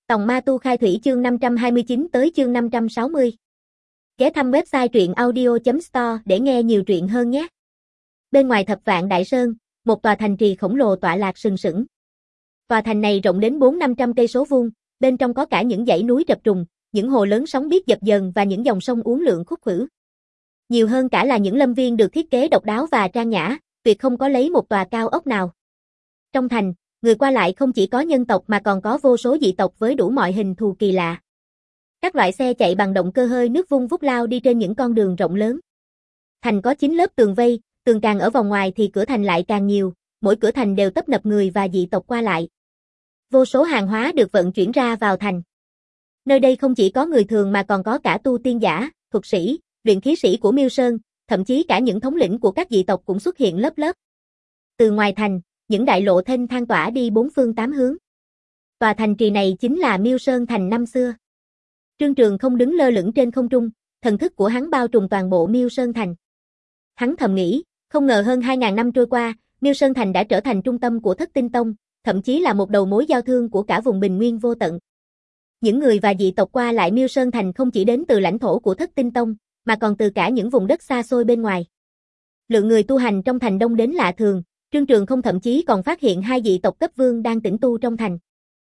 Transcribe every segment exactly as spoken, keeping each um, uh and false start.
Tòng Ma Tu Khai Thủy chương năm trăm hai mươi chín tới chương năm trăm sáu mươi. Ghé thăm website truyện audio chấm store để nghe nhiều truyện hơn nhé. Bên ngoài Thập Vạn Đại Sơn, một tòa thành trì khổng lồ tọa lạc sừng sững. Tòa thành này rộng đến bốn năm trăm cây số vuông, bên trong có cả những dãy núi chập trùng, những hồ lớn sóng biếc dập dờn và những dòng sông uốn lượn khúc khuỷu. Nhiều hơn cả là những lâm viên được thiết kế độc đáo và trang nhã, tuyệt không có lấy một tòa cao ốc nào. Trong thành, người qua lại không chỉ có nhân tộc mà còn có vô số dị tộc với đủ mọi hình thù kỳ lạ. Các loại xe chạy bằng động cơ hơi nước vung vút lao đi trên những con đường rộng lớn. Thành có chín lớp tường vây, tường càng ở vòng ngoài thì cửa thành lại càng nhiều, mỗi cửa thành đều tấp nập người và dị tộc qua lại. Vô số hàng hóa được vận chuyển ra vào thành. Nơi đây không chỉ có người thường mà còn có cả tu tiên giả, thuật sĩ, luyện khí sĩ của Miêu Sơn, thậm chí cả những thống lĩnh của các dị tộc cũng xuất hiện lớp lớp. Từ ngoài thành, những đại lộ thênh thang tỏa đi bốn phương tám hướng. Tòa thành trì này chính là Miêu Sơn thành năm xưa. Trương Trường không đứng lơ lửng trên không trung, thần thức của hắn bao trùm toàn bộ Miêu Sơn thành. Hắn thầm nghĩ, không ngờ hơn hai ngàn năm trôi qua, Miêu Sơn thành đã trở thành trung tâm của Thất Tinh Tông, thậm chí là một đầu mối giao thương của cả vùng bình nguyên vô tận. Những người và dị tộc qua lại Miêu Sơn thành không chỉ đến từ lãnh thổ của Thất Tinh Tông, mà còn từ cả những vùng đất xa xôi bên ngoài. Lượng người tu hành trong thành đông đến lạ thường. Trương Trường không thậm chí còn phát hiện hai dị tộc cấp vương đang tĩnh tu trong thành.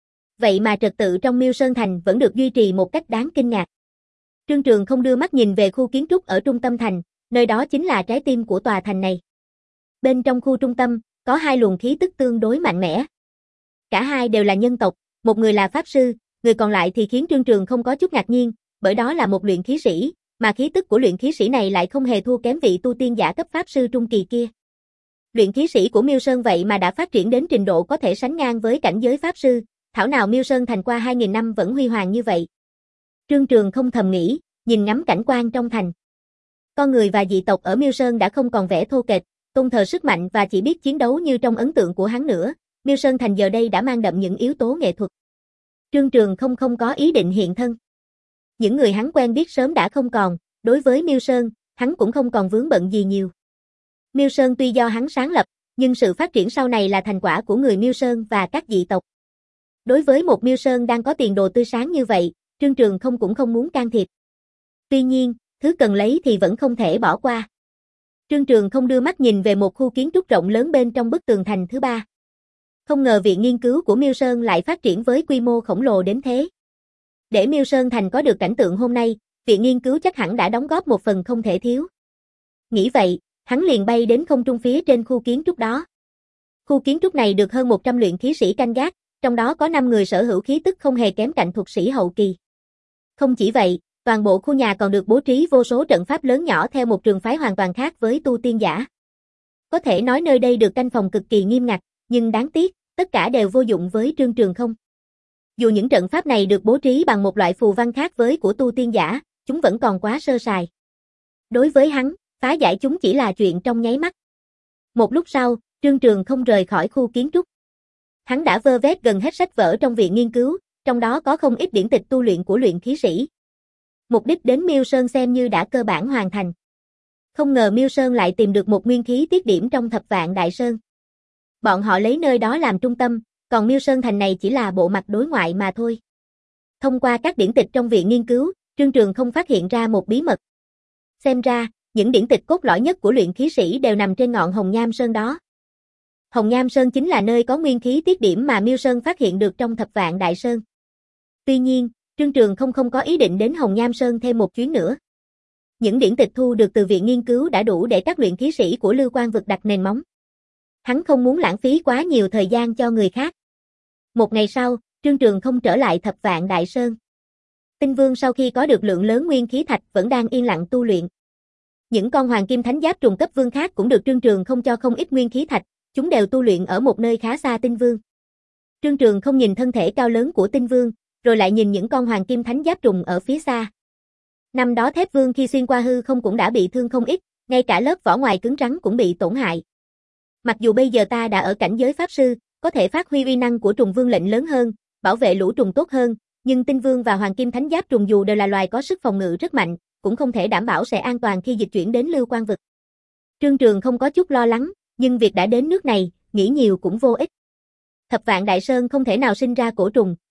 Vậy mà trật tự trong Miêu Sơn thành vẫn được duy trì một cách đáng kinh ngạc. Trương Trường không đưa mắt nhìn về khu kiến trúc ở trung tâm thành, nơi đó chính là trái tim của tòa thành này. Bên trong khu trung tâm, có hai luồng khí tức tương đối mạnh mẽ. Cả hai đều là nhân tộc, một người là pháp sư, người còn lại thì khiến Trương Trường không có chút ngạc nhiên, bởi đó là một luyện khí sĩ, mà khí tức của luyện khí sĩ này lại không hề thua kém vị tu tiên giả cấp pháp sư trung kỳ kia. Luyện khí sĩ của Miêu Sơn vậy mà đã phát triển đến trình độ có thể sánh ngang với cảnh giới pháp sư, thảo nào Miêu Sơn thành qua hai nghìn năm vẫn huy hoàng như vậy. Trương Trường không thầm nghĩ, nhìn ngắm cảnh quan trong thành. Con người và dị tộc ở Miêu Sơn đã không còn vẻ thô kệch, tôn thờ sức mạnh và chỉ biết chiến đấu như trong ấn tượng của hắn nữa, Miêu Sơn thành giờ đây đã mang đậm những yếu tố nghệ thuật. Trương Trường không không có ý định hiện thân. Những người hắn quen biết sớm đã không còn, đối với Miêu Sơn, hắn cũng không còn vướng bận gì nhiều. Miêu Sơn tuy do hắn sáng lập, nhưng sự phát triển sau này là thành quả của người Miêu Sơn và các dị tộc. Đối với một Miêu Sơn đang có tiền đồ tươi sáng như vậy, Trương Trường không cũng không muốn can thiệp. Tuy nhiên, thứ cần lấy thì vẫn không thể bỏ qua. Trương Trường không đưa mắt nhìn về một khu kiến trúc rộng lớn bên trong bức tường thành thứ ba. Không ngờ viện nghiên cứu của Miêu Sơn lại phát triển với quy mô khổng lồ đến thế. Để Miêu Sơn thành có được cảnh tượng hôm nay, viện nghiên cứu chắc hẳn đã đóng góp một phần không thể thiếu. Nghĩ vậy, hắn liền bay đến không trung phía trên khu kiến trúc đó. Khu kiến trúc này được hơn một trăm luyện khí sĩ canh gác, trong đó có năm người sở hữu khí tức không hề kém cạnh thuật sĩ hậu kỳ. Không chỉ vậy, toàn bộ khu nhà còn được bố trí vô số trận pháp lớn nhỏ theo một trường phái hoàn toàn khác với tu tiên giả. Có thể nói nơi đây được canh phòng cực kỳ nghiêm ngặt, nhưng đáng tiếc, tất cả đều vô dụng với Trương Trường không. Dù những trận pháp này được bố trí bằng một loại phù văn khác với của tu tiên giả, chúng vẫn còn quá sơ sài. Đối với hắn, phá giải chúng chỉ là chuyện trong nháy mắt. Một lúc sau, Trương Trường không rời khỏi khu kiến trúc. Hắn đã vơ vét gần hết sách vở trong viện nghiên cứu, trong đó có không ít điển tịch tu luyện của luyện khí sĩ. Mục đích đến Miêu Sơn xem như đã cơ bản hoàn thành. Không ngờ Miêu Sơn lại tìm được một nguyên khí tiết điểm trong Thập Vạn Đại Sơn. Bọn họ lấy nơi đó làm trung tâm, còn Miêu Sơn thành này chỉ là bộ mặt đối ngoại mà thôi. Thông qua các điển tịch trong viện nghiên cứu, Trương Trường không phát hiện ra một bí mật. Xem ra, những điển tịch cốt lõi nhất của luyện khí sĩ đều nằm trên ngọn Hồng Nham Sơn đó. Hồng Nham Sơn chính là nơi có nguyên khí tiết điểm mà Miêu Sơn phát hiện được trong Thập Vạn Đại Sơn. Tuy nhiên, Trương Trường không không có ý định đến Hồng Nham Sơn thêm một chuyến nữa. Những điển tịch thu được từ viện nghiên cứu đã đủ để các luyện khí sĩ của Lưu Quang vực đặt nền móng. Hắn không muốn lãng phí quá nhiều thời gian cho người khác. Một ngày sau, Trương Trường không trở lại Thập Vạn Đại Sơn. Tinh Vương sau khi có được lượng lớn nguyên khí thạch vẫn đang yên lặng tu luyện. Những con hoàng kim thánh giáp trùng cấp vương khác cũng được Trương Trường không cho không ít nguyên khí thạch, chúng đều tu luyện ở một nơi khá xa Tinh Vương. Trương Trường không nhìn thân thể cao lớn của Tinh Vương, rồi lại nhìn những con hoàng kim thánh giáp trùng ở phía xa. Năm đó Thép Vương khi xuyên qua hư không cũng đã bị thương không ít, ngay cả lớp vỏ ngoài cứng rắn cũng bị tổn hại. Mặc dù bây giờ ta đã ở cảnh giới pháp sư, có thể phát huy uy năng của trùng vương lệnh lớn hơn, bảo vệ lũ trùng tốt hơn, nhưng Tinh Vương và hoàng kim thánh giáp trùng dù đều là loài có sức phòng ngự rất mạnh, cũng không thể đảm bảo sẽ an toàn khi dịch chuyển đến Lưu Quang vực. Trương Trường không có chút lo lắng, nhưng việc đã đến nước này, nghĩ nhiều cũng vô ích. Thập Vạn Đại Sơn không thể nào sinh ra cổ trùng,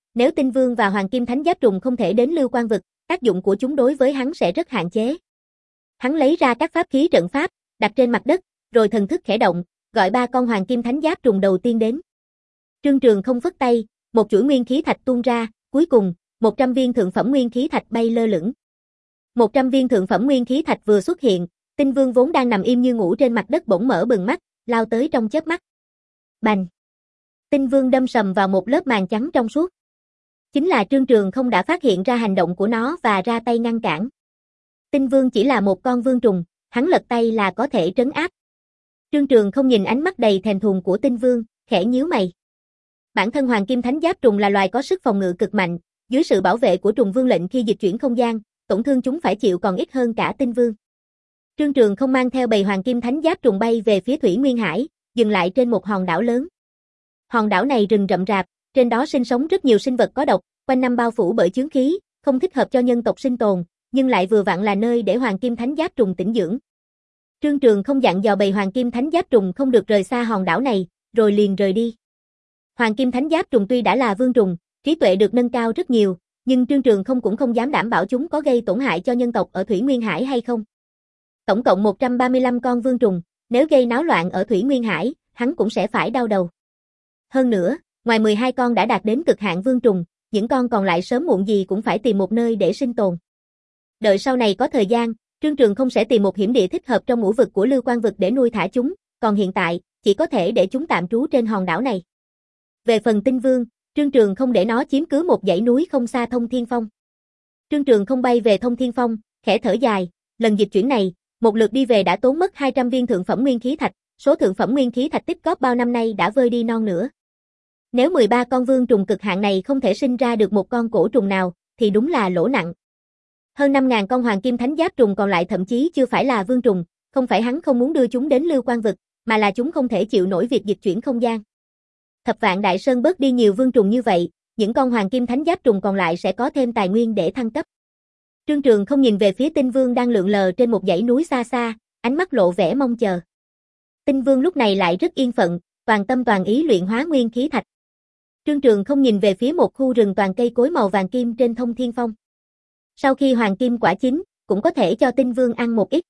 Nếu Tinh Vương và Hoàng Kim Thánh Giáp Trùng không thể đến Lưu Quan vực, tác dụng của chúng đối với hắn sẽ rất hạn chế. Hắn lấy ra các pháp khí trận pháp, đặt trên mặt đất, rồi thần thức khẽ động, gọi ba con Hoàng Kim Thánh Giáp Trùng đầu tiên đến. Trương Trường không phất tay, một chuỗi nguyên khí thạch tuôn ra, cuối cùng, một trăm viên thượng phẩm nguyên khí thạch bay lơ lửng. một trăm viên thượng phẩm nguyên khí thạch vừa xuất hiện, Tinh Vương vốn đang nằm im như ngủ trên mặt đất bỗng mở bừng mắt, lao tới trong chớp mắt. Bành! Tinh Vương đâm sầm vào một lớp màn trắng trong suốt. Chính là Trương Trường không đã phát hiện ra hành động của nó và ra tay ngăn cản. Tinh Vương chỉ là một con vương trùng, hắn lật tay là có thể trấn áp. Trương Trường không nhìn ánh mắt đầy thèm thuồng của Tinh Vương, khẽ nhíu mày. Bản thân Hoàng Kim Thánh Giáp Trùng là loài có sức phòng ngự cực mạnh, dưới sự bảo vệ của trùng vương lệnh khi dịch chuyển không gian, tổn thương chúng phải chịu còn ít hơn cả Tinh Vương. Trương Trường không mang theo bầy Hoàng Kim Thánh Giáp Trùng bay về phía Thủy Nguyên Hải, dừng lại trên một hòn đảo lớn. Hòn đảo này rừng rậm rạp, trên đó sinh sống rất nhiều sinh vật có độc, quanh năm bao phủ bởi chướng khí, không thích hợp cho nhân tộc sinh tồn, nhưng lại vừa vặn là nơi để Hoàng Kim Thánh Giáp Trùng tĩnh dưỡng. Trương Trường không dặn dò bầy Hoàng Kim Thánh Giáp Trùng không được rời xa hòn đảo này, rồi liền rời đi. Hoàng Kim Thánh Giáp Trùng tuy đã là vương trùng, trí tuệ được nâng cao rất nhiều, nhưng Trương Trường không cũng không dám đảm bảo chúng có gây tổn hại cho nhân tộc ở Thủy Nguyên Hải hay không. Tổng cộng một trăm ba mươi lăm con vương trùng, nếu gây náo loạn ở Thủy Nguyên Hải, hắn cũng sẽ phải đau đầu. Hơn nữa, ngoài mười hai con đã đạt đến cực hạn vương trùng, những con còn lại sớm muộn gì cũng phải tìm một nơi để sinh tồn. Đợi sau này có thời gian, Trương Trường không sẽ tìm một hiểm địa thích hợp trong ngũ vực của Lưu Quan vực để nuôi thả chúng, còn hiện tại, chỉ có thể để chúng tạm trú trên hòn đảo này. Về phần Tinh Vương, Trương Trường không để nó chiếm cứ một dãy núi không xa Thông Thiên Phong. Trương Trường không bay về Thông Thiên Phong, khẽ thở dài, lần dịch chuyển này, một lượt đi về đã tốn mất hai trăm viên thượng phẩm nguyên khí thạch, số thượng phẩm nguyên khí thạch tích góp bao năm nay đã vơi đi non nữa. Nếu mười ba con vương trùng cực hạn này không thể sinh ra được một con cổ trùng nào, thì đúng là lỗ nặng. Hơn năm nghìn con Hoàng Kim Thánh Giáp Trùng còn lại thậm chí chưa phải là vương trùng, không phải hắn không muốn đưa chúng đến Lưu Quan vực, mà là chúng không thể chịu nổi việc dịch chuyển không gian. Thập Vạn Đại Sơn bớt đi nhiều vương trùng như vậy, những con Hoàng Kim Thánh Giáp Trùng còn lại sẽ có thêm tài nguyên để thăng cấp. Trương Trường không nhìn về phía Tinh Vương đang lượn lờ trên một dãy núi xa xa, ánh mắt lộ vẻ mong chờ. Tinh Vương lúc này lại rất yên phận, toàn tâm toàn ý luyện hóa nguyên khí thạch. Trương Trường không nhìn về phía một khu rừng toàn cây cối màu vàng kim trên Thông Thiên Phong. Sau khi hoàng kim quả chín, cũng có thể cho Tinh Vương ăn một ít.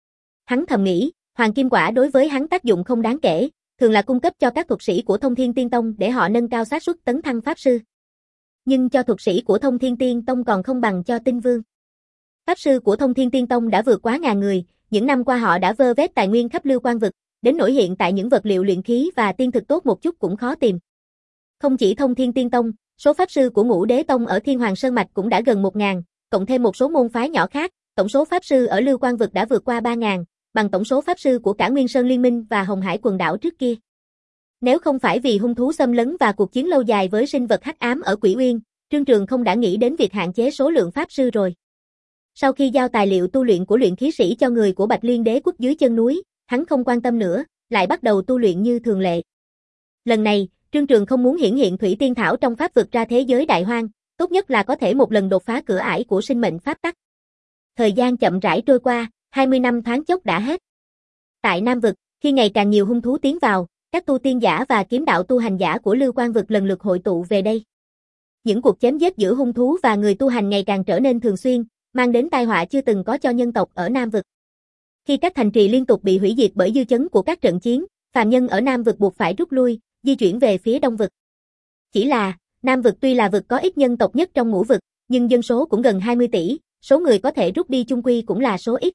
Hắn thầm nghĩ, hoàng kim quả đối với hắn tác dụng không đáng kể, thường là cung cấp cho các thuật sĩ của Thông Thiên Tiên Tông để họ nâng cao xác suất tấn thăng pháp sư. Nhưng cho thuật sĩ của Thông Thiên Tiên Tông còn không bằng cho Tinh Vương. Pháp sư của Thông Thiên Tiên Tông đã vượt quá ngàn người, những năm qua họ đã vơ vét tài nguyên khắp Lưu Quan vực, đến nỗi hiện tại những vật liệu luyện khí và tiên thực tốt một chút cũng khó tìm. Không chỉ Thông Thiên Tiên Tông, số pháp sư của Ngũ Đế Tông ở Thiên Hoàng Sơn Mạch cũng đã gần một ngàn, cộng thêm một số môn phái nhỏ khác, tổng số pháp sư ở Lưu Quan vực đã vượt qua ba ngàn, bằng tổng số pháp sư của cả Nguyên Sơn Liên Minh và Hồng Hải quần đảo trước kia. Nếu không phải vì hung thú xâm lấn và cuộc chiến lâu dài với sinh vật hắc ám ở Quỷ Uyên, Trương Trường không đã nghĩ đến việc hạn chế số lượng pháp sư rồi. Sau khi giao tài liệu tu luyện của luyện khí sĩ cho người của Bạch Liên Đế quốc dưới chân núi, hắn không quan tâm nữa, lại bắt đầu tu luyện như thường lệ. Lần này, Trương Trường không muốn hiển hiện Thủy Tiên Thảo trong pháp vực ra thế giới đại hoang, tốt nhất là có thể một lần đột phá cửa ải của sinh mệnh pháp tắc. Thời gian chậm rãi trôi qua, hai mươi năm thoáng chốc đã hết. Tại Nam vực, khi ngày càng nhiều hung thú tiến vào, các tu tiên giả và kiếm đạo tu hành giả của Lưu Quan vực lần lượt hội tụ về đây. Những cuộc chém giết giữa hung thú và người tu hành ngày càng trở nên thường xuyên, mang đến tai họa chưa từng có cho nhân tộc ở Nam vực. Khi các thành trì liên tục bị hủy diệt bởi dư chấn của các trận chiến, phàm nhân ở Nam vực buộc phải rút lui, di chuyển về phía Đông vực. Chỉ là, Nam vực tuy là vực có ít nhân tộc nhất trong ngũ vực, nhưng dân số cũng gần hai mươi tỷ, số người có thể rút đi chung quy cũng là số ít.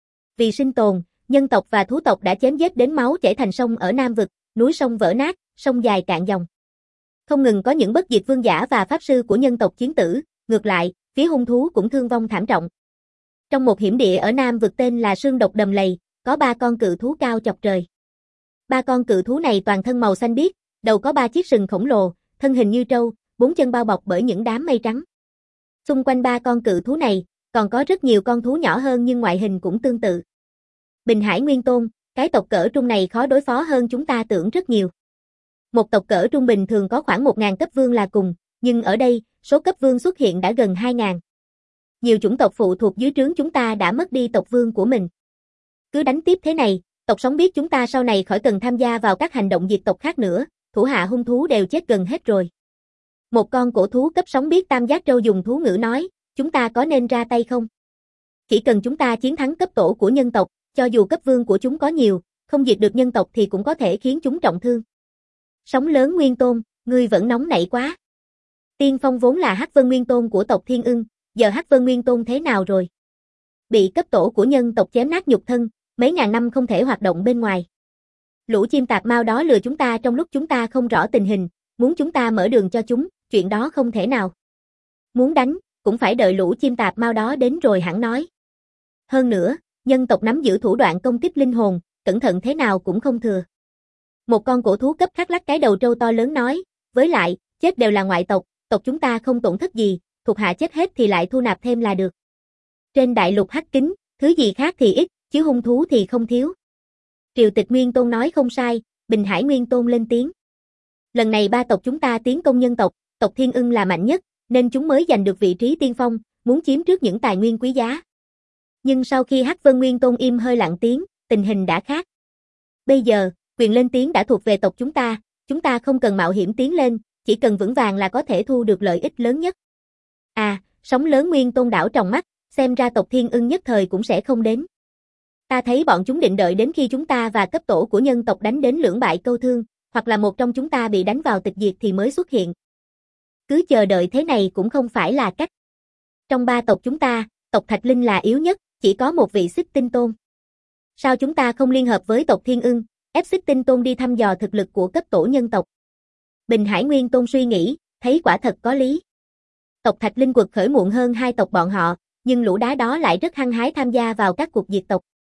Vì sinh tồn, nhân tộc và thú tộc đã chém giết đến máu chảy thành sông ở Nam vực, núi sông vỡ nát, sông dài cạn dòng. Không ngừng có những bất diệt vương giả và pháp sư của nhân tộc chiến tử, ngược lại, phía hung thú cũng thương vong thảm trọng. Trong một hiểm địa ở Nam vực tên là Sương Độc Đầm Lầy, có ba con cự thú cao chọc trời. Ba con cự thú này toàn thân màu xanh biếc, đầu có ba chiếc sừng khổng lồ, thân hình như trâu, bốn chân bao bọc bởi những đám mây trắng. Xung quanh ba con cự thú này, còn có rất nhiều con thú nhỏ hơn nhưng ngoại hình cũng tương tự. Bình Hải Nguyên Tôn, cái tộc cỡ trung này khó đối phó hơn chúng ta tưởng rất nhiều. Một tộc cỡ trung bình thường có khoảng một nghìn cấp vương là cùng, nhưng ở đây, số cấp vương xuất hiện đã gần hai nghìn. Nhiều chủng tộc phụ thuộc dưới trướng chúng ta đã mất đi tộc vương của mình. Cứ đánh tiếp thế này, tộc sống biết chúng ta sau này khỏi cần tham gia vào các hành động diệt tộc khác nữa, thủ hạ hung thú đều chết gần hết rồi. Một con cổ thú cấp sóng biết tam giác trâu dùng thú ngữ nói, chúng ta có nên ra tay không? Chỉ cần chúng ta chiến thắng cấp tổ của nhân tộc, cho dù cấp vương của chúng có nhiều, không diệt được nhân tộc thì cũng có thể khiến chúng trọng thương. Sóng lớn Nguyên Tôn, ngươi vẫn nóng nảy quá. Tiên Phong vốn là Hắc Vân Nguyên Tôn của tộc Thiên Ưng, giờ Hắc Vân Nguyên Tôn thế nào rồi? Bị cấp tổ của nhân tộc chém nát nhục thân, mấy ngàn năm không thể hoạt động bên ngoài. Lũ chim tạp mau đó lừa chúng ta trong lúc chúng ta không rõ tình hình, muốn chúng ta mở đường cho chúng, chuyện đó không thể nào. Muốn đánh, cũng phải đợi lũ chim tạp mau đó đến rồi hẳn nói. Hơn nữa, nhân tộc nắm giữ thủ đoạn công kích linh hồn, cẩn thận thế nào cũng không thừa. Một con cổ thú cấp khác lắc cái đầu trâu to lớn nói, với lại, chết đều là ngoại tộc, tộc chúng ta không tổn thất gì, thuộc hạ chết hết thì lại thu nạp thêm là được. Trên đại lục hắc kính, thứ gì khác thì ít, chứ hung thú thì không thiếu. Triều Tịch Nguyên Tôn nói không sai, Bình Hải Nguyên Tôn lên tiếng. Lần này ba tộc chúng ta tiến công nhân tộc, tộc Thiên Ưng là mạnh nhất, nên chúng mới giành được vị trí tiên phong, muốn chiếm trước những tài nguyên quý giá. Nhưng sau khi Hắc Vân Nguyên Tôn im hơi lặng tiếng, tình hình đã khác. Bây giờ, quyền lên tiếng đã thuộc về tộc chúng ta, chúng ta không cần mạo hiểm tiến lên, chỉ cần vững vàng là có thể thu được lợi ích lớn nhất. À, sóng lớn Nguyên Tôn đảo trong mắt, xem ra tộc Thiên Ưng nhất thời cũng sẽ không đến. Ta thấy bọn chúng định đợi đến khi chúng ta và cấp tổ của nhân tộc đánh đến lưỡng bại câu thương, hoặc là một trong chúng ta bị đánh vào tịch diệt thì mới xuất hiện. Cứ chờ đợi thế này cũng không phải là cách. Trong ba tộc chúng ta, tộc Thạch Linh là yếu nhất, chỉ có một vị Xích Tinh Tôn. Sao chúng ta không liên hợp với tộc Thiên Ưng, ép Xích Tinh Tôn đi thăm dò thực lực của cấp tổ nhân tộc? Bình Hải Nguyên Tôn suy nghĩ, thấy quả thật có lý. Tộc Thạch Linh quật khởi muộn hơn hai tộc bọn họ, nhưng lũ đá đó lại rất hăng hái tham gia vào các cuộc diệt tộc.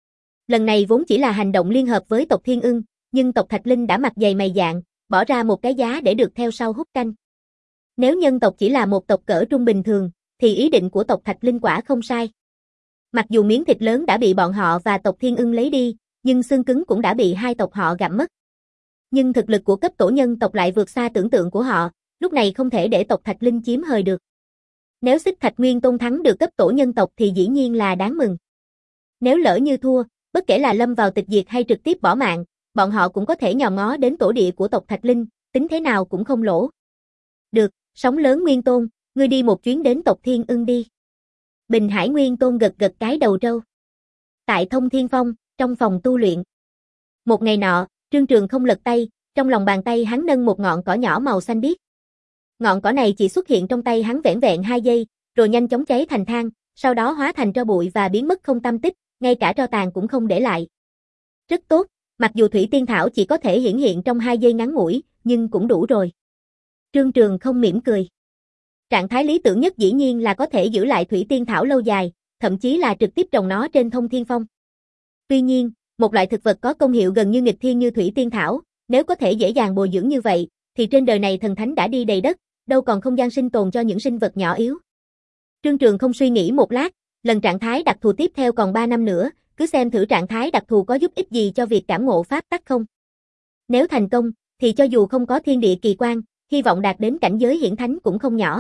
Lần này vốn chỉ là hành động liên hợp với tộc Thiên Ưng, nhưng tộc Thạch Linh đã mặt dày mày dạn, bỏ ra một cái giá để được theo sau hút canh. Nếu nhân tộc chỉ là một tộc cỡ trung bình thường, thì ý định của tộc Thạch Linh quả không sai. Mặc dù miếng thịt lớn đã bị bọn họ và tộc Thiên Ưng lấy đi, nhưng xương cứng cũng đã bị hai tộc họ gặm mất. Nhưng thực lực của cấp tổ nhân tộc lại vượt xa tưởng tượng của họ, lúc này không thể để tộc Thạch Linh chiếm hời được. Nếu Xích Thạch Nguyên Tôn thắng được cấp tổ nhân tộc thì dĩ nhiên là đáng mừng. Nếu lỡ như thua, bất kể là lâm vào tịch diệt hay trực tiếp bỏ mạng, bọn họ cũng có thể nhòm ngó đến tổ địa của tộc Thạch Linh, tính thế nào cũng không lỗ. Được, sóng lớn Nguyên Tôn, ngươi đi một chuyến đến tộc Thiên Ưng đi. Bình Hải Nguyên Tôn gật gật cái đầu trâu. Tại Thông Thiên Phong, trong phòng tu luyện. Một ngày nọ, Trương Trường không lật tay, trong lòng bàn tay hắn nâng một ngọn cỏ nhỏ màu xanh biếc. Ngọn cỏ này chỉ xuất hiện trong tay hắn vẻn vẹn hai giây, rồi nhanh chóng cháy thành than, sau đó hóa thành tro bụi và biến mất không tăm tích, ngay cả tro tàn cũng không để lại. Rất tốt, mặc dù Thủy Tiên Thảo chỉ có thể hiển hiện trong hai giây ngắn ngủi, nhưng cũng đủ rồi. Trương Trường không mỉm cười. Trạng thái lý tưởng nhất dĩ nhiên là có thể giữ lại Thủy Tiên Thảo lâu dài, thậm chí là trực tiếp trồng nó trên Thông Thiên Phong. Tuy nhiên, một loại thực vật có công hiệu gần như nghịch thiên như Thủy Tiên Thảo, nếu có thể dễ dàng bồi dưỡng như vậy, thì trên đời này thần thánh đã đi đầy đất, đâu còn không gian sinh tồn cho những sinh vật nhỏ yếu. Trương Trường không suy nghĩ một lát, lần trạng thái đặc thù tiếp theo còn ba năm nữa, cứ xem thử trạng thái đặc thù có giúp ích gì cho việc cảm ngộ pháp tắc không. Nếu thành công, thì cho dù không có thiên địa kỳ quan, hy vọng đạt đến cảnh giới hiển thánh cũng không nhỏ.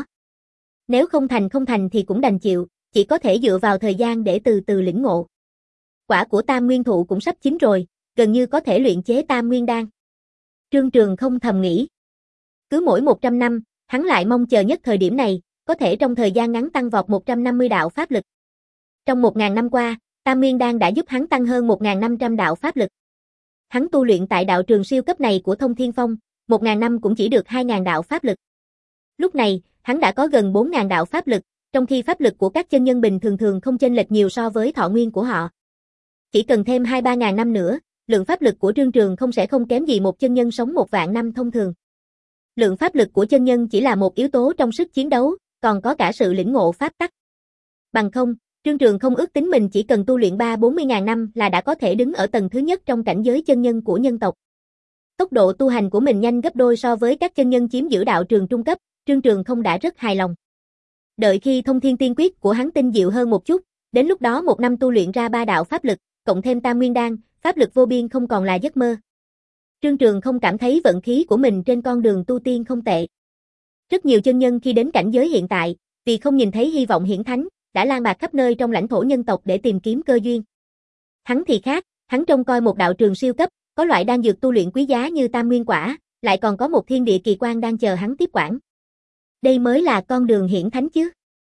Nếu không thành không thành thì cũng đành chịu, chỉ có thể dựa vào thời gian để từ từ lĩnh ngộ. Quả của Tam Nguyên Thụ cũng sắp chín rồi, gần như có thể luyện chế Tam Nguyên Đan. Trương Trường không thầm nghĩ. Cứ mỗi một trăm năm, hắn lại mong chờ nhất thời điểm này, có thể trong thời gian ngắn tăng vọt một trăm năm mươi đạo pháp lực. Trong một nghìn năm qua, Tam Nguyên Đan đã giúp hắn tăng hơn một nghìn năm trăm đạo pháp lực. Hắn tu luyện tại đạo trường siêu cấp này của Thông Thiên Phong, một nghìn năm cũng chỉ được hai nghìn đạo pháp lực. Lúc này, hắn đã có gần bốn nghìn đạo pháp lực, trong khi pháp lực của các chân nhân bình thường thường không chênh lệch nhiều so với thọ nguyên của họ. Chỉ cần thêm hai ba nghìn năm nữa, lượng pháp lực của Trương Trường không sẽ không kém gì một chân nhân sống một vạn năm thông thường. Lượng pháp lực của chân nhân chỉ là một yếu tố trong sức chiến đấu, còn có cả sự lĩnh ngộ pháp tắc. Bằng không, Trương Trường không ước tính mình chỉ cần tu luyện ba bốn mươi ngàn năm là đã có thể đứng ở tầng thứ nhất trong cảnh giới chân nhân của nhân tộc. Tốc độ tu hành của mình nhanh gấp đôi so với các chân nhân chiếm giữ đạo trường trung cấp, Trương Trường không đã rất hài lòng. Đợi khi thông thiên tiên quyết của hắn tinh diệu hơn một chút, đến lúc đó một năm tu luyện ra ba đạo pháp lực, cộng thêm Tam Nguyên Đan, pháp lực vô biên không còn là giấc mơ. Trương Trường không cảm thấy vận khí của mình trên con đường tu tiên không tệ. Rất nhiều chân nhân khi đến cảnh giới hiện tại, vì không nhìn thấy hy vọng hiển thánh, đã lang bạt khắp nơi trong lãnh thổ nhân tộc để tìm kiếm cơ duyên. Hắn thì khác, hắn trông coi một đạo trường siêu cấp, có loại đan dược tu luyện quý giá như Tam Nguyên Quả, lại còn có một thiên địa kỳ quan đang chờ hắn tiếp quản. Đây mới là con đường hiển thánh chứ.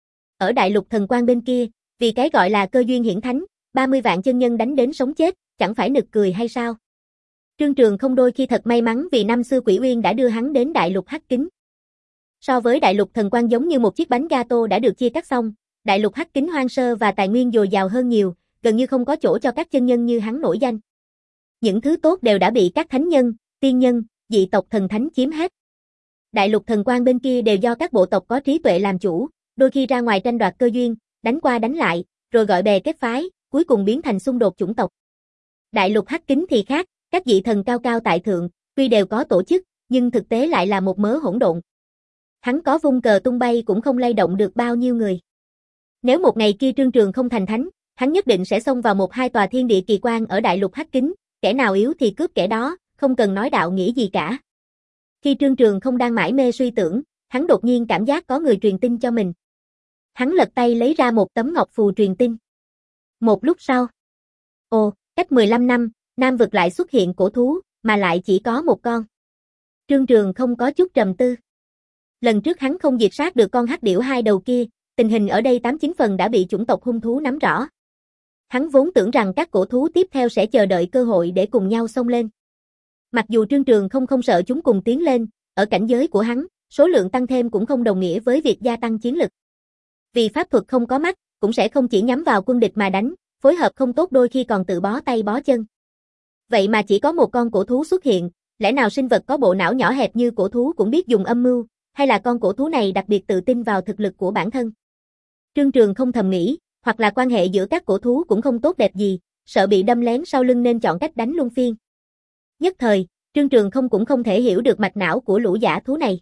Ở đại lục thần quan bên kia, vì cái gọi là cơ duyên hiển thánh, ba mươi vạn chân nhân đánh đến sống chết, chẳng phải nực cười hay sao? Trương Trường không đôi khi thật may mắn vì năm xưa Quỷ Uyên đã đưa hắn đến đại lục hắc kính. So với đại lục thần quan giống như một chiếc bánh gato đã được chia cắt xong, đại lục hắc kính hoang sơ và tài nguyên dồi dào hơn nhiều, gần như không có chỗ cho các chân nhân như hắn nổi danh. Những thứ tốt đều đã bị các thánh nhân, tiên nhân, dị tộc thần thánh chiếm hết. Đại lục thần quan bên kia đều do các bộ tộc có trí tuệ làm chủ, đôi khi ra ngoài tranh đoạt cơ duyên, đánh qua đánh lại, rồi gọi bè kết phái, cuối cùng biến thành xung đột chủng tộc. Đại lục hắc kính thì khác, các vị thần cao cao tại thượng, tuy đều có tổ chức, nhưng thực tế lại là một mớ hỗn độn. Hắn có vung cờ tung bay cũng không lay động được bao nhiêu người. Nếu một ngày kia Trương Trường không thành thánh, hắn nhất định sẽ xông vào một hai tòa thiên địa kỳ quan ở đại lục hắc kính, kẻ nào yếu thì cướp kẻ đó, không cần nói đạo nghĩa gì cả. Khi Trương Trường không đang mải mê suy tưởng, hắn đột nhiên cảm giác có người truyền tin cho mình. Hắn lật tay lấy ra một tấm ngọc phù truyền tin. Một lúc sau, ồ, cách mười lăm năm, Nam vực lại xuất hiện cổ thú, mà lại chỉ có một con. Trương Trường không có chút trầm tư. Lần trước hắn không diệt sát được con hắc điểu hai đầu kia, tình hình ở đây tám chín phần đã bị chủng tộc hung thú nắm rõ. Hắn vốn tưởng rằng các cổ thú tiếp theo sẽ chờ đợi cơ hội để cùng nhau xông lên. Mặc dù Trương Trường không không sợ chúng cùng tiến lên, ở cảnh giới của hắn, số lượng tăng thêm cũng không đồng nghĩa với việc gia tăng chiến lực. Vì pháp thuật không có mắt, cũng sẽ không chỉ nhắm vào quân địch mà đánh, phối hợp không tốt đôi khi còn tự bó tay bó chân. Vậy mà chỉ có một con cổ thú xuất hiện, lẽ nào sinh vật có bộ não nhỏ hẹp như cổ thú cũng biết dùng âm mưu, hay là con cổ thú này đặc biệt tự tin vào thực lực của bản thân? Trương Trường không thầm nghĩ, hoặc là quan hệ giữa các cổ thú cũng không tốt đẹp gì, sợ bị đâm lén sau lưng nên chọn cách đánh luân phiên. Nhất thời, Trương Trường không cũng không thể hiểu được mạch não của lũ giả thú này.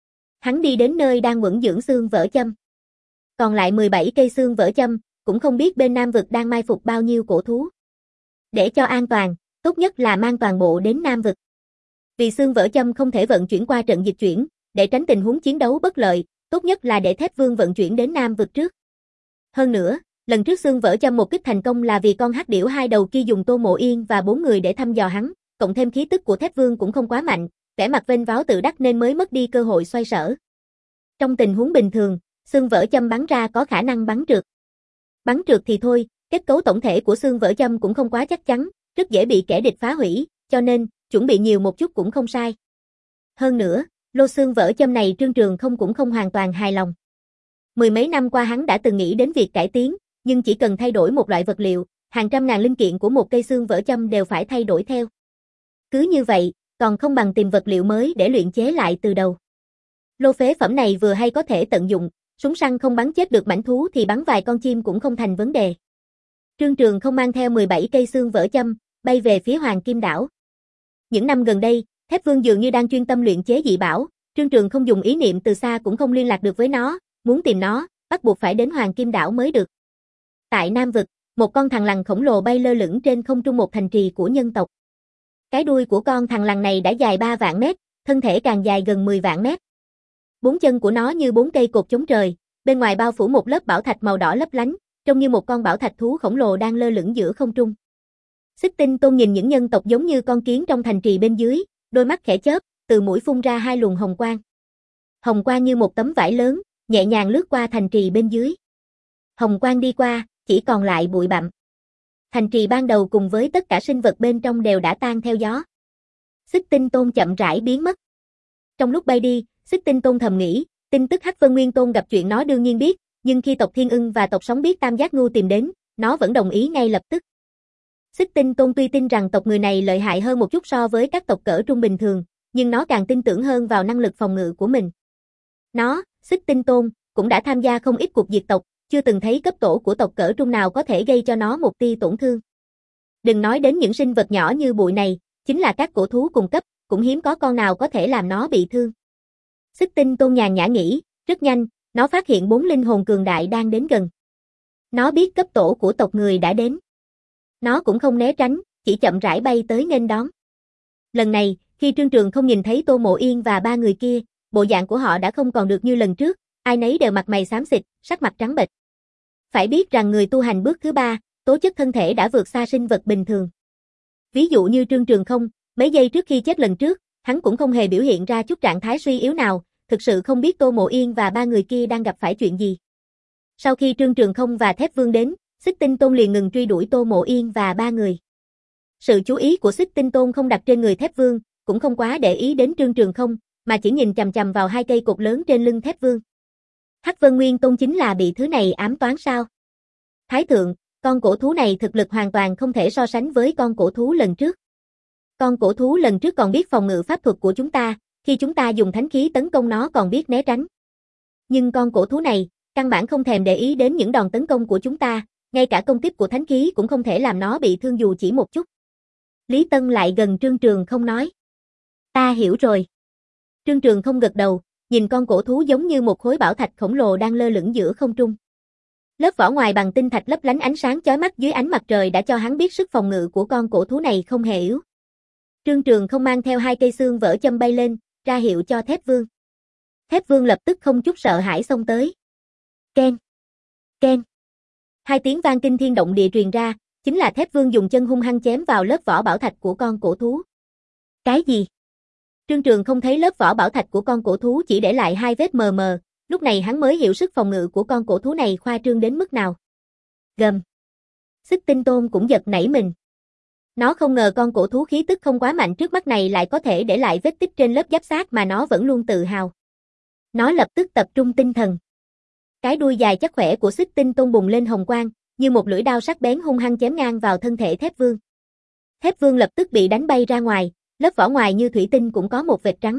Hắn đi đến nơi đang quẩn dưỡng xương vỡ châm. Còn lại mười bảy cây xương vỡ châm, cũng không biết bên Nam vực đang mai phục bao nhiêu cổ thú. Để cho an toàn, tốt nhất là mang toàn bộ đến Nam vực. Vì xương vỡ châm không thể vận chuyển qua trận dịch chuyển, để tránh tình huống chiến đấu bất lợi, tốt nhất là để Thép Vương vận chuyển đến Nam vực trước. Hơn nữa, lần trước xương vỡ châm một kích thành công là vì con hắc điểu hai đầu kia dùng Tô Mộ Yên và bốn người để thăm dò hắn, cộng thêm khí tức của Thép Vương cũng không quá mạnh, vẻ mặt vênh váo tự đắc nên mới mất đi cơ hội xoay sở. Trong tình huống bình thường, xương vỡ châm bắn ra có khả năng bắn trượt. Bắn trượt thì thôi, kết cấu tổng thể của xương vỡ châm cũng không quá chắc chắn, rất dễ bị kẻ địch phá hủy, cho nên, chuẩn bị nhiều một chút cũng không sai. Hơn nữa, lô xương vỡ châm này Trương Trường không cũng không hoàn toàn hài lòng. Mười mấy năm qua hắn đã từng nghĩ đến việc cải tiến, nhưng chỉ cần thay đổi một loại vật liệu, hàng trăm ngàn linh kiện của một cây xương vỡ châm đều phải thay đổi theo. Cứ như vậy, còn không bằng tìm vật liệu mới để luyện chế lại từ đầu. Lô phế phẩm này vừa hay có thể tận dụng, súng săn không bắn chết được mãnh thú thì bắn vài con chim cũng không thành vấn đề. Trương Trường không mang theo mười bảy cây xương vỡ châm, bay về phía Hoàng Kim Đảo. Những năm gần đây, Thép Vương dường như đang chuyên tâm luyện chế dị bảo, Trương Trường không dùng ý niệm từ xa cũng không liên lạc được với nó, muốn tìm nó, bắt buộc phải đến Hoàng Kim Đảo mới được. Tại Nam vực, một con thằn lằn khổng lồ bay lơ lửng trên không trung một thành trì của nhân tộc. Cái đuôi của con thằn lằn này đã dài ba vạn mét, thân thể càng dài gần mười vạn mét. Bốn chân của nó như bốn cây cột chống trời, bên ngoài bao phủ một lớp bảo thạch màu đỏ lấp lánh, trông như một con bảo thạch thú khổng lồ đang lơ lửng giữa không trung. Xích Tinh Tôn nhìn những nhân tộc giống như con kiến trong thành trì bên dưới, đôi mắt khẽ chớp, từ mũi phun ra hai luồng hồng quang. Hồng quang như một tấm vải lớn, nhẹ nhàng lướt qua thành trì bên dưới. Hồng quang đi qua, chỉ còn lại bụi bặm. Thành trì ban đầu cùng với tất cả sinh vật bên trong đều đã tan theo gió. Xích Tinh Tôn chậm rãi biến mất. Trong lúc bay đi, Xích Tinh Tôn thầm nghĩ, tin tức Hắc Vân Nguyên Tôn gặp chuyện nó đương nhiên biết, nhưng khi tộc Thiên Ưng và tộc Sóng biết Tam Giác Ngưu tìm đến, nó vẫn đồng ý ngay lập tức. Xích Tinh Tôn tuy tin rằng tộc người này lợi hại hơn một chút so với các tộc cỡ trung bình thường, nhưng nó càng tin tưởng hơn vào năng lực phòng ngự của mình. Nó, Xích Tinh Tôn, cũng đã tham gia không ít cuộc diệt tộc, chưa từng thấy cấp tổ của tộc cỡ trung nào có thể gây cho nó một tia tổn thương. Đừng nói đến những sinh vật nhỏ như bụi này, chính là các cổ thú cùng cấp, cũng hiếm có con nào có thể làm nó bị thương. Xích Tinh Tôn nhàn nhã nghĩ, rất nhanh, nó phát hiện bốn linh hồn cường đại đang đến gần. Nó biết cấp tổ của tộc người đã đến. Nó cũng không né tránh, chỉ chậm rãi bay tới nghênh đón. Lần này, khi Trương Trường không nhìn thấy Tô Mộ Yên và ba người kia, bộ dạng của họ đã không còn được như lần trước, ai nấy đều mặt mày xám xịt, sắc mặt trắng bệch. Phải biết rằng người tu hành bước thứ ba, tố chất thân thể đã vượt xa sinh vật bình thường. Ví dụ như Trương Trường không, mấy giây trước khi chết lần trước, hắn cũng không hề biểu hiện ra chút trạng thái suy yếu nào, thực sự không biết Tô Mộ Yên và ba người kia đang gặp phải chuyện gì. Sau khi Trương Trường Không và Thép Vương đến, Xích Tinh Tôn liền ngừng truy đuổi Tô Mộ Yên và ba người. Sự chú ý của Xích Tinh Tôn không đặt trên người Thép Vương, cũng không quá để ý đến Trương Trường Không, mà chỉ nhìn chằm chằm vào hai cây cột lớn trên lưng Thép Vương. Hắc Vân Nguyên Tôn chính là bị thứ này ám toán sao? Thái thượng, con cổ thú này thực lực hoàn toàn không thể so sánh với con cổ thú lần trước. Con cổ thú lần trước còn biết phòng ngự pháp thuật của chúng ta, khi chúng ta dùng thánh khí tấn công nó còn biết né tránh. Nhưng con cổ thú này, căn bản không thèm để ý đến những đòn tấn công của chúng ta, ngay cả công kích của thánh khí cũng không thể làm nó bị thương dù chỉ một chút. Lý Tân lại gần Trương Trường Không nói. Ta hiểu rồi. Trương Trường Không gật đầu, nhìn con cổ thú giống như một khối bảo thạch khổng lồ đang lơ lửng giữa không trung. Lớp vỏ ngoài bằng tinh thạch lấp lánh ánh sáng chói mắt dưới ánh mặt trời đã cho hắn biết sức phòng ngự của con cổ thú này không hề yếu. Trương Trường Không mang theo hai cây xương vỡ châm bay lên, ra hiệu cho Thép Vương. Thép Vương lập tức không chút sợ hãi xông tới. Keng, keng. Hai tiếng vang kinh thiên động địa truyền ra, chính là Thép Vương dùng chân hung hăng chém vào lớp vỏ bảo thạch của con cổ thú. Cái gì? Trương Trường Không thấy lớp vỏ bảo thạch của con cổ thú chỉ để lại hai vết mờ mờ, lúc này hắn mới hiểu sức phòng ngự của con cổ thú này khoa trương đến mức nào. Gầm. Xích Tinh Tôn cũng giật nảy mình. Nó không ngờ con cổ thú khí tức không quá mạnh trước mắt này lại có thể để lại vết tích trên lớp giáp xác mà nó vẫn luôn tự hào. Nó lập tức tập trung tinh thần. Cái đuôi dài chắc khỏe của Xích Tinh Tôn bùng lên hồng quang, như một lưỡi đao sắc bén hung hăng chém ngang vào thân thể Thép Vương. Thép Vương lập tức bị đánh bay ra ngoài, lớp vỏ ngoài như thủy tinh cũng có một vệt trắng.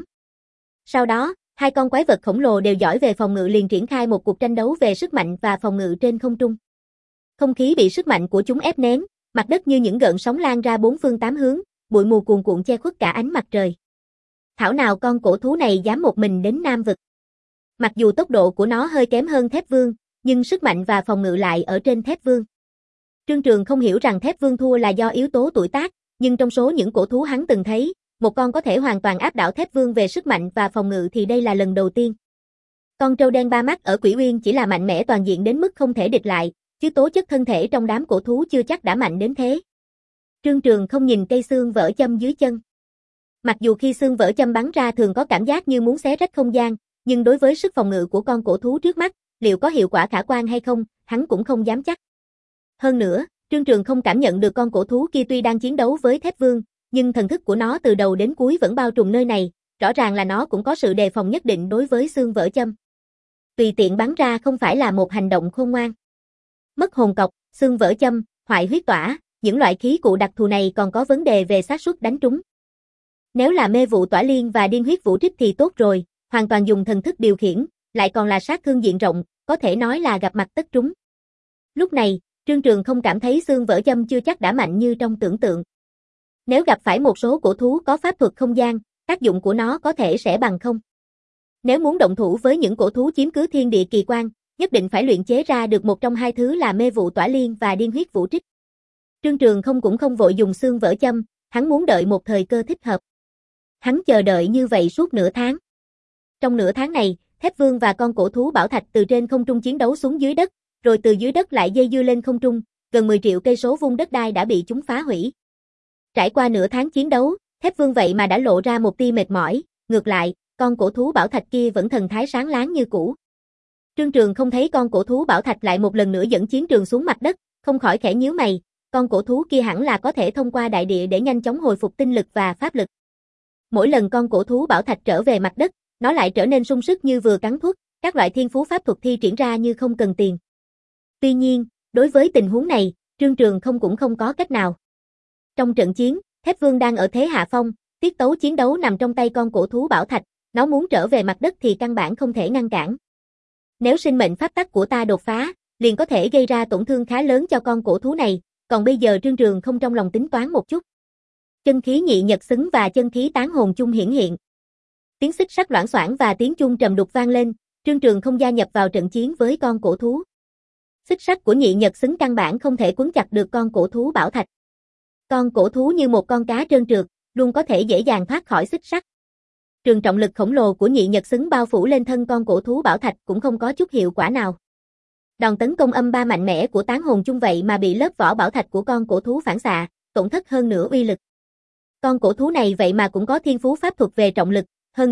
Sau đó, hai con quái vật khổng lồ đều giỏi về phòng ngự liền triển khai một cuộc tranh đấu về sức mạnh và phòng ngự trên không trung. Không khí bị sức mạnh của chúng ép nén, mặt đất như những gợn sóng lan ra bốn phương tám hướng, bụi mù cuồn cuộn che khuất cả ánh mặt trời. Thảo nào con cổ thú này dám một mình đến Nam Vực. Mặc dù tốc độ của nó hơi kém hơn Thép Vương, nhưng sức mạnh và phòng ngự lại ở trên Thép Vương. Trương Trường không hiểu rằng Thép Vương thua là do yếu tố tuổi tác, nhưng trong số những cổ thú hắn từng thấy, một con có thể hoàn toàn áp đảo Thép Vương về sức mạnh và phòng ngự thì đây là lần đầu tiên. Con trâu đen ba mắt ở Quỷ Uyên chỉ là mạnh mẽ toàn diện đến mức không thể địch lại, chứ tố chất thân thể trong đám cổ thú chưa chắc đã mạnh đến thế. Trương Trường không nhìn cây xương vỡ châm dưới chân. Mặc dù khi xương vỡ châm bắn ra thường có cảm giác như muốn xé rách không gian, nhưng đối với sức phòng ngự của con cổ thú trước mắt, liệu có hiệu quả khả quan hay không, hắn cũng không dám chắc. Hơn nữa, Trương Trường không cảm nhận được con cổ thú kia tuy đang chiến đấu với Thép Vương, nhưng thần thức của nó từ đầu đến cuối vẫn bao trùm nơi này, rõ ràng là nó cũng có sự đề phòng nhất định đối với xương vỡ châm. Tùy tiện bắn ra không phải là một hành động khôn ngoan. Mất hồn cọc, xương vỡ châm, hoại huyết tỏa, những loại khí cụ đặc thù này còn có vấn đề về xác suất đánh trúng. Nếu là mê vụ tỏa liên và điên huyết vũ trích thì tốt rồi, hoàn toàn dùng thần thức điều khiển, lại còn là sát thương diện rộng, có thể nói là gặp mặt tất trúng. Lúc này, Trương Trường không cảm thấy xương vỡ châm chưa chắc đã mạnh như trong tưởng tượng. Nếu gặp phải một số cổ thú có pháp thuật không gian, tác dụng của nó có thể sẽ bằng không. Nếu muốn động thủ với những cổ thú chiếm cứ thiên địa kỳ quan, nhất định phải luyện chế ra được một trong hai thứ là mê vụ tỏa liên và điên huyết vũ trích. Trương Trường không cũng không vội dùng xương vỡ châm, hắn muốn đợi một thời cơ thích hợp. Hắn chờ đợi như vậy suốt nửa tháng. Trong nửa tháng này, Thép Vương và con cổ thú bảo thạch từ trên không trung chiến đấu xuống dưới đất, rồi từ dưới đất lại dây dưa lên không trung, gần mười triệu cây số vuông đất đai đã bị chúng phá hủy. Trải qua nửa tháng chiến đấu, Thép Vương vậy mà đã lộ ra một tia mệt mỏi, ngược lại, con cổ thú bảo thạch kia vẫn thần thái sáng láng như cũ. Trương Trường không thấy con cổ thú bảo thạch lại một lần nữa dẫn chiến trường xuống mặt đất, không khỏi khẽ nhíu mày, con cổ thú kia hẳn là có thể thông qua đại địa để nhanh chóng hồi phục tinh lực và pháp lực. Mỗi lần con cổ thú bảo thạch trở về mặt đất, nó lại trở nên sung sức như vừa cắn thuốc, các loại thiên phú pháp thuật thi triển ra như không cần tiền. Tuy nhiên, đối với tình huống này, Trương Trường không cũng không có cách nào. Trong trận chiến, Thép Vương đang ở thế hạ phong, tiết tấu chiến đấu nằm trong tay con cổ thú bảo thạch, nó muốn trở về mặt đất thì căn bản không thể ngăn cản. Nếu sinh mệnh pháp tắc của ta đột phá, liền có thể gây ra tổn thương khá lớn cho con cổ thú này, còn bây giờ Trương Trường không trong lòng tính toán một chút. Chân khí nhị nhật xứng và chân khí tán hồn chung hiển hiện. Tiếng xích sắt loảng xoảng và tiếng chuông trầm đục vang lên, Trương Trường không gia nhập vào trận chiến với con cổ thú. Xích sắt của nhị nhật xứng căn bản không thể quấn chặt được con cổ thú bảo thạch. Con cổ thú như một con cá trơn trượt, luôn có thể dễ dàng thoát khỏi xích sắt. Trường trọng lực khổng lồ của nhị nhật xứng bao phủ lên thân con cổ thú bảo thạch cũng không có chút hiệu quả nào. Đòn tấn công âm ba mạnh mẽ của tán hồn chung vậy mà bị lớp vỏ bảo thạch của con cổ thú phản xạ, tổn thất hơn nửa uy lực. Con cổ thú này vậy mà cũng có thiên phú pháp thuật về trọng lực, hơn nữa,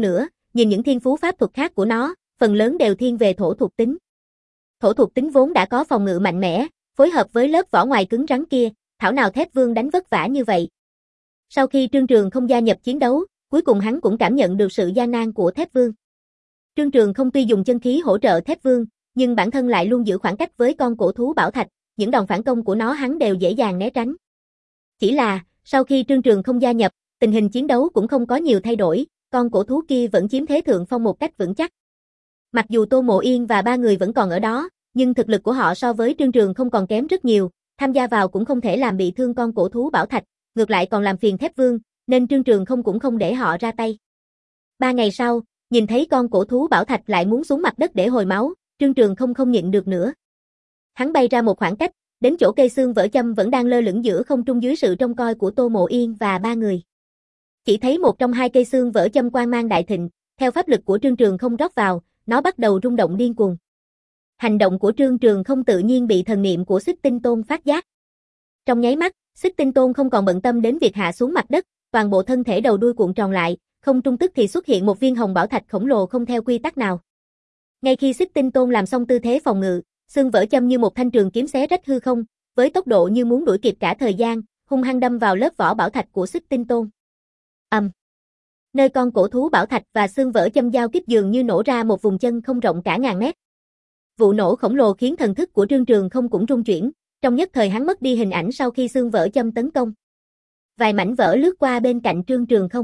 nhìn những thiên phú pháp thuật khác của nó, phần lớn đều thiên về thổ thuộc tính. Thổ thuộc tính vốn đã có phòng ngự mạnh mẽ, phối hợp với lớp vỏ ngoài cứng rắn kia, thảo nào Thép Vương đánh vất vả như vậy. Sau khi Trương Trường không gia nhập chiến đấu, cuối cùng hắn cũng cảm nhận được sự gian nan của Thép Vương. Trương Trường không tuy dùng chân khí hỗ trợ Thép Vương, nhưng bản thân lại luôn giữ khoảng cách với con cổ thú bảo thạch, những đòn phản công của nó hắn đều dễ dàng né tránh. Chỉ là, sau khi Trương Trường không gia nhập, tình hình chiến đấu cũng không có nhiều thay đổi, con cổ thú kia vẫn chiếm thế thượng phong một cách vững chắc. Mặc dù Tô Mộ Yên và ba người vẫn còn ở đó, nhưng thực lực của họ so với Trương Trường không còn kém rất nhiều, tham gia vào cũng không thể làm bị thương con cổ thú bảo thạch, ngược lại còn làm phiền Thép Vương, nên Trương Trường không cũng không để họ ra tay. Ba ngày sau, nhìn thấy con cổ thú bảo thạch lại muốn xuống mặt đất để hồi máu, Trương Trường không không nhịn được nữa. Hắn bay ra một khoảng cách, đến chỗ cây xương vỡ châm vẫn đang lơ lửng giữa không trung dưới sự trông coi của Tô Mộ Yên và ba người. Chỉ thấy một trong hai cây xương vỡ châm quang mang đại thịnh, theo pháp lực của Trương Trường không rót vào, nó bắt đầu rung động điên cuồng. Hành động của Trương Trường không tự nhiên bị thần niệm của Xích Tinh Tôn phát giác. Trong nháy mắt, Xích Tinh Tôn không còn bận tâm đến việc hạ xuống mặt đất, toàn bộ thân thể đầu đuôi cuộn tròn lại, không trung tức thì xuất hiện một viên hồng bảo thạch khổng lồ không theo quy tắc nào. Ngay khi Xích Tinh Tôn làm xong tư thế phòng ngự, xương vỡ châm như một thanh trường kiếm xé rách hư không, với tốc độ như muốn đuổi kịp cả thời gian, hung hăng đâm vào lớp vỏ bảo thạch của Xích Tinh Tôn. Ầm. Um. Nơi con cổ thú bảo thạch và xương vỡ châm giao kích dường như nổ ra một vùng chân không rộng cả ngàn mét. Vụ nổ khổng lồ khiến thần thức của Trương Trường không cũng rung chuyển, trong nhất thời hắn mất đi hình ảnh sau khi xương vỡ châm tấn công. Vài mảnh vỡ lướt qua bên cạnh Trương Trường không.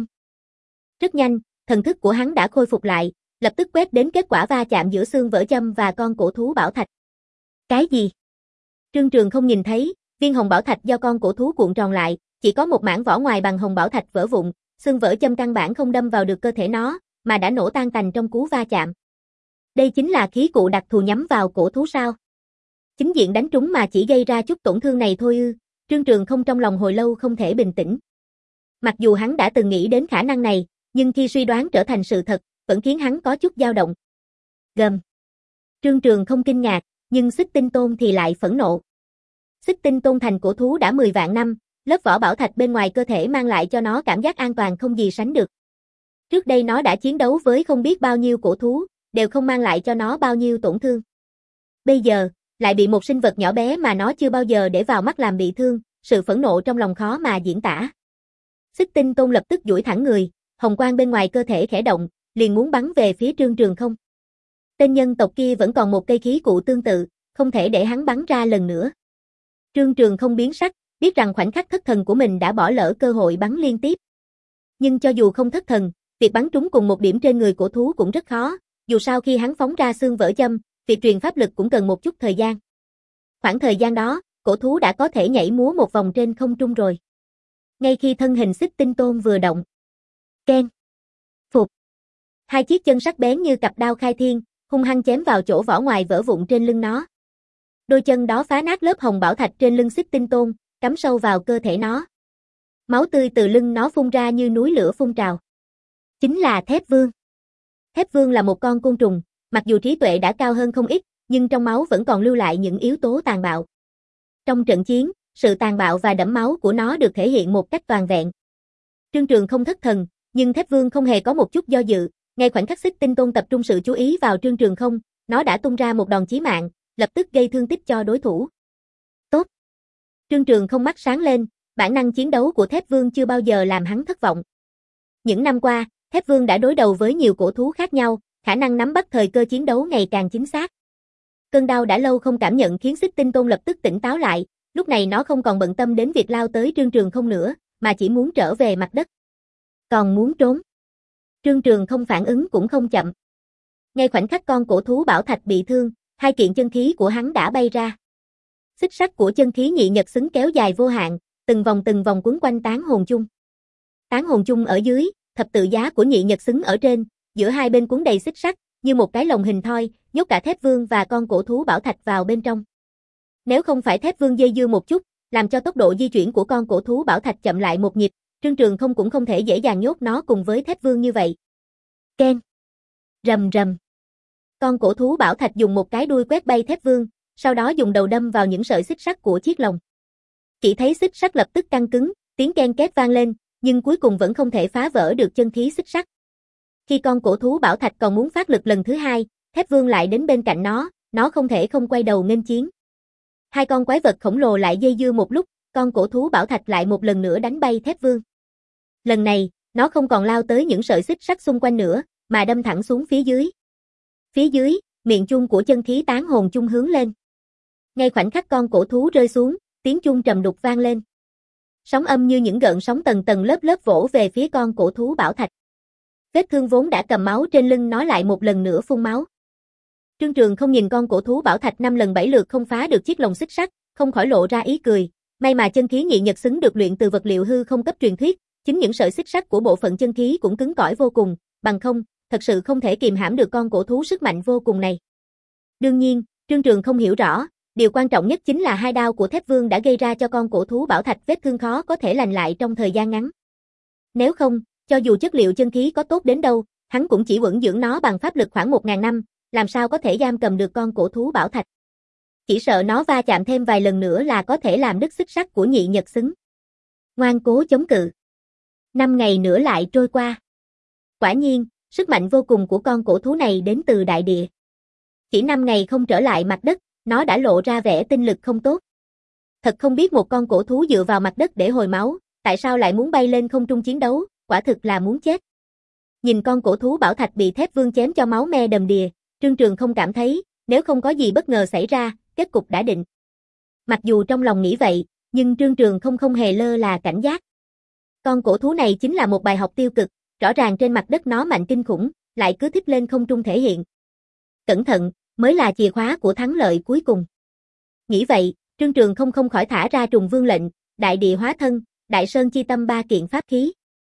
Rất nhanh, thần thức của hắn đã khôi phục lại, lập tức quét đến kết quả va chạm giữa xương vỡ châm và con cổ thú bảo thạch. Cái gì? Trương Trường không nhìn thấy, viên hồng bảo thạch do con cổ thú cuộn tròn lại, chỉ có một mảng vỏ ngoài bằng hồng bảo thạch vỡ vụn, xương vỡ châm căn bản không đâm vào được cơ thể nó, mà đã nổ tan tành trong cú va chạm. Đây chính là khí cụ đặc thù nhắm vào cổ thú sao? Chính diện đánh trúng mà chỉ gây ra chút tổn thương này thôi ư? Trương Trường không trong lòng hồi lâu không thể bình tĩnh. Mặc dù hắn đã từng nghĩ đến khả năng này, nhưng khi suy đoán trở thành sự thật, vẫn khiến hắn có chút dao động. Gầm. Trương Trường không kinh ngạc, nhưng Xích Tinh Tôn thì lại phẫn nộ. Xích Tinh Tôn thành cổ thú đã mười vạn năm, lớp vỏ bảo thạch bên ngoài cơ thể mang lại cho nó cảm giác an toàn không gì sánh được. Trước đây nó đã chiến đấu với không biết bao nhiêu cổ thú, đều không mang lại cho nó bao nhiêu tổn thương. Bây giờ, lại bị một sinh vật nhỏ bé mà nó chưa bao giờ để vào mắt làm bị thương, sự phẫn nộ trong lòng khó mà diễn tả. Xích Tinh Tôn lập tức duỗi thẳng người, hồng quang bên ngoài cơ thể khẽ động, liền muốn bắn về phía Trương Trường không. Tên nhân tộc kia vẫn còn một cây khí cụ tương tự, không thể để hắn bắn ra lần nữa. Trương Trường không biến sắc, biết rằng khoảnh khắc thất thần của mình đã bỏ lỡ cơ hội bắn liên tiếp. Nhưng cho dù không thất thần, việc bắn trúng cùng một điểm trên người cổ thú cũng rất khó, dù sao khi hắn phóng ra xương vỡ châm, việc truyền pháp lực cũng cần một chút thời gian. Khoảng thời gian đó, cổ thú đã có thể nhảy múa một vòng trên không trung rồi. Ngay khi thân hình Xích Tinh Tôn vừa động, keng, phục, hai chiếc chân sắc bén như cặp đao khai thiên, hung hăng chém vào chỗ vỏ ngoài vỡ vụn trên lưng nó. Đôi chân đó phá nát lớp hồng bảo thạch trên lưng Xích Tinh Tôn, cắm sâu vào cơ thể nó. Máu tươi từ lưng nó phun ra như núi lửa phun trào. Chính là Thép Vương. Thép Vương là một con côn trùng, mặc dù trí tuệ đã cao hơn không ít, nhưng trong máu vẫn còn lưu lại những yếu tố tàn bạo. Trong trận chiến, sự tàn bạo và đẫm máu của nó được thể hiện một cách toàn vẹn. Trương Trường không thất thần, nhưng Thép Vương không hề có một chút do dự, ngay khoảnh khắc Xích Tinh Tôn tập trung sự chú ý vào Trương Trường không, nó đã tung ra một đòn chí mạng, lập tức gây thương tích cho đối thủ. Tốt. Trương Trường không mắt sáng lên, bản năng chiến đấu của Thép Vương chưa bao giờ làm hắn thất vọng. Những năm qua, Thép Vương đã đối đầu với nhiều cổ thú khác nhau, khả năng nắm bắt thời cơ chiến đấu ngày càng chính xác. Cơn đau đã lâu không cảm nhận khiến Xích Tinh Tôn lập tức tỉnh táo lại, lúc này nó không còn bận tâm đến việc lao tới Trương Trường không nữa, mà chỉ muốn trở về mặt đất. Còn muốn trốn. Trương Trường không phản ứng cũng không chậm. Ngay khoảnh khắc con cổ thú bảo thạch bị thương, hai kiện chân khí của hắn đã bay ra. Xích sắt của chân khí nhị nhật xứng kéo dài vô hạn, từng vòng từng vòng quấn quanh tán hồn chung. Tán hồn chung ở dưới, thập tự giá của nhị nhật xứng ở trên, giữa hai bên cuốn đầy xích sắt, như một cái lồng hình thoi, nhốt cả Thép Vương và con cổ thú bảo thạch vào bên trong. Nếu không phải Thép Vương dây dưa một chút, làm cho tốc độ di chuyển của con cổ thú bảo thạch chậm lại một nhịp, Trương Trường không cũng không thể dễ dàng nhốt nó cùng với Thép Vương như vậy. Keng. Rầm rầm. Con cổ thú bảo thạch dùng một cái đuôi quét bay Thép Vương, sau đó dùng đầu đâm vào những sợi xích sắt của chiếc lồng. Chỉ thấy xích sắt lập tức căng cứng, tiếng ken két vang lên, nhưng cuối cùng vẫn không thể phá vỡ được chân khí xích sắt. Khi con cổ thú bảo thạch còn muốn phát lực lần thứ hai, Thép Vương lại đến bên cạnh nó, nó không thể không quay đầu nghênh chiến. Hai con quái vật khổng lồ lại dây dưa một lúc, con cổ thú bảo thạch lại một lần nữa đánh bay Thép Vương. Lần này, nó không còn lao tới những sợi xích sắt xung quanh nữa, mà đâm thẳng xuống phía dưới. Phía dưới, miệng chuông của chân khí tán hồn chung hướng lên. Ngay khoảnh khắc con cổ thú rơi xuống, tiếng chuông trầm đục vang lên. Sóng âm như những gợn sóng tầng tầng lớp lớp vỗ về phía con cổ thú bảo thạch. Vết thương vốn đã cầm máu trên lưng nó lại một lần nữa phun máu. Trương Trường không nhìn con cổ thú bảo thạch năm lần bảy lượt không phá được chiếc lồng xích sắt, không khỏi lộ ra ý cười. May mà chân khí nhị nhật xứng được luyện từ vật liệu hư không cấp truyền thuyết, chính những sợi xích sắt của bộ phận chân khí cũng cứng cỏi vô cùng, bằng không, thật sự không thể kìm hãm được con cổ thú sức mạnh vô cùng này. Đương nhiên, Trương Trường không hiểu rõ, điều quan trọng nhất chính là hai đao của Thép Vương đã gây ra cho con cổ thú bảo thạch vết thương khó có thể lành lại trong thời gian ngắn. Nếu không, cho dù chất liệu chân khí có tốt đến đâu, hắn cũng chỉ vững dưỡng nó bằng pháp lực khoảng một ngàn năm, làm sao có thể giam cầm được con cổ thú bảo thạch. Chỉ sợ nó va chạm thêm vài lần nữa là có thể làm đứt xích sắt của nhị nhật xứng. Ngoan cố chống cự. Năm ngày nữa lại trôi qua. Quả nhiên, sức mạnh vô cùng của con cổ thú này đến từ đại địa. Chỉ năm ngày không trở lại mặt đất, nó đã lộ ra vẻ tinh lực không tốt. Thật không biết một con cổ thú dựa vào mặt đất để hồi máu, tại sao lại muốn bay lên không trung chiến đấu, quả thực là muốn chết. Nhìn con cổ thú bảo thạch bị Thép Vương chém cho máu me đầm đìa, Trương Trường không cảm thấy, nếu không có gì bất ngờ xảy ra, kết cục đã định. Mặc dù trong lòng nghĩ vậy, nhưng Trương Trường không không hề lơ là cảnh giác. Con cổ thú này chính là một bài học tiêu cực, rõ ràng trên mặt đất nó mạnh kinh khủng, lại cứ thích lên không trung thể hiện. Cẩn thận, mới là chìa khóa của thắng lợi cuối cùng. Nghĩ vậy, Trương Trường không không khỏi thả ra Trùng Vương lệnh, đại địa hóa thân, đại sơn chi tâm ba kiện pháp khí.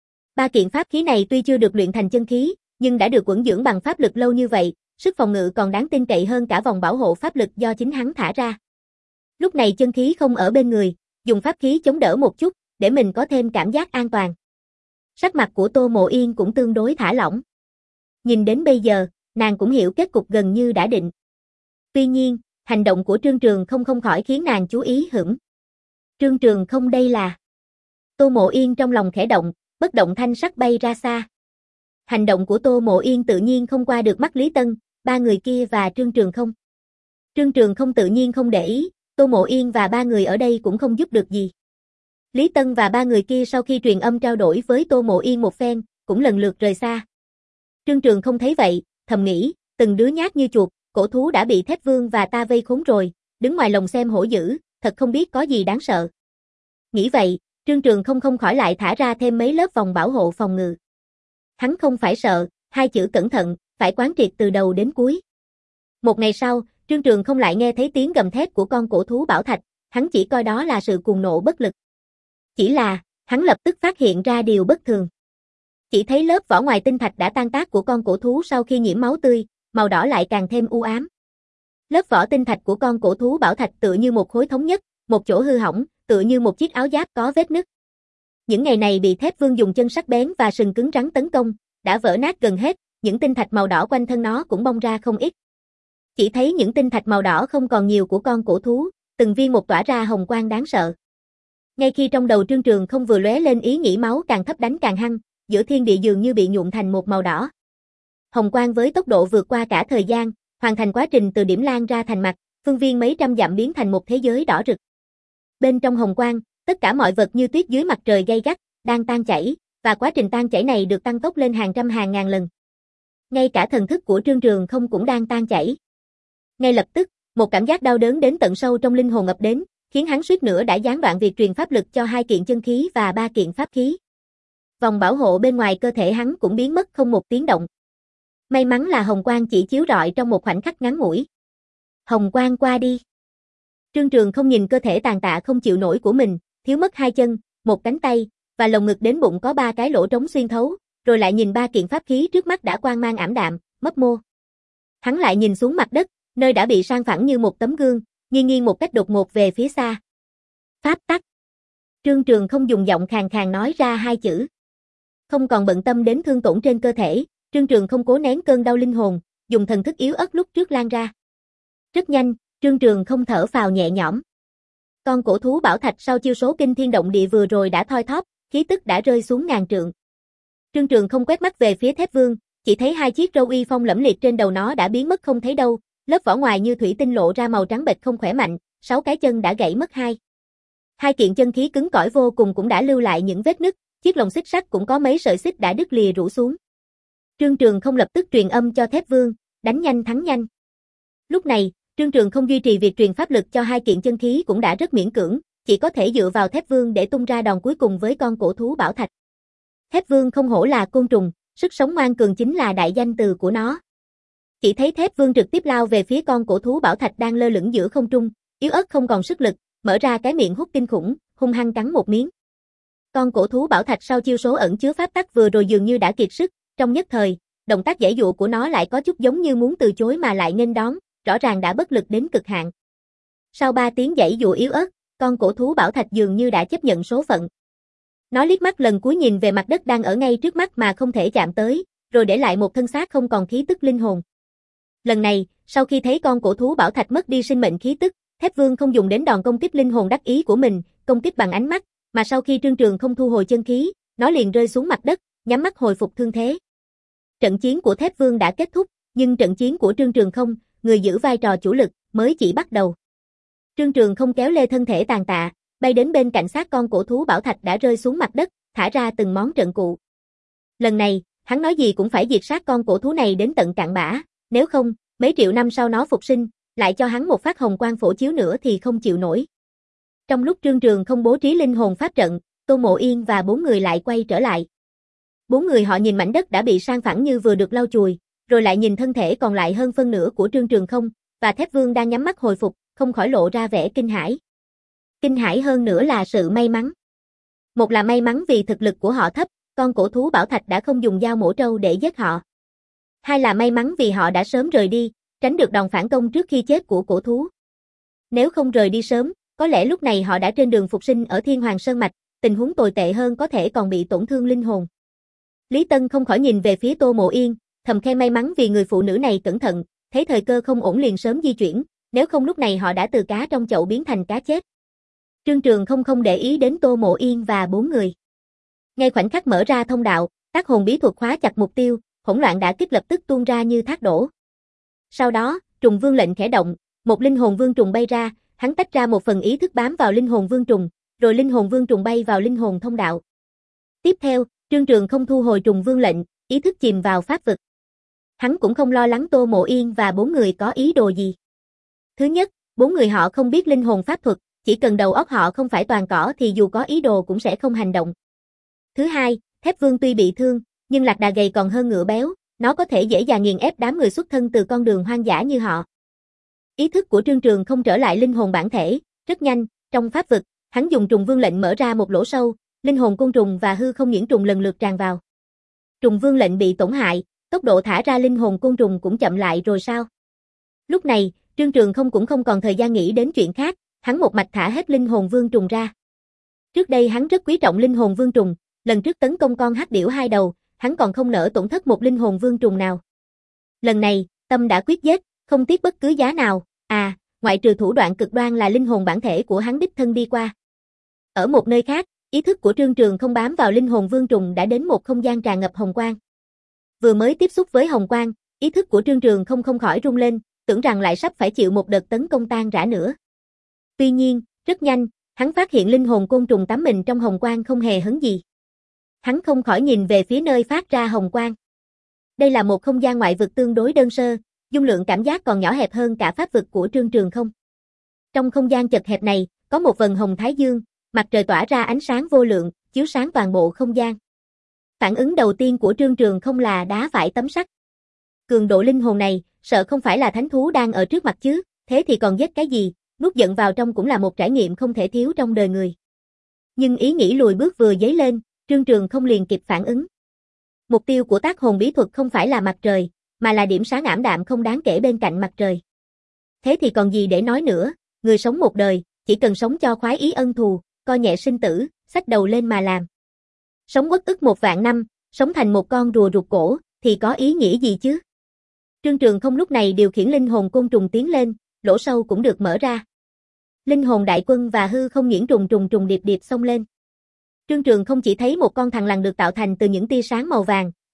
Ba kiện pháp khí này tuy chưa được luyện thành chân khí, nhưng đã được quẩn dưỡng bằng pháp lực lâu như vậy, sức phòng ngự còn đáng tin cậy hơn cả vòng bảo hộ pháp lực do chính hắn thả ra. Lúc này chân khí không ở bên người, dùng pháp khí chống đỡ một chút, để mình có thêm cảm giác an toàn. Sắc mặt của Tô Mộ Yên cũng tương đối thả lỏng. Nhìn đến bây giờ, nàng cũng hiểu kết cục gần như đã định. Tuy nhiên, hành động của Trương Trường không không khỏi khiến nàng chú ý hửng. Trương Trường không đây là... Tô Mộ Yên trong lòng khẽ động, bất động thanh sắc bay ra xa. Hành động của Tô Mộ Yên tự nhiên không qua được mắt Lý Tân, ba người kia và Trương Trường không. Trương Trường không tự nhiên không để ý, Tô Mộ Yên và ba người ở đây cũng không giúp được gì. Lý Tân và ba người kia sau khi truyền âm trao đổi với Tô Mộ Yên một phen, cũng lần lượt rời xa. Trương Trường không thấy vậy, thầm nghĩ, từng đứa nhát như chuột, cổ thú đã bị Thép Vương và ta vây khốn rồi, đứng ngoài lồng xem hổ dữ, thật không biết có gì đáng sợ. Nghĩ vậy, Trương Trường không không khỏi lại thả ra thêm mấy lớp vòng bảo hộ phòng ngự. Hắn không phải sợ, hai chữ cẩn thận, phải quán triệt từ đầu đến cuối. Một ngày sau, Trương Trường không lại nghe thấy tiếng gầm thét của con cổ thú bảo thạch, hắn chỉ coi đó là sự cuồng nộ bất lực. Chỉ là, hắn lập tức phát hiện ra điều bất thường. Chỉ thấy lớp vỏ ngoài tinh thạch đã tan tác của con cổ thú sau khi nhiễm máu tươi, màu đỏ lại càng thêm u ám. Lớp vỏ tinh thạch của con cổ thú bảo thạch tựa như một khối thống nhất, một chỗ hư hỏng, tựa như một chiếc áo giáp có vết nứt. Những ngày này bị Thép Vương dùng chân sắc bén và sừng cứng rắn tấn công, đã vỡ nát gần hết, những tinh thạch màu đỏ quanh thân nó cũng bong ra không ít. Chỉ thấy những tinh thạch màu đỏ không còn nhiều của con cổ thú, từng viên một tỏa ra hồng quang đáng sợ. Ngay khi trong đầu Trương Trường không vừa lóe lên ý nghĩ máu càng thấp đánh càng hăng, giữa thiên địa dường như bị nhuộm thành một màu đỏ. Hồng quang với tốc độ vượt qua cả thời gian, hoàn thành quá trình từ điểm lan ra thành mặt, phương viên mấy trăm dặm biến thành một thế giới đỏ rực. Bên trong hồng quang, tất cả mọi vật như tuyết dưới mặt trời gay gắt, đang tan chảy, và quá trình tan chảy này được tăng tốc lên hàng trăm hàng ngàn lần. Ngay cả thần thức của Trương Trường không cũng đang tan chảy. Ngay lập tức, một cảm giác đau đớn đến tận sâu trong linh hồn ập đến, khiến hắn suýt nữa đã gián đoạn việc truyền pháp lực cho hai kiện chân khí và ba kiện pháp khí. Vòng bảo hộ bên ngoài cơ thể hắn cũng biến mất không một tiếng động. May mắn là hồng quang chỉ chiếu rọi trong một khoảnh khắc ngắn ngủi. Hồng quang qua đi. Trương Trường không nhìn cơ thể tàn tạ không chịu nổi của mình, thiếu mất hai chân, một cánh tay, và lồng ngực đến bụng có ba cái lỗ trống xuyên thấu, rồi lại nhìn ba kiện pháp khí trước mắt đã quang mang ảm đạm, mấp mô. Hắn lại nhìn xuống mặt đất, nơi đã bị san phẳng như một tấm gương, nghiêng nghiêng một cách đột ngột về phía xa. Pháp tắc. Trương Trường không dùng giọng khàn khàn nói ra hai chữ. Không còn bận tâm đến thương tổn trên cơ thể, Trương Trường không cố nén cơn đau linh hồn, dùng thần thức yếu ớt lúc trước lan ra. Rất nhanh, Trương Trường không thở phào nhẹ nhõm. Con cổ thú bảo thạch sau chiêu số kinh thiên động địa vừa rồi đã thoi thóp, khí tức đã rơi xuống ngàn trượng. Trương Trường không quét mắt về phía Thép Vương, chỉ thấy hai chiếc râu uy phong lẫm liệt trên đầu nó đã biến mất không thấy đâu, lớp vỏ ngoài như thủy tinh lộ ra màu trắng bệch không khỏe mạnh, sáu cái chân đã gãy mất hai. Hai kiện chân khí cứng cỏi vô cùng cũng đã lưu lại những vết nứt, chiếc lồng xích sắt cũng có mấy sợi xích đã đứt lìa rũ xuống. Trương Trường không lập tức truyền âm cho Thép Vương, đánh nhanh thắng nhanh. Lúc này, Trương Trường không duy trì việc truyền pháp lực cho hai kiện chân khí cũng đã rất miễn cưỡng, chỉ có thể dựa vào Thép Vương để tung ra đòn cuối cùng với con cổ thú bảo thạch. Thép Vương không hổ là côn trùng, sức sống ngoan cường chính là đại danh từ của nó. Chỉ thấy Thép Vương trực tiếp lao về phía con cổ thú bảo thạch đang lơ lửng giữa không trung, yếu ớt không còn sức lực, mở ra cái miệng hút kinh khủng, hung hăng cắn một miếng. Con cổ thú bảo thạch sau chiêu số ẩn chứa pháp tắc vừa rồi dường như đã kiệt sức, trong nhất thời, động tác giãy dụa của nó lại có chút giống như muốn từ chối mà lại nghênh đón, rõ ràng đã bất lực đến cực hạn. Sau ba tiếng giãy dụa yếu ớt, con cổ thú bảo thạch dường như đã chấp nhận số phận. Nó liếc mắt lần cuối nhìn về mặt đất đang ở ngay trước mắt mà không thể chạm tới, rồi để lại một thân xác không còn khí tức linh hồn. Lần này, sau khi thấy con cổ thú bảo thạch mất đi sinh mệnh khí tức, Thép Vương không dùng đến đòn công kích linh hồn đắc ý của mình, công kích bằng ánh mắt, mà sau khi Trương Trường không thu hồi chân khí, nó liền rơi xuống mặt đất, nhắm mắt hồi phục thương thế. Trận chiến của Thép Vương đã kết thúc, nhưng trận chiến của Trương Trường không, người giữ vai trò chủ lực, mới chỉ bắt đầu. Trương Trường không kéo lê thân thể tàn tạ, bay đến bên cạnh xác con cổ thú bảo thạch đã rơi xuống mặt đất, thả ra từng món trận cụ. Lần này, hắn nói gì cũng phải diệt sát con cổ thú này đến tận cạn bã, nếu không, mấy triệu năm sau nó phục sinh, lại cho hắn một phát hồng quang phổ chiếu nữa thì không chịu nổi. Trong lúc Trương Trường không bố trí linh hồn pháp trận, Tô Mộ Yên và bốn người lại quay trở lại. Bốn người họ nhìn mảnh đất đã bị san phẳng như vừa được lau chùi, rồi lại nhìn thân thể còn lại hơn phân nửa của Trương Trường không, và Thép Vương đang nhắm mắt hồi phục, không khỏi lộ ra vẻ kinh hãi. Kinh hãi hơn nữa là sự may mắn. Một là may mắn vì thực lực của họ thấp, con cổ thú bảo thạch đã không dùng dao mổ trâu để giết họ. Hai là may mắn vì họ đã sớm rời đi, tránh được đòn phản công trước khi chết của cổ thú. Nếu không rời đi sớm, có lẽ lúc này họ đã trên đường phục sinh ở Thiên Hoàng Sơn Mạch, tình huống tồi tệ hơn có thể còn bị tổn thương linh hồn. Lý Tân không khỏi nhìn về phía Tô Mộ Yên, thầm khen may mắn vì người phụ nữ này cẩn thận, thấy thời cơ không ổn liền sớm di chuyển, nếu không lúc này họ đã từ cá trong chậu biến thành cá chết. Trương Trường không không để ý đến Tô Mộ Yên và bốn người. Ngay khoảnh khắc mở ra thông đạo, tác hồn bí thuật khóa chặt mục tiêu, hỗn loạn đã kích lập tức tuôn ra như thác đổ. Sau đó, trùng vương lệnh khẽ động, một linh hồn vương trùng bay ra, hắn tách ra một phần ý thức bám vào linh hồn vương trùng, rồi linh hồn vương trùng bay vào linh hồn thông đạo. Tiếp theo, Trương Trường không thu hồi trùng vương lệnh, ý thức chìm vào pháp vực. Hắn cũng không lo lắng Tô Mộ Yên và bốn người có ý đồ gì. Thứ nhất, bốn người họ không biết linh hồn pháp thuật, chỉ cần đầu óc họ không phải toàn cỏ thì dù có ý đồ cũng sẽ không hành động. Thứ hai, Thép Vương tuy bị thương, nhưng lạc đà gầy còn hơn ngựa béo, nó có thể dễ dàng nghiền ép đám người xuất thân từ con đường hoang dã như họ. Ý thức của Trương Trường không trở lại linh hồn bản thể, rất nhanh, trong pháp vực, hắn dùng trùng vương lệnh mở ra một lỗ sâu, linh hồn côn trùng và hư không nhuyễn trùng lần lượt tràn vào. Trùng vương lệnh bị tổn hại, tốc độ thả ra linh hồn côn trùng cũng chậm lại rồi sao? Lúc này, Trương Trường không cũng không còn thời gian nghĩ đến chuyện khác, hắn một mạch thả hết linh hồn vương trùng ra. Trước đây hắn rất quý trọng linh hồn vương trùng, lần trước tấn công con hắc điểu hai đầu, hắn còn không nỡ tổn thất một linh hồn vương trùng nào. Lần này, tâm đã quyết giết, không tiếc bất cứ giá nào, à, ngoại trừ thủ đoạn cực đoan là linh hồn bản thể của hắn đích thân đi qua. Ở một nơi khác, ý thức của Trương Trường không bám vào linh hồn vương trùng đã đến một không gian tràn ngập hồng quang. Vừa mới tiếp xúc với hồng quang, ý thức của Trương Trường không không khỏi rung lên, tưởng rằng lại sắp phải chịu một đợt tấn công tan rã nữa. Tuy nhiên, rất nhanh, hắn phát hiện linh hồn côn trùng tắm mình trong hồng quang không hề hấn gì. Hắn không khỏi nhìn về phía nơi phát ra hồng quang. Đây là một không gian ngoại vực tương đối đơn sơ, dung lượng cảm giác còn nhỏ hẹp hơn cả pháp vực của Trương Trường không. Trong không gian chật hẹp này, có một vầng hồng thái dương, mặt trời tỏa ra ánh sáng vô lượng, chiếu sáng toàn bộ không gian. Phản ứng đầu tiên của Trương Trường không là đá phải tấm sắt. Cường độ linh hồn này, sợ không phải là thánh thú đang ở trước mặt chứ, thế thì còn giết cái gì, nuốt giận vào trong cũng là một trải nghiệm không thể thiếu trong đời người. Nhưng ý nghĩ lùi bước vừa dấy lên, Trương Trường không liền kịp phản ứng. Mục tiêu của tác hồn bí thuật không phải là mặt trời, mà là điểm sáng ảm đạm không đáng kể bên cạnh mặt trời. Thế thì còn gì để nói nữa, người sống một đời, chỉ cần sống cho khoái ý ân thù, coi nhẹ sinh tử, xách đầu lên mà làm. Sống uất ức một vạn năm, sống thành một con rùa rụt cổ, thì có ý nghĩa gì chứ? Trương Trường không lúc này điều khiển linh hồn côn trùng tiến lên, lỗ sâu cũng được mở ra. Linh hồn đại quân và hư không nhuyễn trùng trùng trùng điệp điệp xông lên. Trương Trường không chỉ thấy một con thằn lằn được tạo thành từ những tia sáng màu vàng,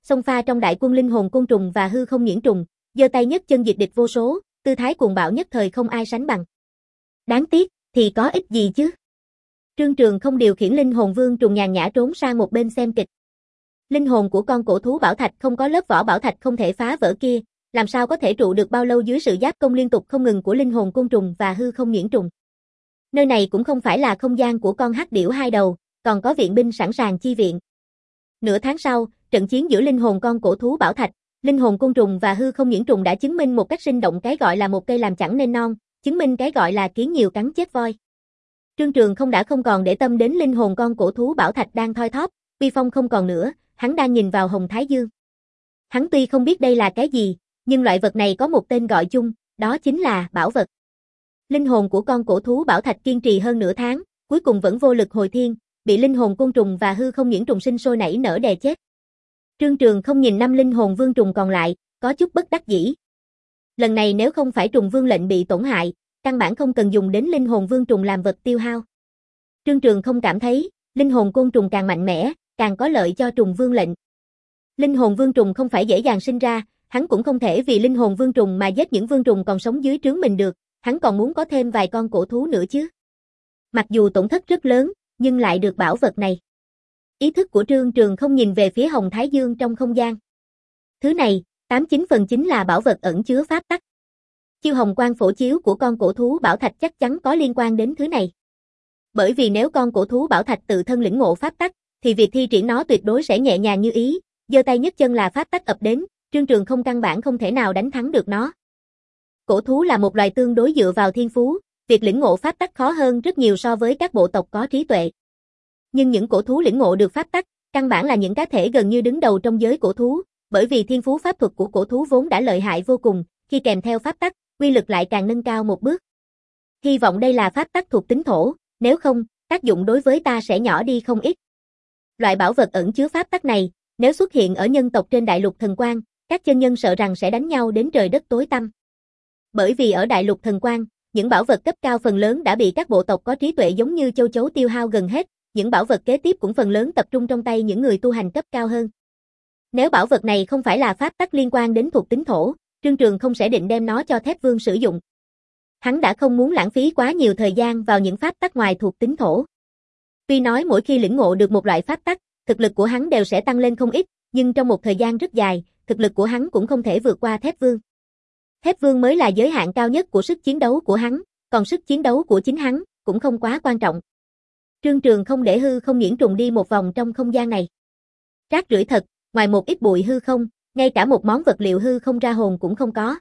xông pha trong đại quân linh hồn côn trùng và hư không nhuyễn trùng, giơ tay nhất chân diệt địch vô số, tư thái cuồng bạo nhất thời không ai sánh bằng. Đáng tiếc, thì có ích gì chứ? Trương Trường không điều khiển linh hồn vương trùng nhàn nhã trốn sang một bên xem kịch. Linh hồn của con cổ thú bảo thạch không có lớp vỏ bảo thạch không thể phá vỡ kia, làm sao có thể trụ được bao lâu dưới sự giáp công liên tục không ngừng của linh hồn côn trùng và hư không nhuyễn trùng. Nơi này cũng không phải là không gian của con hắc điểu hai đầu, còn có viện binh sẵn sàng chi viện. Nửa tháng sau, trận chiến giữa linh hồn con cổ thú bảo thạch, linh hồn côn trùng và hư không nhuyễn trùng đã chứng minh một cách sinh động cái gọi là một cây làm chẳng nên non, chứng minh cái gọi là kiến nhiều cắn chết voi. Trương Trường không đã không còn để tâm đến linh hồn con cổ thú bảo thạch đang thoi thóp, uy phong không còn nữa, hắn đang nhìn vào Hồng Thái Dương. Hắn tuy không biết đây là cái gì, nhưng loại vật này có một tên gọi chung, đó chính là bảo vật. Linh hồn của con cổ thú bảo thạch kiên trì hơn nửa tháng, cuối cùng vẫn vô lực hồi thiên, bị linh hồn côn trùng và hư không nhuyễn trùng sinh sôi nảy nở đè chết. Trương Trường không nhìn năm linh hồn vương trùng còn lại, có chút bất đắc dĩ. Lần này nếu không phải trùng vương lệnh bị tổn hại, căn bản không cần dùng đến linh hồn vương trùng làm vật tiêu hao. Trương Trường không cảm thấy, linh hồn côn trùng càng mạnh mẽ, càng có lợi cho trùng vương lệnh. Linh hồn vương trùng không phải dễ dàng sinh ra, hắn cũng không thể vì linh hồn vương trùng mà giết những vương trùng còn sống dưới trướng mình được, hắn còn muốn có thêm vài con cổ thú nữa chứ. Mặc dù tổn thất rất lớn, nhưng lại được bảo vật này. Ý thức của Trương Trường không nhìn về phía Hồng Thái Dương trong không gian. Thứ này, tám chín phần chính là bảo vật ẩn chứa pháp tắc. Chiêu hồng quang phổ chiếu của con cổ thú bảo thạch chắc chắn có liên quan đến thứ này. Bởi vì nếu con cổ thú bảo thạch tự thân lĩnh ngộ pháp tắc, thì việc thi triển nó tuyệt đối sẽ nhẹ nhàng như ý, giơ tay nhấc chân là pháp tắc ập đến, Trương Trường không căn bản không thể nào đánh thắng được nó. Cổ thú là một loài tương đối dựa vào thiên phú, việc lĩnh ngộ pháp tắc khó hơn rất nhiều so với các bộ tộc có trí tuệ. Nhưng những cổ thú lĩnh ngộ được pháp tắc, căn bản là những cá thể gần như đứng đầu trong giới cổ thú, bởi vì thiên phú pháp thuật của cổ thú vốn đã lợi hại vô cùng, khi kèm theo pháp tắc, uy lực lại càng nâng cao một bước. Hy vọng đây là pháp tắc thuộc tính thổ, nếu không, tác dụng đối với ta sẽ nhỏ đi không ít. Loại bảo vật ẩn chứa pháp tắc này, nếu xuất hiện ở nhân tộc trên đại lục thần quang, các chân nhân sợ rằng sẽ đánh nhau đến trời đất tối tăm. Bởi vì ở đại lục thần quang, những bảo vật cấp cao phần lớn đã bị các bộ tộc có trí tuệ giống như châu chấu tiêu hao gần hết, những bảo vật kế tiếp cũng phần lớn tập trung trong tay những người tu hành cấp cao hơn. Nếu bảo vật này không phải là pháp tắc liên quan đến thuộc tính thổ, Trương Trường không sẽ định đem nó cho Thép Vương sử dụng. Hắn đã không muốn lãng phí quá nhiều thời gian vào những pháp tắc ngoài thuộc tính thổ. Tuy nói mỗi khi lĩnh ngộ được một loại pháp tắc, thực lực của hắn đều sẽ tăng lên không ít, nhưng trong một thời gian rất dài, thực lực của hắn cũng không thể vượt qua Thép Vương. Thép Vương mới là giới hạn cao nhất của sức chiến đấu của hắn, còn sức chiến đấu của chính hắn cũng không quá quan trọng. Trương Trường không để hư không nhuyễn trùng đi một vòng trong không gian này. Rác rưởi thật, ngoài một ít bụi hư không, ngay cả một món vật liệu hư không ra hồn cũng không có.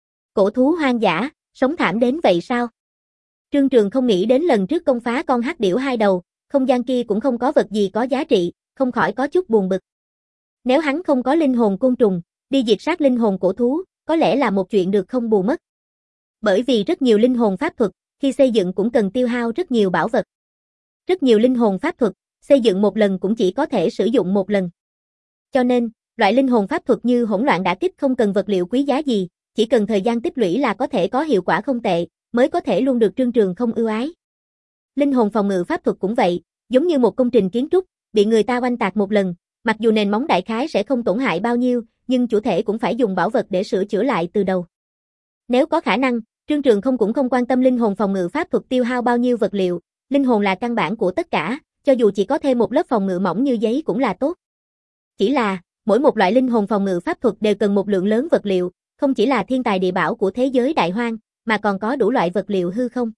Cổ thú hoang dã, sống thảm đến vậy sao? Trương Trường không nghĩ đến lần trước công phá con hắc điểu hai đầu, không gian kia cũng không có vật gì có giá trị, không khỏi có chút buồn bực. Nếu hắn không có linh hồn côn trùng, đi diệt sát linh hồn cổ thú, có lẽ là một chuyện được không bù mất. Bởi vì rất nhiều linh hồn pháp thuật, khi xây dựng cũng cần tiêu hao rất nhiều bảo vật. Rất nhiều linh hồn pháp thuật, xây dựng một lần cũng chỉ có thể sử dụng một lần. Cho nên, loại linh hồn pháp thuật như hỗn loạn đả kích không cần vật liệu quý giá gì, chỉ cần thời gian tích lũy là có thể có hiệu quả không tệ, mới có thể luôn được Trương Trường không ưu ái. Linh hồn phòng ngự pháp thuật cũng vậy, giống như một công trình kiến trúc, bị người ta oanh tạc một lần, mặc dù nền móng đại khái sẽ không tổn hại bao nhiêu, nhưng chủ thể cũng phải dùng bảo vật để sửa chữa lại từ đầu. Nếu có khả năng, Trương Trường không cũng không quan tâm linh hồn phòng ngự pháp thuật tiêu hao bao nhiêu vật liệu, linh hồn là căn bản của tất cả, cho dù chỉ có thêm một lớp phòng ngự mỏng như giấy cũng là tốt. Chỉ là, mỗi một loại linh hồn phòng ngự pháp thuật đều cần một lượng lớn vật liệu, không chỉ là thiên tài địa bảo của thế giới đại hoang, mà còn có đủ loại vật liệu hư không.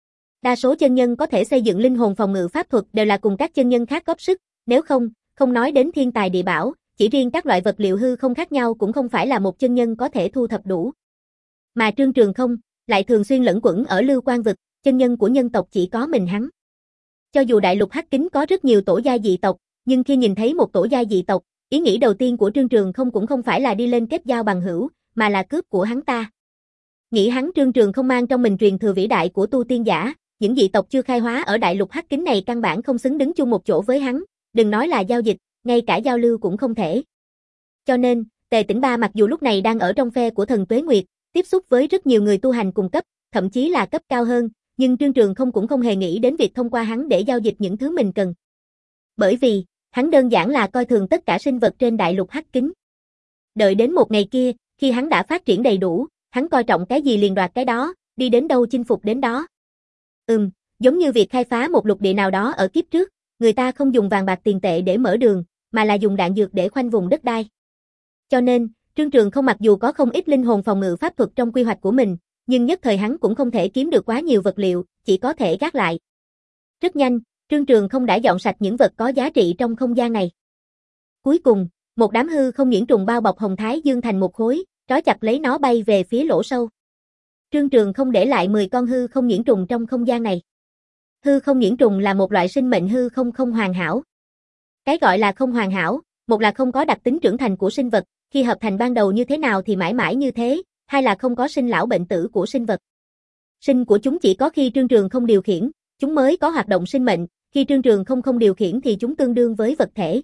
Đa số chân nhân có thể xây dựng linh hồn phòng ngự pháp thuật đều là cùng các chân nhân khác góp sức, nếu không, không nói đến thiên tài địa bảo, chỉ riêng các loại vật liệu hư không khác nhau cũng không phải là một chân nhân có thể thu thập đủ. Mà Trương Trường không, lại thường xuyên lẫn quẩn ở Lưu Quan vực, chân nhân của nhân tộc chỉ có mình hắn. Cho dù đại lục hắc kính có rất nhiều tổ gia dị tộc, nhưng khi nhìn thấy một tổ gia dị tộc, ý nghĩ đầu tiên của Trương Trường không cũng không phải là đi lên kết giao bằng hữu, mà là cướp của hắn ta. Nghĩ hắn Trương Trường không mang trong mình truyền thừa vĩ đại của tu tiên giả, những dị tộc chưa khai hóa ở đại lục hắc kính này căn bản không xứng đứng chung một chỗ với hắn, đừng nói là giao dịch, ngay cả giao lưu cũng không thể. Cho nên, Tề Tĩnh Ba mặc dù lúc này đang ở trong phe của thần Tuế Nguyệt, tiếp xúc với rất nhiều người tu hành cùng cấp, thậm chí là cấp cao hơn, nhưng Trương Trường không cũng không hề nghĩ đến việc thông qua hắn để giao dịch những thứ mình cần. Bởi vì, Hắn đơn giản là coi thường tất cả sinh vật trên đại lục hắc kính. Đợi đến một ngày kia, khi hắn đã phát triển đầy đủ, hắn coi trọng cái gì liền đoạt cái đó, đi đến đâu chinh phục đến đó. Ừm, giống như việc khai phá một lục địa nào đó ở kiếp trước, người ta không dùng vàng bạc tiền tệ để mở đường, mà là dùng đạn dược để khoanh vùng đất đai. Cho nên, Trương Trường Không mặc dù có không ít linh hồn phòng ngự pháp thuật trong quy hoạch của mình, nhưng nhất thời hắn cũng không thể kiếm được quá nhiều vật liệu, chỉ có thể gác lại. Rất nhanh, Trương Trường Không đã dọn sạch những vật có giá trị trong không gian này. Cuối cùng, một đám hư không nhuyễn trùng bao bọc Hồng Thái Dương thành một khối, trói chặt lấy nó bay về phía lỗ sâu. Trương Trường Không để lại mười con hư không nhuyễn trùng trong không gian này. Hư không nhuyễn trùng là một loại sinh mệnh hư không không hoàn hảo. Cái gọi là không hoàn hảo, một là không có đặc tính trưởng thành của sinh vật, khi hợp thành ban đầu như thế nào thì mãi mãi như thế, hai là không có sinh lão bệnh tử của sinh vật. Sinh của chúng chỉ có khi Trương Trường Không điều khiển, chúng mới có hoạt động sinh mệnh, khi Trương Trường Không không điều khiển thì chúng tương đương với vật thể.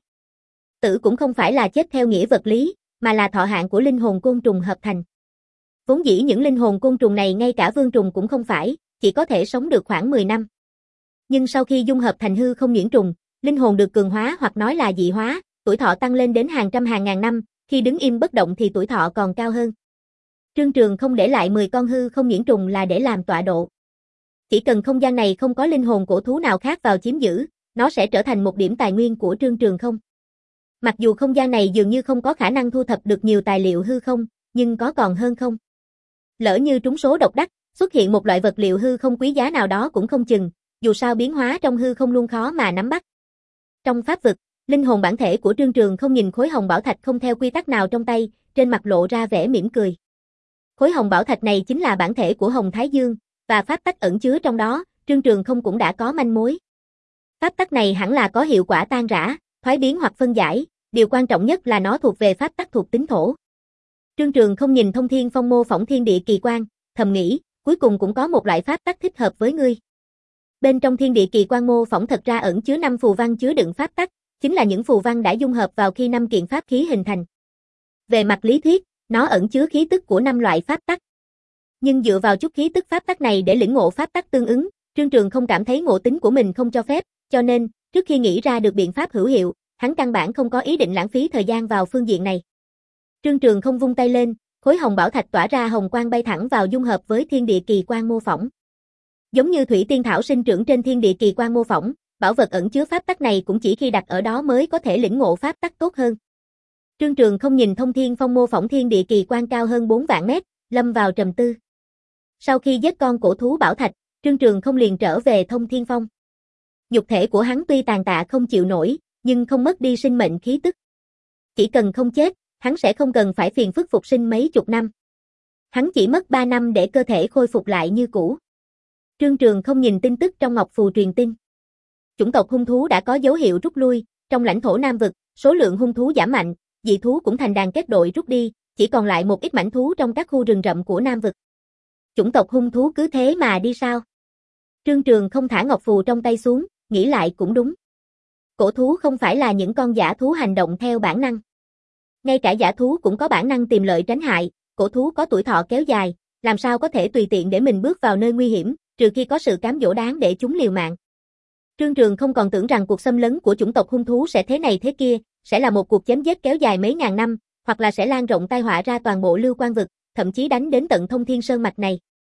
Tử cũng không phải là chết theo nghĩa vật lý, mà là thọ hạn của linh hồn côn trùng hợp thành. Vốn dĩ những linh hồn côn trùng này ngay cả vương trùng cũng không phải, chỉ có thể sống được khoảng mười năm. Nhưng sau khi dung hợp thành hư không nhuyễn trùng, linh hồn được cường hóa hoặc nói là dị hóa, tuổi thọ tăng lên đến hàng trăm hàng ngàn năm, khi đứng im bất động thì tuổi thọ còn cao hơn. Trương Trường Không để lại mười con hư không nhuyễn trùng là để làm tọa độ. Chỉ cần không gian này không có linh hồn cổ thú nào khác vào chiếm giữ, nó sẽ trở thành một điểm tài nguyên của Trương Trường Không. Mặc dù không gian này dường như không có khả năng thu thập được nhiều tài liệu hư không, nhưng có còn hơn không. Lỡ như trúng số độc đắc, xuất hiện một loại vật liệu hư không quý giá nào đó cũng không chừng, dù sao biến hóa trong hư không luôn khó mà nắm bắt. Trong pháp vực, linh hồn bản thể của Trương Trường Không nhìn khối hồng bảo thạch không theo quy tắc nào trong tay, trên mặt lộ ra vẻ mỉm cười. Khối hồng bảo thạch này chính là bản thể của Hồng Thái Dương, và pháp tắc ẩn chứa trong đó, Trương Trường Không cũng đã có manh mối. Pháp tắc này hẳn là có hiệu quả tan rã, thoái biến hoặc phân giải, điều quan trọng nhất là nó thuộc về pháp tắc thuộc tính thổ. Trương Trường Không nhìn Thông Thiên Phong mô phỏng thiên địa kỳ quan, thầm nghĩ, cuối cùng cũng có một loại pháp tắc thích hợp với ngươi. Bên trong thiên địa kỳ quan mô phỏng thật ra ẩn chứa năm phù văn chứa đựng pháp tắc, chính là những phù văn đã dung hợp vào khi năm kiện pháp khí hình thành. Về mặt lý thuyết, nó ẩn chứa khí tức của năm loại pháp tắc. Nhưng dựa vào chút khí tức pháp tắc này để lĩnh ngộ pháp tắc tương ứng, Trương Trường Không cảm thấy ngộ tính của mình không cho phép, cho nên, trước khi nghĩ ra được biện pháp hữu hiệu, hắn căn bản không có ý định lãng phí thời gian vào phương diện này. Trương Trường Không vung tay lên, khối hồng bảo thạch tỏa ra hồng quang bay thẳng vào dung hợp với thiên địa kỳ quan mô phỏng. Giống như thủy tiên thảo sinh trưởng trên thiên địa kỳ quan mô phỏng, bảo vật ẩn chứa pháp tắc này cũng chỉ khi đặt ở đó mới có thể lĩnh ngộ pháp tắc tốt hơn. Trương Trường Không nhìn Thông Thiên Phong mô phỏng thiên địa kỳ quan cao hơn bốn vạn mét, lâm vào trầm tư. Sau khi giết con cổ thú bảo thạch, Trương Trường Không liền trở về Thông Thiên Phong. Nhục thể của hắn tuy tàn tạ không chịu nổi, nhưng không mất đi sinh mệnh khí tức. Chỉ cần không chết, hắn sẽ không cần phải phiền phức phục sinh mấy chục năm. Hắn chỉ mất ba năm để cơ thể khôi phục lại như cũ. Trương Trường Không nhìn tin tức trong ngọc phù truyền tin. Chủng tộc hung thú đã có dấu hiệu rút lui, trong lãnh thổ Nam vực, số lượng hung thú giảm mạnh, dị thú cũng thành đàn kết đội rút đi, chỉ còn lại một ít mảnh thú trong các khu rừng rậm của Nam vực. Chủng tộc hung thú cứ thế mà đi sao? Trương Trường Không thả ngọc phù trong tay xuống, nghĩ lại cũng đúng. Cổ thú không phải là những con dã thú hành động theo bản năng. Ngay cả dã thú cũng có bản năng tìm lợi tránh hại, cổ thú có tuổi thọ kéo dài, làm sao có thể tùy tiện để mình bước vào nơi nguy hiểm, trừ khi có sự cám dỗ đáng để chúng liều mạng. Trương Trường Không còn tưởng rằng cuộc xâm lấn của chủng tộc hung thú sẽ thế này thế kia, sẽ là một cuộc chém giết kéo dài mấy ngàn năm, hoặc là sẽ lan rộng tai họa ra toàn bộ Lưu Quan vực, thậm chí đánh đến tận Thông Thiên Sơn mạch này.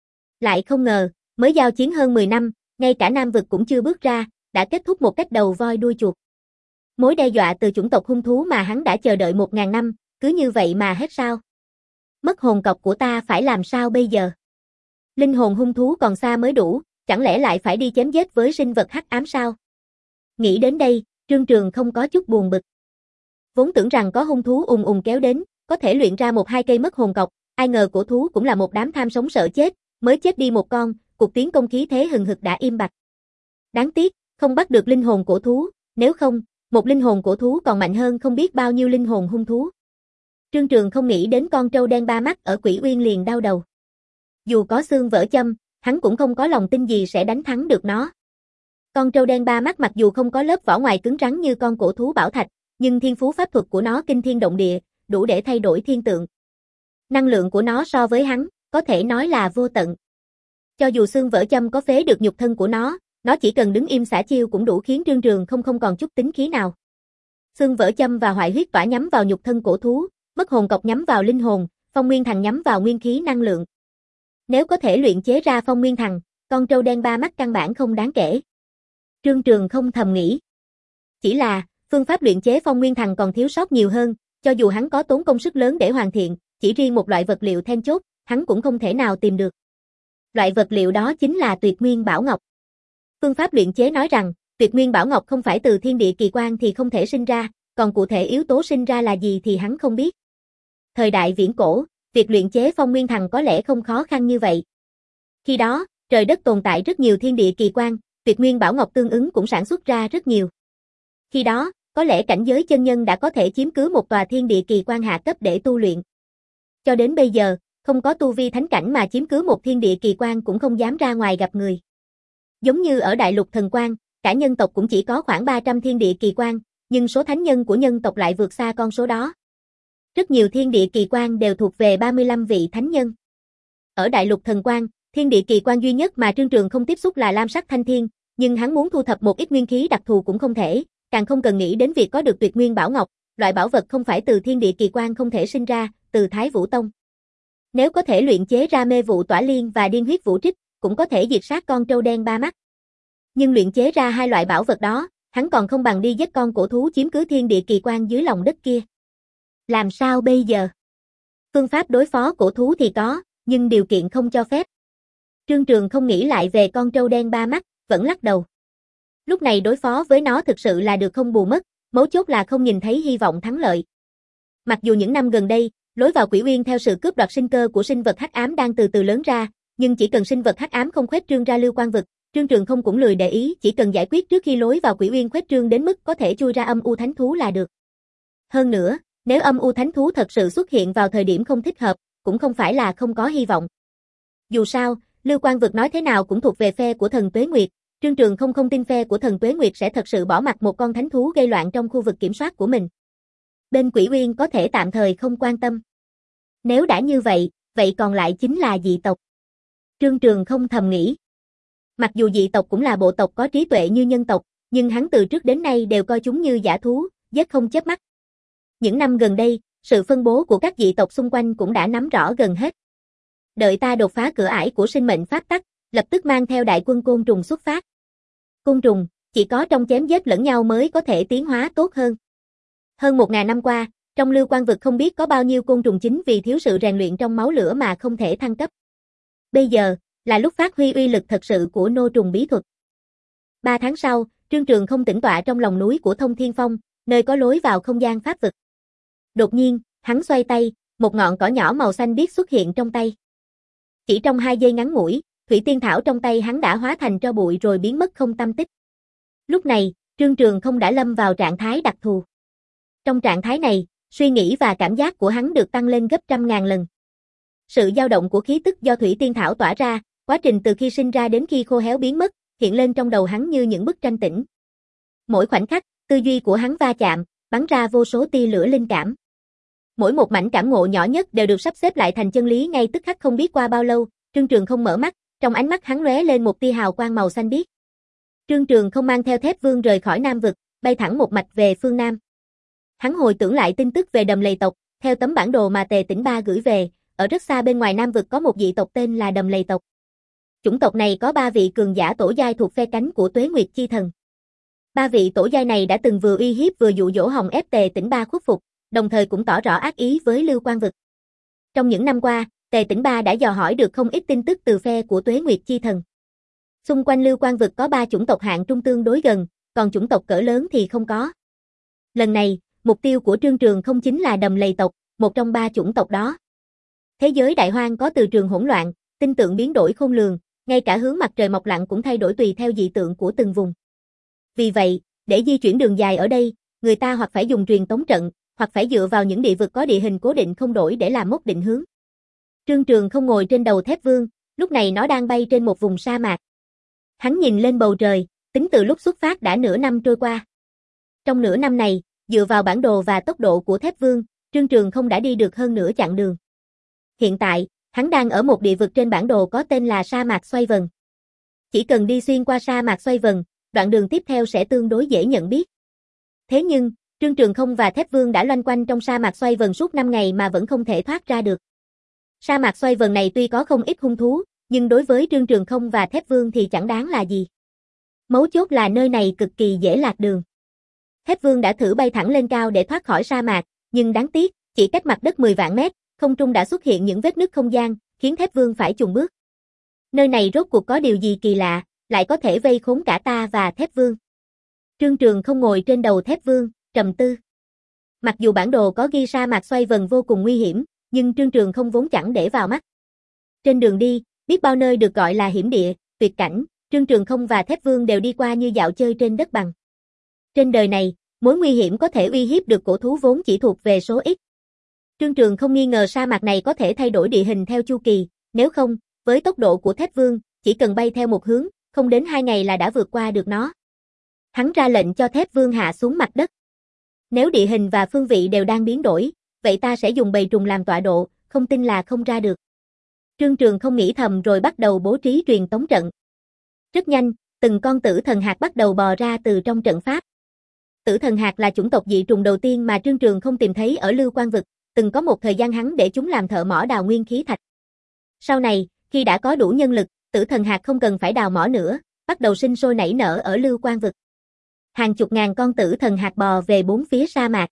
Lại không ngờ, mới giao chiến hơn mười năm, ngay cả Nam vực cũng chưa bước ra, đã kết thúc một cách đầu voi đuôi chuột. Mối đe dọa từ chủng tộc hung thú mà hắn đã chờ đợi một ngàn năm, cứ như vậy mà hết sao? Mất hồn cọc của ta phải làm sao bây giờ? Linh hồn hung thú còn xa mới đủ, chẳng lẽ lại phải đi chém giết với sinh vật hắc ám sao? Nghĩ đến đây, Trương Trường không có chút buồn bực. Vốn tưởng rằng có hung thú ùn ùn kéo đến, có thể luyện ra một hai cây mất hồn cọc, ai ngờ cổ thú cũng là một đám tham sống sợ chết, mới chết đi một con, cuộc tiến công khí thế hừng hực đã im bặt. Đáng tiếc, không bắt được linh hồn cổ thú, nếu không, một linh hồn cổ thú còn mạnh hơn không biết bao nhiêu linh hồn hung thú. Trương Trường không nghĩ đến con trâu đen ba mắt ở Quỷ Uyên liền đau đầu. Dù có xương vỡ châm, hắn cũng không có lòng tin gì sẽ đánh thắng được nó. Con trâu đen ba mắt mặc dù không có lớp vỏ ngoài cứng rắn như con cổ thú bảo thạch, nhưng thiên phú pháp thuật của nó kinh thiên động địa, đủ để thay đổi thiên tượng. Năng lượng của nó so với hắn, có thể nói là vô tận. Cho dù xương vỡ châm có phế được nhục thân của nó, nó chỉ cần đứng im xả chiêu cũng đủ khiến Trương Trường không không còn chút tính khí nào. Xương vỡ châm và hoại huyết tỏa nhắm vào nhục thân cổ thú, mất hồn cọc nhắm vào linh hồn, phong nguyên thần nhắm vào nguyên khí năng lượng. Nếu có thể luyện chế ra phong nguyên thần, con trâu đen ba mắt căn bản không đáng kể. Trương Trường không thầm nghĩ. Chỉ là, phương pháp luyện chế phong nguyên thần còn thiếu sót nhiều hơn, cho dù hắn có tốn công sức lớn để hoàn thiện, chỉ riêng một loại vật liệu then chốt, hắn cũng không thể nào tìm được. Loại vật liệu đó chính là tuyệt nguyên bảo ngọc. Phương pháp luyện chế nói rằng, tuyệt nguyên bảo ngọc không phải từ thiên địa kỳ quan thì không thể sinh ra, còn cụ thể yếu tố sinh ra là gì thì hắn không biết. Thời đại viễn cổ, việc luyện chế phong nguyên thần có lẽ không khó khăn như vậy. Khi đó, trời đất tồn tại rất nhiều thiên địa kỳ quan, tuyệt nguyên bảo ngọc tương ứng cũng sản xuất ra rất nhiều. Khi đó, có lẽ cảnh giới chân nhân đã có thể chiếm cứ một tòa thiên địa kỳ quan hạ cấp để tu luyện. Cho đến bây giờ, không có tu vi thánh cảnh mà chiếm cứ một thiên địa kỳ quan cũng không dám ra ngoài gặp người. Giống như ở đại lục thần quan, cả nhân tộc cũng chỉ có khoảng ba trăm thiên địa kỳ quan, nhưng số thánh nhân của nhân tộc lại vượt xa con số đó. Rất nhiều thiên địa kỳ quan đều thuộc về ba mươi lăm vị thánh nhân. Ở đại lục thần quan, thiên địa kỳ quan duy nhất mà Trương Trường không tiếp xúc là lam sắc thanh thiên, nhưng hắn muốn thu thập một ít nguyên khí đặc thù cũng không thể, càng không cần nghĩ đến việc có được tuyệt nguyên bảo ngọc, loại bảo vật không phải từ thiên địa kỳ quan không thể sinh ra, từ Thái Vũ Tông. Nếu có thể luyện chế ra mê vụ tỏa liên và điên huyết vũ trích, cũng có thể diệt sát con trâu đen ba mắt. Nhưng luyện chế ra hai loại bảo vật đó, hắn còn không bằng đi giết con cổ thú chiếm cứ thiên địa kỳ quan dưới lòng đất kia. Làm sao bây giờ? Phương pháp đối phó cổ thú thì có, nhưng điều kiện không cho phép. Trương Trường không nghĩ lại về con trâu đen ba mắt, vẫn lắc đầu. Lúc này đối phó với nó thực sự là được không bù mất, mấu chốt là không nhìn thấy hy vọng thắng lợi. Mặc dù những năm gần đây, lối vào Quỷ Uyên theo sự cướp đoạt sinh cơ của sinh vật hắc ám đang từ từ lớn ra, nhưng chỉ cần sinh vật hắc ám không khuếch trương ra lưu quan vực, Trương Trường không cũng lười để ý, chỉ cần giải quyết trước khi lối vào Quỷ Uyên khuếch trương đến mức có thể chui ra âm u thánh thú là được. Hơn nữa, nếu âm u thánh thú thật sự xuất hiện vào thời điểm không thích hợp, cũng không phải là không có hy vọng. Dù sao, lưu quan vực nói thế nào cũng thuộc về phe của thần Tuế Nguyệt, Trương Trường không không tin phe của thần Tuế Nguyệt sẽ thật sự bỏ mặc một con thánh thú gây loạn trong khu vực kiểm soát của mình. Bên Quỷ Uyên có thể tạm thời không quan tâm. Nếu đã như vậy, vậy còn lại chính là dị tộc. Trương Trường không thầm nghĩ. Mặc dù dị tộc cũng là bộ tộc có trí tuệ như nhân tộc, nhưng hắn từ trước đến nay đều coi chúng như dã thú, giết không chớp mắt. Những năm gần đây, sự phân bố của các dị tộc xung quanh cũng đã nắm rõ gần hết. Đợi ta đột phá cửa ải của sinh mệnh pháp tắc, lập tức mang theo đại quân côn trùng xuất phát. Côn trùng, chỉ có trong chém giết lẫn nhau mới có thể tiến hóa tốt hơn. Hơn một ngàn năm qua, trong lưu quan vực không biết có bao nhiêu côn trùng chính vì thiếu sự rèn luyện trong máu lửa mà không thể thăng cấp. Bây giờ, là lúc phát huy uy lực thật sự của nô trùng bí thuật. Ba tháng sau, Trương Trường không tĩnh tọa trong lòng núi của Thông Thiên Phong, nơi có lối vào không gian pháp vực. Đột nhiên, hắn xoay tay, một ngọn cỏ nhỏ màu xanh biếc xuất hiện trong tay. Chỉ trong hai giây ngắn ngủi, thủy tiên thảo trong tay hắn đã hóa thành tro bụi rồi biến mất không tăm tích. Lúc này, Trương Trường không đã lâm vào trạng thái đặc thù. Trong trạng thái này, suy nghĩ và cảm giác của hắn được tăng lên gấp trăm ngàn lần. Sự dao động của khí tức do thủy tiên thảo tỏa ra, quá trình từ khi sinh ra đến khi khô héo biến mất, hiện lên trong đầu hắn như những bức tranh tĩnh. Mỗi khoảnh khắc, tư duy của hắn va chạm, bắn ra vô số tia lửa linh cảm. Mỗi một mảnh cảm ngộ nhỏ nhất đều được sắp xếp lại thành chân lý ngay tức khắc. Không biết qua bao lâu, Trương Trường không mở mắt, trong ánh mắt hắn lóe lên một tia hào quang màu xanh biếc. Trương Trường không mang theo Thép Vương rời khỏi Nam vực, bay thẳng một mạch về phương Nam. Hắn hồi tưởng lại tin tức về Đầm Lầy tộc, theo tấm bản đồ mà Tề Tĩnh Ba gửi về, ở rất xa bên ngoài Nam vực có một dị tộc tên là Đầm Lầy tộc. Chủng tộc này có ba vị cường giả tổ giai thuộc phe cánh của Tuế Nguyệt Chi Thần. Ba vị tổ giai này đã từng vừa uy hiếp vừa dụ dỗ hòng ép Tề Tĩnh Ba khuất phục, đồng thời cũng tỏ rõ ác ý với Lưu Quan vực. Trong những năm qua, Tề Tĩnh Ba đã dò hỏi được không ít tin tức từ phe của Tuế Nguyệt Chi Thần. Xung quanh Lưu Quan vực có ba chủng tộc hạng trung tương đối gần, còn chủng tộc cỡ lớn thì không có. Lần này, mục tiêu của Trương Trường không chính là Đầm Lầy tộc, một trong ba chủng tộc đó. Thế giới đại hoang có từ trường hỗn loạn, tinh tượng biến đổi khôn lường, ngay cả hướng mặt trời mọc lặn cũng thay đổi tùy theo dị tượng của từng vùng. Vì vậy, để di chuyển đường dài ở đây, người ta hoặc phải dùng truyền tống trận, hoặc phải dựa vào những địa vực có địa hình cố định không đổi để làm mốc định hướng. Trương Trường không ngồi trên đầu Thép Vương, lúc này nó đang bay trên một vùng sa mạc. Hắn nhìn lên bầu trời, tính từ lúc xuất phát đã nửa năm trôi qua. Trong nửa năm này, dựa vào bản đồ và tốc độ của Thép Vương, Trương Trường không đã đi được hơn nửa chặng đường. Hiện tại, hắn đang ở một địa vực trên bản đồ có tên là sa mạc xoay vần. Chỉ cần đi xuyên qua sa mạc xoay vần, đoạn đường tiếp theo sẽ tương đối dễ nhận biết. Thế nhưng, Trương Trường Không và Thép Vương đã loanh quanh trong sa mạc xoay vần suốt năm ngày mà vẫn không thể thoát ra được. Sa mạc xoay vần này tuy có không ít hung thú, nhưng đối với Trương Trường Không và Thép Vương thì chẳng đáng là gì. Mấu chốt là nơi này cực kỳ dễ lạc đường. Thép Vương đã thử bay thẳng lên cao để thoát khỏi sa mạc, nhưng đáng tiếc, chỉ cách mặt đất mười vạn mét, không trung đã xuất hiện những vết nứt không gian, khiến Thép Vương phải chùn bước. Nơi này rốt cuộc có điều gì kỳ lạ, lại có thể vây khốn cả ta và Thép Vương. Trương Trường Không ngồi trên đầu Thép Vương, trầm tư. Mặc dù bản đồ có ghi sa mạc xoay vần vô cùng nguy hiểm, nhưng Trương Trường Không vốn chẳng để vào mắt. Trên đường đi, biết bao nơi được gọi là hiểm địa, tuyệt cảnh, Trương Trường Không và Thép Vương đều đi qua như dạo chơi trên đất bằng. Trên đời này, mối nguy hiểm có thể uy hiếp được cổ thú vốn chỉ thuộc về số ít. Trương Trường Không nghi ngờ sa mạc này có thể thay đổi địa hình theo chu kỳ, nếu không, với tốc độ của Thép Vương, chỉ cần bay theo một hướng, không đến hai ngày là đã vượt qua được nó. Hắn ra lệnh cho Thép Vương hạ xuống mặt đất. Nếu địa hình và phương vị đều đang biến đổi, vậy ta sẽ dùng bầy trùng làm tọa độ, không tin là không ra được. Trương Trường Không nghĩ thầm rồi bắt đầu bố trí truyền tống trận. Rất nhanh, từng con tử thần hạt bắt đầu bò ra từ trong trận pháp. Tử thần hạt là chủng tộc dị trùng đầu tiên mà Trương Trường Không tìm thấy ở Lưu Quan vực, từng có một thời gian hắn để chúng làm thợ mỏ đào nguyên khí thạch. Sau này, khi đã có đủ nhân lực, tử thần hạt không cần phải đào mỏ nữa, bắt đầu sinh sôi nảy nở ở Lưu Quan vực. Hàng chục ngàn con tử thần hạt bò về bốn phía sa mạc.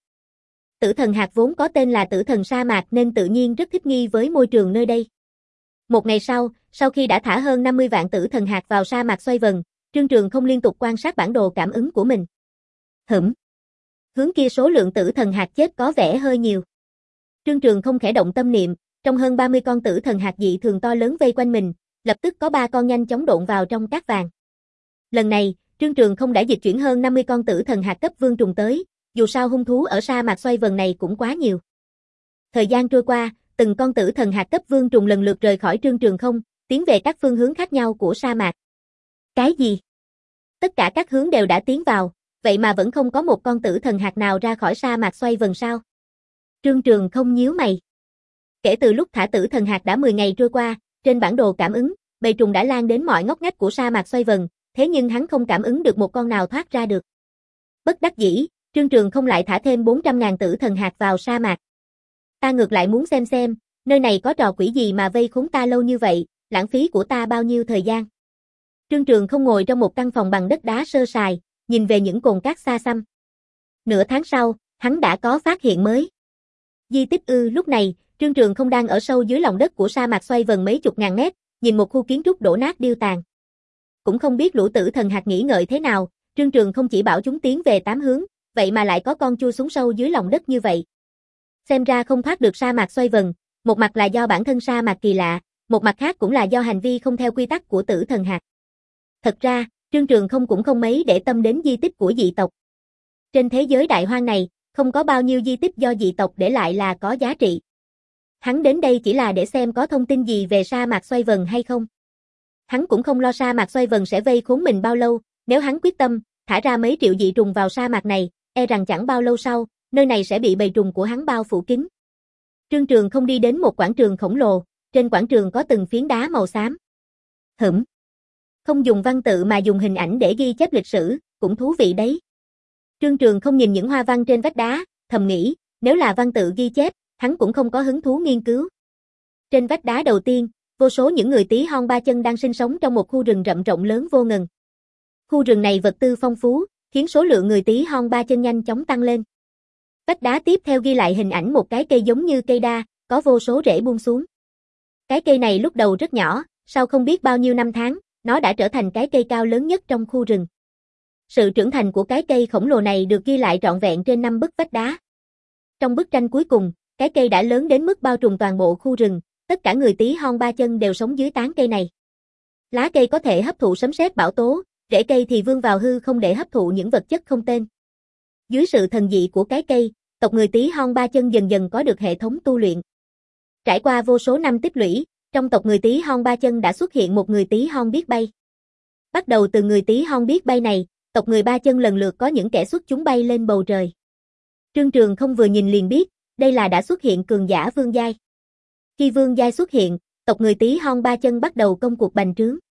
Tử thần hạt vốn có tên là tử thần sa mạc nên tự nhiên rất thích nghi với môi trường nơi đây. Một ngày sau, sau khi đã thả hơn năm mươi vạn tử thần hạt vào sa mạc xoay vần, Trương Trường Không liên tục quan sát bản đồ cảm ứng của mình. Hửm. Hướng kia số lượng tử thần hạt chết có vẻ hơi nhiều. Trương Trường Không khẽ động tâm niệm, trong hơn ba mươi con tử thần hạt dị thường to lớn vây quanh mình, lập tức có ba con nhanh chóng độn vào trong cát vàng. Lần này, Trương Trường Không đã dịch chuyển hơn năm mươi con tử thần hạt cấp vương trùng tới, dù sao hung thú ở sa mạc xoay vần này cũng quá nhiều. Thời gian trôi qua, từng con tử thần hạt cấp vương trùng lần lượt rời khỏi Trương Trường Không, tiến về các phương hướng khác nhau của sa mạc. Cái gì? Tất cả các hướng đều đã tiến vào, vậy mà vẫn không có một con tử thần hạt nào ra khỏi sa mạc xoay vần sao? Trương Trường Không nhíu mày. Kể từ lúc thả tử thần hạt đã mười ngày trôi qua, trên bản đồ cảm ứng, bầy trùng đã lan đến mọi ngóc ngách của sa mạc xoay vần, thế nhưng hắn không cảm ứng được một con nào thoát ra được. Bất đắc dĩ, Trương Trường Không lại thả thêm bốn trăm ngàn tử thần hạt vào sa mạc. Ta ngược lại muốn xem xem, nơi này có trò quỷ gì mà vây khốn ta lâu như vậy, lãng phí của ta bao nhiêu thời gian. Trương Trường Không ngồi trong một căn phòng bằng đất đá sơ sài, nhìn về những cồn cát xa xăm. Nửa tháng sau, hắn đã có phát hiện mới. Di tích ư? Lúc này, Trương Trường Không đang ở sâu dưới lòng đất của sa mạc xoay vần mấy chục ngàn mét, nhìn một khu kiến trúc đổ nát điêu tàn. Cũng không biết lũ tử thần hạt nghĩ ngợi thế nào, Trương Trường Không chỉ bảo chúng tiến về tám hướng, vậy mà lại có con chui xuống sâu dưới lòng đất như vậy. Xem ra không thoát được sa mạc xoay vần, một mặt là do bản thân sa mạc kỳ lạ, một mặt khác cũng là do hành vi không theo quy tắc của tử thần hạt. Thật ra, Trương Trường Không cũng không mấy để tâm đến di tích của dị tộc. Trên thế giới đại hoang này, không có bao nhiêu di tích do dị tộc để lại là có giá trị. Hắn đến đây chỉ là để xem có thông tin gì về sa mạc xoay vần hay không. Hắn cũng không lo sa mạc xoay vần sẽ vây khốn mình bao lâu, nếu hắn quyết tâm, thả ra mấy triệu dị trùng vào sa mạc này, e rằng chẳng bao lâu sau, nơi này sẽ bị bầy trùng của hắn bao phủ kín. Trương Trường Không đi đến một quảng trường khổng lồ, trên quảng trường có từng phiến đá màu xám. Hửm. Không dùng văn tự mà dùng hình ảnh để ghi chép lịch sử, cũng thú vị đấy. Trương Trường Không nhìn những hoa văn trên vách đá, thầm nghĩ, nếu là văn tự ghi chép, hắn cũng không có hứng thú nghiên cứu. Trên vách đá đầu tiên, vô số những người tí hon ba chân đang sinh sống trong một khu rừng rậm rộng lớn vô ngần. Khu rừng này vật tư phong phú, khiến số lượng người tí hon ba chân nhanh chóng tăng lên. Vách đá tiếp theo ghi lại hình ảnh một cái cây giống như cây đa, có vô số rễ buông xuống. Cái cây này lúc đầu rất nhỏ, sau không biết bao nhiêu năm tháng, nó đã trở thành cái cây cao lớn nhất trong khu rừng. Sự trưởng thành của cái cây khổng lồ này được ghi lại trọn vẹn trên năm bức vách đá. Trong bức tranh cuối cùng, cái cây đã lớn đến mức bao trùm toàn bộ khu rừng, tất cả người tí hon ba chân đều sống dưới tán cây này. Lá cây có thể hấp thụ sấm sét bão tố, rễ cây thì vươn vào hư không để hấp thụ những vật chất không tên. Dưới sự thần dị của cái cây, tộc người tí hon ba chân dần dần có được hệ thống tu luyện. Trải qua vô số năm tích lũy, trong tộc người tí hon ba chân đã xuất hiện một người tí hon biết bay. Bắt đầu từ người tí hon biết bay này, tộc người ba chân lần lượt có những kẻ xuất chúng bay lên bầu trời. Trương Trường Không vừa nhìn liền biết, đây là đã xuất hiện cường giả vương giai. Khi vương giai xuất hiện, tộc người tí hon ba chân bắt đầu công cuộc bành trướng.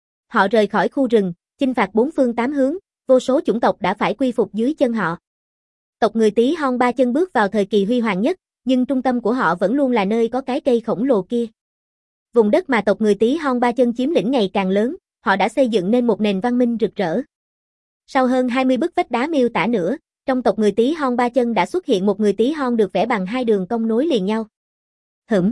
Họ rời khỏi khu rừng, chinh phạt bốn phương tám hướng, vô số chủng tộc đã phải quy phục dưới chân họ. Tộc người Tí Hon ba chân bước vào thời kỳ huy hoàng nhất, nhưng trung tâm của họ vẫn luôn là nơi có cái cây khổng lồ kia. Vùng đất mà tộc người Tí Hon ba chân chiếm lĩnh ngày càng lớn, họ đã xây dựng nên một nền văn minh rực rỡ. Sau hơn hai mươi bức vách đá miêu tả nữa, trong tộc người Tí Hon ba chân đã xuất hiện một người Tí Hon được vẽ bằng hai đường cong nối liền nhau. Hửm.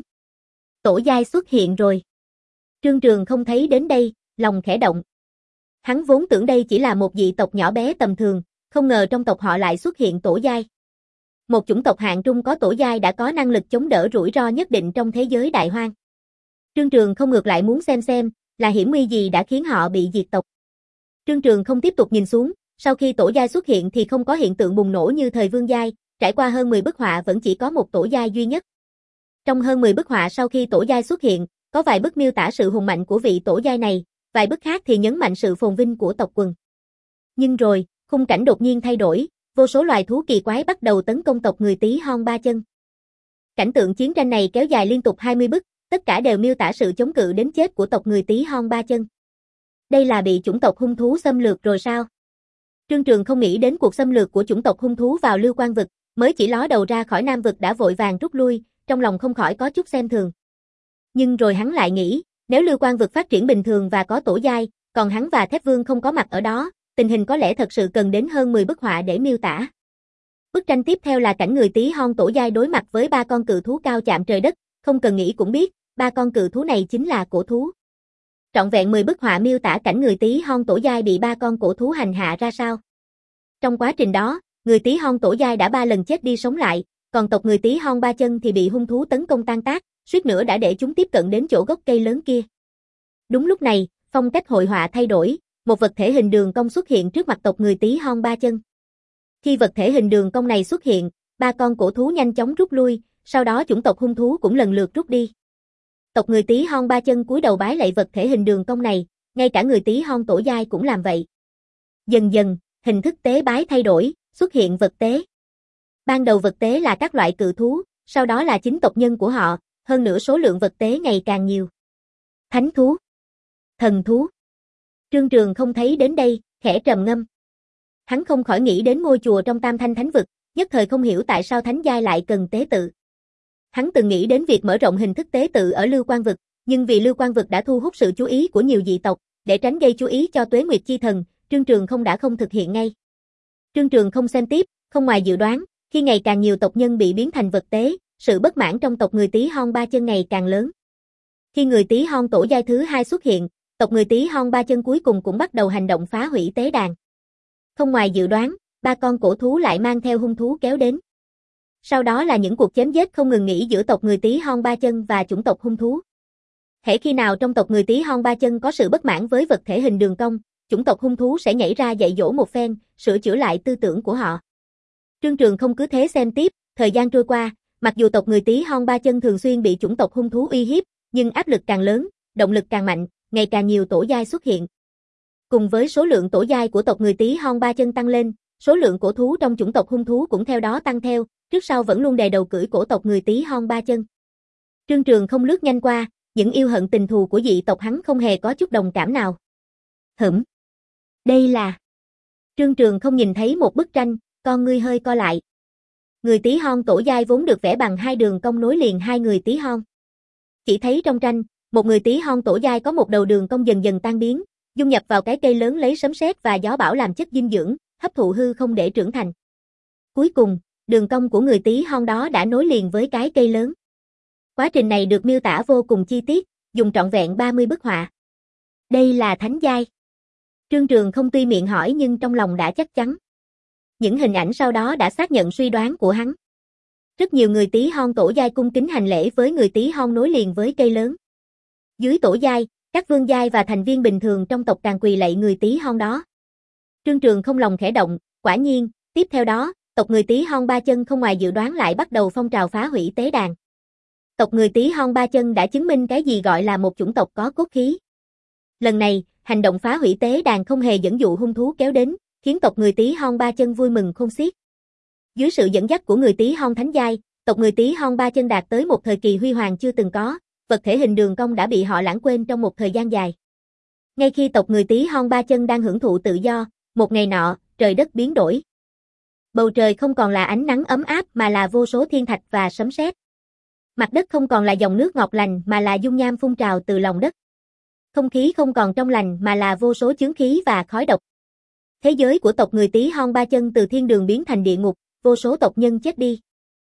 Tổ giai xuất hiện rồi. Trương Trường không thấy đến đây, lòng khẽ động. Hắn vốn tưởng đây chỉ là một dị tộc nhỏ bé tầm thường, không ngờ trong tộc họ lại xuất hiện tổ giai. Một chủng tộc hạng trung có tổ giai đã có năng lực chống đỡ rủi ro nhất định trong thế giới đại hoang. Trương Trường không ngược lại muốn xem xem, là hiểm nguy gì đã khiến họ bị diệt tộc. Trương Trường không tiếp tục nhìn xuống, sau khi tổ giai xuất hiện thì không có hiện tượng bùng nổ như thời vương giai, trải qua hơn mười bức họa vẫn chỉ có một tổ giai duy nhất. Trong hơn mười bức họa sau khi tổ giai xuất hiện, có vài bức miêu tả sự hùng mạnh của vị tổ giai này, vài bức khác thì nhấn mạnh sự phồn vinh của tộc quần. Nhưng rồi, khung cảnh đột nhiên thay đổi, vô số loài thú kỳ quái bắt đầu tấn công tộc người Tí Hon ba chân. Cảnh tượng chiến tranh này kéo dài liên tục hai mươi bức, tất cả đều miêu tả sự chống cự đến chết của tộc người Tí Hon ba chân. Đây là bị chủng tộc hung thú xâm lược rồi sao? Trương Trường không nghĩ đến cuộc xâm lược của chủng tộc hung thú vào Lưu Quan vực, mới chỉ ló đầu ra khỏi Nam vực đã vội vàng rút lui, trong lòng không khỏi có chút xem thường. Nhưng rồi hắn lại nghĩ, nếu Lưu Quan vực phát triển bình thường và có tổ giai, còn hắn và Thép Vương không có mặt ở đó, tình hình có lẽ thật sự cần đến hơn mười bức họa để miêu tả. Bức tranh tiếp theo là cảnh người Tí Hon tổ giai đối mặt với ba con cự thú cao chạm trời đất, không cần nghĩ cũng biết, ba con cự thú này chính là cổ thú. Trọn vẹn mười bức họa miêu tả cảnh người Tí Hon tổ giai bị ba con cổ thú hành hạ ra sao. Trong quá trình đó, người Tí Hon tổ giai đã ba lần chết đi sống lại, còn tộc người Tí Hon ba chân thì bị hung thú tấn công tan tác, suýt nữa đã để chúng tiếp cận đến chỗ gốc cây lớn kia. Đúng lúc này, phong cách hội họa thay đổi, một vật thể hình đường cong xuất hiện trước mặt tộc người Tí Hon ba chân. Khi vật thể hình đường cong này xuất hiện, ba con cổ thú nhanh chóng rút lui, sau đó chủng tộc hung thú cũng lần lượt rút đi. Tộc người Tí Hon ba chân cúi đầu bái lạy vật thể hình đường cong này, ngay cả người Tí Hon tổ giai cũng làm vậy. Dần dần, hình thức tế bái thay đổi, xuất hiện vật tế. Ban đầu vật tế là các loại cự thú, sau đó là chính tộc nhân của họ, hơn nữa số lượng vật tế ngày càng nhiều. Thánh thú, thần thú. Trương Trường không thấy đến đây, khẽ trầm ngâm. Hắn không khỏi nghĩ đến ngôi chùa trong Tam Thanh Thánh Vực, nhất thời không hiểu tại sao thánh giai lại cần tế tự. Hắn từng nghĩ đến việc mở rộng hình thức tế tự ở Lưu Quan vực, nhưng vì Lưu Quan vực đã thu hút sự chú ý của nhiều dị tộc, để tránh gây chú ý cho Tuế Nguyệt Chi Thần, Trương Trường không đã không thực hiện ngay. Trương Trường không xem tiếp, không ngoài dự đoán, khi ngày càng nhiều tộc nhân bị biến thành vật tế, sự bất mãn trong tộc người Tí Hon ba chân ngày càng lớn. Khi người Tí Hon tổ giai thứ hai xuất hiện, tộc người Tí Hon ba chân cuối cùng cũng bắt đầu hành động phá hủy tế đàn. Không ngoài dự đoán, ba con cổ thú lại mang theo hung thú kéo đến. Sau đó là những cuộc chém giết không ngừng nghỉ giữa tộc người Tí Hon ba chân và chủng tộc hung thú. Hễ khi nào trong tộc người Tí Hon ba chân có sự bất mãn với vật thể hình đường cong, chủng tộc hung thú sẽ nhảy ra dạy dỗ một phen, sửa chữa lại tư tưởng của họ. Trương Trường không cứ thế xem tiếp, thời gian trôi qua, mặc dù tộc người Tí Hon ba chân thường xuyên bị chủng tộc hung thú uy hiếp, nhưng áp lực càng lớn, động lực càng mạnh, ngày càng nhiều tổ giai xuất hiện. Cùng với số lượng tổ giai của tộc người Tí Hon ba chân tăng lên, số lượng cổ thú trong chủng tộc hung thú cũng theo đó tăng theo, trước sau vẫn luôn đè đầu cưỡi cổ tộc người Tí Hon ba chân. Trương Trường không lướt nhanh qua, những yêu hận tình thù của dị tộc hắn không hề có chút đồng cảm nào. Hửm. Đây là... Trương Trường không nhìn thấy một bức tranh, con ngươi hơi co lại. Người Tí Hon tổ giai vốn được vẽ bằng hai đường cong nối liền hai người Tí Hon. Chỉ thấy trong tranh, một người Tí Hon tổ giai có một đầu đường cong dần dần tan biến, dung nhập vào cái cây lớn lấy sấm sét và gió bão làm chất dinh dưỡng, hấp thụ hư không để trưởng thành. Cuối cùng, đường cong của người Tí Hon đó đã nối liền với cái cây lớn. Quá trình này được miêu tả vô cùng chi tiết, dùng trọn vẹn ba mươi bức họa. Đây là thánh giai. Trương Trường không tuy miệng hỏi nhưng trong lòng đã chắc chắn. Những hình ảnh sau đó đã xác nhận suy đoán của hắn. Rất nhiều người Tí Hon tổ giai cung kính hành lễ với người Tí Hon nối liền với cây lớn. Dưới tổ giai, các vương giai và thành viên bình thường trong tộc càng quỳ lạy người Tí Hon đó. Trương Trường không lòng khẽ động, quả nhiên, tiếp theo đó, tộc người Tí Hon ba chân không ngoài dự đoán lại bắt đầu phong trào phá hủy tế đàn. Tộc người Tí Hon ba chân đã chứng minh cái gì gọi là một chủng tộc có cốt khí. Lần này, hành động phá hủy tế đàn không hề dẫn dụ hung thú kéo đến, khiến tộc người Tí Hon ba chân vui mừng khôn xiết. Dưới sự dẫn dắt của người Tí Hon thánh giai, tộc người Tí Hon ba chân đạt tới một thời kỳ huy hoàng chưa từng có, vật thể hình đường cong đã bị họ lãng quên trong một thời gian dài. Ngay khi tộc người Tí Hon ba chân đang hưởng thụ tự do, một ngày nọ, trời đất biến đổi. Bầu trời không còn là ánh nắng ấm áp mà là vô số thiên thạch và sấm sét. Mặt đất không còn là dòng nước ngọt lành mà là dung nham phun trào từ lòng đất. Không khí không còn trong lành mà là vô số chướng khí và khói độc. Thế giới của tộc người Tí Hon ba chân từ thiên đường biến thành địa ngục, vô số tộc nhân chết đi.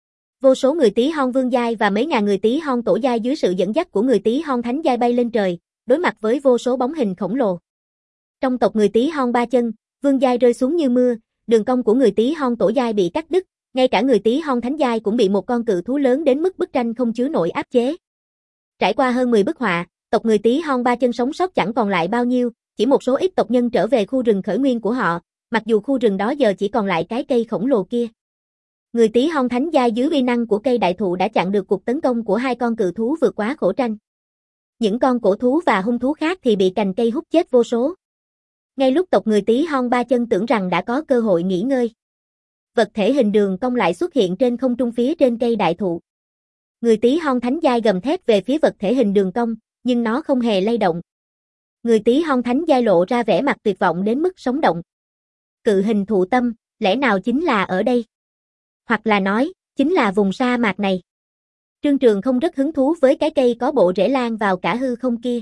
Vô số người Tí Hon vương giai và mấy ngàn người Tí Hon tổ giai dưới sự dẫn dắt của người Tí Hon thánh giai bay lên trời, đối mặt với vô số bóng hình khổng lồ. Trong tộc người Tí Hon ba chân, vương giai rơi xuống như mưa, đường cong của người Tí Hon tổ giai bị cắt đứt, ngay cả người Tí Hon thánh giai cũng bị một con cự thú lớn đến mức bức tranh không chứa nổi áp chế. Trải qua hơn mười bức họa, tộc người Tí Hon ba chân sống sót chẳng còn lại bao nhiêu, chỉ một số ít tộc nhân trở về khu rừng khởi nguyên của họ, mặc dù khu rừng đó giờ chỉ còn lại cái cây khổng lồ kia. Người Tí Hon thánh giai dưới uy năng của cây đại thụ đã chặn được cuộc tấn công của hai con cự thú vượt quá khổ tranh. Những con cổ thú và hung thú khác thì bị cành cây hút chết vô số. Ngay lúc tộc người Tí Hon ba chân tưởng rằng đã có cơ hội nghỉ ngơi, vật thể hình đường cong lại xuất hiện trên không trung phía trên cây đại thụ. Người Tí Hon thánh giai gầm thét về phía vật thể hình đường cong, nhưng nó không hề lay động. Người Tí Hon thánh giai lộ ra vẻ mặt tuyệt vọng đến mức sống động. Cự hình thụ tâm, lẽ nào chính là ở đây? Hoặc là nói, chính là vùng sa mạc này. Trương Trường không rất hứng thú với cái cây có bộ rễ lan vào cả hư không kia.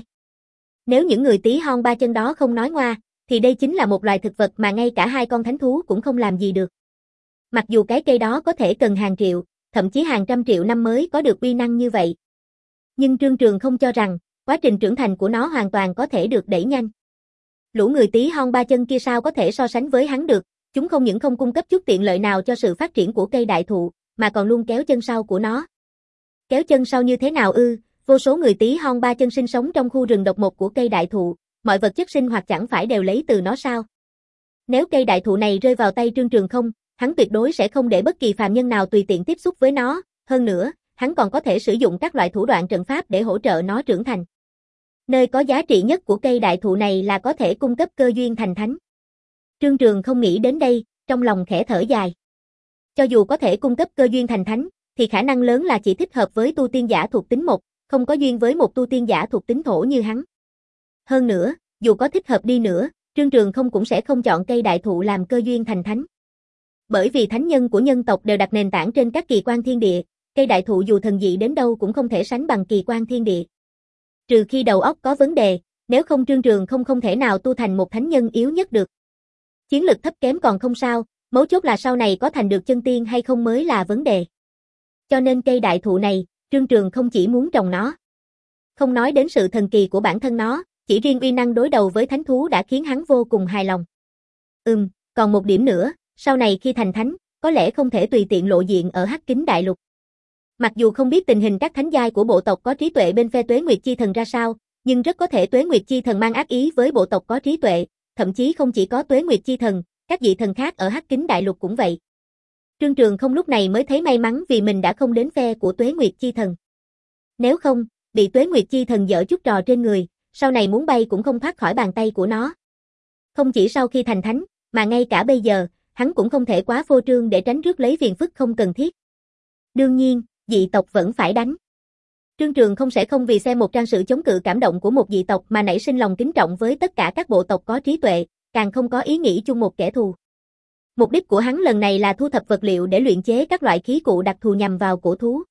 Nếu những người Tí Hon ba chân đó không nói ngoa, thì đây chính là một loài thực vật mà ngay cả hai con thánh thú cũng không làm gì được. Mặc dù cái cây đó có thể cần hàng triệu, thậm chí hàng trăm triệu năm mới có được uy năng như vậy. Nhưng Trương Trường không cho rằng, quá trình trưởng thành của nó hoàn toàn có thể được đẩy nhanh. Lũ người Tí Hon ba chân kia sao có thể so sánh với hắn được, chúng không những không cung cấp chút tiện lợi nào cho sự phát triển của cây đại thụ, mà còn luôn kéo chân sau của nó. Kéo chân sau như thế nào ư? Vô số người Tí Hon ba chân sinh sống trong khu rừng độc mộc của cây đại thụ, mọi vật chất sinh hoạt chẳng phải đều lấy từ nó sao? Nếu cây đại thụ này rơi vào tay Trương Trường không, hắn tuyệt đối sẽ không để bất kỳ phàm nhân nào tùy tiện tiếp xúc với nó, hơn nữa, hắn còn có thể sử dụng các loại thủ đoạn trận pháp để hỗ trợ nó trưởng thành. Nơi có giá trị nhất của cây đại thụ này là có thể cung cấp cơ duyên thành thánh. Trương Trường không nghĩ đến đây, trong lòng khẽ thở dài. Cho dù có thể cung cấp cơ duyên thành thánh, thì khả năng lớn là chỉ thích hợp với tu tiên giả thuộc tính mộc, không có duyên với một tu tiên giả thuộc tính thổ như hắn. Hơn nữa, dù có thích hợp đi nữa, Trương Trường không cũng sẽ không chọn cây đại thụ làm cơ duyên thành thánh. Bởi vì thánh nhân của nhân tộc đều đặt nền tảng trên các kỳ quan thiên địa, cây đại thụ dù thần dị đến đâu cũng không thể sánh bằng kỳ quan thiên địa. Trừ khi đầu óc có vấn đề, nếu không Trương Trường không không thể nào tu thành một thánh nhân yếu nhất được. Chiến lực thấp kém còn không sao, mấu chốt là sau này có thành được chân tiên hay không mới là vấn đề. Cho nên cây đại thụ này, Trương Trường không chỉ muốn trồng nó. Không nói đến sự thần kỳ của bản thân nó, chỉ riêng uy năng đối đầu với thánh thú đã khiến hắn vô cùng hài lòng. Ừm, còn một điểm nữa, sau này khi thành thánh, có lẽ không thể tùy tiện lộ diện ở Hắc Kính Đại Lục. Mặc dù không biết tình hình các thánh giai của bộ tộc có trí tuệ bên phe Tuế Nguyệt Chi Thần ra sao, nhưng rất có thể Tuế Nguyệt Chi Thần mang ác ý với bộ tộc có trí tuệ, thậm chí không chỉ có Tuế Nguyệt Chi Thần, các vị thần khác ở Hắc Kính Đại Lục cũng vậy. Trương Trường không lúc này mới thấy may mắn vì mình đã không đến phe của Tuế Nguyệt Chi Thần. Nếu không, bị Tuế Nguyệt Chi Thần giở chút trò trên người, sau này muốn bay cũng không thoát khỏi bàn tay của nó. Không chỉ sau khi thành thánh, mà ngay cả bây giờ, hắn cũng không thể quá phô trương để tránh rước lấy phiền phức không cần thiết. Đương nhiên, dị tộc vẫn phải đánh. Trương Trường không sẽ không vì xem một trang sử chống cự cảm động của một dị tộc mà nảy sinh lòng kính trọng với tất cả các bộ tộc có trí tuệ, càng không có ý nghĩ chung một kẻ thù. Mục đích của hắn lần này là thu thập vật liệu để luyện chế các loại khí cụ đặc thù nhằm vào cổ thú.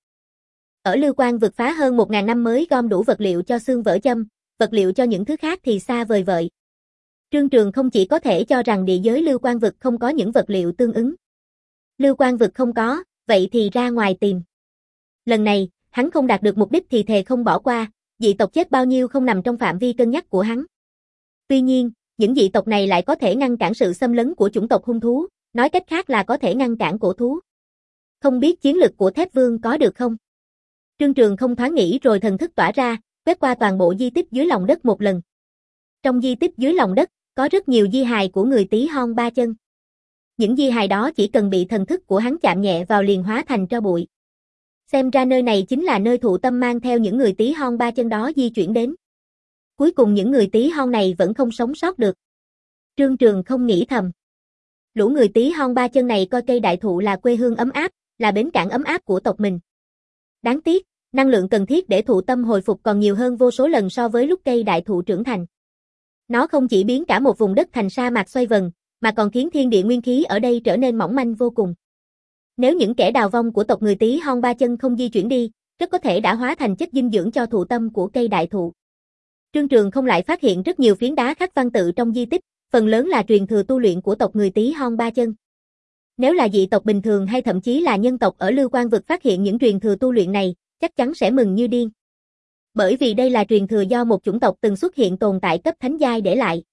Ở Lưu Quan vượt phá hơn một ngàn năm mới gom đủ vật liệu cho xương vỡ châm, vật liệu cho những thứ khác thì xa vời vợi. Trương Trường không chỉ có thể cho rằng địa giới Lưu Quan vực không có những vật liệu tương ứng. Lưu Quan vực không có, vậy thì ra ngoài tìm. Lần này, hắn không đạt được mục đích thì thề không bỏ qua, dị tộc chết bao nhiêu không nằm trong phạm vi cân nhắc của hắn. Tuy nhiên, những dị tộc này lại có thể ngăn cản sự xâm lấn của chủng tộc hung thú, nói cách khác là có thể ngăn cản cổ thú. Không biết chiến lực của Thép Vương có được không? Trương Trường không thoáng nghĩ rồi thần thức tỏa ra, quét qua toàn bộ di tích dưới lòng đất một lần. Trong di tích dưới lòng đất, có rất nhiều di hài của người Tí Hon ba chân. Những di hài đó chỉ cần bị thần thức của hắn chạm nhẹ vào liền hóa thành tro bụi. Xem ra nơi này chính là nơi thụ tâm mang theo những người Tí Hon ba chân đó di chuyển đến. Cuối cùng những người Tí Hon này vẫn không sống sót được. Trương Trường không nghĩ thầm. Lũ người Tí Hon ba chân này coi cây đại thụ là quê hương ấm áp, là bến cảng ấm áp của tộc mình. Đáng tiếc, năng lượng cần thiết để thụ tâm hồi phục còn nhiều hơn vô số lần so với lúc cây đại thụ trưởng thành. Nó không chỉ biến cả một vùng đất thành sa mạc xoay vần, mà còn khiến thiên địa nguyên khí ở đây trở nên mỏng manh vô cùng. Nếu những kẻ đào vong của tộc người Tí Hon ba chân không di chuyển đi, rất có thể đã hóa thành chất dinh dưỡng cho thụ tâm của cây đại thụ. Trương Trường không lại phát hiện rất nhiều phiến đá khắc văn tự trong di tích, phần lớn là truyền thừa tu luyện của tộc người Tí Hon ba chân. Nếu là dị tộc bình thường hay thậm chí là nhân tộc ở Lưu Quang vực phát hiện những truyền thừa tu luyện này, chắc chắn sẽ mừng như điên. Bởi vì đây là truyền thừa do một chủng tộc từng xuất hiện tồn tại cấp thánh giai để lại.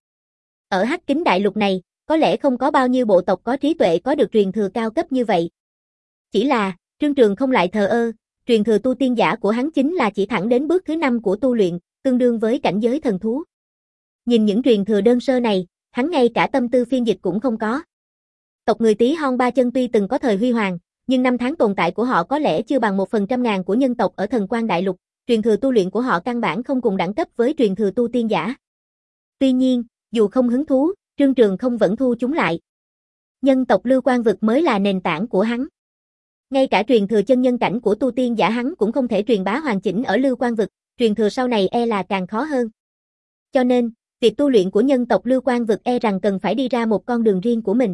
Ở Hắc Kính Đại Lục này, có lẽ không có bao nhiêu bộ tộc có trí tuệ có được truyền thừa cao cấp như vậy. Chỉ là, Trương Trường không lại thờ ơ, truyền thừa tu tiên giả của hắn chính là chỉ thẳng đến bước thứ năm của tu luyện, tương đương với cảnh giới thần thú. Nhìn những truyền thừa đơn sơ này, hắn ngay cả tâm tư phiên dịch cũng không có. Tộc người Tí Hon ba chân tuy từng có thời huy hoàng, nhưng năm tháng tồn tại của họ có lẽ chưa bằng một phần trăm ngàn của nhân tộc ở Thần Quang Đại Lục, truyền thừa tu luyện của họ căn bản không cùng đẳng cấp với truyền thừa tu tiên giả. Tuy nhiên, dù không hứng thú, Trương Trường không vẫn thu chúng lại. Nhân tộc Lưu Quang vực mới là nền tảng của hắn. Ngay cả truyền thừa chân nhân cảnh của tu tiên giả hắn cũng không thể truyền bá hoàn chỉnh ở Lưu Quang vực, truyền thừa sau này e là càng khó hơn. Cho nên, việc tu luyện của nhân tộc Lưu Quang vực e rằng cần phải đi ra một con đường riêng của mình.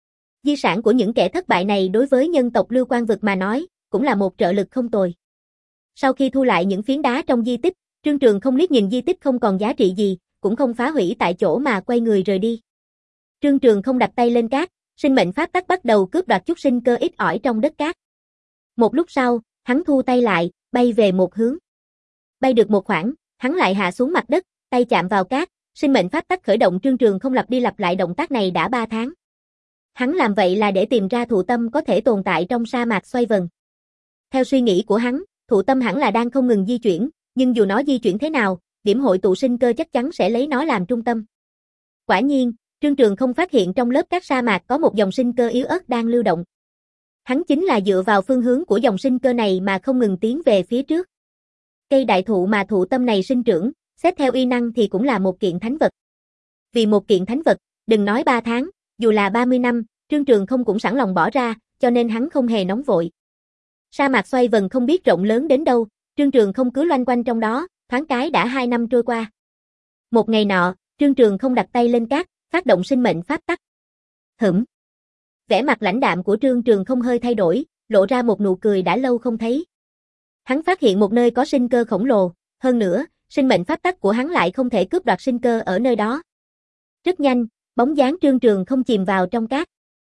Di sản của những kẻ thất bại này đối với nhân tộc Lưu Quang vực mà nói, cũng là một trợ lực không tồi. Sau khi thu lại những phiến đá trong di tích, Trương Trường không liếc nhìn di tích không còn giá trị gì, cũng không phá hủy tại chỗ mà quay người rời đi. Trương Trường không đặt tay lên cát, sinh mệnh pháp tắc bắt đầu cướp đoạt chút sinh cơ ít ỏi trong đất cát. Một lúc sau, hắn thu tay lại, bay về một hướng. Bay được một khoảng, hắn lại hạ xuống mặt đất, tay chạm vào cát, sinh mệnh pháp tắc khởi động. Trương Trường không lặp đi lặp lại động tác này đã ba tháng. Hắn làm vậy là để tìm ra thụ tâm có thể tồn tại trong sa mạc xoay vần. Theo suy nghĩ của hắn, thụ tâm hẳn là đang không ngừng di chuyển, nhưng dù nó di chuyển thế nào, điểm hội tụ sinh cơ chắc chắn sẽ lấy nó làm trung tâm. Quả nhiên, Trương Trường không phát hiện trong lớp cát sa mạc có một dòng sinh cơ yếu ớt đang lưu động. Hắn chính là dựa vào phương hướng của dòng sinh cơ này mà không ngừng tiến về phía trước. Cây đại thụ mà thụ tâm này sinh trưởng, xét theo uy năng thì cũng là một kiện thánh vật. Vì một kiện thánh vật, đừng nói ba tháng, dù là ba mươi năm, Trương Trường không cũng sẵn lòng bỏ ra, cho nên hắn không hề nóng vội. Sa mạc xoay vần không biết rộng lớn đến đâu, Trương Trường không cứ loanh quanh trong đó, thoáng cái đã hai năm trôi qua. Một ngày nọ, Trương Trường không đặt tay lên cát, phát động sinh mệnh pháp tắc. Hửm. Vẻ mặt lãnh đạm của Trương Trường không hơi thay đổi, lộ ra một nụ cười đã lâu không thấy. Hắn phát hiện một nơi có sinh cơ khổng lồ, hơn nữa, sinh mệnh pháp tắc của hắn lại không thể cướp đoạt sinh cơ ở nơi đó. Rất nhanh, bóng dáng Trương Trường không chìm vào trong cát.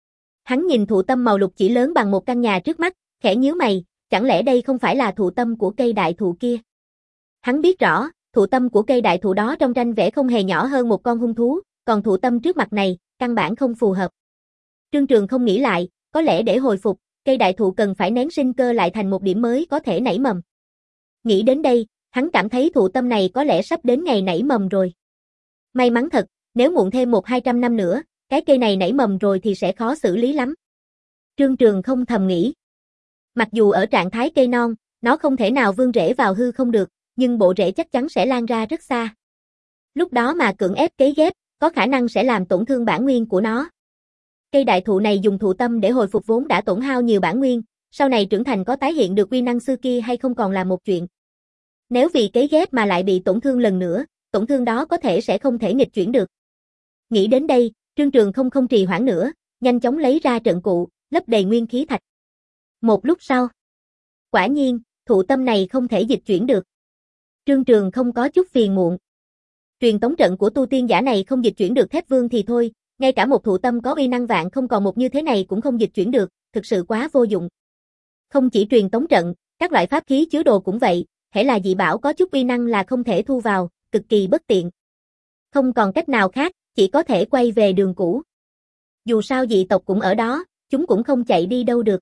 Hắn nhìn thụ tâm màu lục chỉ lớn bằng một căn nhà trước mắt, khẽ nhíu mày, chẳng lẽ đây không phải là thụ tâm của cây đại thụ kia? Hắn biết rõ, thụ tâm của cây đại thụ đó trong tranh vẽ không hề nhỏ hơn một con hung thú, còn thụ tâm trước mặt này, căn bản không phù hợp. Trương Trường không nghĩ lại, có lẽ để hồi phục, cây đại thụ cần phải nén sinh cơ lại thành một điểm mới có thể nảy mầm. Nghĩ đến đây, hắn cảm thấy thụ tâm này có lẽ sắp đến ngày nảy mầm rồi. May mắn thật, nếu muộn thêm một hai trăm năm nữa, cái cây này nảy mầm rồi thì sẽ khó xử lý lắm. Trương Trường không thầm nghĩ. Mặc dù ở trạng thái cây non, nó không thể nào vươn rễ vào hư không được, nhưng bộ rễ chắc chắn sẽ lan ra rất xa. Lúc đó mà cưỡng ép cấy ghép, có khả năng sẽ làm tổn thương bản nguyên của nó. Cây đại thụ này dùng thụ tâm để hồi phục vốn đã tổn hao nhiều bản nguyên, sau này trưởng thành có tái hiện được uy năng xưa kia hay không còn là một chuyện. Nếu vì cấy ghép mà lại bị tổn thương lần nữa, tổn thương đó có thể sẽ không thể nghịch chuyển được. Nghĩ đến đây, Trương Trường không không trì hoãn nữa, nhanh chóng lấy ra trận cụ, lấp đầy nguyên khí thạch. Một lúc sau, quả nhiên, thụ tâm này không thể dịch chuyển được. Trương Trường không có chút phiền muộn. Truyền tống trận của tu tiên giả này không dịch chuyển được Thép Vương thì thôi, ngay cả một thụ tâm có uy năng vạn không còn một như thế này cũng không dịch chuyển được, thực sự quá vô dụng. Không chỉ truyền tống trận, các loại pháp khí chứa đồ cũng vậy, hễ là dị bảo có chút uy năng là không thể thu vào, cực kỳ bất tiện. Không còn cách nào khác, chỉ có thể quay về đường cũ. Dù sao dị tộc cũng ở đó, chúng cũng không chạy đi đâu được.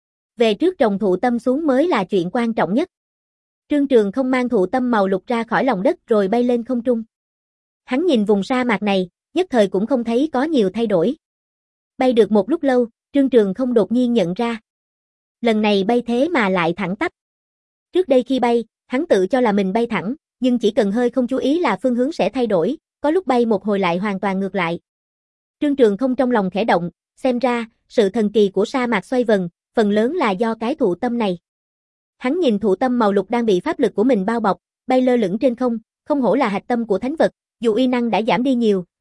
Về trước trồng thụ tâm xuống mới là chuyện quan trọng nhất. Trương Trường không mang thụ tâm màu lục ra khỏi lòng đất rồi bay lên không trung. Hắn nhìn vùng sa mạc này, nhất thời cũng không thấy có nhiều thay đổi. Bay được một lúc lâu, Trương Trường không đột nhiên nhận ra. Lần này bay thế mà lại thẳng tắp. Trước đây khi bay, hắn tự cho là mình bay thẳng, nhưng chỉ cần hơi không chú ý là phương hướng sẽ thay đổi, có lúc bay một hồi lại hoàn toàn ngược lại. Trương Trường không trong lòng khẽ động, xem ra, sự thần kỳ của sa mạc xoay vần, phần lớn là do cái thụ tâm này. Hắn nhìn thụ tâm màu lục đang bị pháp lực của mình bao bọc, bay lơ lửng trên không, không hổ là hạch tâm của thánh vật, dù uy năng đã giảm đi nhiều,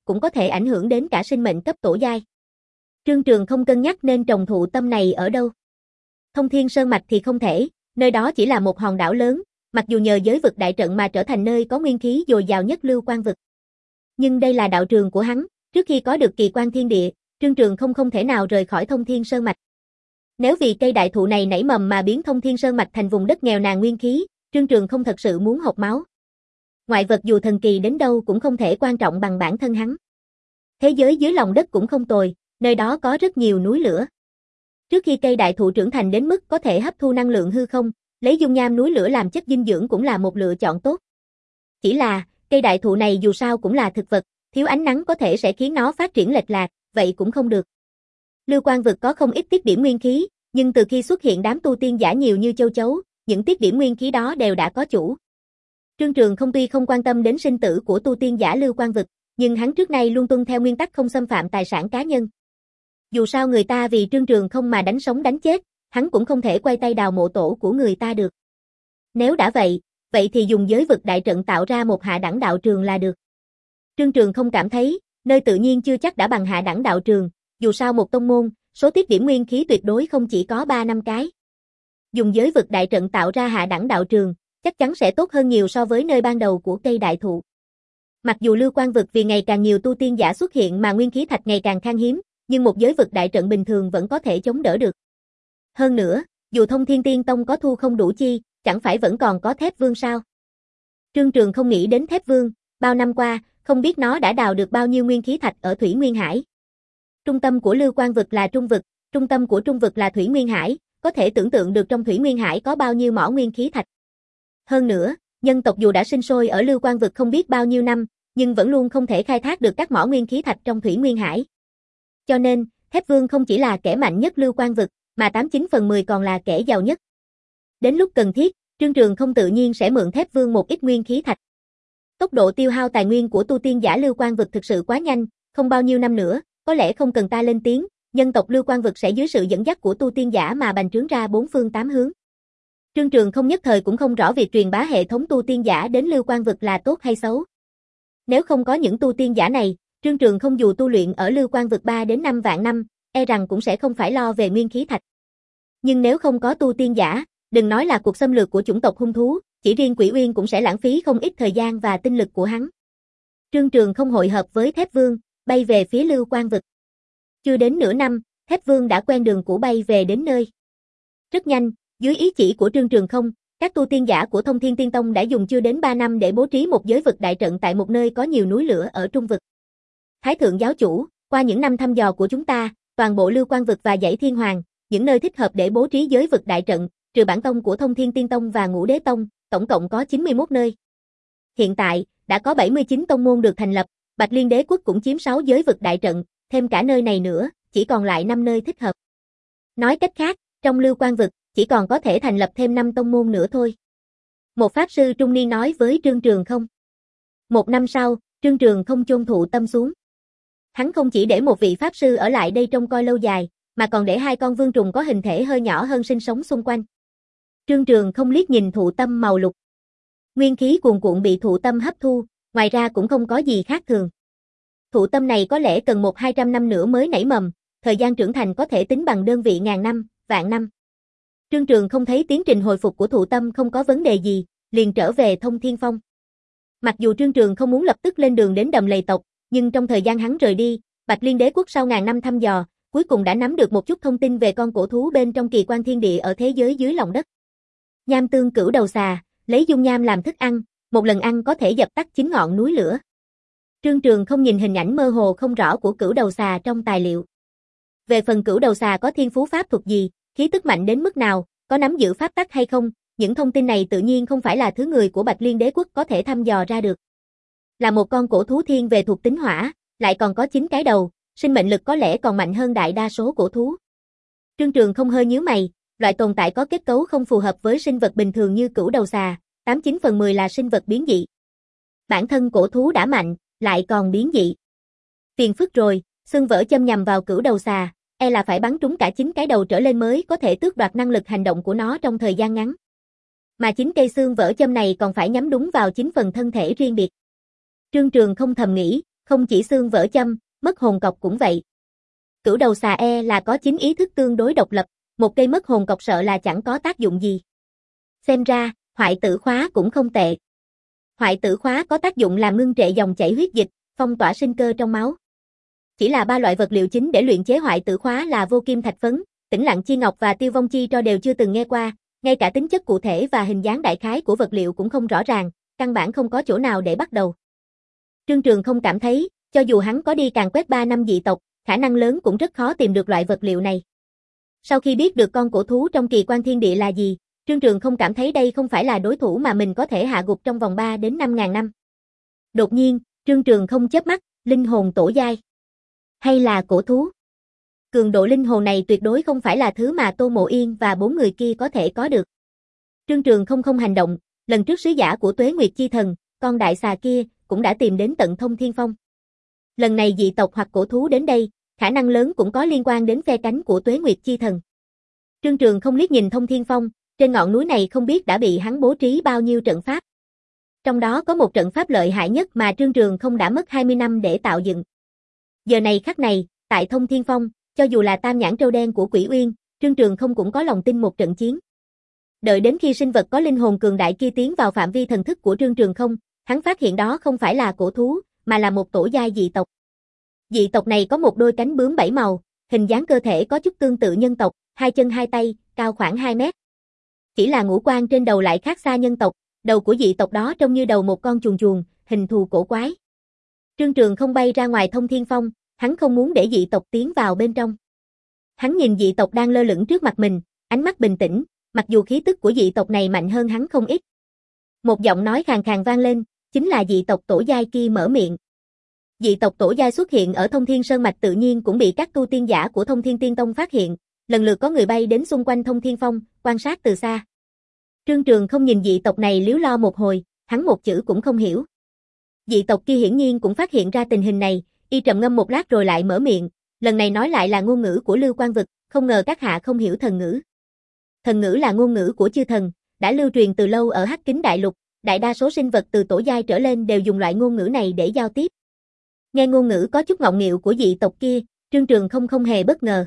cũng có thể ảnh hưởng đến cả sinh mệnh cấp tổ giai. Trương Trường không cân nhắc nên trồng thụ tâm này ở đâu. Thông Thiên Sơn Mạch thì không thể, nơi đó chỉ là một hòn đảo lớn, mặc dù nhờ giới vực đại trận mà trở thành nơi có nguyên khí dồi dào nhất Lưu Quan vực. Nhưng đây là đạo trường của hắn, trước khi có được kỳ quan thiên địa, Trương Trường không không thể nào rời khỏi Thông Thiên Sơn Mạch. Nếu vì cây đại thụ này nảy mầm mà biến Thông Thiên Sơn Mạch thành vùng đất nghèo nàn nguyên khí, Trương Trường không thật sự muốn hộc máu. Ngoại vật dù thần kỳ đến đâu cũng không thể quan trọng bằng bản thân hắn. Thế giới dưới lòng đất cũng không tồi, nơi đó có rất nhiều núi lửa. Trước khi cây đại thụ trưởng thành đến mức có thể hấp thu năng lượng hư không, lấy dung nham núi lửa làm chất dinh dưỡng cũng là một lựa chọn tốt. Chỉ là, cây đại thụ này dù sao cũng là thực vật, thiếu ánh nắng có thể sẽ khiến nó phát triển lệch lạc, vậy cũng không được. Lưu Quan vực có không ít tiết điểm nguyên khí, nhưng từ khi xuất hiện đám tu tiên giả nhiều như châu chấu, những tiết điểm nguyên khí đó đều đã có chủ. Trương Trường không tuy không quan tâm đến sinh tử của tu tiên giả Lưu Quan vực, nhưng hắn trước nay luôn tuân theo nguyên tắc không xâm phạm tài sản cá nhân. Dù sao người ta vì Trương Trường không mà đánh sống đánh chết, hắn cũng không thể quay tay đào mộ tổ của người ta được. Nếu đã vậy, vậy thì dùng giới vực đại trận tạo ra một hạ đẳng đạo trường là được. Trương Trường không cảm thấy, nơi tự nhiên chưa chắc đã bằng hạ đẳng đạo trường, dù sao một tông môn, số tiết điểm nguyên khí tuyệt đối không chỉ có ba năm cái. Dùng giới vực đại trận tạo ra hạ đẳng đạo trường, chắc chắn sẽ tốt hơn nhiều so với nơi ban đầu của cây đại thụ. Mặc dù Lưu Quan vực vì ngày càng nhiều tu tiên giả xuất hiện mà nguyên khí thạch ngày càng khan hiếm, nhưng một giới vực đại trận bình thường vẫn có thể chống đỡ được. Hơn nữa, dù Thông Thiên Tiên Tông có thu không đủ chi, chẳng phải vẫn còn có Thép Vương sao? Trương Trường không nghĩ đến Thép Vương, bao năm qua, không biết nó đã đào được bao nhiêu nguyên khí thạch ở Thủy Nguyên Hải. Trung tâm của Lưu Quan vực là Trung vực, trung tâm của Trung vực là Thủy Nguyên Hải, có thể tưởng tượng được trong Thủy Nguyên Hải có bao nhiêu mỏ nguyên khí thạch. Hơn nữa, nhân tộc dù đã sinh sôi ở Lưu Quan vực không biết bao nhiêu năm, nhưng vẫn luôn không thể khai thác được các mỏ nguyên khí thạch trong Thủy Nguyên Hải. Cho nên, Thép Vương không chỉ là kẻ mạnh nhất Lưu Quan vực, mà tám chín phần mười còn là kẻ giàu nhất. Đến lúc cần thiết, Trương Trường không tự nhiên sẽ mượn Thép Vương một ít nguyên khí thạch. Tốc độ tiêu hao tài nguyên của tu tiên giả Lưu Quan vực thực sự quá nhanh, không bao nhiêu năm nữa, có lẽ không cần ta lên tiếng, nhân tộc Lưu Quan vực sẽ dưới sự dẫn dắt của tu tiên giả mà bành trướng ra bốn phương tám hướng. Trương Trường không nhất thời cũng không rõ việc truyền bá hệ thống tu tiên giả đến Lưu Quan vực là tốt hay xấu. Nếu không có những tu tiên giả này, Trương Trường không dù tu luyện ở Lưu Quan vực ba đến năm vạn năm, e rằng cũng sẽ không phải lo về nguyên khí thạch. Nhưng nếu không có tu tiên giả, đừng nói là cuộc xâm lược của chủng tộc hung thú, chỉ riêng Quỷ Uyên cũng sẽ lãng phí không ít thời gian và tinh lực của hắn. Trương Trường không hội hợp với Thép Vương, bay về phía Lưu Quan vực. Chưa đến nửa năm, Thép Vương đã quen đường cũ bay về đến nơi. Rất nhanh, dưới ý chỉ của Trương Trường không, các tu tiên giả của Thông Thiên Tiên Tông đã dùng chưa đến ba năm để bố trí một giới vực đại trận tại một nơi có nhiều núi lửa ở Trung vực. Thái thượng giáo chủ, qua những năm thăm dò của chúng ta, toàn bộ Lưu Quan vực và dãy Thiên Hoàng, những nơi thích hợp để bố trí giới vực đại trận, trừ bản tông của Thông Thiên Tiên Tông và Ngũ Đế Tông, tổng cộng có chín mươi mốt nơi. Hiện tại, đã có bảy mươi chín tông môn được thành lập, Bạch Liên Đế quốc cũng chiếm sáu giới vực đại trận, thêm cả nơi này nữa, chỉ còn lại năm nơi thích hợp. Nói cách khác, trong Lưu Quan vực, chỉ còn có thể thành lập thêm năm tông môn nữa thôi. Một pháp sư trung niên nói với Trương Trường không. Một năm sau, Trương Trường không chôn thụ tâm xuống. Hắn không chỉ để một vị pháp sư ở lại đây trông coi lâu dài, mà còn để hai con vương trùng có hình thể hơi nhỏ hơn sinh sống xung quanh. Trương Trường không liếc nhìn thụ tâm màu lục. Nguyên khí cuồn cuộn bị thụ tâm hấp thu, ngoài ra cũng không có gì khác thường. Thụ tâm này có lẽ cần một hai trăm năm nữa mới nảy mầm, thời gian trưởng thành có thể tính bằng đơn vị ngàn năm, vạn năm. Trương Trường không thấy tiến trình hồi phục của thụ tâm không có vấn đề gì, liền trở về Thông Thiên Phong. Mặc dù Trương Trường không muốn lập tức lên đường đến Đầm Lầy tộc, nhưng trong thời gian hắn rời đi, Bạch Liên Đế quốc sau ngàn năm thăm dò, cuối cùng đã nắm được một chút thông tin về con cổ thú bên trong kỳ quan thiên địa ở thế giới dưới lòng đất. Nham tương cửu đầu xà, lấy dung nham làm thức ăn, một lần ăn có thể dập tắt chín ngọn núi lửa. Trương Trường không nhìn hình ảnh mơ hồ không rõ của cửu đầu xà trong tài liệu. Về phần cửu đầu xà có thiên phú pháp thuật gì, khí tức mạnh đến mức nào, có nắm giữ pháp tắc hay không, những thông tin này tự nhiên không phải là thứ người của Bạch Liên Đế quốc có thể thăm dò ra được. Là một con cổ thú thiên về thuộc tính hỏa, lại còn có chín cái đầu, sinh mệnh lực có lẽ còn mạnh hơn đại đa số cổ thú. Trương Trường không hơi nhíu mày, loại tồn tại có kết cấu không phù hợp với sinh vật bình thường như cửu đầu xà, tám chín phần mười là sinh vật biến dị. Bản thân cổ thú đã mạnh, lại còn biến dị. Phiền phức rồi, xương vỡ châm nhằm vào cửu đầu xà, e là phải bắn trúng cả chín cái đầu trở lên mới có thể tước đoạt năng lực hành động của nó trong thời gian ngắn. Mà chín cây xương vỡ châm này còn phải nhắm đúng vào chín phần thân thể riêng biệt. Trương Trường không thầm nghĩ, Không chỉ xương vỡ châm, mất hồn cọc cũng vậy. Cửu đầu xà e là có chính ý thức tương đối độc lập, một cây mất hồn cọc sợ là chẳng có tác dụng gì. Xem ra, hoại tử khóa cũng không tệ. Hoại tử khóa có tác dụng làm ngưng trệ dòng chảy huyết dịch, phong tỏa sinh cơ trong máu. Chỉ là ba loại vật liệu chính để luyện chế hoại tử khóa là vô kim thạch phấn, tĩnh lặng chi ngọc và tiêu vong chi tro đều chưa từng nghe qua, ngay cả tính chất cụ thể và hình dáng đại khái của vật liệu cũng không rõ ràng, căn bản không có chỗ nào để bắt đầu. Trương Trường không cảm thấy, cho dù hắn có đi càn quét ba năm dị tộc, khả năng lớn cũng rất khó tìm được loại vật liệu này. Sau khi biết được con cổ thú trong kỳ quan thiên địa là gì, Trương Trường không cảm thấy đây không phải là đối thủ mà mình có thể hạ gục trong vòng ba đến năm ngàn năm. Đột nhiên, Trương Trường không chớp mắt, linh hồn tổ giai. Hay là cổ thú? Cường độ linh hồn này tuyệt đối không phải là thứ mà Tô Mộ Yên và bốn người kia có thể có được. Trương Trường không không hành động, lần trước sứ giả của Tuế Nguyệt Chi Thần, con đại xà kia, cũng đã tìm đến tận Thông Thiên Phong. Lần này dị tộc hoặc cổ thú đến đây, khả năng lớn cũng có liên quan đến phe cánh của Tuế Nguyệt Chi Thần. Trương Trường không liếc nhìn Thông Thiên Phong, trên ngọn núi này không biết đã bị hắn bố trí bao nhiêu trận pháp. Trong đó có một trận pháp lợi hại nhất mà Trương Trường không đã mất hai mươi năm để tạo dựng. Giờ này khắc này, tại Thông Thiên Phong, cho dù là tam nhãn trâu đen của Quỷ Uyên, Trương Trường không cũng có lòng tin một trận chiến. Đợi đến khi sinh vật có linh hồn cường đại kia tiến vào phạm vi thần thức của Trương Trường không, hắn phát hiện đó không phải là cổ thú, mà là một tổ giai dị tộc. Dị tộc này có một đôi cánh bướm bảy màu, hình dáng cơ thể có chút tương tự nhân tộc, hai chân hai tay, cao khoảng hai mét. Chỉ là ngũ quan trên đầu lại khác xa nhân tộc, đầu của dị tộc đó trông như đầu một con chuồn chuồn, hình thù cổ quái. Trương Trường không bay ra ngoài Thông Thiên Phong, hắn không muốn để dị tộc tiến vào bên trong. Hắn nhìn dị tộc đang lơ lửng trước mặt mình, ánh mắt bình tĩnh, mặc dù khí tức của dị tộc này mạnh hơn hắn không ít. Một giọng nói khàn khàn vang lên, chính là dị tộc tổ giai kia mở miệng. Dị tộc tổ giai xuất hiện ở Thông Thiên Sơn Mạch tự nhiên cũng bị các tu tiên giả của Thông Thiên Tiên Tông phát hiện, lần lượt có người bay đến xung quanh Thông Thiên Phong, quan sát từ xa. Trương Trường không nhìn dị tộc này líu lo một hồi, hắn một chữ cũng không hiểu. Dị tộc kia hiển nhiên cũng phát hiện ra tình hình này, y trầm ngâm một lát rồi lại mở miệng, lần này nói lại là ngôn ngữ của Lưu Quan Vực, không ngờ các hạ không hiểu thần ngữ. Thần ngữ là ngôn ngữ của chư thần, đã lưu truyền từ lâu ở Hắc Kính Đại Lục, đại đa số sinh vật từ tổ giai trở lên đều dùng loại ngôn ngữ này để giao tiếp. Nghe ngôn ngữ có chút ngọng nghịu của dị tộc kia, Trương Trường không không hề bất ngờ.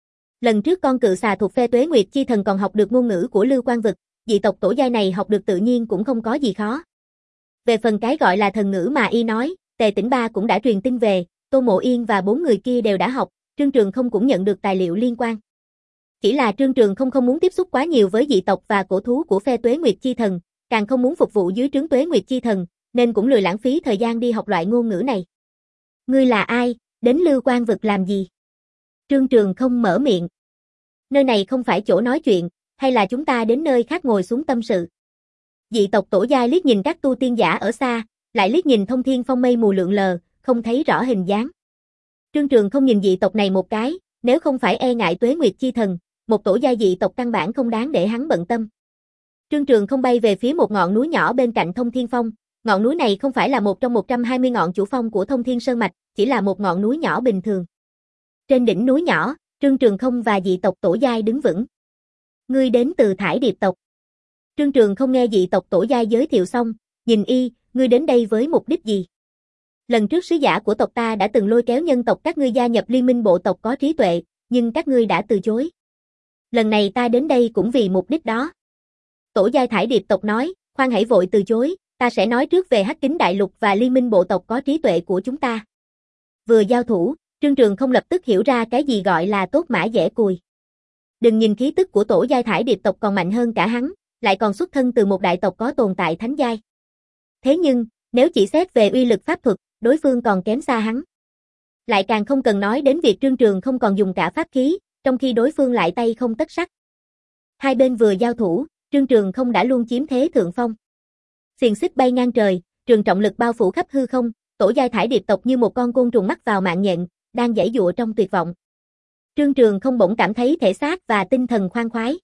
Lần trước con cự xà thuộc phe Tuế Nguyệt Chi Thần còn học được ngôn ngữ của Lưu Quan Vực, dị tộc tổ giai này học được tự nhiên cũng không có gì khó. Về phần cái gọi là thần ngữ mà y nói, Tề Tĩnh Ba cũng đã truyền tin về, Tô Mộ Yên và bốn người kia đều đã học, Trương Trường không cũng nhận được tài liệu liên quan. Chỉ là Trương Trường không không muốn tiếp xúc quá nhiều với dị tộc và cổ thú của phe Tuế Nguyệt Chi Thần, càng không muốn phục vụ dưới trướng Tuế Nguyệt Chi Thần, nên cũng lười lãng phí thời gian đi học loại ngôn ngữ này. Ngươi là ai, đến Lưu Quan Vực làm gì? Trương Trường không mở miệng. Nơi này không phải chỗ nói chuyện, hay là chúng ta đến nơi khác ngồi xuống tâm sự? Dị tộc tổ giai liếc nhìn các tu tiên giả ở xa, lại liếc nhìn Thông Thiên Phong mây mù lượn lờ, không thấy rõ hình dáng. Trương Trường không nhìn dị tộc này một cái, nếu không phải e ngại Tuế Nguyệt Chi Thần, một tổ giai dị tộc căn bản không đáng để hắn bận tâm. Trương Trường không bay về phía một ngọn núi nhỏ bên cạnh Thông Thiên Phong, ngọn núi này không phải là một trong một trăm hai mươi ngọn chủ phong của Thông Thiên Sơn Mạch, chỉ là một ngọn núi nhỏ bình thường. Trên đỉnh núi nhỏ, Trương Trường không và dị tộc tổ giai đứng vững. Ngươi đến từ Thải Điệp tộc. Trương Trường không nghe dị tộc tổ giai giới thiệu xong, nhìn y, ngươi đến đây với mục đích gì? Lần trước sứ giả của tộc ta đã từng lôi kéo nhân tộc các ngươi gia nhập liên minh bộ tộc có trí tuệ, nhưng các ngươi đã từ chối. Lần này ta đến đây cũng vì mục đích đó. Tổ giai Thải Điệp tộc nói, khoan hãy vội từ chối, ta sẽ nói trước về Hắc Kính Đại Lục và liên minh bộ tộc có trí tuệ của chúng ta. Vừa giao thủ, Trương Trường không lập tức hiểu ra cái gì gọi là tốt mã dẻ cùi. Đừng nhìn khí tức của tổ giai Thải Điệp tộc còn mạnh hơn cả hắn, lại còn xuất thân từ một đại tộc có tồn tại thánh giai. Thế nhưng, nếu chỉ xét về uy lực pháp thuật, đối phương còn kém xa hắn. Lại càng không cần nói đến việc Trương Trường không còn dùng cả pháp khí, trong khi đối phương lại tay không tất sắt. Hai bên vừa giao thủ, Trương Trường không đã luôn chiếm thế thượng phong. Xiềng xích bay ngang trời, trường trọng lực bao phủ khắp hư không, tổ giai Thải Điệp tộc như một con côn trùng mắc vào mạng nhện, đang giãy giụa trong tuyệt vọng. Trương Trường không bỗng cảm thấy thể xác và tinh thần khoan khoái.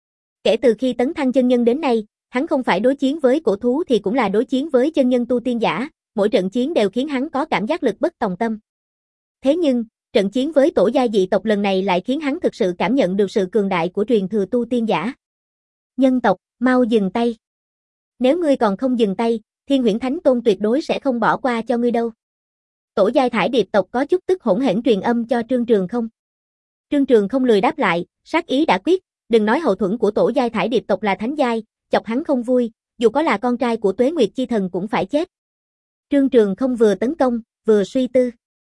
Kể từ khi tấn thăng chân nhân đến nay, hắn không phải đối chiến với cổ thú thì cũng là đối chiến với chân nhân tu tiên giả, mỗi trận chiến đều khiến hắn có cảm giác lực bất tòng tâm. Thế nhưng, trận chiến với tổ giai dị tộc lần này lại khiến hắn thực sự cảm nhận được sự cường đại của truyền thừa tu tiên giả. Nhân tộc, mau dừng tay. Nếu ngươi còn không dừng tay, Thiên Huyễn Thánh Tôn tuyệt đối sẽ không bỏ qua cho ngươi đâu. Tổ giai thải điệp tộc có chút tức hỗn hển truyền âm cho Trương Trường Không. Trương Trường Không lười đáp lại, sát ý đã quyết, đừng nói hậu thuẫn của tổ giai thải điệp tộc là thánh giai, chọc hắn không vui, dù có là con trai của Tuế Nguyệt Chi Thần cũng phải chết. Trương Trường Không vừa tấn công, vừa suy tư.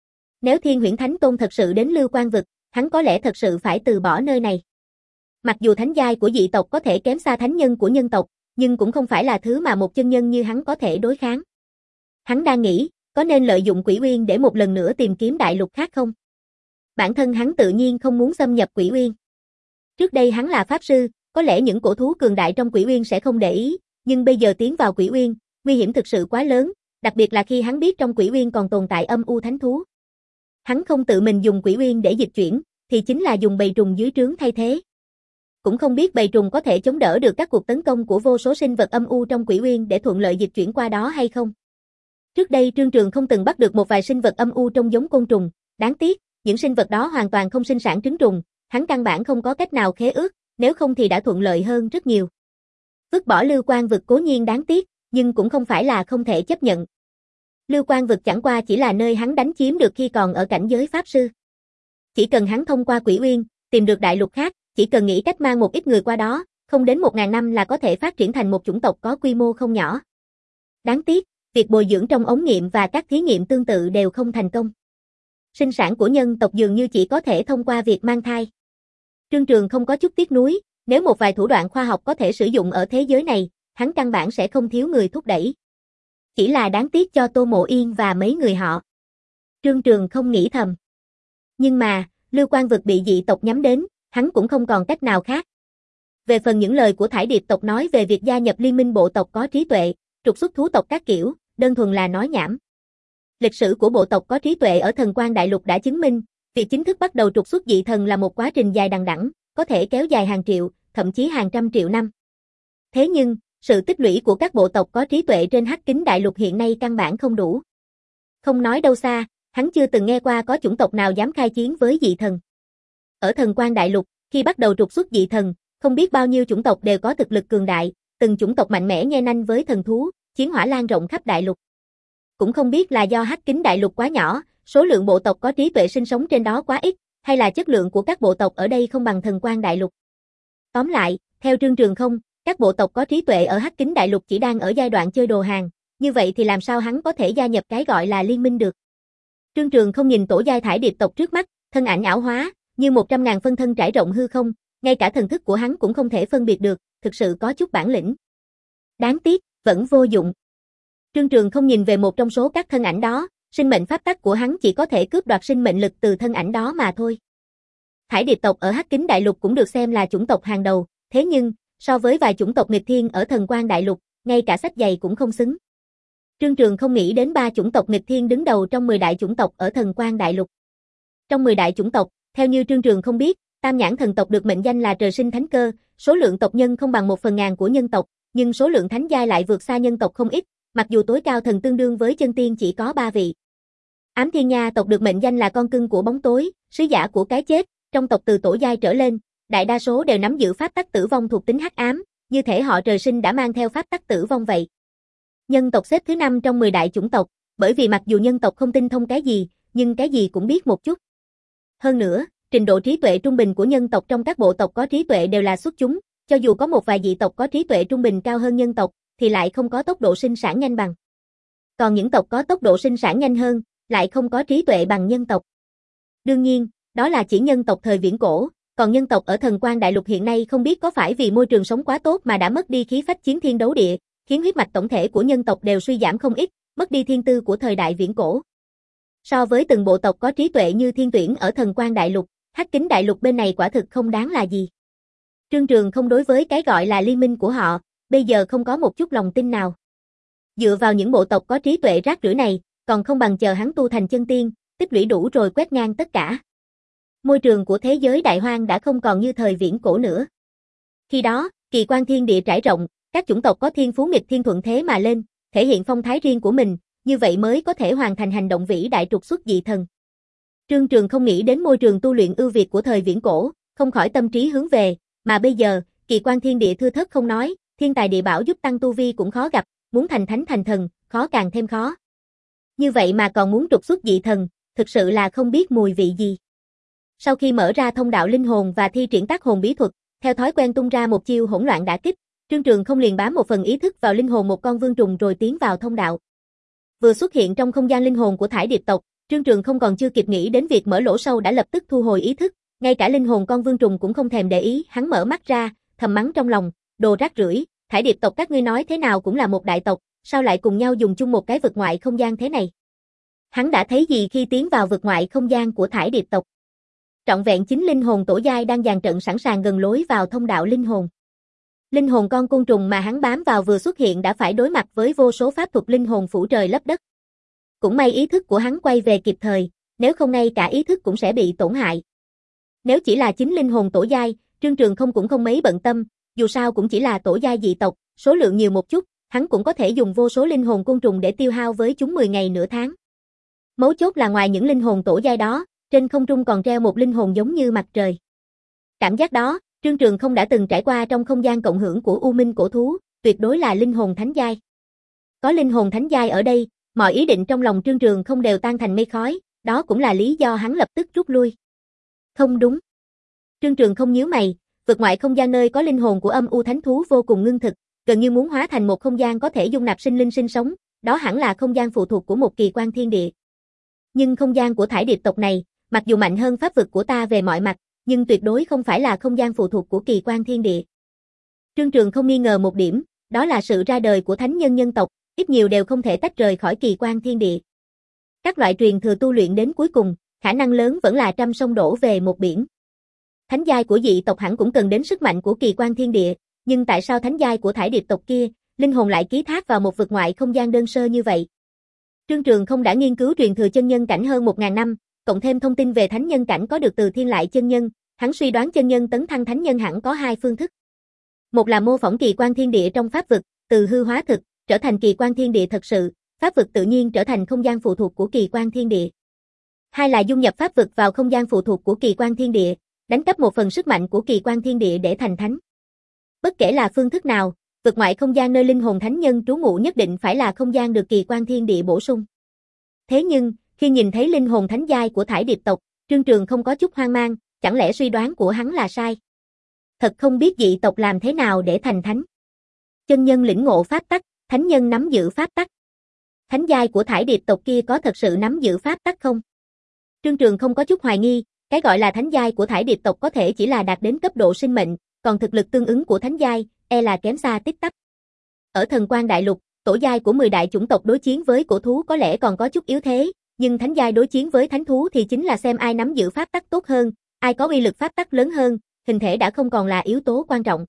Nếu Thiên Huyễn Thánh Tôn thật sự đến Lưu Quan vực, hắn có lẽ thật sự phải từ bỏ nơi này. Mặc dù thánh giai của dị tộc có thể kém xa thánh nhân của nhân tộc, nhưng cũng không phải là thứ mà một chân nhân như hắn có thể đối kháng. Hắn đang nghĩ, có nên lợi dụng Quỷ Uyên để một lần nữa tìm kiếm đại lục khác không? Bản thân hắn tự nhiên không muốn xâm nhập Quỷ Uyên. Trước đây hắn là pháp sư, có lẽ những cổ thú cường đại trong Quỷ Uyên sẽ không để ý, nhưng bây giờ tiến vào Quỷ Uyên, nguy hiểm thực sự quá lớn, đặc biệt là khi hắn biết trong Quỷ Uyên còn tồn tại âm u thánh thú. Hắn không tự mình dùng Quỷ Uyên để dịch chuyển, thì chính là dùng bầy trùng dưới trướng thay thế. Cũng không biết bầy trùng có thể chống đỡ được các cuộc tấn công của vô số sinh vật âm u trong Quỷ Uyên để thuận lợi dịch chuyển qua đó hay không. Trước đây Trương Trường không từng bắt được một vài sinh vật âm u trông giống côn trùng, đáng tiếc, những sinh vật đó hoàn toàn không sinh sản trứng trùng, hắn căn bản không có cách nào khế ước, nếu không thì đã thuận lợi hơn rất nhiều. Vứt bỏ Lưu Quan vực cố nhiên đáng tiếc, nhưng cũng không phải là không thể chấp nhận. Lưu Quan vực chẳng qua chỉ là nơi hắn đánh chiếm được khi còn ở cảnh giới pháp sư. Chỉ cần hắn thông qua Quỷ Uyên, tìm được đại lục khác, chỉ cần nghĩ cách mang một ít người qua đó, không đến một ngàn năm là có thể phát triển thành một chủng tộc có quy mô không nhỏ. Đáng tiếc, việc bồi dưỡng trong ống nghiệm và các thí nghiệm tương tự đều không thành công. Sinh sản của nhân tộc dường như chỉ có thể thông qua việc mang thai. Trương Trường không có chút tiếc nuối, nếu một vài thủ đoạn khoa học có thể sử dụng ở thế giới này, hắn căn bản sẽ không thiếu người thúc đẩy. Chỉ là đáng tiếc cho Tô Mộ Yên và mấy người họ. Trương Trường không nghĩ thầm. Nhưng mà, Lưu Quan vực bị dị tộc nhắm đến, hắn cũng không còn cách nào khác. Về phần những lời của thải điệp tộc nói về việc gia nhập liên minh bộ tộc có trí tuệ, trục xuất thú tộc các kiểu, đơn thuần là nói nhảm. Lịch sử của bộ tộc có trí tuệ ở Thần Quan Đại Lục đã chứng minh, việc chính thức bắt đầu trục xuất dị thần là một quá trình dài đằng đẵng, có thể kéo dài hàng triệu, thậm chí hàng trăm triệu năm. Thế nhưng, sự tích lũy của các bộ tộc có trí tuệ trên Hắc Kính Đại Lục hiện nay căn bản không đủ. Không nói đâu xa, hắn chưa từng nghe qua có chủng tộc nào dám khai chiến với dị thần. Ở Thần Quan Đại Lục, khi bắt đầu trục xuất dị thần, không biết bao nhiêu chủng tộc đều có thực lực cường đại, từng chủng tộc mạnh mẽ nhe nanh với thần thú, chiến hỏa lan rộng khắp đại lục. Cũng không biết là do Hắc Kính Đại Lục quá nhỏ, số lượng bộ tộc có trí tuệ sinh sống trên đó quá ít, hay là chất lượng của các bộ tộc ở đây không bằng Thần Quan Đại Lục. Tóm lại, theo Trương Trường không, các bộ tộc có trí tuệ ở Hắc Kính Đại Lục chỉ đang ở giai đoạn chơi đồ hàng, như vậy thì làm sao hắn có thể gia nhập cái gọi là liên minh được. Trương Trường không nhìn tổ giai thải điệp tộc trước mắt, thân ảnh ảo hóa, như một trăm ngàn phân thân trải rộng hư không, ngay cả thần thức của hắn cũng không thể phân biệt được, thực sự có chút bản lĩnh. Đáng tiếc, vẫn vô dụng. Trương Trường không nhìn về một trong số các thân ảnh đó, sinh mệnh pháp tắc của hắn chỉ có thể cướp đoạt sinh mệnh lực từ thân ảnh đó mà thôi. Thải điệp tộc ở Hắc Kính Đại Lục cũng được xem là chủng tộc hàng đầu, thế nhưng, so với vài chủng tộc nghịch thiên ở Thần Quan Đại Lục, ngay cả sách giày cũng không xứng. Trương Trường không nghĩ đến ba chủng tộc nghịch thiên đứng đầu trong mười đại chủng tộc ở Thần Quan Đại Lục. Trong mười đại chủng tộc, theo như Trương Trường không biết, Tam Nhãn thần tộc được mệnh danh là trời sinh thánh cơ, số lượng tộc nhân không bằng một phần ngàn của nhân tộc, nhưng số lượng thánh giai lại vượt xa nhân tộc không ít, mặc dù tối cao thần tương đương với chân tiên chỉ có ba vị. Ám Thiên Nha tộc được mệnh danh là con cưng của bóng tối, sứ giả của cái chết, trong tộc từ tổ giai trở lên, đại đa số đều nắm giữ pháp tắc tử vong thuộc tính hắc ám, như thể họ trời sinh đã mang theo pháp tắc tử vong vậy. Nhân tộc xếp thứ năm trong mười đại chủng tộc, bởi vì mặc dù nhân tộc không tinh thông cái gì, nhưng cái gì cũng biết một chút. Hơn nữa, trình độ trí tuệ trung bình của nhân tộc trong các bộ tộc có trí tuệ đều là xuất chúng, cho dù có một vài dị tộc có trí tuệ trung bình cao hơn nhân tộc, thì lại không có tốc độ sinh sản nhanh bằng. Còn những tộc có tốc độ sinh sản nhanh hơn, lại không có trí tuệ bằng nhân tộc. Đương nhiên, đó là chỉ nhân tộc thời viễn cổ, còn nhân tộc ở Thần Quan Đại Lục hiện nay không biết có phải vì môi trường sống quá tốt mà đã mất đi khí phách chiến thiên đấu địa, khiến huyết mạch tổng thể của nhân tộc đều suy giảm không ít, mất đi thiên tư của thời đại viễn cổ. So với từng bộ tộc có trí tuệ như Thiên Tuyển ở Thần Quan Đại Lục, Hắc Kính Đại Lục bên này quả thực không đáng là gì. Trương Trường không đối với cái gọi là liên minh của họ, bây giờ không có một chút lòng tin nào. Dựa vào những bộ tộc có trí tuệ rác rưởi này, còn không bằng chờ hắn tu thành chân tiên, tích lũy đủ rồi quét ngang tất cả. Môi trường của thế giới đại hoang đã không còn như thời viễn cổ nữa. Khi đó, kỳ quan thiên địa trải rộng, các chủng tộc có thiên phú nghịch thiên thuận thế mà lên, thể hiện phong thái riêng của mình, như vậy mới có thể hoàn thành hành động vĩ đại trục xuất dị thần. Trương Trường không nghĩ đến môi trường tu luyện ưu việt của thời viễn cổ, không khỏi tâm trí hướng về, mà bây giờ, kỳ quan thiên địa thưa thớt không nói, thiên tài địa bảo giúp tăng tu vi cũng khó gặp, muốn thành thánh thành thần, khó càng thêm khó. Như vậy mà còn muốn trục xuất dị thần, thực sự là không biết mùi vị gì. Sau khi mở ra thông đạo linh hồn và thi triển tác hồn bí thuật, theo thói quen tung ra một chiêu hỗn loạn đả kích, Trương Trường không liền bám một phần ý thức vào linh hồn một con vương trùng rồi tiến vào thông đạo. Vừa xuất hiện trong không gian linh hồn của thải điệp tộc, Trương Trường không còn chưa kịp nghĩ đến việc mở lỗ sâu đã lập tức thu hồi ý thức, ngay cả linh hồn con vương trùng cũng không thèm để ý, hắn mở mắt ra, thầm mắng trong lòng, đồ rác rưởi, thải điệp tộc các ngươi nói thế nào cũng là một đại tộc, sao lại cùng nhau dùng chung một cái vực ngoại không gian thế này? Hắn đã thấy gì khi tiến vào vực ngoại không gian của thải điệp tộc? Trọn vẹn chín linh hồn tổ giai đang dàn trận sẵn sàng gần lối vào thông đạo linh hồn. Linh hồn con côn trùng mà hắn bám vào vừa xuất hiện đã phải đối mặt với vô số pháp thuật linh hồn phủ trời lấp đất. Cũng may ý thức của hắn quay về kịp thời, nếu không ngay cả ý thức cũng sẽ bị tổn hại. Nếu chỉ là chín linh hồn tổ giai, Trương Trường không cũng không mấy bận tâm, dù sao cũng chỉ là tổ giai dị tộc, số lượng nhiều một chút, hắn cũng có thể dùng vô số linh hồn côn trùng để tiêu hao với chúng mười ngày nửa tháng. Mấu chốt là ngoài những linh hồn tổ giai đó, trên không trung còn treo một linh hồn giống như mặt trời. Cảm giác đó, Trương Trường không đã từng trải qua trong không gian cộng hưởng của U Minh cổ thú, tuyệt đối là linh hồn thánh giai. Có linh hồn thánh giai ở đây, mọi ý định trong lòng Trương Trường không đều tan thành mây khói, đó cũng là lý do hắn lập tức rút lui. Không đúng. Trương Trường không nhíu mày, vực ngoại không gian nơi có linh hồn của âm u thánh thú vô cùng ngưng thực, gần như muốn hóa thành một không gian có thể dung nạp sinh linh sinh sống, đó hẳn là không gian phụ thuộc của một kỳ quan thiên địa. Nhưng không gian của thải điệp tộc này, mặc dù mạnh hơn pháp vực của ta về mọi mặt, nhưng tuyệt đối không phải là không gian phụ thuộc của kỳ quan thiên địa. Trương Trường không nghi ngờ một điểm, đó là sự ra đời của thánh nhân nhân tộc, ít nhiều đều không thể tách rời khỏi kỳ quan thiên địa. Các loại truyền thừa tu luyện đến cuối cùng, khả năng lớn vẫn là trăm sông đổ về một biển. Thánh giai của dị tộc hẳn cũng cần đến sức mạnh của kỳ quan thiên địa, nhưng tại sao thánh giai của thải điệp tộc kia, linh hồn lại ký thác vào một vực ngoại không gian đơn sơ như vậy? Trương Trường không đã nghiên cứu truyền thừa chân nhân cảnh hơn một ngàn năm, cộng thêm thông tin về thánh nhân cảnh có được từ thiên lại chân nhân, hắn suy đoán chân nhân tấn thăng thánh nhân hẳn có hai phương thức. Một là mô phỏng kỳ quan thiên địa trong pháp vực, từ hư hóa thực, trở thành kỳ quan thiên địa thật sự, pháp vực tự nhiên trở thành không gian phụ thuộc của kỳ quan thiên địa. Hai là dung nhập pháp vực vào không gian phụ thuộc của kỳ quan thiên địa, đánh cắp một phần sức mạnh của kỳ quan thiên địa để thành thánh. Bất kể là phương thức nào, vực ngoại không gian nơi linh hồn thánh nhân trú ngụ nhất định phải là không gian được kỳ quan thiên địa bổ sung. Thế nhưng, khi nhìn thấy linh hồn thánh giai của thải điệp tộc, Trương Trường không có chút hoang mang, chẳng lẽ suy đoán của hắn là sai? Thật không biết dị tộc làm thế nào để thành thánh. Chân nhân lĩnh ngộ pháp tắc, thánh nhân nắm giữ pháp tắc. Thánh giai của thải điệp tộc kia có thật sự nắm giữ pháp tắc không? Trương Trường không có chút hoài nghi, cái gọi là thánh giai của thải điệp tộc có thể chỉ là đạt đến cấp độ sinh mệnh, còn thực lực tương ứng của thánh giai, e là kém xa tích tắp. Ở Thần Quan Đại Lục, tổ giai của mười đại chủng tộc đối chiến với cổ thú có lẽ còn có chút yếu thế, nhưng thánh giai đối chiến với thánh thú thì chính là xem ai nắm giữ pháp tắc tốt hơn, ai có uy lực pháp tắc lớn hơn, hình thể đã không còn là yếu tố quan trọng.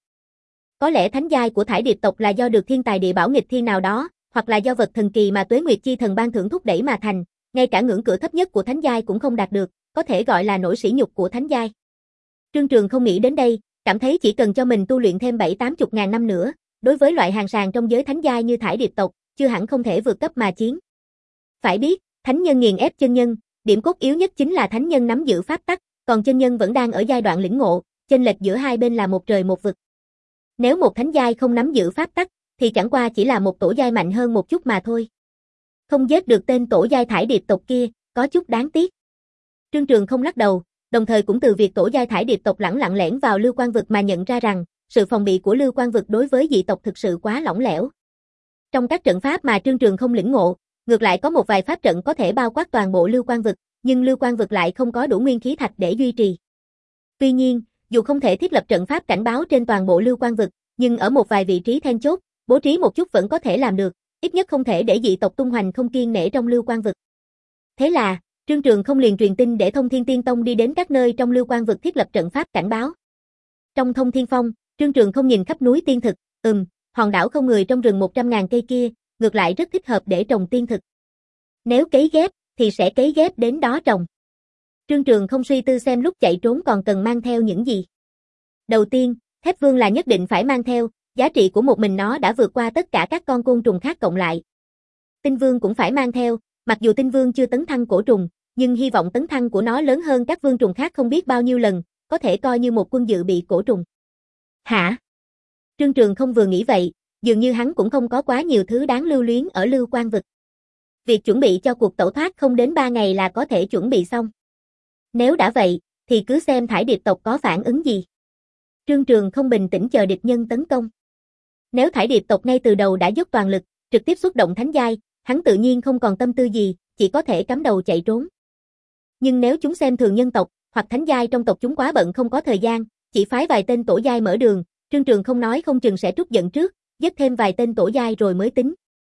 Có lẽ thánh giai của thải điệp tộc là do được thiên tài địa bảo nghịch thiên nào đó, hoặc là do vật thần kỳ mà Tuế Nguyệt Chi Thần ban thưởng thúc đẩy mà thành, ngay cả ngưỡng cửa thấp nhất của thánh giai cũng không đạt được, có thể gọi là nỗi sỉ nhục của thánh giai. Trương Trường không nghĩ đến đây, cảm thấy chỉ cần cho mình tu luyện thêm bảy tám chục ngàn năm nữa, đối với loại hàng sàn trong giới thánh giai như thải điệp tộc, chưa hẳn không thể vượt cấp mà chiến. Phải biết, thánh nhân nghiền ép chân nhân, điểm cốt yếu nhất chính là thánh nhân nắm giữ pháp tắc, còn chân nhân vẫn đang ở giai đoạn lĩnh ngộ, chênh lệch giữa hai bên là một trời một vực. Nếu một thánh giai không nắm giữ pháp tắc, thì chẳng qua chỉ là một tổ giai mạnh hơn một chút mà thôi. Không giết được tên tổ giai thải điệp tộc kia, có chút đáng tiếc. Trương Trường không lắc đầu, đồng thời cũng từ việc tổ giai thải điệp tộc lẳng lặng lẻn vào Lưu Quan vực mà nhận ra rằng, sự phòng bị của Lưu Quan vực đối với dị tộc thực sự quá lỏng lẻo. Trong các trận pháp mà Trương Trường không lĩnh ngộ, ngược lại có một vài pháp trận có thể bao quát toàn bộ Lưu Quan vực, nhưng Lưu Quan vực lại không có đủ nguyên khí thạch để duy trì. Tuy nhiên, dù không thể thiết lập trận pháp cảnh báo trên toàn bộ Lưu Quan vực, nhưng ở một vài vị trí then chốt, bố trí một chút vẫn có thể làm được, ít nhất không thể để dị tộc tung hoành không kiêng nể trong Lưu Quan vực. Thế là, Trương Trường không liền truyền tin để Thông Thiên Tiên Tông đi đến các nơi trong Lưu Quan vực thiết lập trận pháp cảnh báo. Trong Thông Thiên Phong, Trương Trường không nhìn khắp núi tiên thực, ừm, hòn đảo không người trong rừng một trăm ngàn cây kia, ngược lại rất thích hợp để trồng tiên thực. Nếu cấy ghép, thì sẽ cấy ghép đến đó trồng. Trương Trường không suy tư xem lúc chạy trốn còn cần mang theo những gì. Đầu tiên, thép vương là nhất định phải mang theo, giá trị của một mình nó đã vượt qua tất cả các con côn trùng khác cộng lại. Tinh vương cũng phải mang theo, mặc dù tinh vương chưa tấn thăng cổ trùng, nhưng hy vọng tấn thăng của nó lớn hơn các vương trùng khác không biết bao nhiêu lần, có thể coi như một quân dự bị cổ trùng. Hả? Trương Trường không vừa nghĩ vậy, dường như hắn cũng không có quá nhiều thứ đáng lưu luyến ở Lưu Quan vực. Việc chuẩn bị cho cuộc tẩu thoát không đến ba ngày là có thể chuẩn bị xong. Nếu đã vậy, thì cứ xem thải điệp tộc có phản ứng gì. Trương Trường không bình tĩnh chờ địch nhân tấn công. Nếu thải điệp tộc ngay từ đầu đã dốc toàn lực, trực tiếp xuất động thánh giai, hắn tự nhiên không còn tâm tư gì, chỉ có thể cắm đầu chạy trốn. Nhưng nếu chúng xem thường nhân tộc, hoặc thánh giai trong tộc chúng quá bận không có thời gian, chỉ phái vài tên tổ giai mở đường, Trương Trường không nói không chừng sẽ trút giận trước, giết thêm vài tên tổ giai rồi mới tính.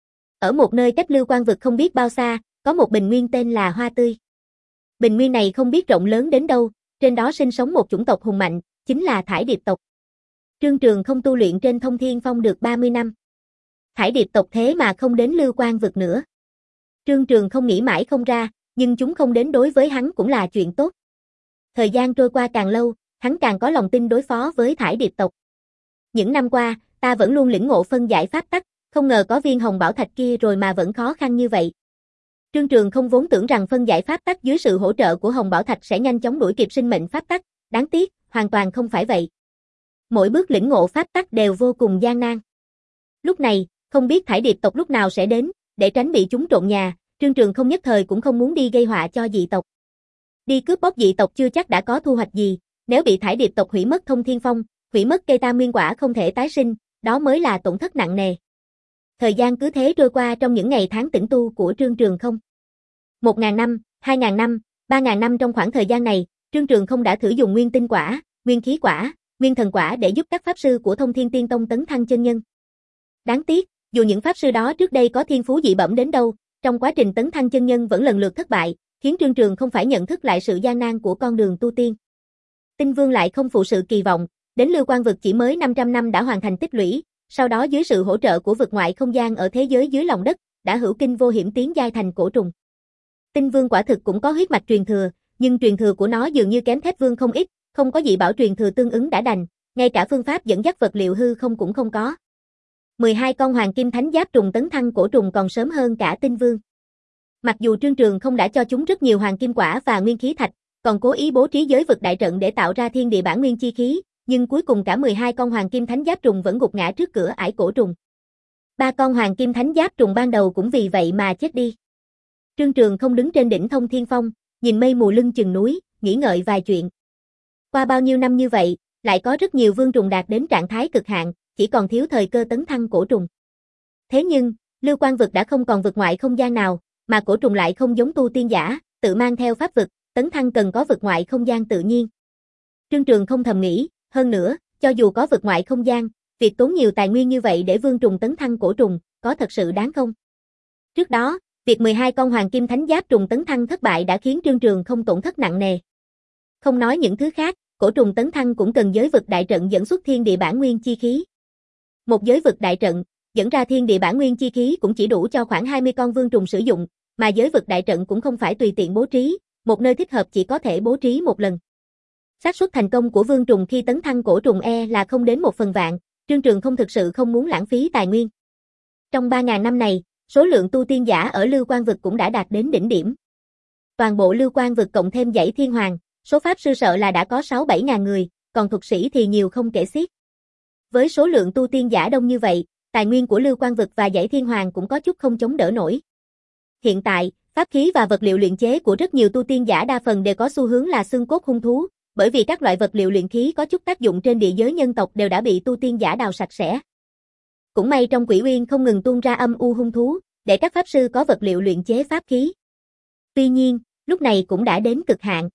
Ở một nơi cách Lưu Quan vực không biết bao xa, có một bình nguyên tên là Hoa Tươi. Bình nguyên này không biết rộng lớn đến đâu, trên đó sinh sống một chủng tộc hùng mạnh, chính là thải điệp tộc. Trương Trường không tu luyện trên Thông Thiên Phong được ba mươi năm. Thải điệp tộc thế mà không đến Lưu Quan vực nữa. Trương Trường không nghĩ mãi không ra, nhưng chúng không đến đối với hắn cũng là chuyện tốt. Thời gian trôi qua càng lâu, hắn càng có lòng tin đối phó với thải điệp tộc. Những năm qua, ta vẫn luôn lĩnh ngộ phân giải pháp tắc, không ngờ có viên hồng bảo thạch kia rồi mà vẫn khó khăn như vậy. Trương Trường không vốn tưởng rằng phân giải pháp tắc dưới sự hỗ trợ của hồng bảo thạch sẽ nhanh chóng đuổi kịp sinh mệnh pháp tắc, đáng tiếc, hoàn toàn không phải vậy. Mỗi bước lĩnh ngộ pháp tắc đều vô cùng gian nan. Lúc này, không biết thải điệp tộc lúc nào sẽ đến, để tránh bị chúng trộn nhà, Trương Trường không nhất thời cũng không muốn đi gây họa cho dị tộc. Đi cướp bóc dị tộc chưa chắc đã có thu hoạch gì, nếu bị thải điệp tộc hủy mất Thông Thiên Phong, hủy mất cây tam nguyên quả không thể tái sinh, đó mới là tổn thất nặng nề. Thời gian cứ thế trôi qua trong những ngày tháng tĩnh tu của Trương Trường không. Một ngàn năm, hai ngàn năm, ba ngàn năm trong khoảng thời gian này, Trương Trường không đã thử dùng nguyên tinh quả, nguyên khí quả, nguyên thần quả để giúp các pháp sư của Thông Thiên Tiên Tông tấn thăng chân nhân. Đáng tiếc, dù những pháp sư đó trước đây có thiên phú dị bẩm đến đâu, trong quá trình tấn thăng chân nhân vẫn lần lượt thất bại, khiến Trương Trường không phải nhận thức lại sự gian nan của con đường tu tiên. Tinh Vương lại không phụ sự kỳ vọng, đến Lưu Quan vực chỉ mới năm trăm năm đã hoàn thành tích lũy, sau đó dưới sự hỗ trợ của vực ngoại không gian ở thế giới dưới lòng đất, đã hữu kinh vô hiểm tiến giai thành cổ trùng. Tinh Vương quả thực cũng có huyết mạch truyền thừa, nhưng truyền thừa của nó dường như kém Thép Vương không ít, không có dị bảo truyền thừa tương ứng đã đành, ngay cả phương pháp dẫn dắt vật liệu hư không cũng không có. mười hai con hoàng kim thánh giáp trùng tấn thăng cổ trùng còn sớm hơn cả Tinh Vương. Mặc dù Trương Trường không đã cho chúng rất nhiều hoàng kim quả và nguyên khí thạch, còn cố ý bố trí giới vực đại trận để tạo ra thiên địa bản nguyên chi khí, nhưng cuối cùng cả mười hai con hoàng kim thánh giáp trùng vẫn gục ngã trước cửa ải cổ trùng. Ba con hoàng kim thánh giáp trùng ban đầu cũng vì vậy mà chết đi. Trương Trường không đứng trên đỉnh Thông Thiên Phong, nhìn mây mù lưng chừng núi, nghĩ ngợi vài chuyện. Qua bao nhiêu năm như vậy, lại có rất nhiều vương trùng đạt đến trạng thái cực hạn, chỉ còn thiếu thời cơ tấn thăng cổ trùng. Thế nhưng, Lưu Quan vực đã không còn vực ngoại không gian nào, mà cổ trùng lại không giống tu tiên giả, tự mang theo pháp vực, tấn thăng cần có vực ngoại không gian tự nhiên. Trương Trường không thầm nghĩ, hơn nữa, cho dù có vực ngoại không gian, việc tốn nhiều tài nguyên như vậy để vương trùng tấn thăng cổ trùng, có thật sự đáng không? Trước đó, việc mười hai con hoàng kim thánh giáp trùng tấn thăng thất bại đã khiến Trương Trường không tổn thất nặng nề. Không nói những thứ khác, cổ trùng tấn thăng cũng cần giới vực đại trận dẫn xuất thiên địa bản nguyên chi khí. Một giới vực đại trận, dẫn ra thiên địa bản nguyên chi khí cũng chỉ đủ cho khoảng hai mươi con vương trùng sử dụng, mà giới vực đại trận cũng không phải tùy tiện bố trí, một nơi thích hợp chỉ có thể bố trí một lần. Xác suất thành công của vương trùng khi tấn thăng cổ trùng e là không đến một phần vạn, Trương Trường không thực sự không muốn lãng phí tài nguyên. Trong ba ngàn năm này, số lượng tu tiên giả ở Lưu Quan vực cũng đã đạt đến đỉnh điểm. Toàn bộ Lưu Quan vực cộng thêm dãy Thiên Hoàng, số pháp sư sợ là đã có sáu bảy ngàn người, còn thuật sĩ thì nhiều không kể xiết. Với số lượng tu tiên giả đông như vậy, tài nguyên của Lưu Quan vực và dãy Thiên Hoàng cũng có chút không chống đỡ nổi. Hiện tại, pháp khí và vật liệu luyện chế của rất nhiều tu tiên giả đa phần đều có xu hướng là xương cốt hung thú, bởi vì các loại vật liệu luyện khí có chút tác dụng trên địa giới nhân tộc đều đã bị tu tiên giả đào sạch sẽ. Cũng may trong Quỷ Uyên không ngừng tuôn ra âm u hung thú, để các pháp sư có vật liệu luyện chế pháp khí. Tuy nhiên, lúc này cũng đã đến cực hạn.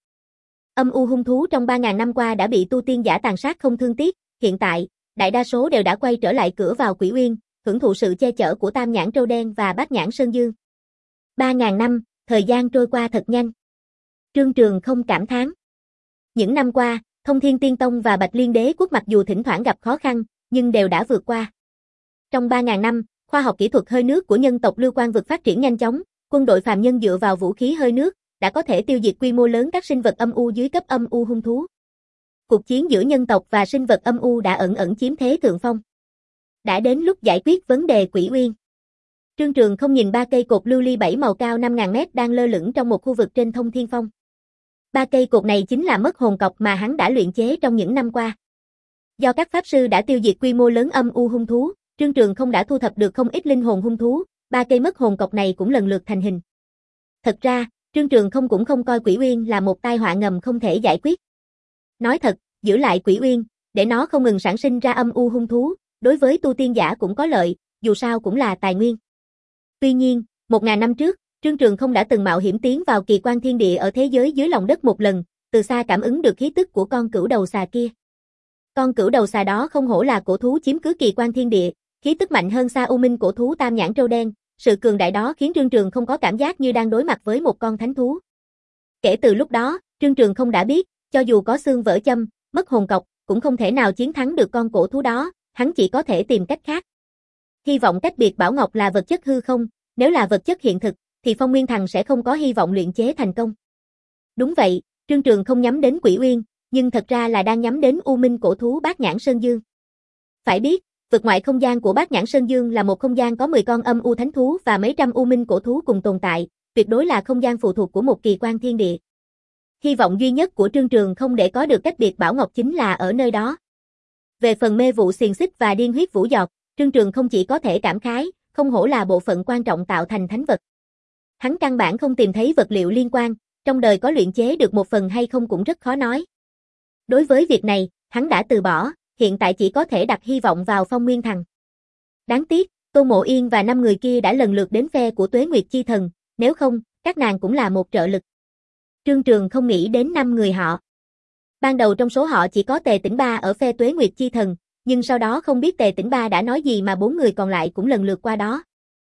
Âm u hung thú trong ba ngàn năm qua đã bị tu tiên giả tàn sát không thương tiếc, hiện tại, đại đa số đều đã quay trở lại cửa vào Quỷ Uyên, hưởng thụ sự che chở của Tam Nhãn Trâu Đen và Bát Nhãn Sơn Dương. ba ngàn năm, thời gian trôi qua thật nhanh. Trương Trường không cảm thán. Những năm qua, Thông Thiên Tiên Tông và Bạch Liên Đế Quốc mặc dù thỉnh thoảng gặp khó khăn, nhưng đều đã vượt qua. Trong ba ngàn năm, khoa học kỹ thuật hơi nước của nhân tộc Lưu Quan vực phát triển nhanh chóng, quân đội phàm nhân dựa vào vũ khí hơi nước, đã có thể tiêu diệt quy mô lớn các sinh vật âm u dưới cấp âm u hung thú. Cuộc chiến giữa nhân tộc và sinh vật âm u đã ẩn ẩn chiếm thế thượng phong. Đã đến lúc giải quyết vấn đề Quỷ Uyên. Trương Trường không nhìn ba cây cột lưu ly bảy màu cao năm nghìn mét đang lơ lửng trong một khu vực trên Thông Thiên Phong. Ba cây cột này chính là mất hồn cọc mà hắn đã luyện chế trong những năm qua. Do các pháp sư đã tiêu diệt quy mô lớn âm u hung thú, Trương Trường không đã thu thập được không ít linh hồn hung thú, ba cây mất hồn cọc này cũng lần lượt thành hình. Thật ra, Trương Trường không cũng không coi Quỷ Uyên là một tai họa ngầm không thể giải quyết. Nói thật, giữ lại Quỷ Uyên, để nó không ngừng sản sinh ra âm u hung thú, đối với tu tiên giả cũng có lợi, dù sao cũng là tài nguyên. Tuy nhiên, một ngàn năm trước, Trương Trường không đã từng mạo hiểm tiến vào kỳ quan thiên địa ở thế giới dưới lòng đất một lần, từ xa cảm ứng được khí tức của con cửu đầu xà kia. Con cửu đầu xà đó không hổ là cổ thú chiếm cứ kỳ quan thiên địa, khí tức mạnh hơn xa U Minh cổ thú Tam Nhãn Trâu Đen, sự cường đại đó khiến Trương Trường không có cảm giác như đang đối mặt với một con thánh thú. Kể từ lúc đó, Trương Trường không đã biết, cho dù có xương vỡ châm, mất hồn cọc, cũng không thể nào chiến thắng được con cổ thú đó, hắn chỉ có thể tìm cách khác. Hy vọng cách biệt bảo ngọc là vật chất hư không, nếu là vật chất hiện thực, thì Phong Nguyên Thần sẽ không có hy vọng luyện chế thành công. Đúng vậy, Trương Trường không nhắm đến Quỷ Uyên, nhưng thật ra là đang nhắm đến U Minh cổ thú Bát Nhãn Sơn Dương. Phải biết, vực ngoại không gian của Bát Nhãn Sơn Dương là một không gian có mười con âm u thánh thú và mấy trăm U Minh cổ thú cùng tồn tại, tuyệt đối là không gian phụ thuộc của một kỳ quan thiên địa. Hy vọng duy nhất của Trương Trường không để có được cách biệt bảo ngọc chính là ở nơi đó. Về phần mê vụ xiềng xích và điên huyết vũ giọt, Trương Trường không chỉ có thể cảm khái, không hổ là bộ phận quan trọng tạo thành thánh vật. Hắn căn bản không tìm thấy vật liệu liên quan, trong đời có luyện chế được một phần hay không cũng rất khó nói. Đối với việc này, hắn đã từ bỏ, hiện tại chỉ có thể đặt hy vọng vào Phong Nguyên Thần. Đáng tiếc, Tô Mộ Yên và năm người kia đã lần lượt đến phe của Tuế Nguyệt Chi Thần, nếu không, các nàng cũng là một trợ lực. Trương Trường không nghĩ đến năm người họ. Ban đầu trong số họ chỉ có Tề Tĩnh Ba ở phe Tuế Nguyệt Chi Thần, nhưng sau đó không biết Tề Tĩnh Ba đã nói gì mà bốn người còn lại cũng lần lượt qua đó.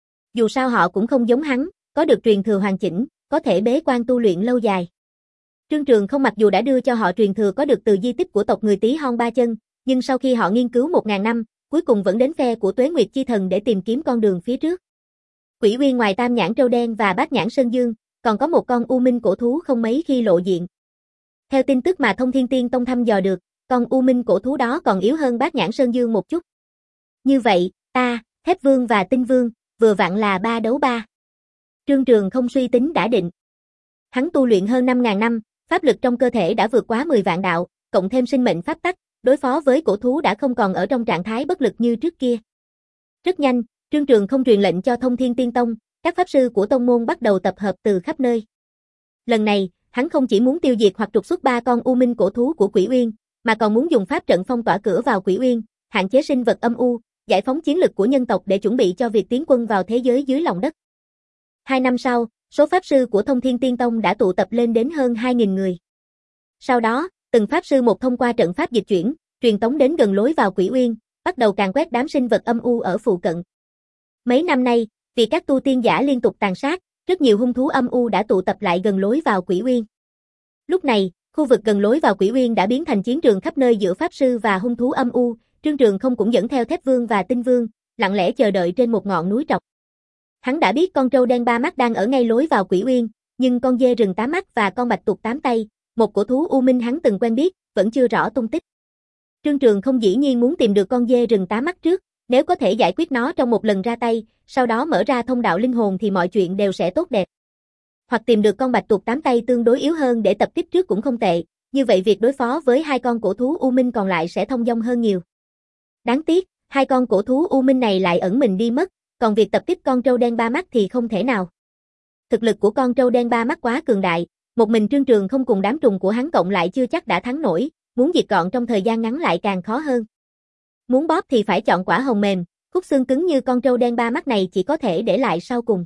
Dù sao họ cũng không giống hắn, có được truyền thừa hoàn chỉnh, có thể bế quan tu luyện lâu dài. Trương Trường không mặc dù đã đưa cho họ truyền thừa có được từ di tích của tộc người Tí Hon Ba Chân, nhưng sau khi họ nghiên cứu một ngàn năm, cuối cùng vẫn đến phe của Tuế Nguyệt Chi Thần để tìm kiếm con đường phía trước. Quỷ Uyên ngoài Tam Nhãn Trâu Đen và Bát Nhãn Sơn Dương, còn có một con U Minh cổ thú không mấy khi lộ diện. Theo tin tức mà Thông Thiên Tiên Tông thăm dò được, con U Minh cổ thú đó còn yếu hơn Bát Nhãn Sơn Dương một chút. Như vậy, ta, Thép Vương và Tinh Vương, vừa vặn là ba đấu ba. Trương Trường không suy tính đã định. Hắn tu luyện hơn năm ngàn năm, pháp lực trong cơ thể đã vượt quá mười vạn đạo, cộng thêm sinh mệnh pháp tắc, đối phó với cổ thú đã không còn ở trong trạng thái bất lực như trước kia. Rất nhanh, Trương Trường không truyền lệnh cho Thông Thiên Tiên Tông, các pháp sư của tông môn bắt đầu tập hợp từ khắp nơi. Lần này, hắn không chỉ muốn tiêu diệt hoặc trục xuất ba con U Minh cổ thú của Quỷ Uyên, mà còn muốn dùng pháp trận phong tỏa cửa vào Quỷ Uyên, hạn chế sinh vật âm u, giải phóng chiến lực của nhân tộc để chuẩn bị cho việc tiến quân vào thế giới dưới lòng đất. Hai năm sau, số pháp sư của Thông Thiên Tiên Tông đã tụ tập lên đến hơn hai nghìn người. Sau đó, từng pháp sư một thông qua trận pháp dịch chuyển, truyền tống đến gần lối vào Quỷ Uyên, bắt đầu càn quét đám sinh vật âm u ở phụ cận. Mấy năm nay, vì các tu tiên giả liên tục tàn sát, rất nhiều hung thú âm u đã tụ tập lại gần lối vào Quỷ Uyên. Lúc này, khu vực gần lối vào Quỷ Uyên đã biến thành chiến trường khắp nơi giữa pháp sư và hung thú âm u, Trương Trường không cũng dẫn theo Thép Vương và Tinh Vương, lặng lẽ chờ đợi trên một ngọn núi trọc. Hắn đã biết con trâu đen ba mắt đang ở ngay lối vào Quỷ Uyên, nhưng con dê rừng tám mắt và con bạch tuộc tám tay, một cổ thú U Minh hắn từng quen biết, vẫn chưa rõ tung tích. Trương Trường không dĩ nhiên muốn tìm được con dê rừng tám mắt trước, nếu có thể giải quyết nó trong một lần ra tay, sau đó mở ra thông đạo linh hồn thì mọi chuyện đều sẽ tốt đẹp. Hoặc tìm được con bạch tuộc tám tay tương đối yếu hơn để tập kích trước cũng không tệ, như vậy việc đối phó với hai con cổ thú U Minh còn lại sẽ thông dong hơn nhiều. Đáng tiếc, hai con cổ thú U Minh này lại ẩn mình đi mất, còn việc tập kích con trâu đen ba mắt thì không thể nào. Thực lực của con trâu đen ba mắt quá cường đại, một mình Trương Trường không cùng đám trùng của hắn cộng lại chưa chắc đã thắng nổi, muốn diệt gọn trong thời gian ngắn lại càng khó hơn. Muốn bóp thì phải chọn quả hồng mềm, khúc xương cứng như con trâu đen ba mắt này chỉ có thể để lại sau cùng.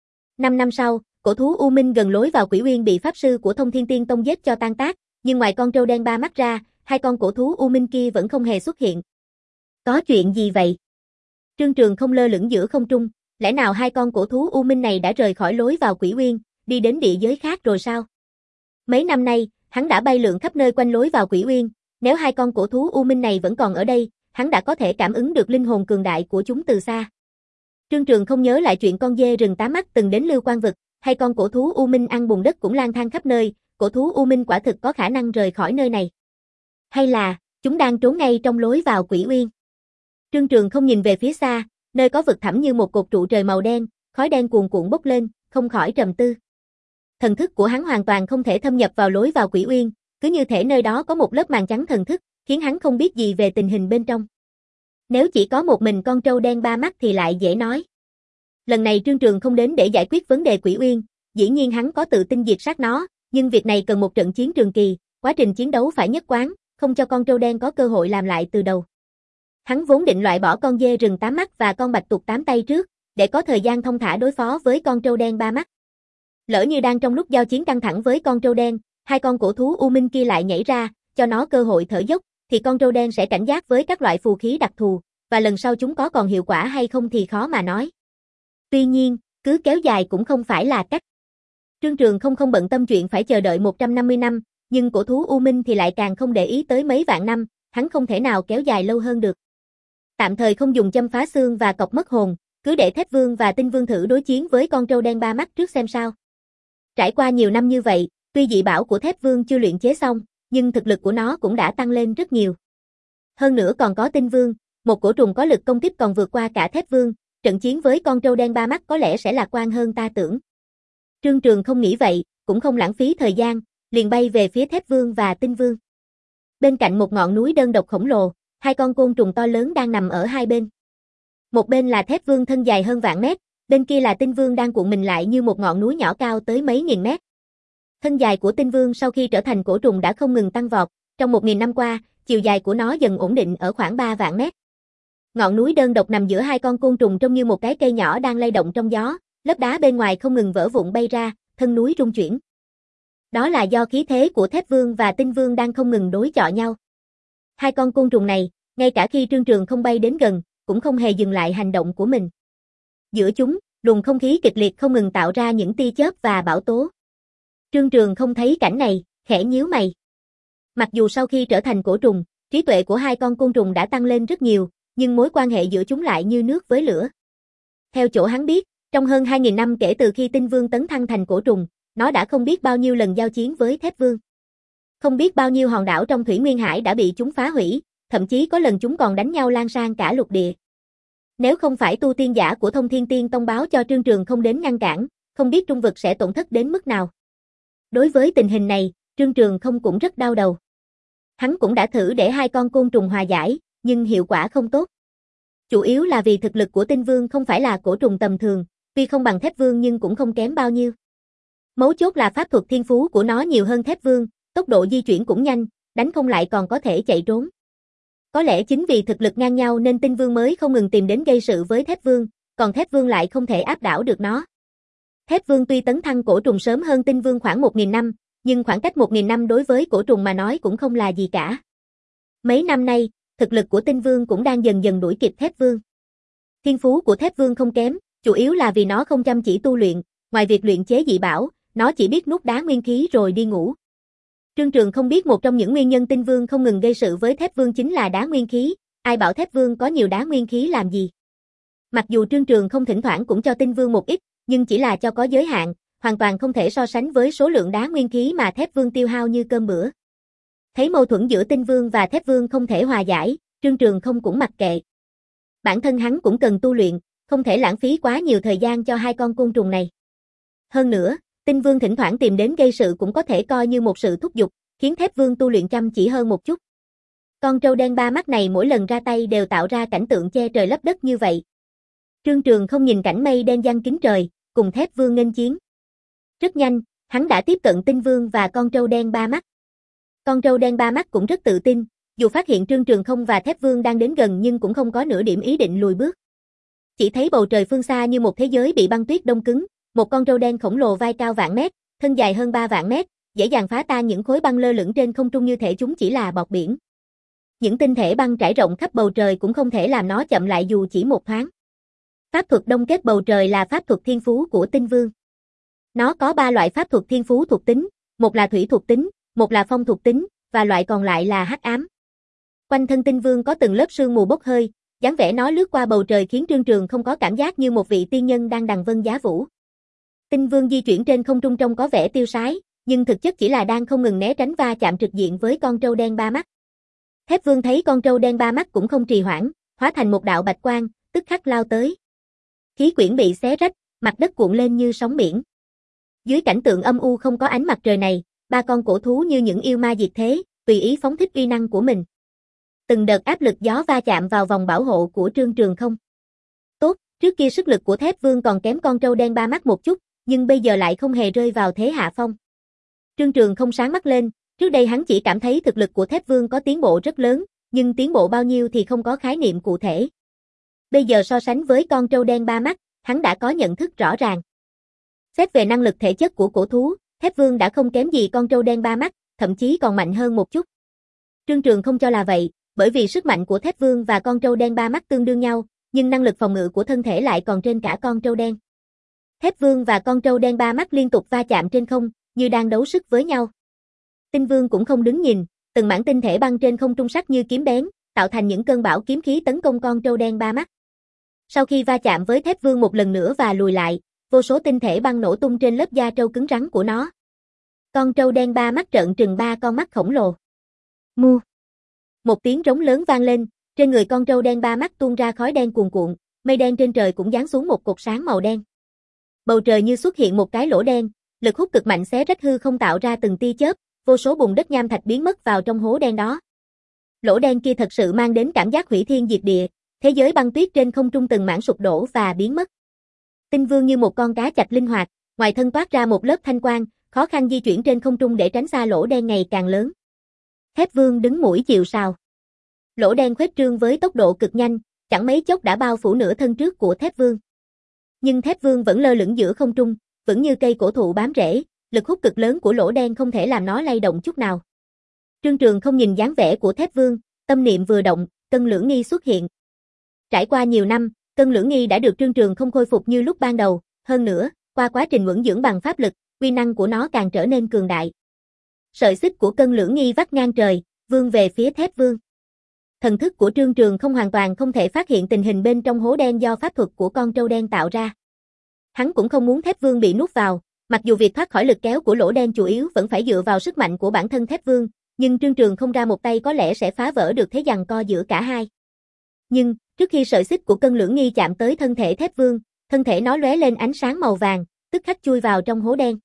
Năm năm sau, cổ thú U Minh gần lối vào Quỷ Uyên bị pháp sư của Thông Thiên Tiên Tông giết cho tan tác, nhưng ngoài con trâu đen ba mắt ra, hai con cổ thú U Minh kia vẫn không hề xuất hiện. Có chuyện gì vậy? Trương Trường không lơ lửng giữa không trung, lẽ nào hai con cổ thú U Minh này đã rời khỏi lối vào Quỷ Uyên, đi đến địa giới khác rồi sao? Mấy năm nay, hắn đã bay lượn khắp nơi quanh lối vào Quỷ Uyên, nếu hai con cổ thú U Minh này vẫn còn ở đây, hắn đã có thể cảm ứng được linh hồn cường đại của chúng từ xa. Trương Trường không nhớ lại chuyện con dê rừng tám mắt từng đến Lưu Quan vực, hay con cổ thú U Minh ăn bùn đất cũng lang thang khắp nơi, cổ thú U Minh quả thực có khả năng rời khỏi nơi này. Hay là, chúng đang trốn ngay trong lối vào Quỷ Uyên. Trương Trường không nhìn về phía xa, nơi có vực thẳm như một cột trụ trời màu đen, khói đen cuồn cuộn bốc lên, không khỏi trầm tư. Thần thức của hắn hoàn toàn không thể thâm nhập vào lối vào Quỷ Uyên, cứ như thể nơi đó có một lớp màn trắng thần thức, khiến hắn không biết gì về tình hình bên trong. Nếu chỉ có một mình con trâu đen ba mắt thì lại dễ nói. Lần này Trương Trường không đến để giải quyết vấn đề Quỷ Uyên, dĩ nhiên hắn có tự tin diệt sát nó, nhưng việc này cần một trận chiến trường kỳ, quá trình chiến đấu phải nhất quán, không cho con trâu đen có cơ hội làm lại từ đầu. Hắn vốn định loại bỏ con dê rừng tám mắt và con bạch tuộc tám tay trước, để có thời gian thông thả đối phó với con trâu đen ba mắt. Lỡ như đang trong lúc giao chiến căng thẳng với con trâu đen, hai con cổ thú U Minh kia lại nhảy ra, cho nó cơ hội thở dốc, thì con trâu đen sẽ cảnh giác với các loại phù khí đặc thù, và lần sau chúng có còn hiệu quả hay không thì khó mà nói. Tuy nhiên, cứ kéo dài cũng không phải là cách. Trương Trường không không bận tâm chuyện phải chờ đợi một trăm năm mươi năm, nhưng cổ thú U Minh thì lại càng không để ý tới mấy vạn năm, hắn không thể nào kéo dài lâu hơn được. Tạm thời không dùng châm phá xương và cọc mất hồn, cứ để Thép Vương và Tinh Vương thử đối chiến với con trâu đen ba mắt trước xem sao. Trải qua nhiều năm như vậy, tuy dị bảo của Thép Vương chưa luyện chế xong, nhưng thực lực của nó cũng đã tăng lên rất nhiều. Hơn nữa còn có Tinh Vương, một cổ trùng có lực công kích còn vượt qua cả Thép Vương, trận chiến với con trâu đen ba mắt có lẽ sẽ lạc quan hơn ta tưởng. Trương Trường không nghĩ vậy, cũng không lãng phí thời gian, liền bay về phía Thép Vương và Tinh Vương. Bên cạnh một ngọn núi đơn độc khổng lồ, hai con côn trùng to lớn đang nằm ở hai bên. Một bên là Thép Vương thân dài hơn vạn mét, bên kia là Tinh Vương đang cuộn mình lại như một ngọn núi nhỏ cao tới mấy nghìn mét. Thân dài của Tinh Vương sau khi trở thành cổ trùng đã không ngừng tăng vọt, trong một nghìn năm qua, chiều dài của nó dần ổn định ở khoảng ba vạn mét. Ngọn núi đơn độc nằm giữa hai con côn trùng trông như một cái cây nhỏ đang lay động trong gió, lớp đá bên ngoài không ngừng vỡ vụn bay ra, thân núi rung chuyển. Đó là do khí thế của Thép Vương và Tinh Vương đang không ngừng đối chọi nhau. Hai con côn trùng này, ngay cả khi Trương Trường không bay đến gần, cũng không hề dừng lại hành động của mình. Giữa chúng, luồng không khí kịch liệt không ngừng tạo ra những tia chớp và bão tố. Trương Trường không thấy cảnh này, khẽ nhíu mày. Mặc dù sau khi trở thành cổ trùng, trí tuệ của hai con côn trùng đã tăng lên rất nhiều, nhưng mối quan hệ giữa chúng lại như nước với lửa. Theo chỗ hắn biết, trong hơn hai nghìn năm kể từ khi Tinh Vương tấn thăng thành cổ trùng, nó đã không biết bao nhiêu lần giao chiến với Thép Vương. Không biết bao nhiêu hòn đảo trong Thủy Nguyên Hải đã bị chúng phá hủy, thậm chí có lần chúng còn đánh nhau lan sang cả lục địa. Nếu không phải tu tiên giả của Thông Thiên Tiên Tông báo cho Trương Trường không đến ngăn cản, không biết trung vực sẽ tổn thất đến mức nào. Đối với tình hình này, Trương Trường không cũng rất đau đầu. Hắn cũng đã thử để hai con côn trùng hòa giải, nhưng hiệu quả không tốt. Chủ yếu là vì thực lực của Tinh Vương không phải là cổ trùng tầm thường, tuy không bằng Thép Vương nhưng cũng không kém bao nhiêu. Mấu chốt là pháp thuật thiên phú của nó nhiều hơn Thép Vương, tốc độ di chuyển cũng nhanh, đánh không lại còn có thể chạy trốn. Có lẽ chính vì thực lực ngang nhau nên Tinh Vương mới không ngừng tìm đến gây sự với Thép Vương, còn Thép Vương lại không thể áp đảo được nó. Thép Vương tuy tấn thăng cổ trùng sớm hơn Tinh Vương khoảng một nghìn năm, nhưng khoảng cách một nghìn năm đối với cổ trùng mà nói cũng không là gì cả. Mấy năm nay, thực lực của Tinh Vương cũng đang dần dần đuổi kịp Thép Vương. Thiên phú của Thép Vương không kém, chủ yếu là vì nó không chăm chỉ tu luyện, ngoài việc luyện chế dị bảo, nó chỉ biết nuốt đá nguyên khí rồi đi ngủ. Trương Trường không biết một trong những nguyên nhân Tinh Vương không ngừng gây sự với Thép Vương chính là đá nguyên khí, ai bảo Thép Vương có nhiều đá nguyên khí làm gì. Mặc dù Trương Trường không thỉnh thoảng cũng cho Tinh Vương một ít, nhưng chỉ là cho có giới hạn, hoàn toàn không thể so sánh với số lượng đá nguyên khí mà Thép Vương tiêu hao như cơm bữa. Thấy mâu thuẫn giữa Tinh Vương và Thép Vương không thể hòa giải, Trương Trường không cũng mặc kệ. Bản thân hắn cũng cần tu luyện, không thể lãng phí quá nhiều thời gian cho hai con côn trùng này. Hơn nữa, Tinh Vương thỉnh thoảng tìm đến gây sự cũng có thể coi như một sự thúc giục, khiến Thép Vương tu luyện chăm chỉ hơn một chút. Con trâu đen ba mắt này mỗi lần ra tay đều tạo ra cảnh tượng che trời lấp đất như vậy. Trương Trường không nhìn cảnh mây đen giăng kín trời, cùng Thép Vương nghênh chiến. Rất nhanh, hắn đã tiếp cận Tinh Vương và con trâu đen ba mắt. Con trâu đen ba mắt cũng rất tự tin, dù phát hiện Trương Trường không và Thép Vương đang đến gần nhưng cũng không có nửa điểm ý định lùi bước. Chỉ thấy bầu trời phương xa như một thế giới bị băng tuyết đông cứng, một con trâu đen khổng lồ vai cao vạn mét, thân dài hơn ba vạn mét, dễ dàng phá tan những khối băng lơ lửng trên không trung như thể chúng chỉ là bọt biển. Những tinh thể băng trải rộng khắp bầu trời cũng không thể làm nó chậm lại dù chỉ một thoáng. Pháp thuật đông kết bầu trời là pháp thuật thiên phú của Tinh Vương. Nó có ba loại pháp thuật thiên phú thuộc tính, một là thủy thuộc tính, một là phong thuộc tính, và loại còn lại là hắc ám. Quanh thân Tinh Vương có từng lớp sương mù bốc hơi, dáng vẻ nó lướt qua bầu trời khiến Trương Trường không có cảm giác như một vị tiên nhân đang đằng vân giá vũ. Tinh Vương di chuyển trên không trung trông có vẻ tiêu sái, nhưng thực chất chỉ là đang không ngừng né tránh va chạm trực diện với con trâu đen ba mắt. Thép Vương thấy con trâu đen ba mắt cũng không trì hoãn, hóa thành một đạo bạch quang, tức khắc lao tới. Khí quyển bị xé rách, mặt đất cuộn lên như sóng biển. Dưới cảnh tượng âm u không có ánh mặt trời này, ba con cổ thú như những yêu ma diệt thế, tùy ý phóng thích uy năng của mình. Từng đợt áp lực gió va chạm vào vòng bảo hộ của Trương Trường không. Tốt, Trước kia sức lực của Thép Vương còn kém con trâu đen ba mắt một chút, nhưng bây giờ lại không hề rơi vào thế hạ phong. Trương Trường không sáng mắt lên, trước đây hắn chỉ cảm thấy thực lực của Thép Vương có tiến bộ rất lớn, nhưng tiến bộ bao nhiêu thì không có khái niệm cụ thể. Bây giờ so sánh với con trâu đen ba mắt, hắn đã có nhận thức rõ ràng. Xét về năng lực thể chất của cổ thú, Thép Vương đã không kém gì con trâu đen ba mắt, thậm chí còn mạnh hơn một chút. Trương Trường không cho là vậy, bởi vì sức mạnh của Thép Vương và con trâu đen ba mắt tương đương nhau, nhưng năng lực phòng ngự của thân thể lại còn trên cả con trâu đen. Thép Vương và con trâu đen ba mắt liên tục va chạm trên không, như đang đấu sức với nhau. Tinh Vương cũng không đứng nhìn, từng mảng tinh thể băng trên không trung sắc như kiếm bén, tạo thành những cơn bão kiếm khí tấn công con trâu đen ba mắt. Sau khi va chạm với Thép Vương một lần nữa và lùi lại, vô số tinh thể băng nổ tung trên lớp da trâu cứng rắn của nó. Con trâu đen ba mắt trợn trừng ba con mắt khổng lồ. Mu. Một tiếng rống lớn vang lên, trên người con trâu đen ba mắt tuôn ra khói đen cuồn cuộn, mây đen trên trời cũng giáng xuống một cột sáng màu đen. Bầu trời như xuất hiện một cái lỗ đen, lực hút cực mạnh xé rách hư không tạo ra từng tia chớp, vô số bùn đất nham thạch biến mất vào trong hố đen đó. Lỗ đen kia thật sự mang đến cảm giác hủy thiên diệt địa, thế giới băng tuyết trên không trung từng mảng sụp đổ và biến mất. Tinh Vương như một con cá chạch linh hoạt, ngoài thân toát ra một lớp thanh quang, khó khăn di chuyển trên không trung để tránh xa lỗ đen ngày càng lớn. Thép Vương đứng mũi chịu sào. Lỗ đen khuếch trương với tốc độ cực nhanh, chẳng mấy chốc đã bao phủ nửa thân trước của Thép Vương. Nhưng Thép Vương vẫn lơ lửng giữa không trung, vững như cây cổ thụ bám rễ, lực hút cực lớn của lỗ đen không thể làm nó lay động chút nào. Trương Trường không nhìn dáng vẻ của Thép Vương, tâm niệm vừa động, Cân Lưỡng Nghi xuất hiện. Trải qua nhiều năm, Cân Lưỡng Nghi đã được Trương Trường không khôi phục như lúc ban đầu, hơn nữa, qua quá trình dưỡng dưỡng bằng pháp lực, uy năng của nó càng trở nên cường đại. Sợi xích của Cân Lưỡng Nghi vắt ngang trời, vươn về phía Thép Vương. Thần thức của Trương Trường không hoàn toàn không thể phát hiện tình hình bên trong hố đen do pháp thuật của con trâu đen tạo ra. Hắn cũng không muốn Thép Vương bị nuốt vào, mặc dù việc thoát khỏi lực kéo của lỗ đen chủ yếu vẫn phải dựa vào sức mạnh của bản thân Thép Vương, nhưng Trương Trường không ra một tay có lẽ sẽ phá vỡ được thế giằng co giữa cả hai. Nhưng, trước khi sợi xích của Cân Lưỡng Nghi chạm tới thân thể Thép Vương, thân thể nó lóe lên ánh sáng màu vàng, tức khắc chui vào trong hố đen.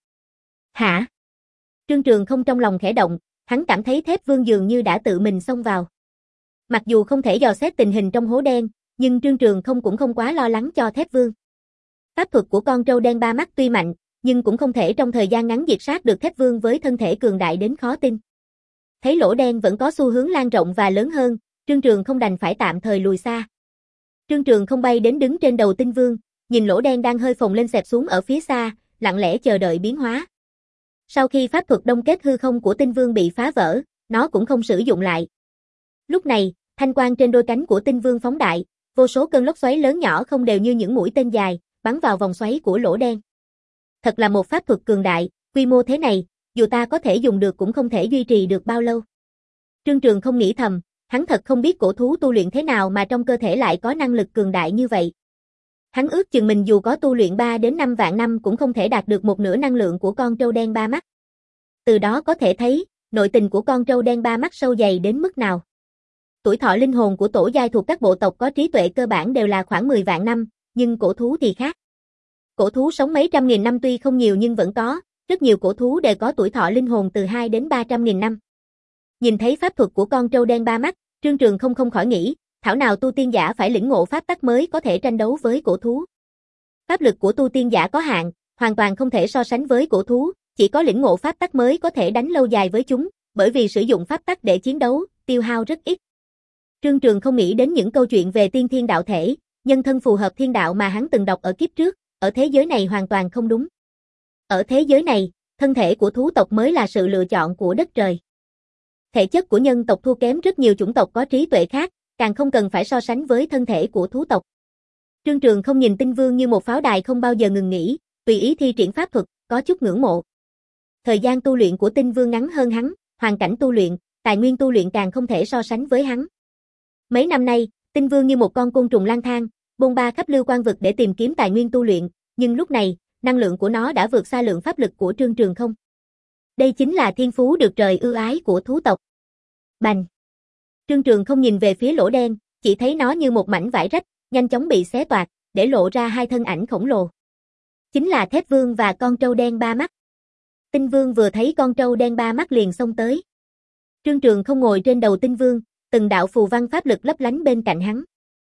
Hả? Trương Trường không trong lòng khẽ động, hắn cảm thấy Thép Vương dường như đã tự mình xông vào. Mặc dù không thể dò xét tình hình trong hố đen, nhưng Trương Trường không cũng không quá lo lắng cho Thép Vương. Pháp thuật của con trâu đen ba mắt tuy mạnh, nhưng cũng không thể trong thời gian ngắn diệt sát được Thép Vương với thân thể cường đại đến khó tin. Thấy lỗ đen vẫn có xu hướng lan rộng và lớn hơn, Trương Trường không đành phải tạm thời lùi xa. Trương Trường không bay đến đứng trên đầu Tinh Vương, nhìn lỗ đen đang hơi phồng lên xẹp xuống ở phía xa, lặng lẽ chờ đợi biến hóa. Sau khi pháp thuật đông kết hư không của Tinh Vương bị phá vỡ, nó cũng không sử dụng lại. Lúc này, thanh quang trên đôi cánh của Tinh Vương phóng đại, vô số cơn lốc xoáy lớn nhỏ không đều như những mũi tên dài, bắn vào vòng xoáy của lỗ đen. Thật là một pháp thuật cường đại, quy mô thế này, dù ta có thể dùng được cũng không thể duy trì được bao lâu. Trương Trường không nghĩ thầm, hắn thật không biết cổ thú tu luyện thế nào mà trong cơ thể lại có năng lực cường đại như vậy. Hắn ước chừng mình dù có tu luyện ba đến năm vạn năm cũng không thể đạt được một nửa năng lượng của con trâu đen ba mắt. Từ đó có thể thấy, nội tình của con trâu đen ba mắt sâu dày đến mức nào. Tuổi thọ linh hồn của tổ giai thuộc các bộ tộc có trí tuệ cơ bản đều là khoảng mười vạn năm, nhưng cổ thú thì khác. Cổ thú sống mấy trăm nghìn năm tuy không nhiều nhưng vẫn có, rất nhiều cổ thú đều có tuổi thọ linh hồn từ hai đến ba trăm nghìn năm. Nhìn thấy pháp thuật của con trâu đen ba mắt, Trương Trường không không khỏi nghĩ, thảo nào tu tiên giả phải lĩnh ngộ pháp tắc mới có thể tranh đấu với cổ thú. Pháp lực của tu tiên giả có hạn, hoàn toàn không thể so sánh với cổ thú, chỉ có lĩnh ngộ pháp tắc mới có thể đánh lâu dài với chúng, bởi vì sử dụng pháp tắc để chiến đấu, tiêu hao rất ít. Trương Trường không nghĩ đến những câu chuyện về tiên thiên đạo thể, nhân thân phù hợp thiên đạo mà hắn từng đọc ở kiếp trước, ở thế giới này hoàn toàn không đúng. Ở thế giới này, thân thể của thú tộc mới là sự lựa chọn của đất trời. Thể chất của nhân tộc thua kém rất nhiều chủng tộc có trí tuệ khác, càng không cần phải so sánh với thân thể của thú tộc. Trương Trường không nhìn Tinh Vương như một pháo đài không bao giờ ngừng nghỉ, tùy ý thi triển pháp thuật, có chút ngưỡng mộ. Thời gian tu luyện của Tinh Vương ngắn hơn hắn, hoàn cảnh tu luyện, tài nguyên tu luyện càng không thể so sánh với hắn. Mấy năm nay, Tinh Vương như một con côn trùng lang thang, bôn ba khắp lưu quang vực để tìm kiếm tài nguyên tu luyện, nhưng lúc này, năng lượng của nó đã vượt xa lượng pháp lực của Trương Trường không. Đây chính là thiên phú được trời ưu ái của thú tộc. Bành! Trương Trường không nhìn về phía lỗ đen, chỉ thấy nó như một mảnh vải rách, nhanh chóng bị xé toạc, để lộ ra hai thân ảnh khổng lồ. Chính là Thép Vương và con trâu đen ba mắt. Tinh Vương vừa thấy con trâu đen ba mắt liền xông tới. Trương Trường không ngồi trên đầu Tinh Vương, từng đạo phù văn pháp lực lấp lánh bên cạnh hắn.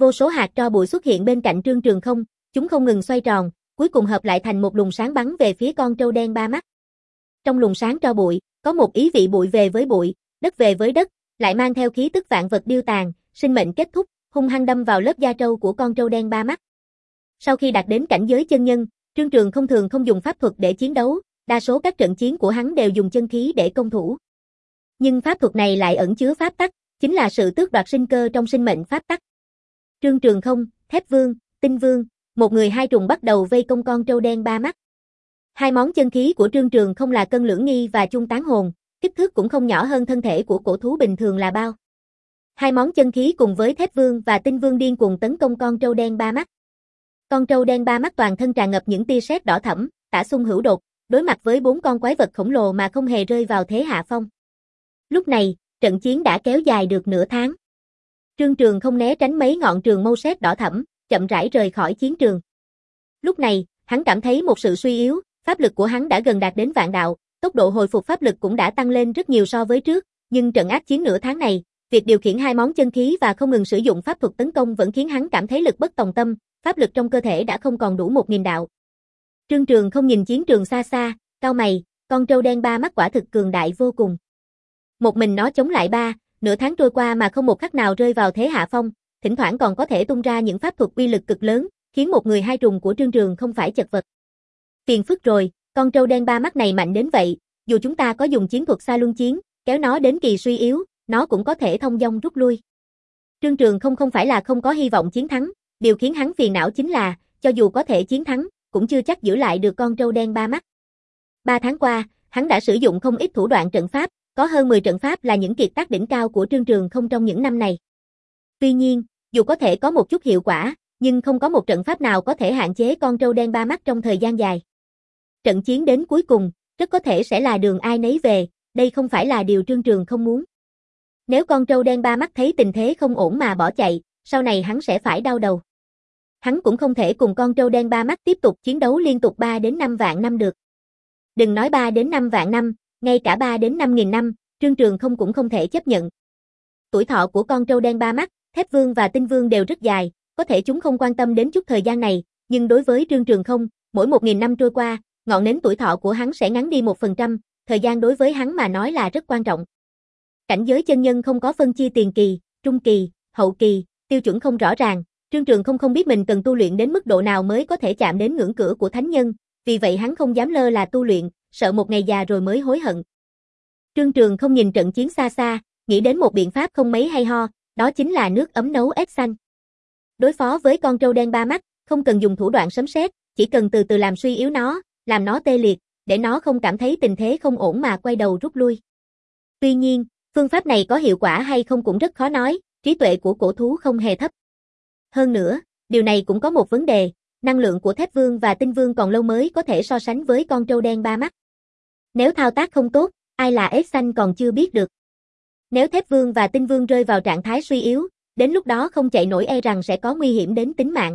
Vô số hạt tro bụi xuất hiện bên cạnh Trương Trường Không, chúng không ngừng xoay tròn, cuối cùng hợp lại thành một luồng sáng bắn về phía con trâu đen ba mắt. Trong luồng sáng tro bụi, có một ý vị bụi về với bụi, đất về với đất, lại mang theo khí tức vạn vật điêu tàn, sinh mệnh kết thúc, hung hăng đâm vào lớp da trâu của con trâu đen ba mắt. Sau khi đạt đến cảnh giới chân nhân, Trương Trường Không thường không dùng pháp thuật để chiến đấu, đa số các trận chiến của hắn đều dùng chân khí để công thủ. Nhưng pháp thuật này lại ẩn chứa pháp tắc, chính là sự tước đoạt sinh cơ trong sinh mệnh pháp tắc. Trương Trường Không, Thép Vương, Tinh Vương, một người hai trùng bắt đầu vây công con trâu đen ba mắt. Hai món chân khí của Trương Trường Không là Cân Lưỡng Nghi và Chung Tán Hồn, kích thước cũng không nhỏ hơn thân thể của cổ thú bình thường là bao. Hai món chân khí cùng với Thép Vương và Tinh Vương điên cuồng tấn công con trâu đen ba mắt. Con trâu đen ba mắt toàn thân tràn ngập những tia sét đỏ thẫm, tả xung hữu đột, đối mặt với bốn con quái vật khổng lồ mà không hề rơi vào thế hạ phong. Lúc này, trận chiến đã kéo dài được nửa tháng. Trương Trường Không né tránh mấy ngọn trường mâu sét đỏ thẫm, chậm rãi rời khỏi chiến trường. Lúc này, hắn cảm thấy một sự suy yếu, pháp lực của hắn đã gần đạt đến vạn đạo, tốc độ hồi phục pháp lực cũng đã tăng lên rất nhiều so với trước, nhưng trận ác chiến nửa tháng này, việc điều khiển hai món chân khí và không ngừng sử dụng pháp thuật tấn công vẫn khiến hắn cảm thấy lực bất tòng tâm, pháp lực trong cơ thể đã không còn đủ một nghìn đạo. Trương Trường Không nhìn chiến trường xa xa, cau mày, con trâu đen ba mắt quả thực cường đại vô cùng. Một mình nó chống lại ba, nửa tháng trôi qua mà không một khắc nào rơi vào thế hạ phong, thỉnh thoảng còn có thể tung ra những pháp thuật uy lực cực lớn, khiến một người hai trùng của Trương Trường không phải chật vật. Phiền phức rồi, con trâu đen ba mắt này mạnh đến vậy, dù chúng ta có dùng chiến thuật xa luân chiến, kéo nó đến kỳ suy yếu, nó cũng có thể thông dong rút lui. Trương Trường không không phải là không có hy vọng chiến thắng, điều khiến hắn phiền não chính là, cho dù có thể chiến thắng, cũng chưa chắc giữ lại được con trâu đen ba mắt. Ba tháng qua, hắn đã sử dụng không ít thủ đoạn trận pháp, có hơn mười trận pháp là những kiệt tác đỉnh cao của Trương Trường không trong những năm này. Tuy nhiên, dù có thể có một chút hiệu quả, nhưng không có một trận pháp nào có thể hạn chế con trâu đen ba mắt trong thời gian dài. Trận chiến đến cuối cùng, rất có thể sẽ là đường ai nấy về, đây không phải là điều Trương Trường không muốn. Nếu con trâu đen ba mắt thấy tình thế không ổn mà bỏ chạy, sau này hắn sẽ phải đau đầu. Hắn cũng không thể cùng con trâu đen ba mắt tiếp tục chiến đấu liên tục ba đến năm vạn năm được. Đừng nói ba đến năm vạn năm, ngay cả ba đến năm nghìn năm, Trương Trường không cũng không thể chấp nhận. Tuổi thọ của con trâu đen ba mắt, Thép Vương và Tinh Vương đều rất dài, có thể chúng không quan tâm đến chút thời gian này, nhưng đối với Trương Trường không, mỗi một nghìn năm trôi qua, ngọn nến tuổi thọ của hắn sẽ ngắn đi một phần trăm, thời gian đối với hắn mà nói là rất quan trọng. Cảnh giới chân nhân không có phân chia tiền kỳ, trung kỳ, hậu kỳ, tiêu chuẩn không rõ ràng, Trương Trường không không biết mình cần tu luyện đến mức độ nào mới có thể chạm đến ngưỡng cửa của thánh nhân, vì vậy hắn không dám lơ là tu luyện, sợ một ngày già rồi mới hối hận. Trương Trường không nhìn trận chiến xa xa, nghĩ đến một biện pháp không mấy hay ho, đó chính là nước ấm nấu ếch xanh. Đối phó với con trâu đen ba mắt, không cần dùng thủ đoạn sấm sét, chỉ cần từ từ làm suy yếu nó, làm nó tê liệt, để nó không cảm thấy tình thế không ổn mà quay đầu rút lui. Tuy nhiên, phương pháp này có hiệu quả hay không cũng rất khó nói, trí tuệ của cổ thú không hề thấp. Hơn nữa, điều này cũng có một vấn đề, năng lượng của Thép Vương và Tinh Vương còn lâu mới có thể so sánh với con trâu đen ba mắt. Nếu thao tác không tốt, ai là ếch xanh còn chưa biết được. Nếu Thép Vương và Tinh Vương rơi vào trạng thái suy yếu, đến lúc đó không chạy nổi e rằng sẽ có nguy hiểm đến tính mạng.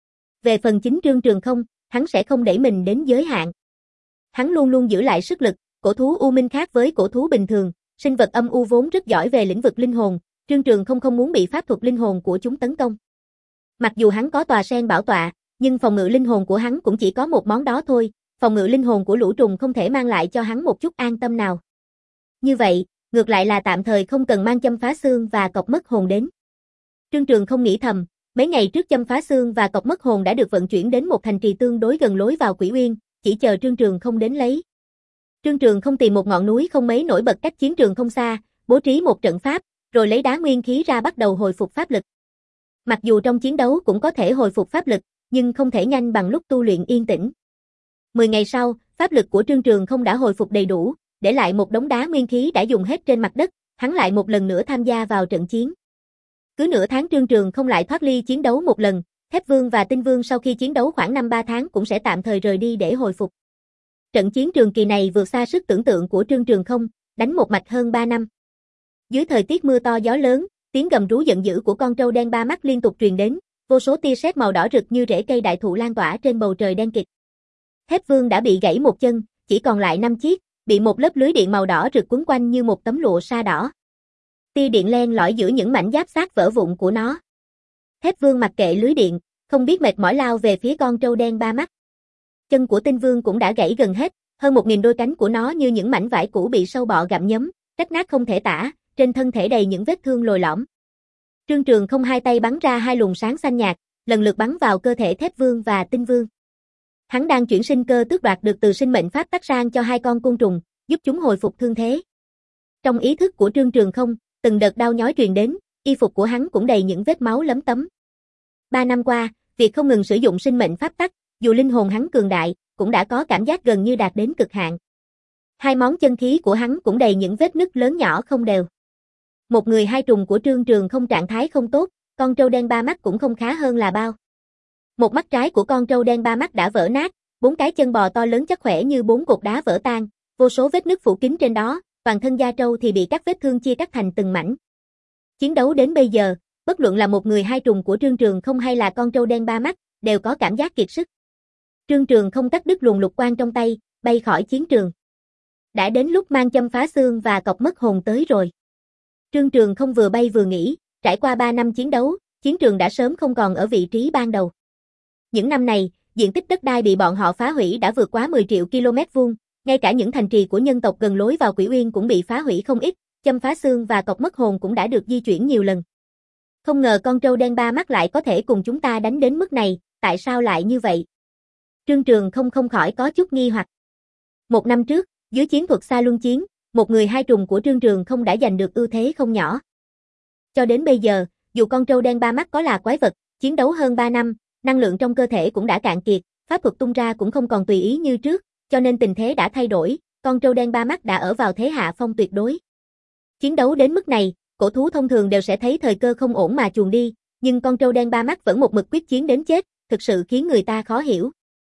Về phần chính Trương Trường không, hắn sẽ không đẩy mình đến giới hạn. Hắn luôn luôn giữ lại sức lực, cổ thú U Minh khác với cổ thú bình thường, sinh vật âm u vốn rất giỏi về lĩnh vực linh hồn, Trương Trường không không muốn bị pháp thuật linh hồn của chúng tấn công. Mặc dù hắn có tòa sen bảo tọa, nhưng phòng ngự linh hồn của hắn cũng chỉ có một món đó thôi, phòng ngự linh hồn của lũ trùng không thể mang lại cho hắn một chút an tâm nào. Như vậy, ngược lại là tạm thời không cần mang châm phá xương và cọc mất hồn đến. Trương Trường không nghĩ thầm, mấy ngày trước châm phá xương và cọc mất hồn đã được vận chuyển đến một thành trì tương đối gần lối vào Quỷ Uyên, chỉ chờ Trương Trường không đến lấy. Trương Trường không tìm một ngọn núi không mấy nổi bật cách chiến trường không xa, bố trí một trận pháp, rồi lấy đá nguyên khí ra bắt đầu hồi phục pháp lực. Mặc dù trong chiến đấu cũng có thể hồi phục pháp lực, nhưng không thể nhanh bằng lúc tu luyện yên tĩnh. Mười ngày sau, pháp lực của Trương Trường không đã hồi phục đầy đủ, để lại một đống đá nguyên khí đã dùng hết trên mặt đất, hắn lại một lần nữa tham gia vào trận chiến. Cứ nửa tháng Trương Trường không lại thoát ly chiến đấu một lần, Thép Vương và Tinh Vương sau khi chiến đấu khoảng năm ba tháng cũng sẽ tạm thời rời đi để hồi phục. Trận chiến trường kỳ này vượt xa sức tưởng tượng của Trương Trường không, đánh một mạch hơn ba năm. Dưới thời tiết mưa to gió lớn, tiếng gầm rú giận dữ của con trâu đen ba mắt liên tục truyền đến, vô số tia sét màu đỏ rực như rễ cây đại thụ lan tỏa trên bầu trời đen kịt. Thép Vương đã bị gãy một chân, chỉ còn lại năm chiếc, bị một lớp lưới điện màu đỏ rực quấn quanh như một tấm lụa sa đỏ. Tia điện len lỏi giữa những mảnh giáp xác vỡ vụn của nó. Thép Vương mặc kệ lưới điện, không biết mệt mỏi lao về phía con trâu đen ba mắt. Chân của Tinh Vương cũng đã gãy gần hết, hơn một nghìn đôi cánh của nó như những mảnh vải cũ bị sâu bọ gặm nhấm, rách nát không thể tả, trên thân thể đầy những vết thương lồi lõm. Trương Trường không hai tay bắn ra hai luồng sáng xanh nhạt, lần lượt bắn vào cơ thể Thép Vương và Tinh Vương. Hắn đang chuyển sinh cơ tước đoạt được từ sinh mệnh pháp tắc sang cho hai con côn trùng, giúp chúng hồi phục thương thế. Trong ý thức của Trương Trường không, từng đợt đau nhói truyền đến, y phục của hắn cũng đầy những vết máu lấm tấm. Ba năm qua, việc không ngừng sử dụng sinh mệnh pháp tắc, dù linh hồn hắn cường đại, cũng đã có cảm giác gần như đạt đến cực hạn. Hai món chân khí của hắn cũng đầy những vết nứt lớn nhỏ không đều. Một người hai trùng của Trương Trường không trạng thái không tốt, con trâu đen ba mắt cũng không khá hơn là bao. Một mắt trái của con trâu đen ba mắt đã vỡ nát, bốn cái chân bò to lớn chắc khỏe như bốn cột đá vỡ tan, vô số vết nứt phủ kín trên đó, toàn thân da trâu thì bị các vết thương chia cắt thành từng mảnh. Chiến đấu đến bây giờ, bất luận là một người hai trùng của Trương Trường không hay là con trâu đen ba mắt, đều có cảm giác kiệt sức. Trương Trường không cắt đứt luồng lục quang trong tay, bay khỏi chiến trường. Đã đến lúc mang châm phá xương và cọc mất hồn tới rồi. Trương Trường không vừa bay vừa nghĩ, trải qua ba năm chiến đấu, chiến trường đã sớm không còn ở vị trí ban đầu. Những năm này, diện tích đất đai bị bọn họ phá hủy đã vượt quá mười triệu ki lô mét vuông, ngay cả những thành trì của nhân tộc gần lối vào Quỷ Uyên cũng bị phá hủy không ít, châm phá xương và cọc mất hồn cũng đã được di chuyển nhiều lần. Không ngờ con trâu đen ba mắt lại có thể cùng chúng ta đánh đến mức này, tại sao lại như vậy? Trương Trường không không khỏi có chút nghi hoặc. Một năm trước, dưới chiến thuật xa luân chiến, một người hai trùng của Trương Trường không đã giành được ưu thế không nhỏ. Cho đến bây giờ, dù con trâu đen ba mắt có là quái vật, chiến đấu hơn ba năm, năng lượng trong cơ thể cũng đã cạn kiệt, pháp thuật tung ra cũng không còn tùy ý như trước, cho nên tình thế đã thay đổi, con trâu đen ba mắt đã ở vào thế hạ phong tuyệt đối. Chiến đấu đến mức này, cổ thú thông thường đều sẽ thấy thời cơ không ổn mà chuồn đi, nhưng con trâu đen ba mắt vẫn một mực quyết chiến đến chết, thực sự khiến người ta khó hiểu.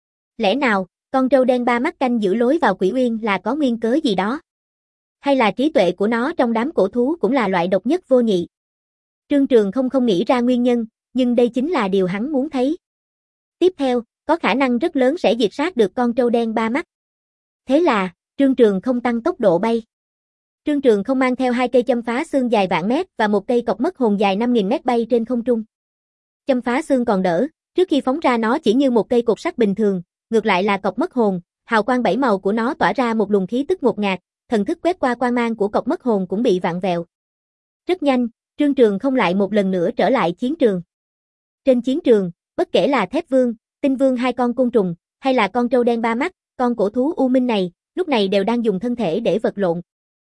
Lẽ nào, con trâu đen ba mắt canh giữ lối vào Quỷ Uyên là có nguyên cớ gì đó? Hay là trí tuệ của nó trong đám cổ thú cũng là loại độc nhất vô nhị? Trương Trường không không nghĩ ra nguyên nhân, nhưng đây chính là điều hắn muốn thấy. Tiếp theo, có khả năng rất lớn sẽ diệt sát được con trâu đen ba mắt. Thế là, Trương Trường không tăng tốc độ bay. Trương Trường không mang theo hai cây châm phá xương dài vạn mét và một cây cọc mất hồn dài năm nghìn mét bay trên không trung. Châm phá xương còn đỡ, trước khi phóng ra nó chỉ như một cây cột sắt bình thường, ngược lại là cọc mất hồn, hào quang bảy màu của nó tỏa ra một luồng khí tức ngột ngạt, thần thức quét qua quang mang của cọc mất hồn cũng bị vặn vẹo. Rất nhanh, Trương Trường không lại một lần nữa trở lại chiến trường. Trên chiến trường, bất kể là Thép Vương, Tinh Vương hai con côn trùng, hay là con trâu đen ba mắt, con cổ thú U Minh này, lúc này đều đang dùng thân thể để vật lộn.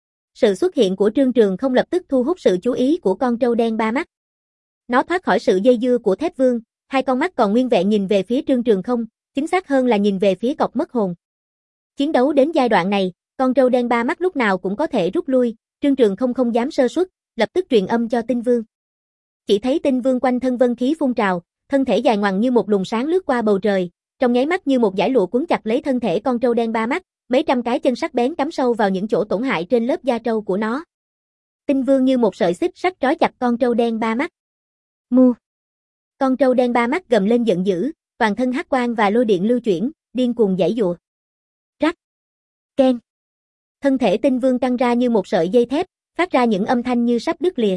Sự xuất hiện của Trương Trường không lập tức thu hút sự chú ý của con trâu đen ba mắt. Nó thoát khỏi sự dây dưa của Thép Vương, hai con mắt còn nguyên vẹn nhìn về phía Trương Trường không, chính xác hơn là nhìn về phía cọc mất hồn. Chiến đấu đến giai đoạn này, con trâu đen ba mắt lúc nào cũng có thể rút lui, Trương Trường không không dám sơ suất, lập tức truyền âm cho Tinh Vương. Chỉ thấy Tinh Vương quanh thân vân khí phun trào, thân thể dài ngoằng như một luồng sáng lướt qua bầu trời, trong nháy mắt như một dải lụa cuốn chặt lấy thân thể con trâu đen ba mắt, mấy trăm cái chân sắc bén cắm sâu vào những chỗ tổn hại trên lớp da trâu của nó. Tinh Vương như một sợi xích sắt trói chặt con trâu đen ba mắt. Mu. Con trâu đen ba mắt gầm lên giận dữ, toàn thân hắc quang và lôi điện lưu chuyển, điên cuồng giãy giụa. Rắc. Keng. Thân thể Tinh Vương căng ra như một sợi dây thép, phát ra những âm thanh như sắp đứt lìa.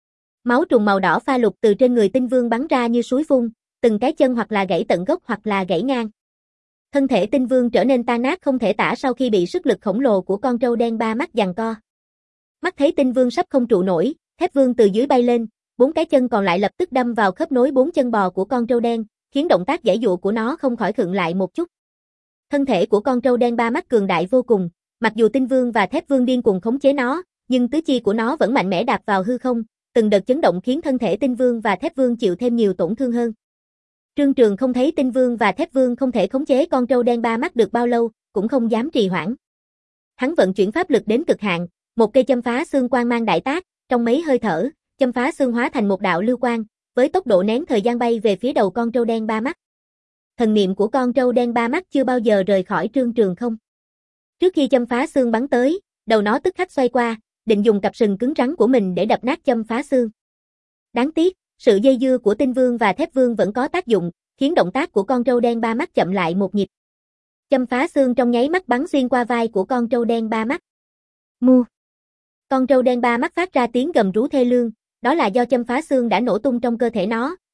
Máu trùng màu đỏ pha lục từ trên người Tinh Vương bắn ra như suối phun, từng cái chân hoặc là gãy tận gốc hoặc là gãy ngang. Thân thể Tinh Vương trở nên tan nát không thể tả sau khi bị sức lực khổng lồ của con trâu đen ba mắt giằng co. Mắt thấy Tinh Vương sắp không trụ nổi, Thép Vương từ dưới bay lên, bốn cái chân còn lại lập tức đâm vào khớp nối bốn chân bò của con trâu đen, khiến động tác giãy giụa của nó không khỏi khựng lại một chút. Thân thể của con trâu đen ba mắt cường đại vô cùng, mặc dù Tinh Vương và Thép Vương điên cuồng khống chế nó, nhưng tứ chi của nó vẫn mạnh mẽ đạp vào hư không, từng đợt chấn động khiến thân thể Tinh Vương và Thép Vương chịu thêm nhiều tổn thương hơn. Trương Trường không thấy Tinh Vương và Thép Vương không thể khống chế con trâu đen ba mắt được bao lâu, cũng không dám trì hoãn. Hắn vận chuyển pháp lực đến cực hạn, một cây châm phá xương quang mang đại tác, trong mấy hơi thở, châm phá xương hóa thành một đạo lưu quang, với tốc độ nén thời gian bay về phía đầu con trâu đen ba mắt. Thần niệm của con trâu đen ba mắt chưa bao giờ rời khỏi Trương Trường không. Trước khi châm phá xương bắn tới, đầu nó tức khắc xoay qua, định dùng cặp sừng cứng rắn của mình để đập nát châm phá xương. Đáng tiếc, sự dây dưa của Tinh Vương và Thép Vương vẫn có tác dụng, khiến động tác của con trâu đen ba mắt chậm lại một nhịp. Châm phá xương trong nháy mắt bắn xuyên qua vai của con trâu đen ba mắt. Mu. Con trâu đen ba mắt phát ra tiếng gầm rú thê lương, đó là do châm phá xương đã nổ tung trong cơ thể nó,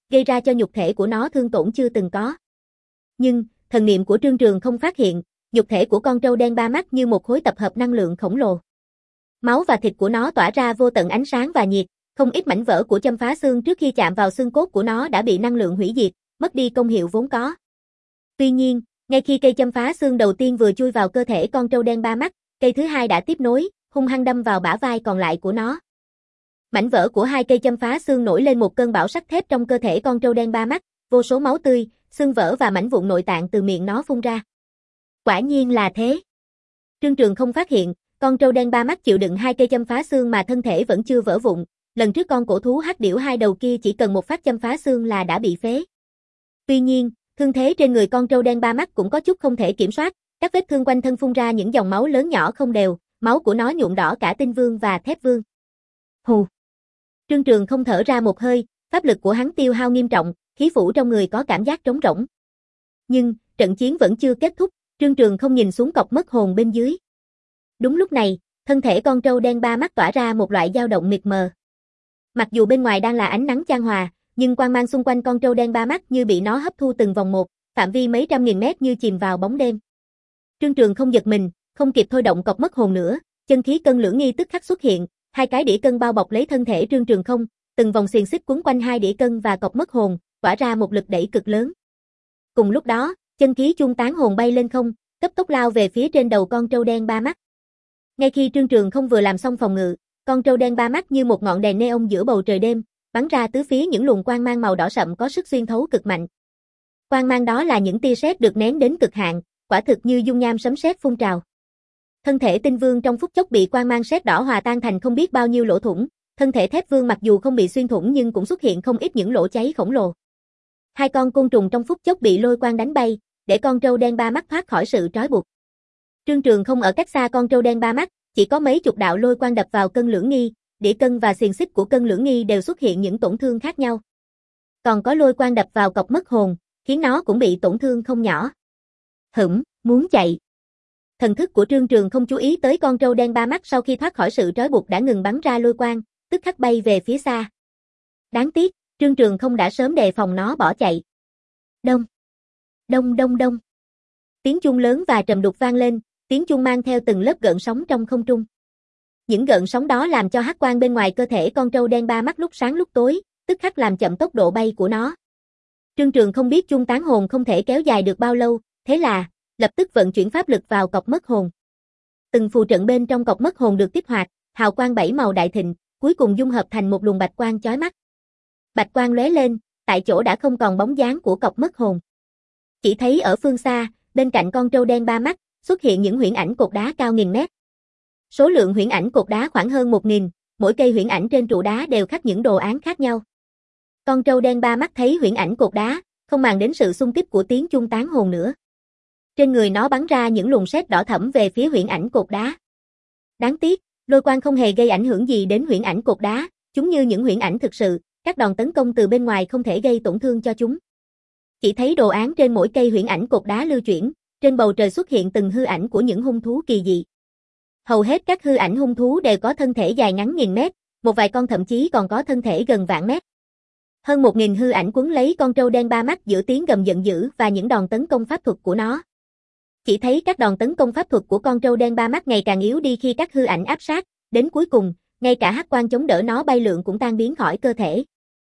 gây ra cho nhục thể của nó thương tổn chưa từng có. Nhưng, thần niệm của Trương Trường không phát hiện, nhục thể của con trâu đen ba mắt như một khối tập hợp năng lượng khổng lồ. Máu và thịt của nó tỏa ra vô tận ánh sáng và nhiệt, không ít mảnh vỡ của châm phá xương trước khi chạm vào xương cốt của nó đã bị năng lượng hủy diệt, mất đi công hiệu vốn có. Tuy nhiên, ngay khi cây châm phá xương đầu tiên vừa chui vào cơ thể con trâu đen ba mắt, cây thứ hai đã tiếp nối, hung hăng đâm vào bả vai còn lại của nó. Mảnh vỡ của hai cây châm phá xương nổi lên một cơn bão sắt thép trong cơ thể con trâu đen ba mắt, vô số máu tươi, xương vỡ và mảnh vụn nội tạng từ miệng nó phun ra. Quả nhiên là thế. Trương Trường không phát hiện, con trâu đen ba mắt chịu đựng hai cây châm phá xương mà thân thể vẫn chưa vỡ vụn, lần trước con cổ thú hắc điểu hai đầu kia chỉ cần một phát châm phá xương là đã bị phế. Tuy nhiên, thương thế trên người con trâu đen ba mắt cũng có chút không thể kiểm soát, các vết thương quanh thân phun ra những dòng máu lớn nhỏ không đều, máu của nó nhuộm đỏ cả tinh vương và thép vương. Hù. Trương Trường không thở ra một hơi, pháp lực của hắn tiêu hao nghiêm trọng, khí phủ trong người có cảm giác trống rỗng. Nhưng, trận chiến vẫn chưa kết thúc, Trương Trường không nhìn xuống cọc mất hồn bên dưới. Đúng lúc này, thân thể con trâu đen ba mắt tỏa ra một loại dao động mịt mờ. Mặc dù bên ngoài đang là ánh nắng chan hòa, nhưng quang mang xung quanh con trâu đen ba mắt như bị nó hấp thu từng vòng một, phạm vi mấy trăm nghìn mét như chìm vào bóng đêm. Trương Trường không giật mình, không kịp thôi động cọc mất hồn nữa, chân khí cân lưỡng nghi tức khắc xuất hiện, hai cái đĩa cân bao bọc lấy thân thể Trương Trường không, từng vòng xiềng xích quấn quanh hai đĩa cân và cọc mất hồn, tỏa ra một lực đẩy cực lớn. Cùng lúc đó, chân khí chung tán hồn bay lên không, cấp tốc lao về phía trên đầu con trâu đen ba mắt. Ngay khi Trương Trường không vừa làm xong phòng ngự, con trâu đen ba mắt như một ngọn đèn neon giữa bầu trời đêm, bắn ra tứ phía những luồng quang mang màu đỏ sậm có sức xuyên thấu cực mạnh. Quang mang đó là những tia sét được nén đến cực hạn, quả thực như dung nham sấm sét phun trào. Thân thể tinh vương trong phút chốc bị quang mang sét đỏ hòa tan thành không biết bao nhiêu lỗ thủng, thân thể thép vương mặc dù không bị xuyên thủng nhưng cũng xuất hiện không ít những lỗ cháy khổng lồ. Hai con côn trùng trong phút chốc bị lôi quang đánh bay, để con trâu đen ba mắt thoát khỏi sự trói buộc. Trương Trường không ở cách xa con trâu đen ba mắt, chỉ có mấy chục đạo lôi quang đập vào cân lưỡng nghi, đĩa cân và xiềng xích của cân lưỡng nghi đều xuất hiện những tổn thương khác nhau. Còn có lôi quang đập vào cọc mất hồn, khiến nó cũng bị tổn thương không nhỏ. Hửm, muốn chạy. Thần thức của Trương Trường không chú ý tới con trâu đen ba mắt sau khi thoát khỏi sự trói buộc đã ngừng bắn ra lôi quang, tức khắc bay về phía xa. Đáng tiếc, Trương Trường không đã sớm đề phòng nó bỏ chạy. Đông, đông đông đông. Tiếng chuông lớn và trầm đục vang lên, tiếng chuông mang theo từng lớp gợn sóng trong không trung. Những gợn sóng đó làm cho hắc quang bên ngoài cơ thể con trâu đen ba mắt lúc sáng lúc tối, tức khắc làm chậm tốc độ bay của nó. Trương Trường không biết chuông tán hồn không thể kéo dài được bao lâu, thế là lập tức vận chuyển pháp lực vào cọc mất hồn. Từng phù trận bên trong cọc mất hồn được kích hoạt, hào quang bảy màu đại thịnh, cuối cùng dung hợp thành một luồng bạch quang chói mắt. Bạch quang lóe lên, tại chỗ đã không còn bóng dáng của cọc mất hồn. Chỉ thấy ở phương xa, bên cạnh con trâu đen ba mắt, xuất hiện những huyễn ảnh cột đá cao nghìn mét. Số lượng huyễn ảnh cột đá khoảng hơn một nghìn, mỗi cây huyễn ảnh trên trụ đá đều khắc những đồ án khác nhau. Con trâu đen ba mắt thấy huyễn ảnh cột đá, không màng đến sự xung kích của tiếng chuông tán hồn nữa. Trên người nó bắn ra những luồng sét đỏ thẫm về phía huyễn ảnh cột đá. Đáng tiếc, lôi quang không hề gây ảnh hưởng gì đến huyễn ảnh cột đá, chúng như những huyễn ảnh thực sự, các đòn tấn công từ bên ngoài không thể gây tổn thương cho chúng. Chỉ thấy đồ án trên mỗi cây huyễn ảnh cột đá lưu chuyển, trên bầu trời xuất hiện từng hư ảnh của những hung thú kỳ dị. Hầu hết các hư ảnh hung thú đều có thân thể dài ngắn nghìn mét, một vài con thậm chí còn có thân thể gần vạn mét. Hơn một nghìn hư ảnh quấn lấy con trâu đen ba mắt giữa tiếng gầm giận dữ và những đòn tấn công pháp thuật của nó. Chỉ thấy các đòn tấn công pháp thuật của con trâu đen ba mắt ngày càng yếu đi khi các hư ảnh áp sát, đến cuối cùng, ngay cả hắc quang chống đỡ nó bay lượn cũng tan biến khỏi cơ thể.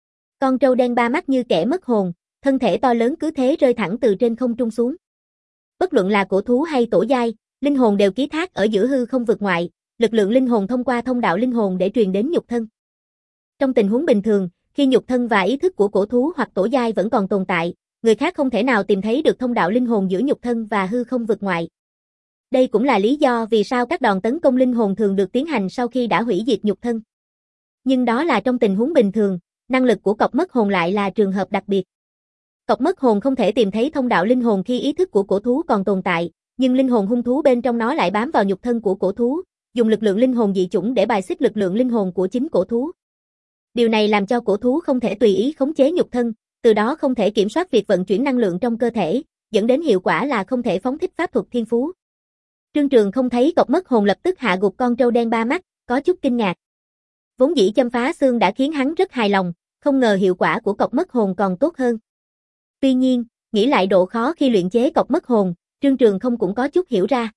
Con trâu đen ba mắt như kẻ mất hồn, thân thể to lớn cứ thế rơi thẳng từ trên không trung xuống. Bất luận là cổ thú hay tổ giai, linh hồn đều ký thác ở giữa hư không vực ngoại, lực lượng linh hồn thông qua thông đạo linh hồn để truyền đến nhục thân. Trong tình huống bình thường, khi nhục thân và ý thức của cổ thú hoặc tổ giai vẫn còn tồn tại, người khác không thể nào tìm thấy được thông đạo linh hồn giữa nhục thân và hư không vực ngoại. Đây cũng là lý do vì sao các đòn tấn công linh hồn thường được tiến hành sau khi đã hủy diệt nhục thân. Nhưng đó là trong tình huống bình thường, năng lực của cọc mất hồn lại là trường hợp đặc biệt. Cọc mất hồn không thể tìm thấy thông đạo linh hồn khi ý thức của cổ thú còn tồn tại, nhưng linh hồn hung thú bên trong nó lại bám vào nhục thân của cổ thú, dùng lực lượng linh hồn dị chủng để bài xích lực lượng linh hồn của chính cổ thú. Điều này làm cho cổ thú không thể tùy ý khống chế nhục thân, từ đó không thể kiểm soát việc vận chuyển năng lượng trong cơ thể, dẫn đến hiệu quả là không thể phóng thích pháp thuật thiên phú. Trương Trường không thấy cọc mất hồn lập tức hạ gục con trâu đen ba mắt, có chút kinh ngạc. Vốn dĩ châm phá xương đã khiến hắn rất hài lòng, không ngờ hiệu quả của cọc mất hồn còn tốt hơn. Tuy nhiên, nghĩ lại độ khó khi luyện chế cọc mất hồn, Trương Trường không cũng có chút hiểu ra.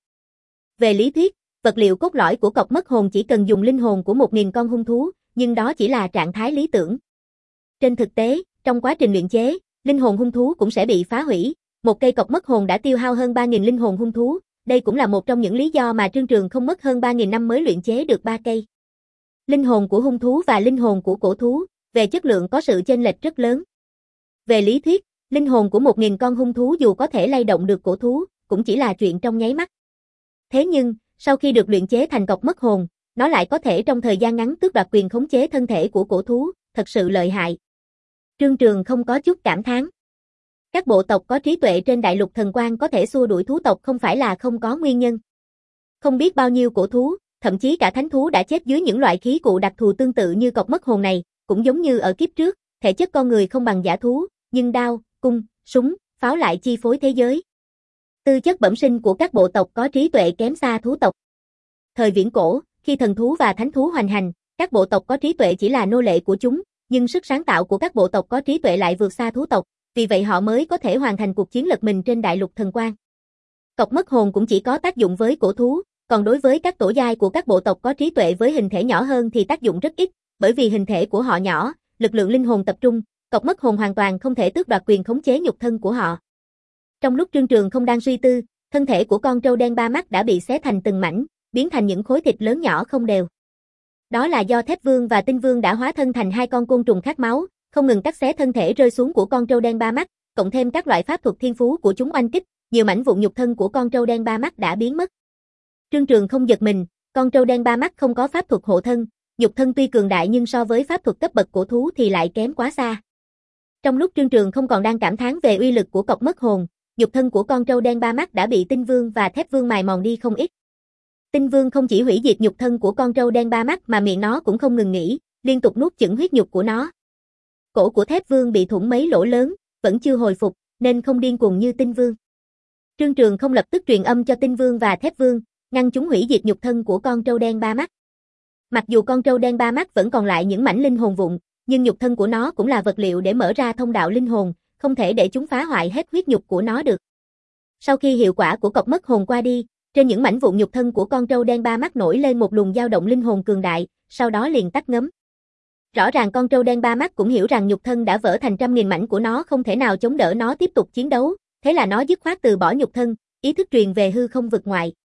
Về lý thuyết, vật liệu cốt lõi của cọc mất hồn chỉ cần dùng linh hồn của một nghìn con hung thú, nhưng đó chỉ là trạng thái lý tưởng. Trên thực tế, trong quá trình luyện chế, linh hồn hung thú cũng sẽ bị phá hủy. Một cây cọc mất hồn đã tiêu hao hơn ba nghìn linh hồn hung thú, đây cũng là một trong những lý do mà Trương Trường không mất hơn ba nghìn năm mới luyện chế được ba cây. Linh hồn của hung thú và linh hồn của cổ thú, về chất lượng có sự chênh lệch rất lớn. Về lý thuyết, linh hồn của một nghìn con hung thú dù có thể lay động được cổ thú, cũng chỉ là chuyện trong nháy mắt. Thế nhưng, sau khi được luyện chế thành cọc mất hồn, nó lại có thể trong thời gian ngắn tước đoạt quyền khống chế thân thể của cổ thú, thật sự lợi hại. Trương Trường không có chút cảm thán. Các bộ tộc có trí tuệ trên đại lục thần quang có thể xua đuổi thú tộc không phải là không có nguyên nhân. Không biết bao nhiêu cổ thú, thậm chí cả thánh thú đã chết dưới những loại khí cụ đặc thù tương tự như cọc mất hồn này, cũng giống như ở kiếp trước, thể chất con người không bằng dã thú, nhưng đao, cung, súng, pháo lại chi phối thế giới. Tư chất bẩm sinh của các bộ tộc có trí tuệ kém xa thú tộc. Thời viễn cổ, khi thần thú và thánh thú hoành hành, các bộ tộc có trí tuệ chỉ là nô lệ của chúng, nhưng sức sáng tạo của các bộ tộc có trí tuệ lại vượt xa thú tộc, vì vậy họ mới có thể hoàn thành cuộc chiến lật mình trên đại lục thần quang. Cọc mất hồn cũng chỉ có tác dụng với cổ thú, còn đối với các tổ giai của các bộ tộc có trí tuệ với hình thể nhỏ hơn thì tác dụng rất ít, bởi vì hình thể của họ nhỏ, lực lượng linh hồn tập trung, cọc mất hồn hoàn toàn không thể tước đoạt quyền khống chế nhục thân của họ. Trong lúc Trương Trường không đang suy tư, thân thể của con trâu đen ba mắt đã bị xé thành từng mảnh, biến thành những khối thịt lớn nhỏ không đều. Đó là do Thép Vương và Tinh Vương đã hóa thân thành hai con côn trùng khát máu, không ngừng cắt xé thân thể rơi xuống của con trâu đen ba mắt, cộng thêm các loại pháp thuật thiên phú của chúng oanh kích, nhiều mảnh vụn nhục thân của con trâu đen ba mắt đã biến mất. Trương Trường không giật mình, con trâu đen ba mắt không có pháp thuật hộ thân, nhục thân tuy cường đại nhưng so với pháp thuật cấp bậc cổ thú thì lại kém quá xa. Trong lúc Trương Trường không còn đang cảm thán về uy lực của cọc mất hồn, nhục thân của con trâu đen ba mắt đã bị Tinh Vương và Thép Vương mài mòn đi không ít. Tinh Vương không chỉ hủy diệt nhục thân của con trâu đen ba mắt mà miệng nó cũng không ngừng nghỉ, liên tục nuốt chửng huyết nhục của nó. Cổ của Thép Vương bị thủng mấy lỗ lớn, vẫn chưa hồi phục, nên không điên cuồng như Tinh Vương. Trương Trường không lập tức truyền âm cho Tinh Vương và Thép Vương, ngăn chúng hủy diệt nhục thân của con trâu đen ba mắt. Mặc dù con trâu đen ba mắt vẫn còn lại những mảnh linh hồn vụn, nhưng nhục thân của nó cũng là vật liệu để mở ra thông đạo linh hồn, không thể để chúng phá hoại hết huyết nhục của nó được. Sau khi hiệu quả của cọc mất hồn qua đi, trên những mảnh vụn nhục thân của con trâu đen ba mắt nổi lên một luồng dao động linh hồn cường đại, sau đó liền tắt ngấm. Rõ ràng con trâu đen ba mắt cũng hiểu rằng nhục thân đã vỡ thành trăm nghìn mảnh của nó không thể nào chống đỡ nó tiếp tục chiến đấu, thế là nó dứt khoát từ bỏ nhục thân, ý thức truyền về hư không vực ngoại.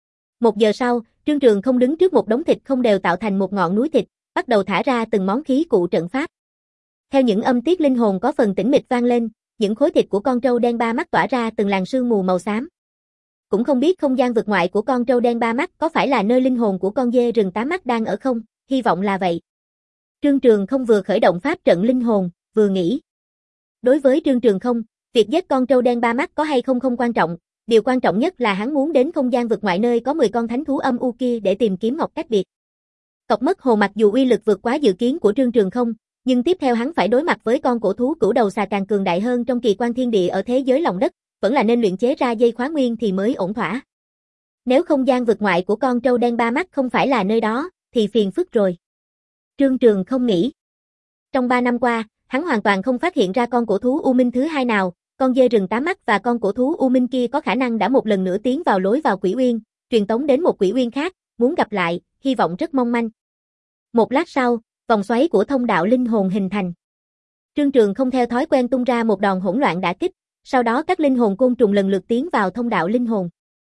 Một giờ sau, Trương Trường không đứng trước một đống thịt không đều tạo thành một ngọn núi thịt, bắt đầu thả ra từng món khí cụ trận pháp. Theo những âm tiết linh hồn có phần tĩnh mịch vang lên, những khối thịt của con trâu đen ba mắt tỏa ra từng làn sương mù màu xám. Cũng không biết không gian vực ngoại của con trâu đen ba mắt có phải là nơi linh hồn của con dê rừng tám mắt đang ở không, hy vọng là vậy. Trương Trường không vừa khởi động pháp trận linh hồn, vừa nghĩ. Đối với Trương Trường không, việc giết con trâu đen ba mắt có hay không không quan trọng, điều quan trọng nhất là hắn muốn đến không gian vực ngoại nơi có mười con thánh thú âm u kia để tìm kiếm ngọc cách biệt. Cọc mất hồn mặc dù uy lực vượt quá dự kiến của Trương Trường không, nhưng tiếp theo hắn phải đối mặt với con cổ thú cửu đầu xà càng cường đại hơn trong kỳ quan thiên địa ở thế giới lòng đất, vẫn là nên luyện chế ra dây khóa nguyên thì mới ổn thỏa. Nếu không gian vực ngoại của con trâu đen ba mắt không phải là nơi đó, thì phiền phức rồi. Trương Trường không nghĩ. Trong ba năm qua, hắn hoàn toàn không phát hiện ra con cổ thú U Minh thứ hai nào, con dê rừng tám mắt và con cổ thú U Minh kia có khả năng đã một lần nữa tiến vào lối vào Quỷ Uyên, truyền tống đến một Quỷ Uyên khác, muốn gặp lại, hy vọng rất mong manh. Một lát sau, vòng xoáy của thông đạo linh hồn hình thành. Trương Trường không theo thói quen tung ra một đòn hỗn loạn đả kích, sau đó các linh hồn côn trùng lần lượt tiến vào thông đạo linh hồn.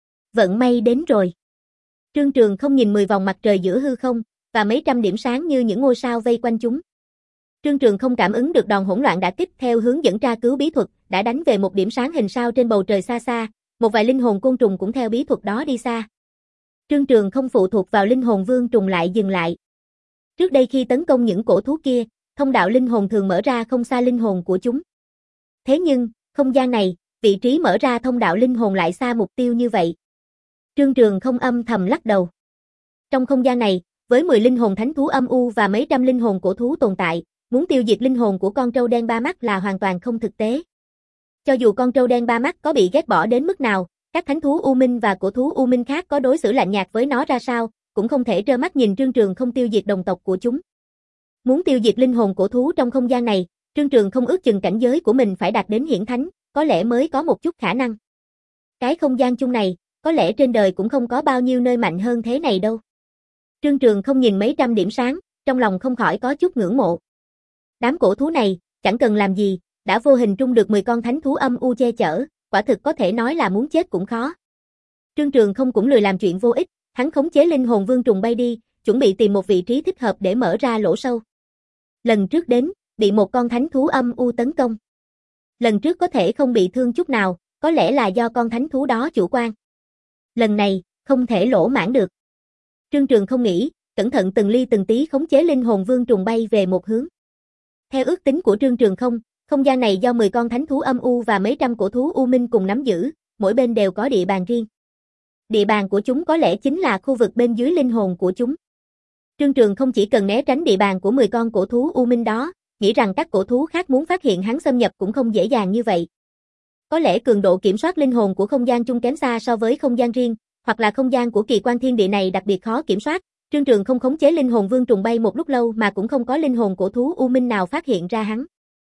Vận may đến rồi. Trương Trường không nhìn mười vòng mặt trời giữa hư không, và mấy trăm điểm sáng như những ngôi sao vây quanh chúng. Trương Trường không cảm ứng được đòn hỗn loạn đả kích theo hướng dẫn tra cứu bí thuật, đã đánh về một điểm sáng hình sao trên bầu trời xa xa, một vài linh hồn côn trùng cũng theo bí thuật đó đi xa. Trương Trường không phụ thuộc vào linh hồn vương trùng lại dừng lại. Trước đây khi tấn công những cổ thú kia, thông đạo linh hồn thường mở ra không xa linh hồn của chúng. Thế nhưng, không gian này, vị trí mở ra thông đạo linh hồn lại xa mục tiêu như vậy. Trương Trường không âm thầm lắc đầu. Trong không gian này, với mười linh hồn thánh thú âm u và mấy trăm linh hồn cổ thú tồn tại, muốn tiêu diệt linh hồn của con trâu đen ba mắt là hoàn toàn không thực tế. Cho dù con trâu đen ba mắt có bị ghét bỏ đến mức nào, các thánh thú U Minh và cổ thú U Minh khác có đối xử lạnh nhạt với nó ra sao, cũng không thể trơ mắt nhìn Trương Trường không tiêu diệt đồng tộc của chúng. Muốn tiêu diệt linh hồn cổ thú trong không gian này, Trương Trường không ước chừng cảnh giới của mình phải đạt đến hiển thánh, có lẽ mới có một chút khả năng. Cái không gian chung này, có lẽ trên đời cũng không có bao nhiêu nơi mạnh hơn thế này đâu. Trương Trường không nhìn mấy trăm điểm sáng, trong lòng không khỏi có chút ngưỡng mộ. Đám cổ thú này, chẳng cần làm gì, đã vô hình trung được mười con thánh thú âm u che chở, quả thực có thể nói là muốn chết cũng khó. Trương Trường không cũng lười làm chuyện vô ích, hắn khống chế linh hồn vương trùng bay đi, chuẩn bị tìm một vị trí thích hợp để mở ra lỗ sâu. Lần trước đến, bị một con thánh thú âm u tấn công. Lần trước có thể không bị thương chút nào, có lẽ là do con thánh thú đó chủ quan. Lần này, không thể lỗ mãn được. Trương Trường không nghĩ, cẩn thận từng ly từng tí khống chế linh hồn vương trùng bay về một hướng. Theo ước tính của Trương Trường không, không gian này do mười con thánh thú âm u và mấy trăm cổ thú u minh cùng nắm giữ, mỗi bên đều có địa bàn riêng. Địa bàn của chúng có lẽ chính là khu vực bên dưới linh hồn của chúng. Trương Trường không chỉ cần né tránh địa bàn của mười con cổ thú u minh đó, nghĩ rằng các cổ thú khác muốn phát hiện hắn xâm nhập cũng không dễ dàng như vậy. Có lẽ cường độ kiểm soát linh hồn của không gian chung kém xa so với không gian riêng, hoặc là không gian của kỳ quan thiên địa này đặc biệt khó kiểm soát. Trương Trường không khống chế linh hồn vương trùng bay một lúc lâu mà cũng không có linh hồn cổ thú u minh nào phát hiện ra hắn.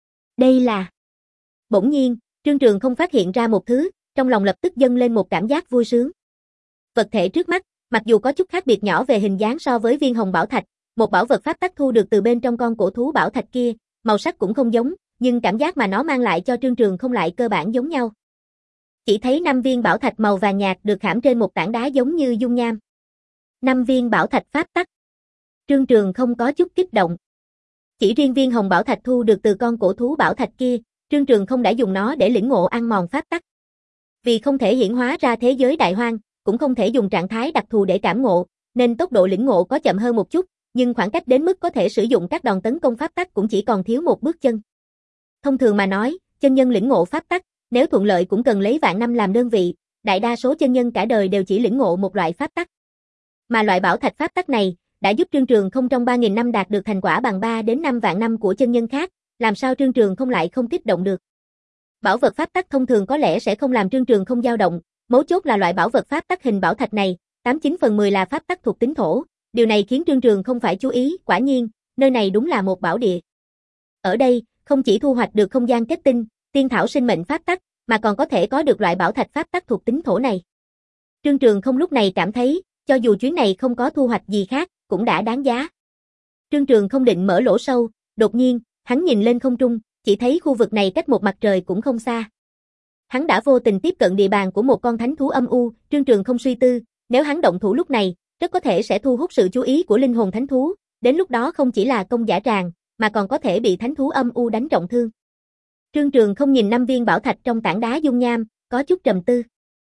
Đây là... Bỗng nhiên, Trương Trường không phát hiện ra một thứ, trong lòng lập tức dâng lên một cảm giác vui sướng. Vật thể trước mắt, mặc dù có chút khác biệt nhỏ về hình dáng so với viên hồng bảo thạch, một bảo vật pháp tắc thu được từ bên trong con cổ thú bảo thạch kia, màu sắc cũng không giống, nhưng cảm giác mà nó mang lại cho Trương Trường không lại cơ bản giống nhau. Chỉ thấy năm viên bảo thạch màu vàng nhạt được khảm trên một tảng đá giống như dung nham. Năm viên bảo thạch pháp tắc. Trương Trường không có chút kích động. Chỉ riêng viên hồng bảo thạch thu được từ con cổ thú bảo thạch kia, Trương Trường không đã dùng nó để lĩnh ngộ ăn mòn pháp tắc. Vì không thể hiển hóa ra thế giới đại hoang, cũng không thể dùng trạng thái đặc thù để cảm ngộ, nên tốc độ lĩnh ngộ có chậm hơn một chút, nhưng khoảng cách đến mức có thể sử dụng các đòn tấn công pháp tắc cũng chỉ còn thiếu một bước chân. Thông thường mà nói, chân nhân lĩnh ngộ pháp tắc, nếu thuận lợi cũng cần lấy vạn năm làm đơn vị, đại đa số chân nhân cả đời đều chỉ lĩnh ngộ một loại pháp tắc. Mà loại bảo thạch pháp tắc này đã giúp Trương Trường không trong ba nghìn năm đạt được thành quả bằng ba đến năm vạn năm của chân nhân khác, làm sao Trương Trường không lại không kích động được. Bảo vật pháp tắc thông thường có lẽ sẽ không làm Trương Trường không dao động, mấu chốt là loại bảo vật pháp tắc hình bảo thạch này, tám chín phần mười là pháp tắc thuộc tính thổ, điều này khiến Trương Trường không phải chú ý, quả nhiên, nơi này đúng là một bảo địa. Ở đây, không chỉ thu hoạch được không gian kết tinh, tiên thảo sinh mệnh pháp tắc, mà còn có thể có được loại bảo thạch pháp tắc thuộc tính thổ này. Trương Trường không lúc này cảm thấy, cho dù chuyến này không có thu hoạch gì khác, cũng đã đáng giá. Trương Trường không định mở lỗ sâu, đột nhiên, hắn nhìn lên không trung, chỉ thấy khu vực này cách một mặt trời cũng không xa. Hắn đã vô tình tiếp cận địa bàn của một con thánh thú âm u, Trương Trường không suy tư, nếu hắn động thủ lúc này, rất có thể sẽ thu hút sự chú ý của linh hồn thánh thú, đến lúc đó không chỉ là công dã tràng, mà còn có thể bị thánh thú âm u đánh trọng thương. Trương Trường không nhìn năm viên bảo thạch trong tảng đá dung nham, có chút trầm tư.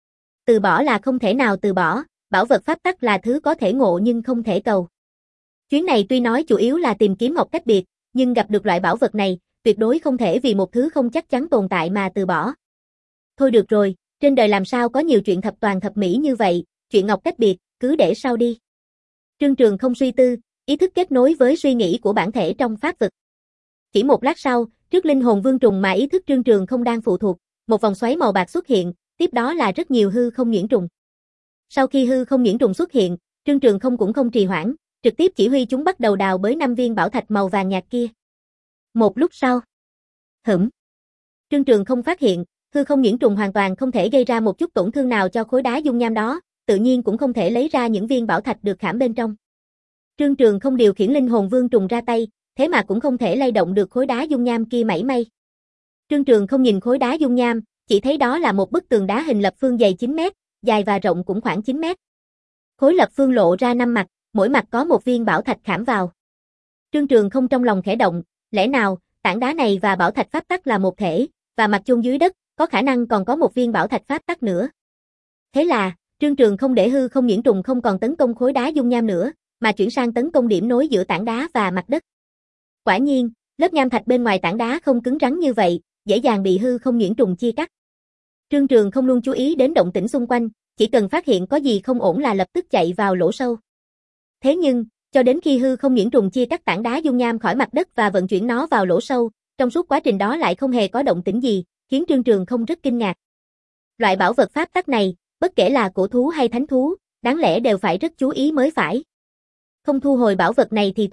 Từ bỏ là không thể nào từ bỏ, bảo vật pháp tắc là thứ có thể ngộ nhưng không thể cầu. Chuyến này tuy nói chủ yếu là tìm kiếm ngọc cách biệt, nhưng gặp được loại bảo vật này, tuyệt đối không thể vì một thứ không chắc chắn tồn tại mà từ bỏ. Thôi được rồi, trên đời làm sao có nhiều chuyện thập toàn thập mỹ như vậy, chuyện ngọc cách biệt, cứ để sau đi. Trương Trường không suy tư, ý thức kết nối với suy nghĩ của bản thể trong pháp vực. Chỉ một lát sau, trước linh hồn vương trùng mà ý thức Trương Trường không đang phụ thuộc, một vòng xoáy màu bạc xuất hiện, tiếp đó là rất nhiều hư không nhuyễn trùng. Sau khi hư không nhuyễn trùng xuất hiện, Trương Trường không cũng không trì hoãn, trực tiếp chỉ huy chúng bắt đầu đào bới năm viên bảo thạch màu vàng nhạt kia. Một lúc sau, hửm. Trương Trường không phát hiện, hư không nhuyễn trùng hoàn toàn không thể gây ra một chút tổn thương nào cho khối đá dung nham đó, tự nhiên cũng không thể lấy ra những viên bảo thạch được khảm bên trong. Trương Trường không điều khiển linh hồn vương trùng ra tay, thế mà cũng không thể lay động được khối đá dung nham kia mảy may. Trương Trường không nhìn khối đá dung nham, chỉ thấy đó là một bức tường đá hình lập phương dày chín mét, dài và rộng cũng khoảng chín mét. Khối lập phương lộ ra năm mặt, mỗi mặt có một viên bảo thạch khảm vào. Trương Trường không trong lòng khẽ động, lẽ nào, tảng đá này và bảo thạch pháp tắc là một thể, và mặt chôn dưới đất, có khả năng còn có một viên bảo thạch pháp tắc nữa. Thế là, Trương Trường không để hư không nhuyễn trùng không còn tấn công khối đá dung nham nữa, mà chuyển sang tấn công điểm nối giữa tảng đá và mặt đất. Quả nhiên, lớp nham thạch bên ngoài tảng đá không cứng rắn như vậy, dễ dàng bị hư không nhuyễn trùng chia cắt. Trương Trường không luôn chú ý đến động tĩnh xung quanh, chỉ cần phát hiện có gì không ổn là lập tức chạy vào lỗ sâu. Thế nhưng, cho đến khi hư không nhuyễn trùng chia cắt tảng đá dung nham khỏi mặt đất và vận chuyển nó vào lỗ sâu, trong suốt quá trình đó lại không hề có động tĩnh gì, khiến Trương Trường không rất kinh ngạc. Loại bảo vật pháp tắc này, bất kể là cổ thú hay thánh thú, đáng lẽ đều phải rất chú ý mới phải. Không thu hồi bảo vật này thì thôi,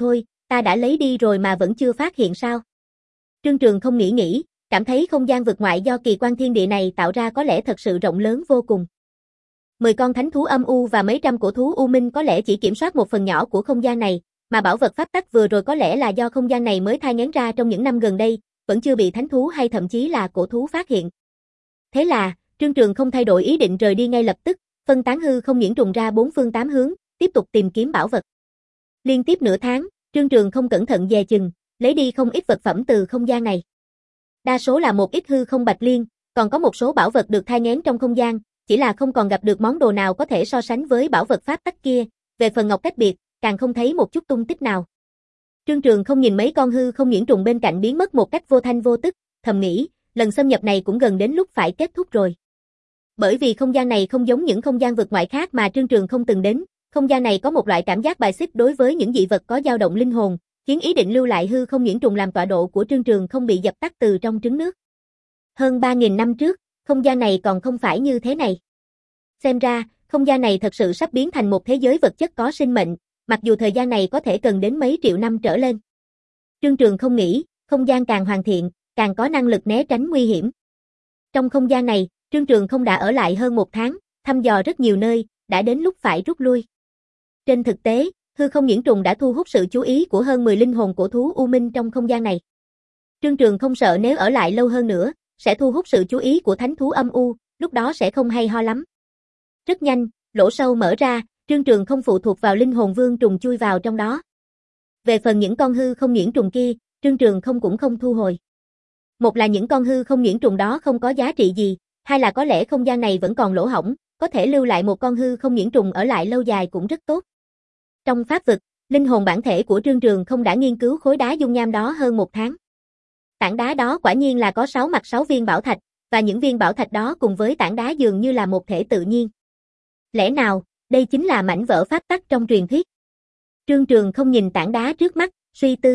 ta đã lấy đi rồi mà vẫn chưa phát hiện sao? Trương Trường không nghĩ nghĩ, cảm thấy không gian vực ngoại do kỳ quan thiên địa này tạo ra có lẽ thật sự rộng lớn vô cùng. Mười con thánh thú âm u và mấy trăm cổ thú u minh có lẽ chỉ kiểm soát một phần nhỏ của không gian này, mà bảo vật pháp tắc vừa rồi có lẽ là do không gian này mới thai nghén ra trong những năm gần đây, vẫn chưa bị thánh thú hay thậm chí là cổ thú phát hiện. Thế là, Trương Trường không thay đổi ý định rời đi ngay lập tức, phân tán hư không nhuyễn trùng ra bốn phương tám hướng, tiếp tục tìm kiếm bảo vật. Liên tiếp nửa tháng, Trương Trường không cẩn thận dè chừng, lấy đi không ít vật phẩm từ không gian này. Đa số là một ít hư không bạch liên, còn có một số bảo vật được thai nghén trong không gian, chỉ là không còn gặp được món đồ nào có thể so sánh với bảo vật pháp tắc kia, về phần ngọc cách biệt, càng không thấy một chút tung tích nào. Trương Trường không nhìn mấy con hư không nhuyễn trùng bên cạnh biến mất một cách vô thanh vô tức, thầm nghĩ, lần xâm nhập này cũng gần đến lúc phải kết thúc rồi. Bởi vì không gian này không giống những không gian vực ngoại khác mà Trương Trường không từng đến, không gian này có một loại cảm giác bài xích đối với những dị vật có dao động linh hồn, khiến ý định lưu lại hư không nhuyễn trùng làm tọa độ của Trương Trường không bị dập tắt từ trong trứng nước. Hơn ba nghìn năm trước, không gian này còn không phải như thế này. Xem ra, không gian này thật sự sắp biến thành một thế giới vật chất có sinh mệnh, mặc dù thời gian này có thể cần đến mấy triệu năm trở lên. Trương Trường không nghĩ, không gian càng hoàn thiện, càng có năng lực né tránh nguy hiểm. Trong không gian này, Trương Trường không đã ở lại hơn một tháng, thăm dò rất nhiều nơi, đã đến lúc phải rút lui. Trên thực tế, hư không nhuyễn trùng đã thu hút sự chú ý của hơn mười linh hồn cổ thú u minh trong không gian này. Trương Trường không sợ nếu ở lại lâu hơn nữa, sẽ thu hút sự chú ý của thánh thú âm u, lúc đó sẽ không hay ho lắm. Rất nhanh, lỗ sâu mở ra, Trương Trường không phụ thuộc vào linh hồn vương trùng chui vào trong đó. Về phần những con hư không nhuyễn trùng kia, Trương Trường không cũng không thu hồi. Một là những con hư không nhuyễn trùng đó không có giá trị gì, hai là có lẽ không gian này vẫn còn lỗ hổng, có thể lưu lại một con hư không nhuyễn trùng ở lại lâu dài cũng rất tốt. Trong pháp vực, linh hồn bản thể của Trương Trường không đã nghiên cứu khối đá dung nham đó hơn một tháng. Tảng đá đó quả nhiên là có sáu mặt sáu viên bảo thạch, và những viên bảo thạch đó cùng với tảng đá dường như là một thể tự nhiên. Lẽ nào, đây chính là mảnh vỡ pháp tắc trong truyền thuyết? Trương Trường không nhìn tảng đá trước mắt, suy tư.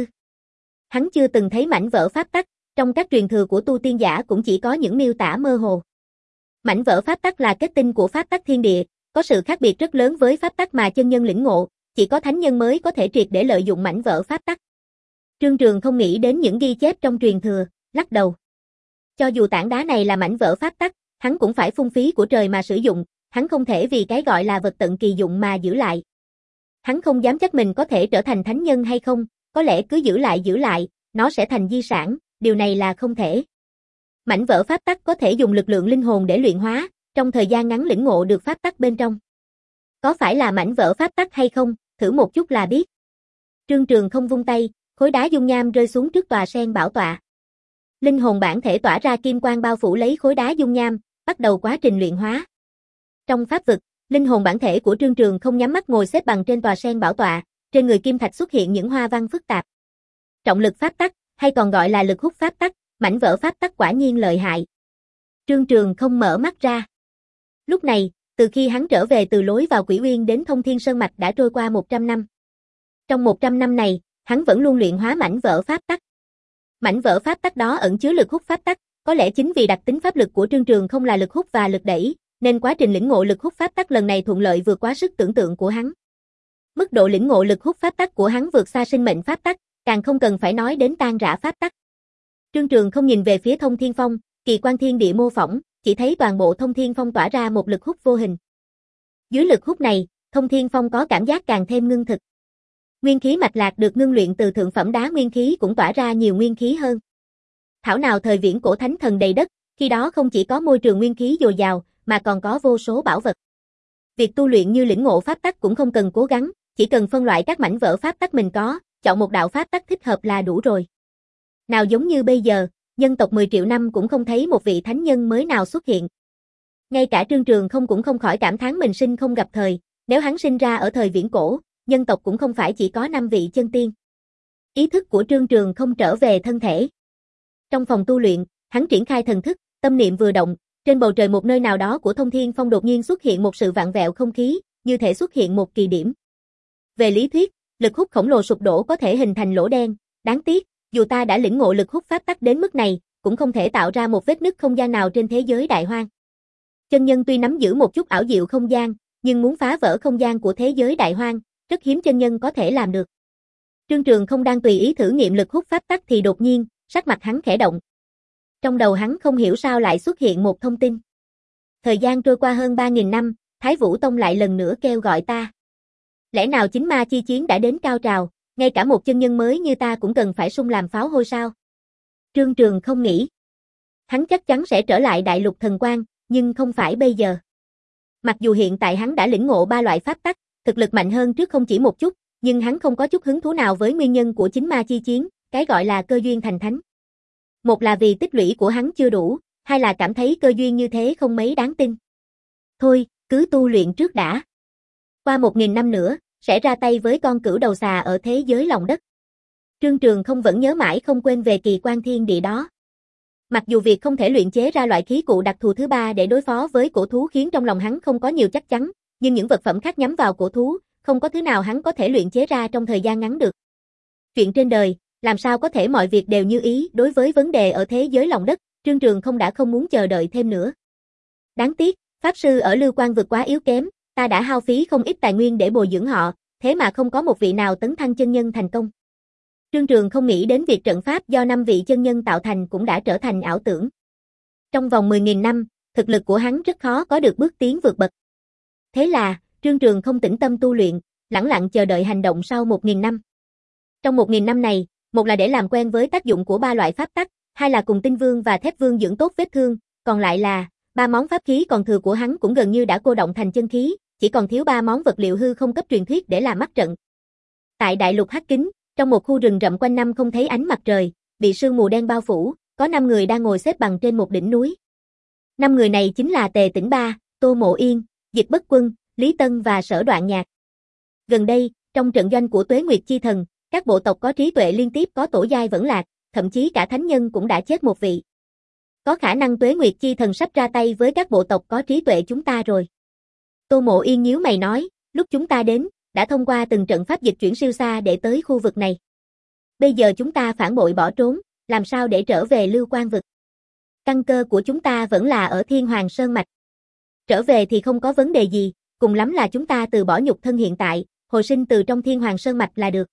Hắn chưa từng thấy mảnh vỡ pháp tắc, trong các truyền thừa của tu tiên giả cũng chỉ có những miêu tả mơ hồ. Mảnh vỡ pháp tắc là kết tinh của pháp tắc thiên địa, có sự khác biệt rất lớn với pháp tắc mà chân nhân lĩnh ngộ, chỉ có thánh nhân mới có thể triệt để lợi dụng mảnh vỡ pháp tắc. Trương Trường không nghĩ đến những ghi chép trong truyền thừa, lắc đầu. Cho dù tảng đá này là mảnh vỡ pháp tắc, hắn cũng phải phung phí của trời mà sử dụng, hắn không thể vì cái gọi là vật tận kỳ dụng mà giữ lại. Hắn không dám chắc mình có thể trở thành thánh nhân hay không, có lẽ cứ giữ lại giữ lại, nó sẽ thành di sản, điều này là không thể. Mảnh vỡ pháp tắc có thể dùng lực lượng linh hồn để luyện hóa, trong thời gian ngắn lĩnh ngộ được pháp tắc bên trong. Có phải là mảnh vỡ pháp tắc hay không, thử một chút là biết. Trương Trường không vung tay, khối đá dung nham rơi xuống trước tòa sen bảo tọa. Linh hồn bản thể tỏa ra kim quang bao phủ lấy khối đá dung nham, bắt đầu quá trình luyện hóa. Trong pháp vực, linh hồn bản thể của Trương Trường không nhắm mắt ngồi xếp bằng trên tòa sen bảo tọa, trên người kim thạch xuất hiện những hoa văn phức tạp. Trọng lực pháp tắc, hay còn gọi là lực hút pháp tắc, mảnh vỡ pháp tắc quả nhiên lợi hại. Trương Trường không mở mắt ra. Lúc này, từ khi hắn trở về từ lối vào Quỷ Uyên đến Thông Thiên Sơn Mạch đã trôi qua một trăm năm. Trong một trăm năm này, hắn vẫn luôn luyện hóa mảnh vỡ pháp tắc. Mảnh vỡ pháp tắc đó ẩn chứa lực hút pháp tắc, có lẽ chính vì đặc tính pháp lực của Trương Trường không là lực hút và lực đẩy, nên quá trình lĩnh ngộ lực hút pháp tắc lần này thuận lợi vượt quá sức tưởng tượng của hắn. Mức độ lĩnh ngộ lực hút pháp tắc của hắn vượt xa sinh mệnh pháp tắc, càng không cần phải nói đến tan rã pháp tắc. Trương Trường không nhìn về phía Thông Thiên Phong, kỳ quan thiên địa mô phỏng, chỉ thấy toàn bộ Thông Thiên Phong tỏa ra một lực hút vô hình. Dưới lực hút này, Thông Thiên Phong có cảm giác càng thêm ngưng thực. Nguyên khí mạch lạc được ngưng luyện từ thượng phẩm đá nguyên khí cũng tỏa ra nhiều nguyên khí hơn. Thảo nào thời viễn cổ thánh thần đầy đất, khi đó không chỉ có môi trường nguyên khí dồi dào, mà còn có vô số bảo vật. Việc tu luyện như lĩnh ngộ pháp tắc cũng không cần cố gắng, chỉ cần phân loại các mảnh vỡ pháp tắc mình có, chọn một đạo pháp tắc thích hợp là đủ rồi. Nào giống như bây giờ, nhân tộc mười triệu năm cũng không thấy một vị thánh nhân mới nào xuất hiện. Ngay cả Trương Trường không cũng không khỏi cảm thán mình sinh không gặp thời, nếu hắn sinh ra ở thời viễn cổ, nhân tộc cũng không phải chỉ có năm vị chân tiên. Ý thức của Trương Trường không trở về thân thể. Trong phòng tu luyện, hắn triển khai thần thức, tâm niệm vừa động, trên bầu trời một nơi nào đó của Thông Thiên Phong đột nhiên xuất hiện một sự vặn vẹo không khí, như thể xuất hiện một kỳ điểm. Về lý thuyết, lực hút khổng lồ sụp đổ có thể hình thành lỗ đen, đáng tiếc, dù ta đã lĩnh ngộ lực hút pháp tắc đến mức này, cũng không thể tạo ra một vết nứt không gian nào trên thế giới đại hoang. Chân nhân tuy nắm giữ một chút ảo diệu không gian, nhưng muốn phá vỡ không gian của thế giới đại hoang, rất hiếm chân nhân có thể làm được. Trương Trường không đang tùy ý thử nghiệm lực hút pháp tắc thì đột nhiên, sắc mặt hắn khẽ động. Trong đầu hắn không hiểu sao lại xuất hiện một thông tin. Thời gian trôi qua hơn ba nghìn năm, Thái Vũ Tông lại lần nữa kêu gọi ta. Lẽ nào chính ma chi chiến đã đến cao trào, ngay cả một chân nhân mới như ta cũng cần phải sung làm pháo hôi sao? Trương Trường không nghĩ. Hắn chắc chắn sẽ trở lại đại lục thần quang, nhưng không phải bây giờ. Mặc dù hiện tại hắn đã lĩnh ngộ ba loại pháp tắc, thực lực mạnh hơn trước không chỉ một chút, nhưng hắn không có chút hứng thú nào với nguyên nhân của chính ma chi chiến, cái gọi là cơ duyên thành thánh. Một là vì tích lũy của hắn chưa đủ, hai là cảm thấy cơ duyên như thế không mấy đáng tin. Thôi, cứ tu luyện trước đã. Qua một nghìn năm nữa, sẽ ra tay với con cửu đầu xà ở thế giới lòng đất. Trương Trường không vẫn nhớ mãi không quên về kỳ quan thiên địa đó. Mặc dù việc không thể luyện chế ra loại khí cụ đặc thù thứ ba để đối phó với cổ thú khiến trong lòng hắn không có nhiều chắc chắn, nhưng những vật phẩm khác nhắm vào cổ thú, không có thứ nào hắn có thể luyện chế ra trong thời gian ngắn được. Chuyện trên đời, làm sao có thể mọi việc đều như ý đối với vấn đề ở thế giới lòng đất, Trương Trường không đã không muốn chờ đợi thêm nữa. Đáng tiếc, Pháp sư ở Lưu Quan vực quá yếu kém, ta đã hao phí không ít tài nguyên để bồi dưỡng họ, thế mà không có một vị nào tấn thăng chân nhân thành công. Trương Trường không nghĩ đến việc trận pháp do năm vị chân nhân tạo thành cũng đã trở thành ảo tưởng. Trong vòng mười nghìn năm, thực lực của hắn rất khó có được bước tiến vượt bậc. Thế là, Trương Trường không tĩnh tâm tu luyện, lẳng lặng chờ đợi hành động sau một nghìn năm. Trong một nghìn năm này, một là để làm quen với tác dụng của ba loại pháp tắc, hai là cùng Tinh Vương và Thép Vương dưỡng tốt vết thương, còn lại là ba món pháp khí còn thừa của hắn cũng gần như đã cô động thành chân khí, chỉ còn thiếu ba món vật liệu hư không cấp truyền thuyết để làm mắt trận. Tại đại lục Hắc Kính, trong một khu rừng rậm quanh năm không thấy ánh mặt trời, bị sương mù đen bao phủ, có năm người đang ngồi xếp bằng trên một đỉnh núi. Năm người này chính là Tề Tĩnh Ba, Tô Mộ Yên, Dịch Bất Quân, Lý Tân và Sở Đoạn Nhạc. Gần đây, trong trận doanh của Tuế Nguyệt Chi Thần, các bộ tộc có trí tuệ liên tiếp có tổ giai vẫn lạc, thậm chí cả thánh nhân cũng đã chết một vị. Có khả năng Tuế Nguyệt Chi Thần sắp ra tay với các bộ tộc có trí tuệ chúng ta rồi. Tô Mộ Yên nhíu mày nói, lúc chúng ta đến, đã thông qua từng trận pháp dịch chuyển siêu xa để tới khu vực này. Bây giờ chúng ta phản bội bỏ trốn, làm sao để trở về Lưu Quan vực? Căn cơ của chúng ta vẫn là ở Thiên Hoàng Sơn Mạch. Trở về thì không có vấn đề gì, cùng lắm là chúng ta từ bỏ nhục thân hiện tại, hồi sinh từ trong Thiên Hoàng Sơn Mạch là được.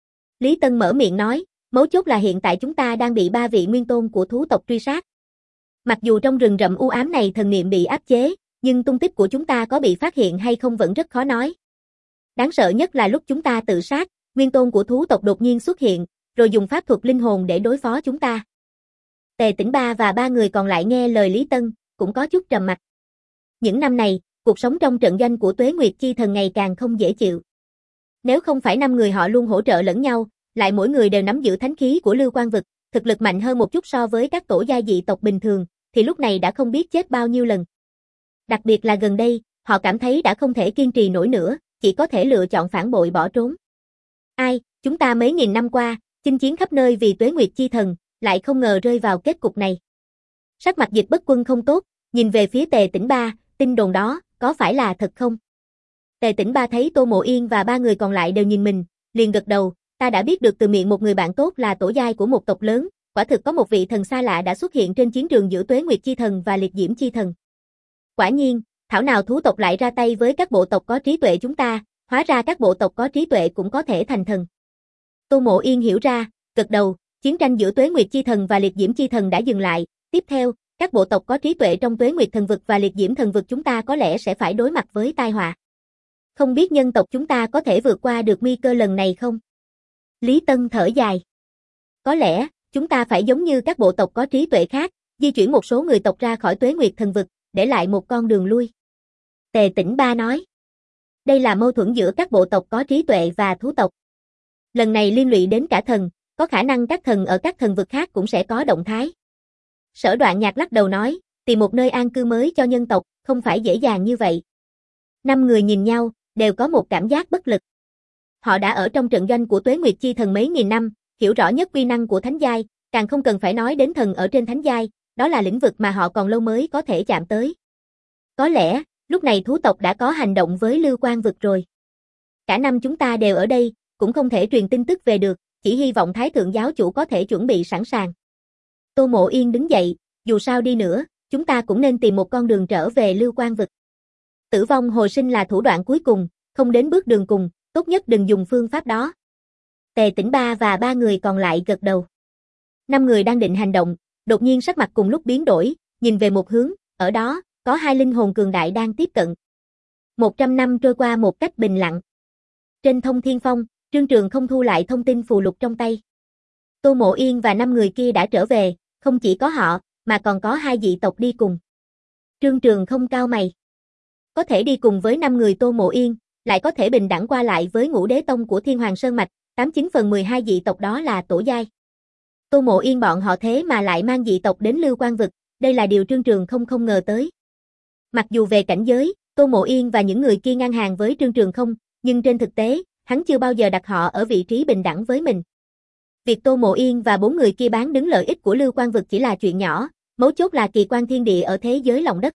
Lý Tân mở miệng nói, mấu chốt là hiện tại chúng ta đang bị ba vị nguyên tôn của thú tộc truy sát. Mặc dù trong rừng rậm u ám này thần niệm bị áp chế, nhưng tung tích của chúng ta có bị phát hiện hay không vẫn rất khó nói. Đáng sợ nhất là lúc chúng ta tự sát, nguyên tôn của thú tộc đột nhiên xuất hiện, rồi dùng pháp thuật linh hồn để đối phó chúng ta. Tề Tĩnh Ba và ba người còn lại nghe lời Lý Tân, cũng có chút trầm mặc. Những năm này, cuộc sống trong trận doanh của Tuế Nguyệt Chi Thần ngày càng không dễ chịu. Nếu không phải năm người họ luôn hỗ trợ lẫn nhau, lại mỗi người đều nắm giữ thánh khí của Lưu Quan vực, thực lực mạnh hơn một chút so với các tổ gia dị tộc bình thường, thì lúc này đã không biết chết bao nhiêu lần. Đặc biệt là gần đây, họ cảm thấy đã không thể kiên trì nổi nữa, chỉ có thể lựa chọn phản bội bỏ trốn. Ai, chúng ta mấy nghìn năm qua, chinh chiến khắp nơi vì Tuế Nguyệt Chi Thần, lại không ngờ rơi vào kết cục này. Sắc mặt Dịch Bất Quân không tốt, nhìn về phía Tề Tĩnh Ba, tin đồn đó, có phải là thật không? Tề Tĩnh Ba thấy Tô Mộ Yên và ba người còn lại đều nhìn mình, liền gật đầu, ta đã biết được từ miệng một người bạn tốt là tổ giai của một tộc lớn, quả thực có một vị thần xa lạ đã xuất hiện trên chiến trường giữa Tuế Nguyệt Chi Thần và Liệt Diễm Chi Thần. Quả nhiên, thảo nào thú tộc lại ra tay với các bộ tộc có trí tuệ chúng ta, hóa ra các bộ tộc có trí tuệ cũng có thể thành thần. Tô Mộ Yên hiểu ra, gật đầu, chiến tranh giữa Tuế Nguyệt Chi Thần và Liệt Diễm Chi Thần đã dừng lại, tiếp theo, các bộ tộc có trí tuệ trong Tuế Nguyệt Thần vực và Liệt Diễm Thần vực chúng ta có lẽ sẽ phải đối mặt với tai họa. Không biết nhân tộc chúng ta có thể vượt qua được nguy cơ lần này không? Lý Tân thở dài. Có lẽ, chúng ta phải giống như các bộ tộc có trí tuệ khác, di chuyển một số người tộc ra khỏi Tuế Nguyệt Thần vực, để lại một con đường lui. Tề Tĩnh Ba nói. Đây là mâu thuẫn giữa các bộ tộc có trí tuệ và thú tộc. Lần này liên lụy đến cả thần, có khả năng các thần ở các thần vực khác cũng sẽ có động thái. Sở Đoạn Nhạc lắc đầu nói, tìm một nơi an cư mới cho nhân tộc, không phải dễ dàng như vậy. Năm người nhìn nhau, đều có một cảm giác bất lực. Họ đã ở trong trận doanh của Tuế Nguyệt Chi Thần mấy nghìn năm, hiểu rõ nhất quy năng của thánh giai, càng không cần phải nói đến thần ở trên thánh giai, đó là lĩnh vực mà họ còn lâu mới có thể chạm tới. Có lẽ, lúc này thú tộc đã có hành động với Lưu Quan vực rồi. Cả năm chúng ta đều ở đây, cũng không thể truyền tin tức về được, chỉ hy vọng Thái Thượng giáo chủ có thể chuẩn bị sẵn sàng. Tô Mộ Yên đứng dậy, dù sao đi nữa, chúng ta cũng nên tìm một con đường trở về Lưu Quan vực. Tử vong hồi sinh là thủ đoạn cuối cùng, không đến bước đường cùng, tốt nhất đừng dùng phương pháp đó. Tề Tĩnh Ba và ba người còn lại gật đầu. Năm người đang định hành động, đột nhiên sắc mặt cùng lúc biến đổi, nhìn về một hướng, ở đó, có hai linh hồn cường đại đang tiếp cận. một trăm năm trôi qua một cách bình lặng. Trên Thông Thiên Phong, Trương Trường không thu lại thông tin phù lục trong tay. Tô Mộ Yên và năm người kia đã trở về, không chỉ có họ, mà còn có hai dị tộc đi cùng. Trương Trường không cau mày. Có thể đi cùng với năm người Tô Mộ Yên, lại có thể bình đẳng qua lại với Ngũ Đế Tông của Thiên Hoàng Sơn Mạch, tám chín phần mười hai dị tộc đó là tổ giai. Tô Mộ Yên bọn họ thế mà lại mang dị tộc đến Lưu Quan Vực, đây là điều Trương Trường không không ngờ tới. Mặc dù về cảnh giới, Tô Mộ Yên và những người kia ngang hàng với Trương Trường không, nhưng trên thực tế, hắn chưa bao giờ đặt họ ở vị trí bình đẳng với mình. Việc Tô Mộ Yên và bốn người kia bán đứng lợi ích của Lưu Quan Vực chỉ là chuyện nhỏ, mấu chốt là kỳ quan thiên địa ở thế giới lòng đất.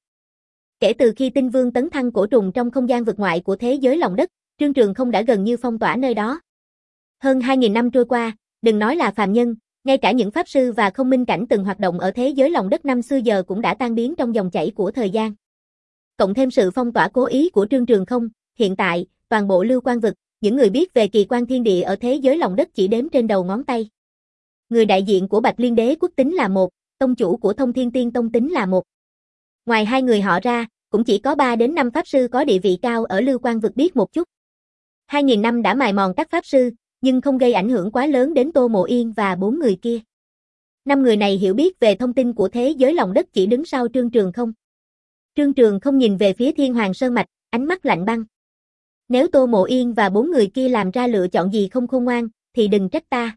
Kể từ khi Tinh Vương tấn thăng cổ trùng trong không gian vực ngoại của thế giới lòng đất, Trương Trường không đã gần như phong tỏa nơi đó. Hơn hai nghìn năm trôi qua, đừng nói là phàm nhân, ngay cả những pháp sư và không minh cảnh từng hoạt động ở thế giới lòng đất năm xưa giờ cũng đã tan biến trong dòng chảy của thời gian. Cộng thêm sự phong tỏa cố ý của Trương Trường không, hiện tại, toàn bộ Lưu Quan Vực, những người biết về kỳ quan thiên địa ở thế giới lòng đất chỉ đếm trên đầu ngón tay. Người đại diện của Bạch Liên Đế quốc tính là một, tông chủ của Thông Thiên Tiên Tông tính là một. Ngoài hai người họ ra, cũng chỉ có ba đến năm pháp sư có địa vị cao ở Lưu Quan Vực biết một chút. Hai nghìn năm đã mài mòn các pháp sư, nhưng không gây ảnh hưởng quá lớn đến Tô Mộ Yên và bốn người kia. Năm người này hiểu biết về thông tin của thế giới lòng đất chỉ đứng sau Trương Trường không. Trương Trường không nhìn về phía Thiên Hoàng Sơn Mạch, ánh mắt lạnh băng. Nếu Tô Mộ Yên và bốn người kia làm ra lựa chọn gì không khôn ngoan, thì đừng trách ta.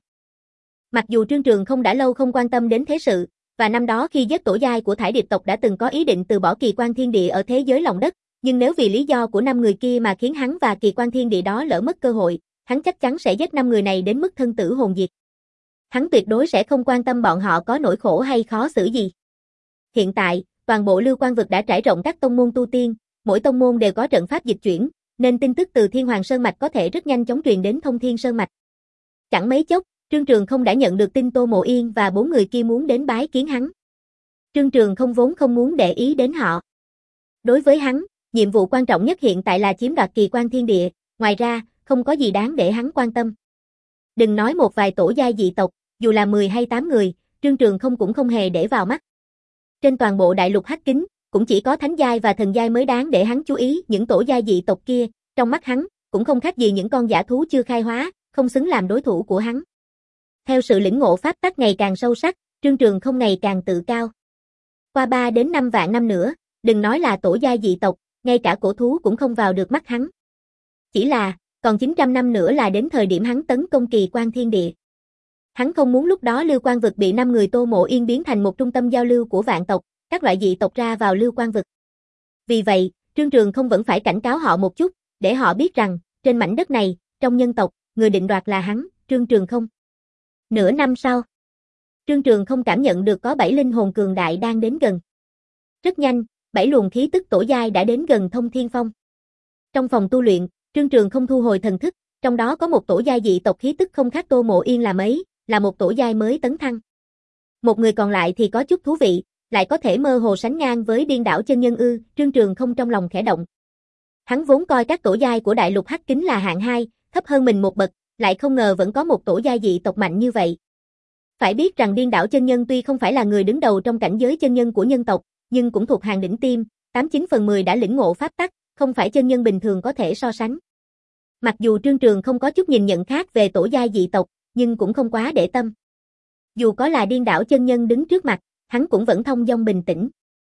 Mặc dù Trương Trường không đã lâu không quan tâm đến thế sự, và năm đó khi giết tổ giai của Thải Điệp tộc đã từng có ý định từ bỏ kỳ quan thiên địa ở thế giới lòng đất, nhưng nếu vì lý do của năm người kia mà khiến hắn và kỳ quan thiên địa đó lỡ mất cơ hội, hắn chắc chắn sẽ giết năm người này đến mức thân tử hồn diệt. Hắn tuyệt đối sẽ không quan tâm bọn họ có nỗi khổ hay khó xử gì. Hiện tại, toàn bộ Lưu Quan Vực đã trải rộng các tông môn tu tiên, mỗi tông môn đều có trận pháp dịch chuyển, nên tin tức từ Thiên Hoàng Sơn Mạch có thể rất nhanh chóng truyền đến Thông Thiên Sơn Mạch. Chẳng mấy chốc, Trương Trường không đã nhận được tin Tô Mộ Yên và bốn người kia muốn đến bái kiến hắn. Trương Trường không vốn không muốn để ý đến họ. Đối với hắn, nhiệm vụ quan trọng nhất hiện tại là chiếm đoạt kỳ quan thiên địa, ngoài ra, không có gì đáng để hắn quan tâm. Đừng nói một vài tổ giai dị tộc, dù là mười hay tám người, Trương Trường không cũng không hề để vào mắt. Trên toàn bộ đại lục hắc kính, cũng chỉ có thánh giai và thần giai mới đáng để hắn chú ý, những tổ giai dị tộc kia, trong mắt hắn, cũng không khác gì những con dã thú chưa khai hóa, không xứng làm đối thủ của hắn. Theo sự lĩnh ngộ pháp tắc ngày càng sâu sắc, Trương Trường không ngày càng tự cao. Qua ba đến năm vạn năm nữa, đừng nói là tổ giai dị tộc, ngay cả cổ thú cũng không vào được mắt hắn. Chỉ là, còn chín trăm năm nữa là đến thời điểm hắn tấn công kỳ quan thiên địa. Hắn không muốn lúc đó Lưu Quan Vực bị năm người Tô Mộ Yên biến thành một trung tâm giao lưu của vạn tộc, các loại dị tộc ra vào Lưu Quan Vực. Vì vậy, Trương Trường không vẫn phải cảnh cáo họ một chút, để họ biết rằng, trên mảnh đất này, trong nhân tộc, người định đoạt là hắn, Trương Trường không. Nửa năm sau, Trương Trường không cảm nhận được có bảy linh hồn cường đại đang đến gần. Rất nhanh, bảy luồng khí tức tổ giai đã đến gần Thông Thiên Phong. Trong phòng tu luyện, Trương Trường không thu hồi thần thức, trong đó có một tổ giai dị tộc khí tức không khác Tô Mộ Yên là mấy, là một tổ giai mới tấn thăng. Một người còn lại thì có chút thú vị, lại có thể mơ hồ sánh ngang với Điên Đảo Chân Nhân ư, Trương Trường không trong lòng khẽ động. Hắn vốn coi các tổ giai của đại lục hắc kính là hạng hai, thấp hơn mình một bậc, lại không ngờ vẫn có một tổ giai dị tộc mạnh như vậy. Phải biết rằng Điên Đảo Chân Nhân tuy không phải là người đứng đầu trong cảnh giới chân nhân của nhân tộc, nhưng cũng thuộc hàng đỉnh tiêm, tám chín phần mười đã lĩnh ngộ pháp tắc, không phải chân nhân bình thường có thể so sánh. Mặc dù Trương Trường không có chút nhìn nhận khác về tổ giai dị tộc, nhưng cũng không quá để tâm. Dù có là Điên Đảo Chân Nhân đứng trước mặt, hắn cũng vẫn thông dong bình tĩnh.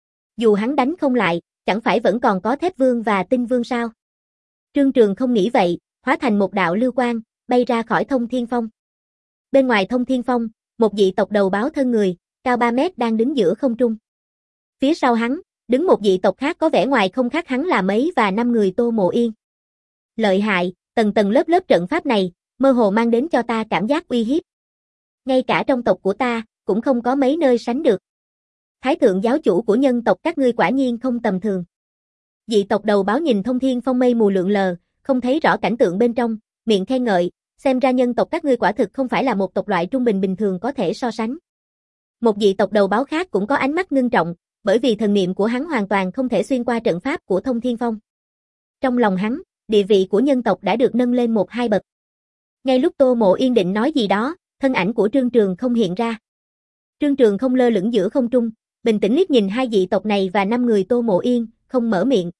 Dù hắn đánh không lại, chẳng phải vẫn còn có Thép Vương và Tinh Vương sao? Trương Trường không nghĩ vậy, hóa thành một đạo lưu quang, bay ra khỏi Thông Thiên Phong. Bên ngoài Thông Thiên Phong, một dị tộc đầu báo thân người, cao ba mét đang đứng giữa không trung. Phía sau hắn, đứng một dị tộc khác có vẻ ngoài không khác hắn là mấy và năm người Tô Mộ Yên. Lợi hại, tầng tầng lớp lớp trận pháp này, mơ hồ mang đến cho ta cảm giác uy hiếp. Ngay cả trong tộc của ta, cũng không có mấy nơi sánh được. Thái thượng giáo chủ của nhân tộc các ngươi quả nhiên không tầm thường. Dị tộc đầu báo nhìn Thông Thiên Phong mây mù lượn lờ, không thấy rõ cảnh tượng bên trong, miệng khen ngợi, xem ra nhân tộc các ngươi quả thực không phải là một tộc loại trung bình bình thường có thể so sánh. Một dị tộc đầu báo khác cũng có ánh mắt ngưng trọng, bởi vì thần niệm của hắn hoàn toàn không thể xuyên qua trận pháp của Thông Thiên Phong. Trong lòng hắn, địa vị của nhân tộc đã được nâng lên một hai bậc. Ngay lúc Tô Mộ Yên định nói gì đó, thân ảnh của Trương Trường không hiện ra. Trương Trường không lơ lửng giữa không trung, bình tĩnh liếc nhìn hai dị tộc này và năm người Tô Mộ Yên, không mở miệng.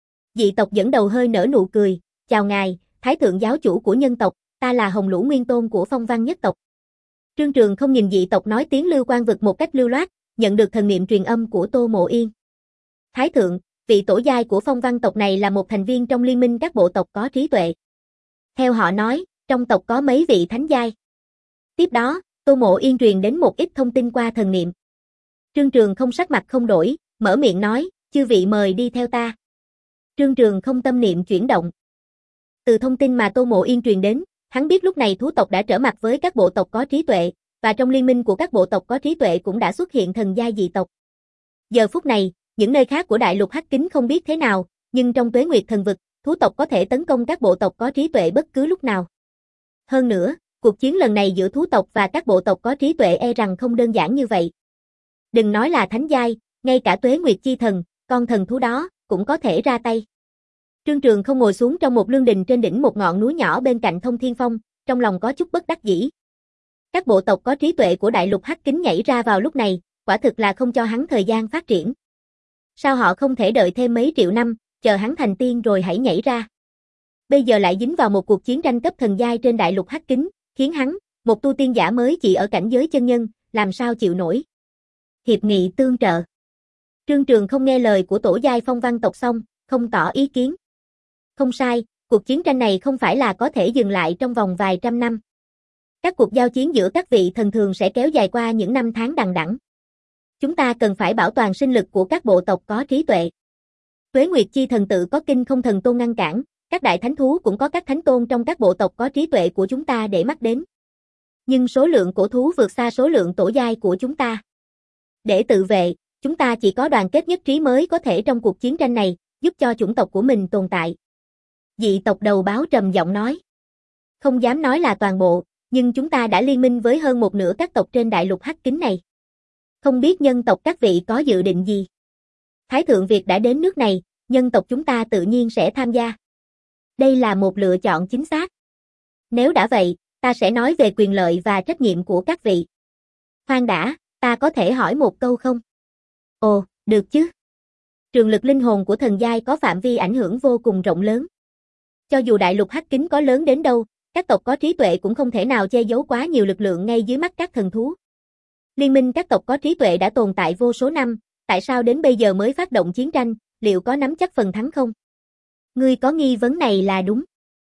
Dị tộc dẫn đầu hơi nở nụ cười, chào ngài, Thái thượng giáo chủ của nhân tộc, ta là Hồng Lũ Nguyên Tôn của Phong Văn nhất tộc. Trương Trường không nhìn dị tộc nói tiếng Lưu Quan vực một cách lưu loát, nhận được thần niệm truyền âm của Tô Mộ Yên. Thái thượng, vị tổ giai của Phong Văn tộc này là một thành viên trong liên minh các bộ tộc có trí tuệ. Theo họ nói, trong tộc có mấy vị thánh giai. Tiếp đó, Tô Mộ Yên truyền đến một ít thông tin qua thần niệm. Trương Trường không sắc mặt không đổi, mở miệng nói, chư vị mời đi theo ta. Trương Trường không tâm niệm chuyển động. Từ thông tin mà Tô Mộ Yên truyền đến, hắn biết lúc này thú tộc đã trở mặt với các bộ tộc có trí tuệ, và trong liên minh của các bộ tộc có trí tuệ cũng đã xuất hiện thần giai dị tộc. Giờ phút này, những nơi khác của đại lục Hắc Kính không biết thế nào, nhưng trong Tuế Nguyệt Thần Vực, thú tộc có thể tấn công các bộ tộc có trí tuệ bất cứ lúc nào. Hơn nữa, cuộc chiến lần này giữa thú tộc và các bộ tộc có trí tuệ e rằng không đơn giản như vậy. Đừng nói là thánh giai, ngay cả Tuế Nguyệt Chi Thần, con thần thú đó, cũng có thể ra tay. Trương Trường không ngồi xuống trong một lương đình trên đỉnh một ngọn núi nhỏ bên cạnh Thông Thiên Phong, trong lòng có chút bất đắc dĩ. Các bộ tộc có trí tuệ của đại lục Hắc Kính nhảy ra vào lúc này, quả thực là không cho hắn thời gian phát triển. Sao họ không thể đợi thêm mấy triệu năm, chờ hắn thành tiên rồi hãy nhảy ra? Bây giờ lại dính vào một cuộc chiến tranh cấp thần giai trên đại lục Hắc Kính, khiến hắn, một tu tiên giả mới chỉ ở cảnh giới chân nhân, làm sao chịu nổi? Hiệp nghị tương trợ. Trương Trường không nghe lời của tổ giai Phong Văn tộc xong, không tỏ ý kiến. Không sai, cuộc chiến tranh này không phải là có thể dừng lại trong vòng vài trăm năm. Các cuộc giao chiến giữa các vị thần thường sẽ kéo dài qua những năm tháng đằng đẵng. Chúng ta cần phải bảo toàn sinh lực của các bộ tộc có trí tuệ. Tuế Nguyệt Chi Thần tự có kinh không thần tôn ngăn cản, các đại thánh thú cũng có các thánh tôn trong các bộ tộc có trí tuệ của chúng ta để mắt đến. Nhưng số lượng cổ thú vượt xa số lượng tổ giai của chúng ta. Để tự vệ, chúng ta chỉ có đoàn kết nhất trí mới có thể trong cuộc chiến tranh này, giúp cho chủng tộc của mình tồn tại. Dị tộc đầu báo trầm giọng nói. Không dám nói là toàn bộ, nhưng chúng ta đã liên minh với hơn một nửa các tộc trên đại lục Hắc Kính này. Không biết nhân tộc các vị có dự định gì? Thái thượng Việt đã đến nước này, nhân tộc chúng ta tự nhiên sẽ tham gia. Đây là một lựa chọn chính xác. Nếu đã vậy, ta sẽ nói về quyền lợi và trách nhiệm của các vị. Khoan đã, ta có thể hỏi một câu không? Ồ, được chứ. Trường lực linh hồn của thần giai có phạm vi ảnh hưởng vô cùng rộng lớn. Cho dù đại lục Hắc Kính có lớn đến đâu, các tộc có trí tuệ cũng không thể nào che giấu quá nhiều lực lượng ngay dưới mắt các thần thú. Liên minh các tộc có trí tuệ đã tồn tại vô số năm, tại sao đến bây giờ mới phát động chiến tranh, liệu có nắm chắc phần thắng không? Ngươi có nghi vấn này là đúng.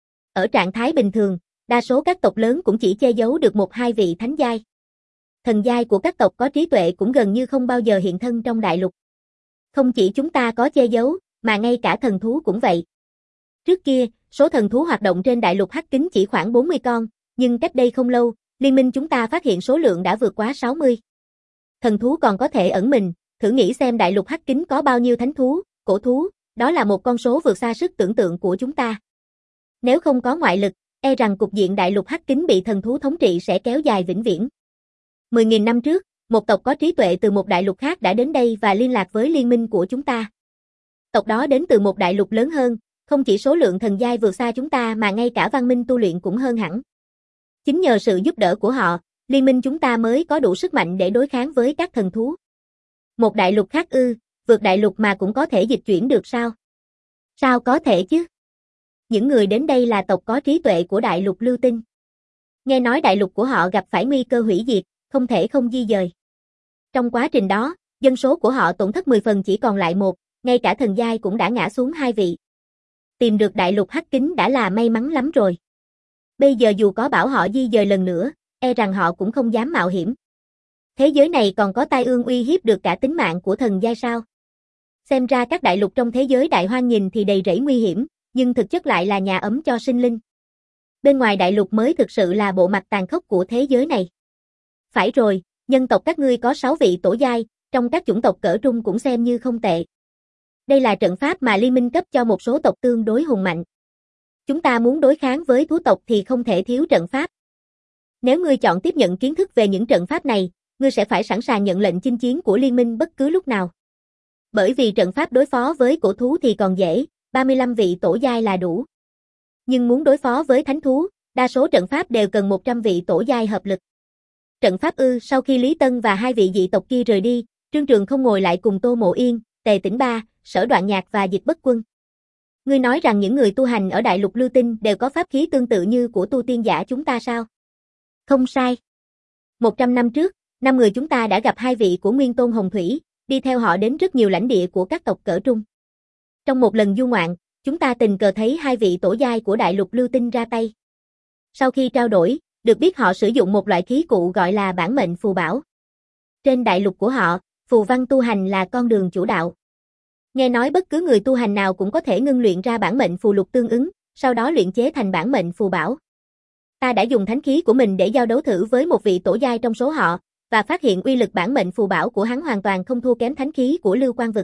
Ở trạng thái bình thường, đa số các tộc lớn cũng chỉ che giấu được một hai vị thánh giai. Thần giai của các tộc có trí tuệ cũng gần như không bao giờ hiện thân trong đại lục. Không chỉ chúng ta có che giấu, mà ngay cả thần thú cũng vậy. Trước kia, số thần thú hoạt động trên đại lục Hắc Kính chỉ khoảng bốn mươi con, nhưng cách đây không lâu, liên minh chúng ta phát hiện số lượng đã vượt quá sáu mươi. Thần thú còn có thể ẩn mình, thử nghĩ xem đại lục Hắc Kính có bao nhiêu thánh thú, cổ thú, đó là một con số vượt xa sức tưởng tượng của chúng ta. Nếu không có ngoại lực, e rằng cục diện đại lục Hắc Kính bị thần thú thống trị sẽ kéo dài vĩnh viễn. mười nghìn năm trước, một tộc có trí tuệ từ một đại lục khác đã đến đây và liên lạc với liên minh của chúng ta. Tộc đó đến từ một đại lục lớn hơn, không chỉ số lượng thần giai vượt xa chúng ta mà ngay cả văn minh tu luyện cũng hơn hẳn. Chính nhờ sự giúp đỡ của họ, liên minh chúng ta mới có đủ sức mạnh để đối kháng với các thần thú. Một đại lục khác ư, vượt đại lục mà cũng có thể dịch chuyển được sao? Sao có thể chứ? Những người đến đây là tộc có trí tuệ của đại lục Lưu Tinh. Nghe nói đại lục của họ gặp phải nguy cơ hủy diệt, không thể không di dời. Trong quá trình đó, dân số của họ tổn thất mười phần chỉ còn lại một, ngay cả thần giai cũng đã ngã xuống hai vị. Tìm được đại lục Hắc Kính đã là may mắn lắm rồi. Bây giờ dù có bảo họ di dời lần nữa, e rằng họ cũng không dám mạo hiểm. Thế giới này còn có tai ương uy hiếp được cả tính mạng của thần giai sao? Xem ra các đại lục trong thế giới đại hoang nhìn thì đầy rẫy nguy hiểm, nhưng thực chất lại là nhà ấm cho sinh linh. Bên ngoài đại lục mới thực sự là bộ mặt tàn khốc của thế giới này. Phải rồi, nhân tộc các ngươi có sáu vị tổ giai, trong các chủng tộc cỡ trung cũng xem như không tệ. Đây là trận pháp mà liên minh cấp cho một số tộc tương đối hùng mạnh. Chúng ta muốn đối kháng với thú tộc thì không thể thiếu trận pháp. Nếu ngươi chọn tiếp nhận kiến thức về những trận pháp này, ngươi sẽ phải sẵn sàng nhận lệnh chinh chiến của liên minh bất cứ lúc nào. Bởi vì trận pháp đối phó với cổ thú thì còn dễ, ba mươi lăm vị tổ giai là đủ. Nhưng muốn đối phó với thánh thú, Đa số trận pháp đều cần một trăm vị tổ giai hợp lực. Trận pháp ư? Sau khi Lý Tân và hai vị dị tộc kia rời đi, Trương Trường không ngồi lại cùng Tô Mộ Yên, Tề Tĩnh Ba, Sở Đoạn Nhạc và Dịch Bất Quân. Ngươi nói rằng những người tu hành ở Đại Lục Lưu Tinh đều có pháp khí tương tự như của tu tiên giả chúng ta sao? Không sai. Một trăm năm trước, năm người chúng ta đã gặp hai vị của Nguyên Tôn Hồng Thủy, đi theo họ đến rất nhiều lãnh địa của các tộc cỡ trung. Trong một lần du ngoạn, chúng ta tình cờ thấy hai vị tổ giai của Đại Lục Lưu Tinh ra tay. Sau khi trao đổi, được biết họ sử dụng một loại khí cụ gọi là bản mệnh phù bảo. Trên đại lục của họ, phù văn tu hành là con đường chủ đạo. Nghe nói bất cứ người tu hành nào cũng có thể ngưng luyện ra bản mệnh phù lục tương ứng, sau đó luyện chế thành bản mệnh phù bảo. Ta đã dùng thánh khí của mình để giao đấu thử với một vị tổ giai trong số họ, và phát hiện uy lực bản mệnh phù bảo của hắn hoàn toàn không thua kém thánh khí của Lưu Quang Vực.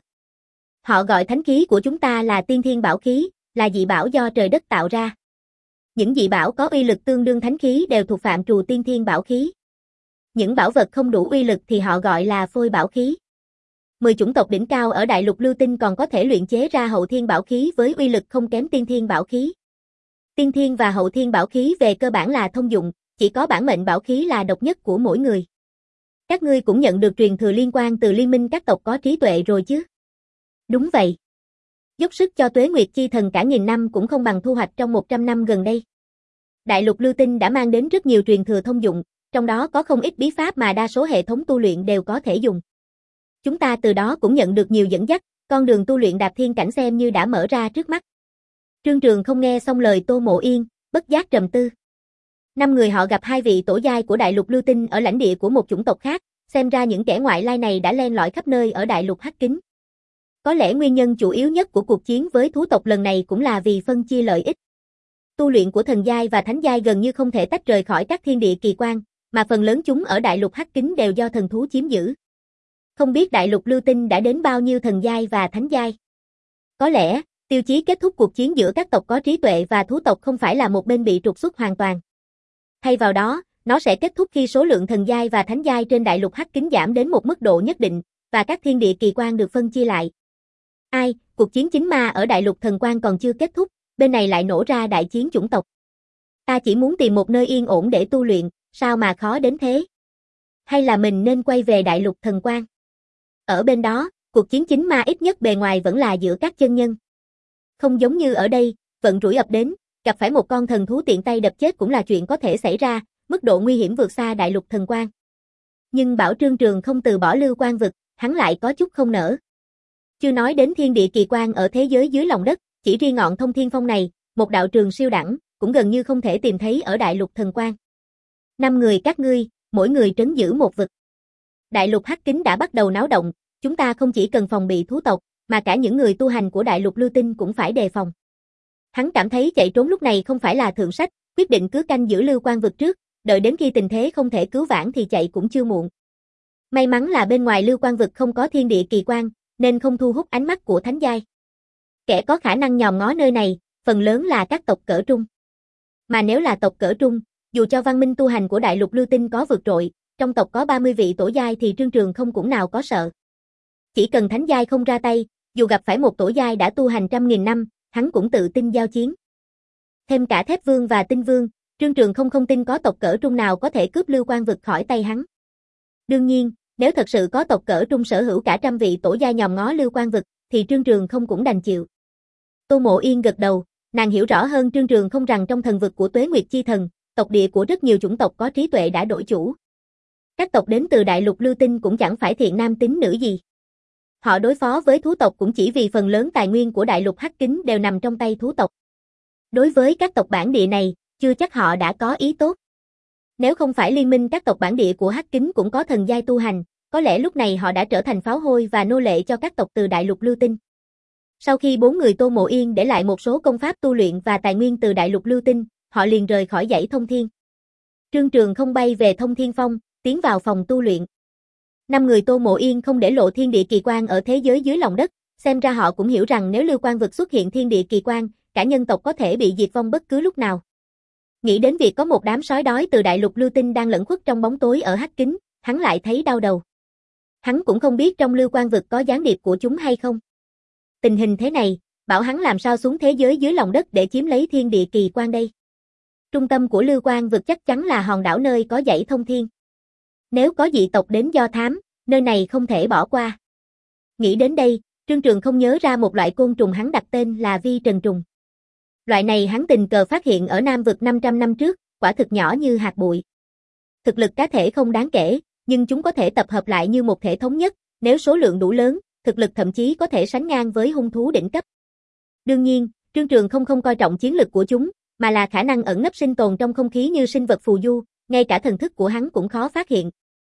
Họ gọi thánh khí của chúng ta là tiên thiên bảo khí, là dị bảo do trời đất tạo ra. Những dị bảo có uy lực tương đương thánh khí đều thuộc phạm trù tiên thiên bảo khí. Những bảo vật không đủ uy lực thì họ gọi là phôi bảo khí. Mười chủng tộc đỉnh cao ở Đại Lục Lưu Tinh còn có thể luyện chế ra hậu thiên bảo khí với uy lực không kém tiên thiên bảo khí. Tiên thiên và hậu thiên bảo khí về cơ bản là thông dụng, chỉ có bản mệnh bảo khí là độc nhất của mỗi người. Các ngươi cũng nhận được truyền thừa liên quan từ liên minh các tộc có trí tuệ rồi chứ? Đúng vậy. Dốc sức cho Tuế Nguyệt Chi Thần cả nghìn năm cũng không bằng thu hoạch trong một trăm năm gần đây. Đại Lục Lưu Tinh đã mang đến rất nhiều truyền thừa thông dụng, trong đó có không ít bí pháp mà đa số hệ thống tu luyện đều có thể dùng. Chúng ta từ đó cũng nhận được nhiều dẫn dắt, con đường tu luyện đạp thiên cảnh xem như đã mở ra trước mắt. Trương Trường không nghe xong lời Tô Mộ Yên, bất giác trầm tư. Năm người họ gặp hai vị tổ giai của Đại Lục Lưu Tinh ở lãnh địa của một chủng tộc khác, xem ra những kẻ ngoại lai này đã len lỏi khắp nơi ở Đại Lục Hắc Kính. Có lẽ nguyên nhân chủ yếu nhất của cuộc chiến với thú tộc lần này cũng là vì phân chia lợi ích. Tu luyện của thần giai và thánh giai gần như không thể tách rời khỏi các thiên địa kỳ quan, mà phần lớn chúng ở Đại Lục Hắc Kính đều do thần thú chiếm giữ. Không biết Đại Lục Lưu Tinh đã đến bao nhiêu thần giai và thánh giai. Có lẽ, tiêu chí kết thúc cuộc chiến giữa các tộc có trí tuệ và thú tộc không phải là một bên bị trục xuất hoàn toàn. Thay vào đó, nó sẽ kết thúc khi số lượng thần giai và thánh giai trên Đại Lục Hắc Kính giảm đến một mức độ nhất định, và các thiên địa kỳ quan được phân chia lại. Ai, cuộc chiến chính ma ở Đại Lục Thần Quan còn chưa kết thúc, bên này lại nổ ra đại chiến chủng tộc. Ta chỉ muốn tìm một nơi yên ổn để tu luyện, sao mà khó đến thế? Hay là mình nên quay về Đại Lục Thần Quan? Ở bên đó, cuộc chiến chính ma ít nhất bề ngoài vẫn là giữa các chân nhân. Không giống như ở đây, vận rủi ập đến, gặp phải một con thần thú tiện tay đập chết cũng là chuyện có thể xảy ra, mức độ nguy hiểm vượt xa Đại Lục Thần Quan. Nhưng bảo Trương Trường không từ bỏ Lưu Quang Vực, hắn lại có chút không nỡ. Chưa nói đến thiên địa kỳ quan ở thế giới dưới lòng đất, chỉ riêng ngọn Thông Thiên Phong này, một đạo trường siêu đẳng, cũng gần như không thể tìm thấy ở Đại Lục Thần Quan. Năm người các ngươi, mỗi người trấn giữ một vực. Đại Lục Hắc Kính đã bắt đầu náo động, chúng ta không chỉ cần phòng bị thú tộc, mà cả những người tu hành của Đại Lục Lưu Tinh cũng phải đề phòng. Hắn cảm thấy chạy trốn lúc này không phải là thượng sách, quyết định cứ canh giữ Lưu Quang Vực trước, đợi đến khi tình thế không thể cứu vãn thì chạy cũng chưa muộn. May mắn là bên ngoài Lưu Quang Vực không có thiên địa kỳ quan, nên không thu hút ánh mắt của thánh giai. Kẻ có khả năng nhòm ngó nơi này, phần lớn là các tộc cỡ trung. Mà nếu là tộc cỡ trung, dù cho văn minh tu hành của Đại Lục Lưu Tinh có vượt trội, trong tộc có ba mươi vị tổ giai thì Trương Trường không cũng nào có sợ. Chỉ cần thánh giai không ra tay, dù gặp phải một tổ giai đã tu hành trăm nghìn năm, hắn cũng tự tin giao chiến. Thêm cả Thép Vương và Tinh Vương, Trương Trường không không tin có tộc cỡ trung nào có thể cướp Lưu Quang Vực khỏi tay hắn. Đương nhiên, nếu thật sự có tộc cỡ trung sở hữu cả trăm vị tổ giai nhòm ngó Lưu Quang Vực, thì Trương Trường không cũng đành chịu. Tô Mộ Yên gật đầu, nàng hiểu rõ hơn Trương Trường không rằng trong thần vực của Tuế Nguyệt Chi Thần, tộc địa của rất nhiều chủng tộc có trí tuệ đã đổi chủ. Các tộc đến từ Đại Lục Lưu Tinh cũng chẳng phải thiện nam tín nữ gì. Họ đối phó với thú tộc cũng chỉ vì phần lớn tài nguyên của Đại Lục Hắc Kính đều nằm trong tay thú tộc. Đối với các tộc bản địa này, chưa chắc họ đã có ý tốt. Nếu không phải liên minh các tộc bản địa của Hắc Kính cũng có thần giai tu hành, có lẽ lúc này họ đã trở thành pháo hôi và nô lệ cho các tộc từ Đại Lục Lưu Tinh. Sau khi bốn người Tô Mộ Yên để lại một số công pháp tu luyện và tài nguyên từ Đại Lục Lưu Tinh, họ liền rời khỏi dãy Thông Thiên. Trương Trường không bay về Thông Thiên Phong, tiến vào phòng tu luyện. Năm người Tô Mộ Yên không để lộ thiên địa kỳ quan ở thế giới dưới lòng đất, xem ra họ cũng hiểu rằng nếu Lưu Quang Vực xuất hiện thiên địa kỳ quan, cả nhân tộc có thể bị diệt vong bất cứ lúc nào. Nghĩ đến việc có một đám sói đói từ Đại Lục Lưu Tinh đang lẩn khuất trong bóng tối ở Hắc Kính, hắn lại thấy đau đầu. Hắn cũng không biết trong Lưu Quang Vực có gián điệp của chúng hay không. Tình hình thế này, bảo hắn làm sao xuống thế giới dưới lòng đất để chiếm lấy thiên địa kỳ quan đây. Trung tâm của Lưu Quang vực chắc chắn là hòn đảo nơi có dãy thông thiên. Nếu có dị tộc đến do thám, nơi này không thể bỏ qua. Nghĩ đến đây, Trương Trường không nhớ ra một loại côn trùng hắn đặt tên là vi trần trùng. Loại này hắn tình cờ phát hiện ở Nam vực năm trăm năm trước, quả thực nhỏ như hạt bụi. Thực lực cá thể không đáng kể, nhưng chúng có thể tập hợp lại như một thể thống nhất, nếu số lượng đủ lớn, thực lực thậm chí có thể sánh ngang với hung thú đỉnh cấp. Đương nhiên, Trương Trường không không coi trọng chiến lực của chúng, mà là khả năng ẩn nấp sinh tồn trong không khí như sinh vật phù du, ngay cả thần thức của hắn cũng khó phát hiện.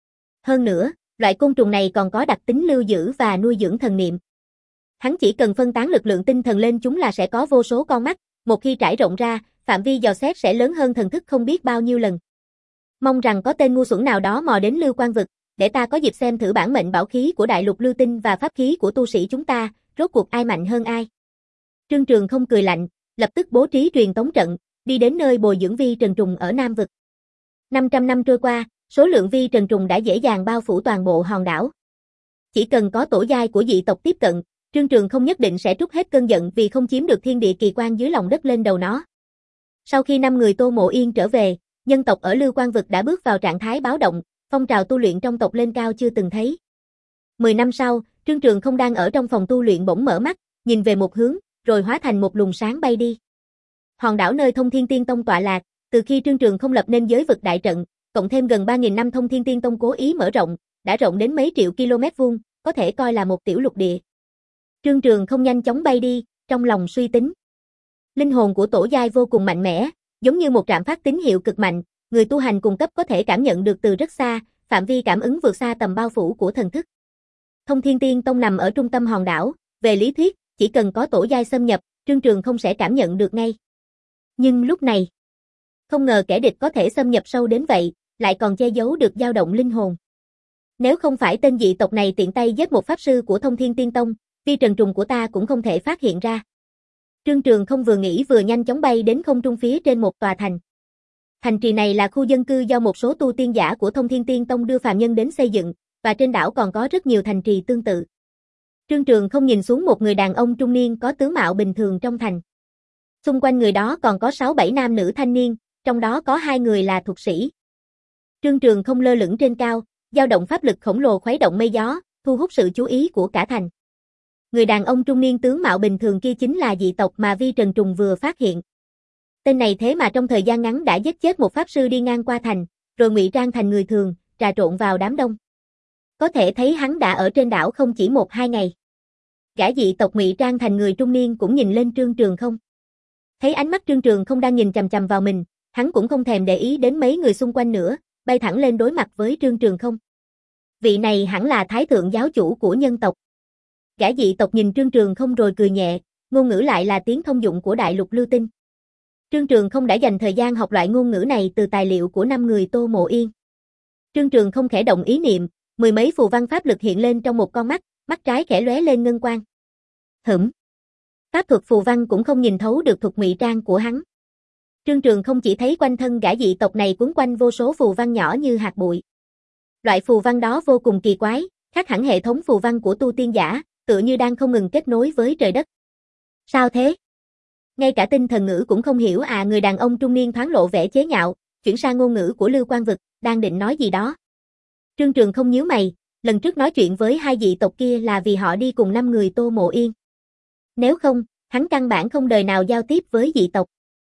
Hơn nữa, loại côn trùng này còn có đặc tính lưu giữ và nuôi dưỡng thần niệm. Hắn chỉ cần phân tán lực lượng tinh thần lên chúng là sẽ có vô số con mắt, một khi trải rộng ra, phạm vi dò xét sẽ lớn hơn thần thức không biết bao nhiêu lần. Mong rằng có tên ngu xuẩn nào đó mò đến Lưu Quang vực, để ta có dịp xem thử bản mệnh bảo khí của đại lục lưu tinh và pháp khí của tu sĩ chúng ta, rốt cuộc ai mạnh hơn ai. Trương Trường không cười lạnh, lập tức bố trí truyền tống trận, đi đến nơi bồi dưỡng vi trần trùng ở Nam vực. năm trăm năm trôi qua, số lượng vi trần trùng đã dễ dàng bao phủ toàn bộ hòn đảo. Chỉ cần có tổ giai của dị tộc tiếp cận, Trương Trường không nhất định sẽ trút hết cơn giận vì không chiếm được thiên địa kỳ quan dưới lòng đất lên đầu nó. Sau khi năm người Tô Mộ Yên trở về, nhân tộc ở Lưu Quang vực đã bước vào trạng thái báo động, phong trào tu luyện trong tộc lên cao chưa từng thấy. Mười năm sau, Trương Trường không đang ở trong phòng tu luyện bỗng mở mắt, nhìn về một hướng, rồi hóa thành một luồng sáng bay đi. Hòn đảo nơi Thông Thiên Tiên Tông tọa lạc, từ khi Trương Trường không lập nên giới vực đại trận, cộng thêm gần ba nghìn năm Thông Thiên Tiên Tông cố ý mở rộng, đã rộng đến mấy triệu km vuông, có thể coi là một tiểu lục địa. Trương Trường không nhanh chóng bay đi, trong lòng suy tính. Linh hồn của tổ giai vô cùng mạnh mẽ, giống như một trạm phát tín hiệu cực mạnh, người tu hành cùng cấp có thể cảm nhận được từ rất xa, phạm vi cảm ứng vượt xa tầm bao phủ của thần thức. Thông Thiên Tiên Tông nằm ở trung tâm hòn đảo, về lý thuyết, chỉ cần có tổ giai xâm nhập, Trương Trường không sẽ cảm nhận được ngay. Nhưng lúc này, không ngờ kẻ địch có thể xâm nhập sâu đến vậy, lại còn che giấu được dao động linh hồn. Nếu không phải tên dị tộc này tiện tay giết một pháp sư của Thông Thiên Tiên Tông, vi trần trùng của ta cũng không thể phát hiện ra. Trương Trường không vừa nghĩ vừa nhanh chóng bay đến không trung phía trên một tòa thành. Thành trì này là khu dân cư do một số tu tiên giả của Thông Thiên Tiên Tông đưa phàm nhân đến xây dựng, và trên đảo còn có rất nhiều thành trì tương tự. Trương Trường không nhìn xuống một người đàn ông trung niên có tướng mạo bình thường trong thành. Xung quanh người đó còn có sáu bảy nam nữ thanh niên, trong đó có hai người là thuật sĩ. Trương Trường không lơ lửng trên cao, dao động pháp lực khổng lồ khuấy động mây gió, thu hút sự chú ý của cả thành. Người đàn ông trung niên tướng mạo bình thường kia chính là dị tộc mà Vi Trần Trùng vừa phát hiện. Tên này thế mà trong thời gian ngắn đã giết chết một pháp sư đi ngang qua thành, rồi ngụy trang thành người thường, trà trộn vào đám đông. Có thể thấy hắn đã ở trên đảo không chỉ một hai ngày. Gã dị tộc ngụy trang thành người trung niên cũng nhìn lên Trương Trường không. Thấy ánh mắt Trương Trường không đang nhìn chằm chằm vào mình, hắn cũng không thèm để ý đến mấy người xung quanh nữa, bay thẳng lên đối mặt với Trương Trường không. Vị này hẳn là thái thượng giáo chủ của nhân tộc. Gã dị tộc nhìn Trương Trường không rồi cười nhẹ, ngôn ngữ lại là tiếng thông dụng của đại lục lưu tinh. Trương Trường không đã dành thời gian học loại ngôn ngữ này từ tài liệu của năm người Tô Mộ Yên. Trương Trường không khẽ động ý niệm, mười mấy phù văn pháp lực hiện lên trong một con mắt, mắt trái khẽ lóe lên ngân quang. Hửm. Pháp thuật phù văn cũng không nhìn thấu được thuật ngụy trang của hắn. Trương Trường không chỉ thấy quanh thân gã dị tộc này quấn quanh vô số phù văn nhỏ như hạt bụi. Loại phù văn đó vô cùng kỳ quái, khác hẳn hệ thống phù văn của tu tiên giả, tựa như đang không ngừng kết nối với trời đất. Sao thế? Ngay cả tinh thần ngữ cũng không hiểu à. Người đàn ông trung niên thoáng lộ vẻ chế nhạo, chuyển sang ngôn ngữ của Lưu Quang vực, đang định nói gì đó. Trương Trường không nhíu mày, lần trước nói chuyện với hai dị tộc kia là vì họ đi cùng năm người Tô Mộ Yên. Nếu không, hắn căn bản không đời nào giao tiếp với dị tộc.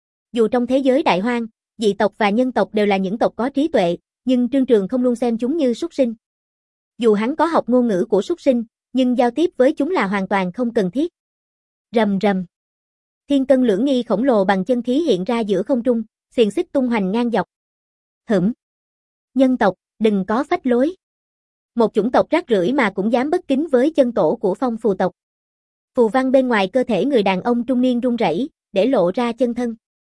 Dù trong thế giới đại hoang, dị tộc và nhân tộc đều là những tộc có trí tuệ, nhưng Trương Trường không luôn xem chúng như súc sinh. Dù hắn có học ngôn ngữ của súc sinh, nhưng giao tiếp với chúng là hoàn toàn không cần thiết. Rầm rầm. Thiên cân lưỡng nghi khổng lồ bằng chân khí hiện ra giữa không trung, xiềng xích tung hoành ngang dọc. Hửm. Nhân tộc, đừng có phách lối. Một chủng tộc rác rưởi mà cũng dám bất kính với chân tổ của phong phù tộc. Phù văn bên ngoài cơ thể người đàn ông trung niên run rẩy, để lộ ra chân thân.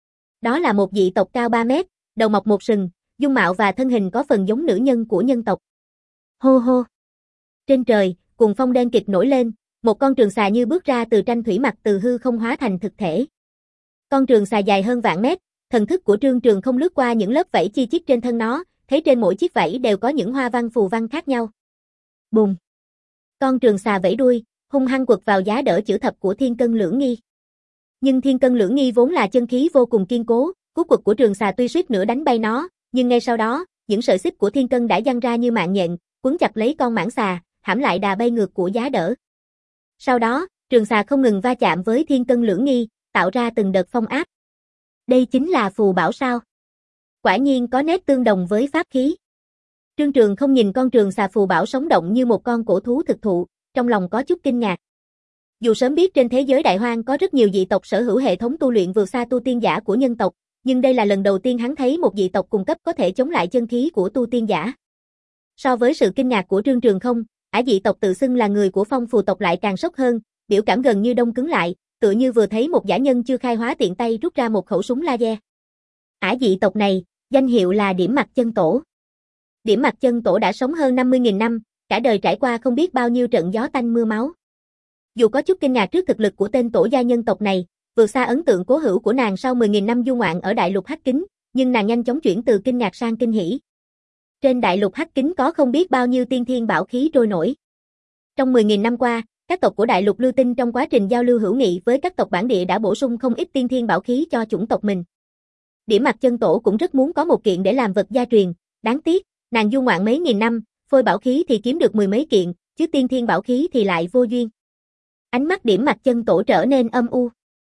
Đó là một dị tộc cao ba mét, đầu mọc một sừng, dung mạo và thân hình có phần giống nữ nhân của nhân tộc. Hô hô. Trên trời, cuồng phong đen kịt nổi lên, một con trường xà như bước ra từ tranh thủy mặc từ hư không hóa thành thực thể. Con trường xà dài hơn vạn mét, thần thức của Trương Trường không lướt qua những lớp vảy chi chít trên thân nó, thấy trên mỗi chiếc vảy đều có những hoa văn phù văn khác nhau. Bùng. Con trường xà vẫy đuôi, hung hăng quật vào giá đỡ chữ thập của thiên cân lưỡng nghi. Nhưng thiên cân lưỡng nghi vốn là chân khí vô cùng kiên cố, Cú quật của Trường Xà tuy suýt nữa đánh bay nó, nhưng ngay sau đó, những sợi xích của Thiên Cân đã giăng ra như mạng nhện, quấn chặt lấy con mãng xà, hãm lại đà bay ngược của giá đỡ. Sau đó, Trường Xà không ngừng va chạm với Thiên Cân lưỡng nghi, tạo ra từng đợt phong áp. Đây chính là phù bảo sao? Quả nhiên có nét tương đồng với pháp khí. Trương Trường không nhìn con Trường Xà phù bảo sống động như một con cổ thú thực thụ, trong lòng có chút kinh ngạc. Dù sớm biết trên thế giới đại hoang có rất nhiều dị tộc sở hữu hệ thống tu luyện vượt xa tu tiên giả của nhân tộc, nhưng đây là lần đầu tiên hắn thấy một dị tộc cùng cấp có thể chống lại chân khí của tu tiên giả. So với sự kinh ngạc của Trương Trường không, ả dị tộc tự xưng là người của Phong Phù tộc lại càng sốc hơn, biểu cảm gần như đông cứng lại, tựa như vừa thấy một giả nhân chưa khai hóa tiện tay rút ra một khẩu súng laser. Ả dị tộc này, danh hiệu là Điểm Mặc Chân Tổ. Điểm Mặc Chân Tổ đã sống hơn năm mươi nghìn năm, cả đời trải qua không biết bao nhiêu trận gió tanh mưa máu. Dù có chút kinh ngạc trước thực lực của tên tổ gia nhân tộc này, vượt xa ấn tượng cố hữu của nàng sau mười nghìn năm du ngoạn ở đại lục Hắc Kính, nhưng nàng nhanh chóng chuyển từ kinh ngạc sang kinh hỉ. Trên đại lục Hắc Kính có không biết bao nhiêu tiên thiên bảo khí trôi nổi. Trong mười nghìn năm qua, các tộc của đại lục Lưu Tinh trong quá trình giao lưu hữu nghị với các tộc bản địa đã bổ sung không ít tiên thiên bảo khí cho chủng tộc mình. Điểm Mặc Chân Tổ cũng rất muốn có một kiện để làm vật gia truyền, đáng tiếc, nàng du ngoạn mấy nghìn năm, phôi bảo khí thì kiếm được mười mấy kiện, chứ tiên thiên bảo khí thì lại vô duyên. Ánh mắt Điểm Mặc Chân Tổ trở nên âm u.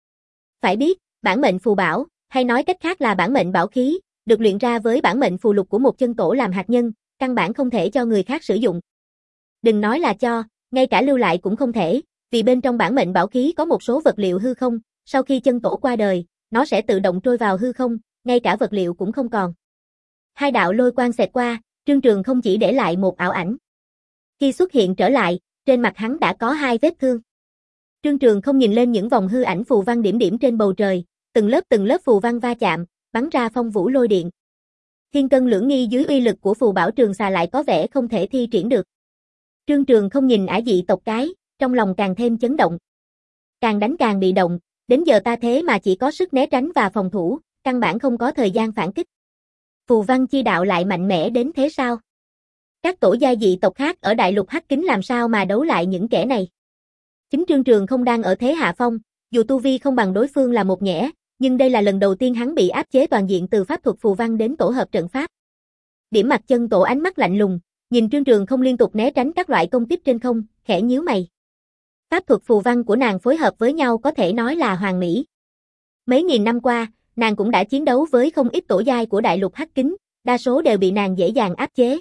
Phải biết, bản mệnh phù bảo, hay nói cách khác là bản mệnh bảo khí, được luyện ra với bản mệnh phù lục của một chân tổ làm hạt nhân, căn bản không thể cho người khác sử dụng. Đừng nói là cho, ngay cả lưu lại cũng không thể, vì bên trong bản mệnh bảo khí có một số vật liệu hư không, sau khi chân tổ qua đời, nó sẽ tự động trôi vào hư không, ngay cả vật liệu cũng không còn. Hai đạo lôi quang xẹt qua, Trương Trường không chỉ để lại một ảo ảnh. Khi xuất hiện trở lại, trên mặt hắn đã có hai vết thương. Trương Trường không nhìn lên những vòng hư ảnh phù văn điểm điểm trên bầu trời, từng lớp từng lớp phù văn va chạm, bắn ra phong vũ lôi điện. Thiên Cân lưỡng nghi dưới uy lực của phù bảo Trường Xà lại có vẻ không thể thi triển được. Trương Trường không nhìn ả dị tộc cái, trong lòng càng thêm chấn động. Càng đánh càng bị động, đến giờ ta thế mà chỉ có sức né tránh và phòng thủ, căn bản không có thời gian phản kích. Phù văn chi đạo lại mạnh mẽ đến thế sao? Các tổ gia dị tộc khác ở đại lục Hắc Kính làm sao mà đấu lại những kẻ này? Chính Trương Trường không đang ở thế hạ phong, dù tu vi không bằng đối phương là một nhẽ, nhưng đây là lần đầu tiên hắn bị áp chế toàn diện từ pháp thuật phù văn đến tổ hợp trận pháp. Điểm Mặc Chân Tổ ánh mắt lạnh lùng, nhìn Trương Trường không liên tục né tránh các loại công kích trên không, khẽ nhíu mày. Pháp thuật phù văn của nàng phối hợp với nhau có thể nói là hoàn mỹ. Mấy nghìn năm qua, nàng cũng đã chiến đấu với không ít tổ giai của đại lục Hắc Kính, đa số đều bị nàng dễ dàng áp chế.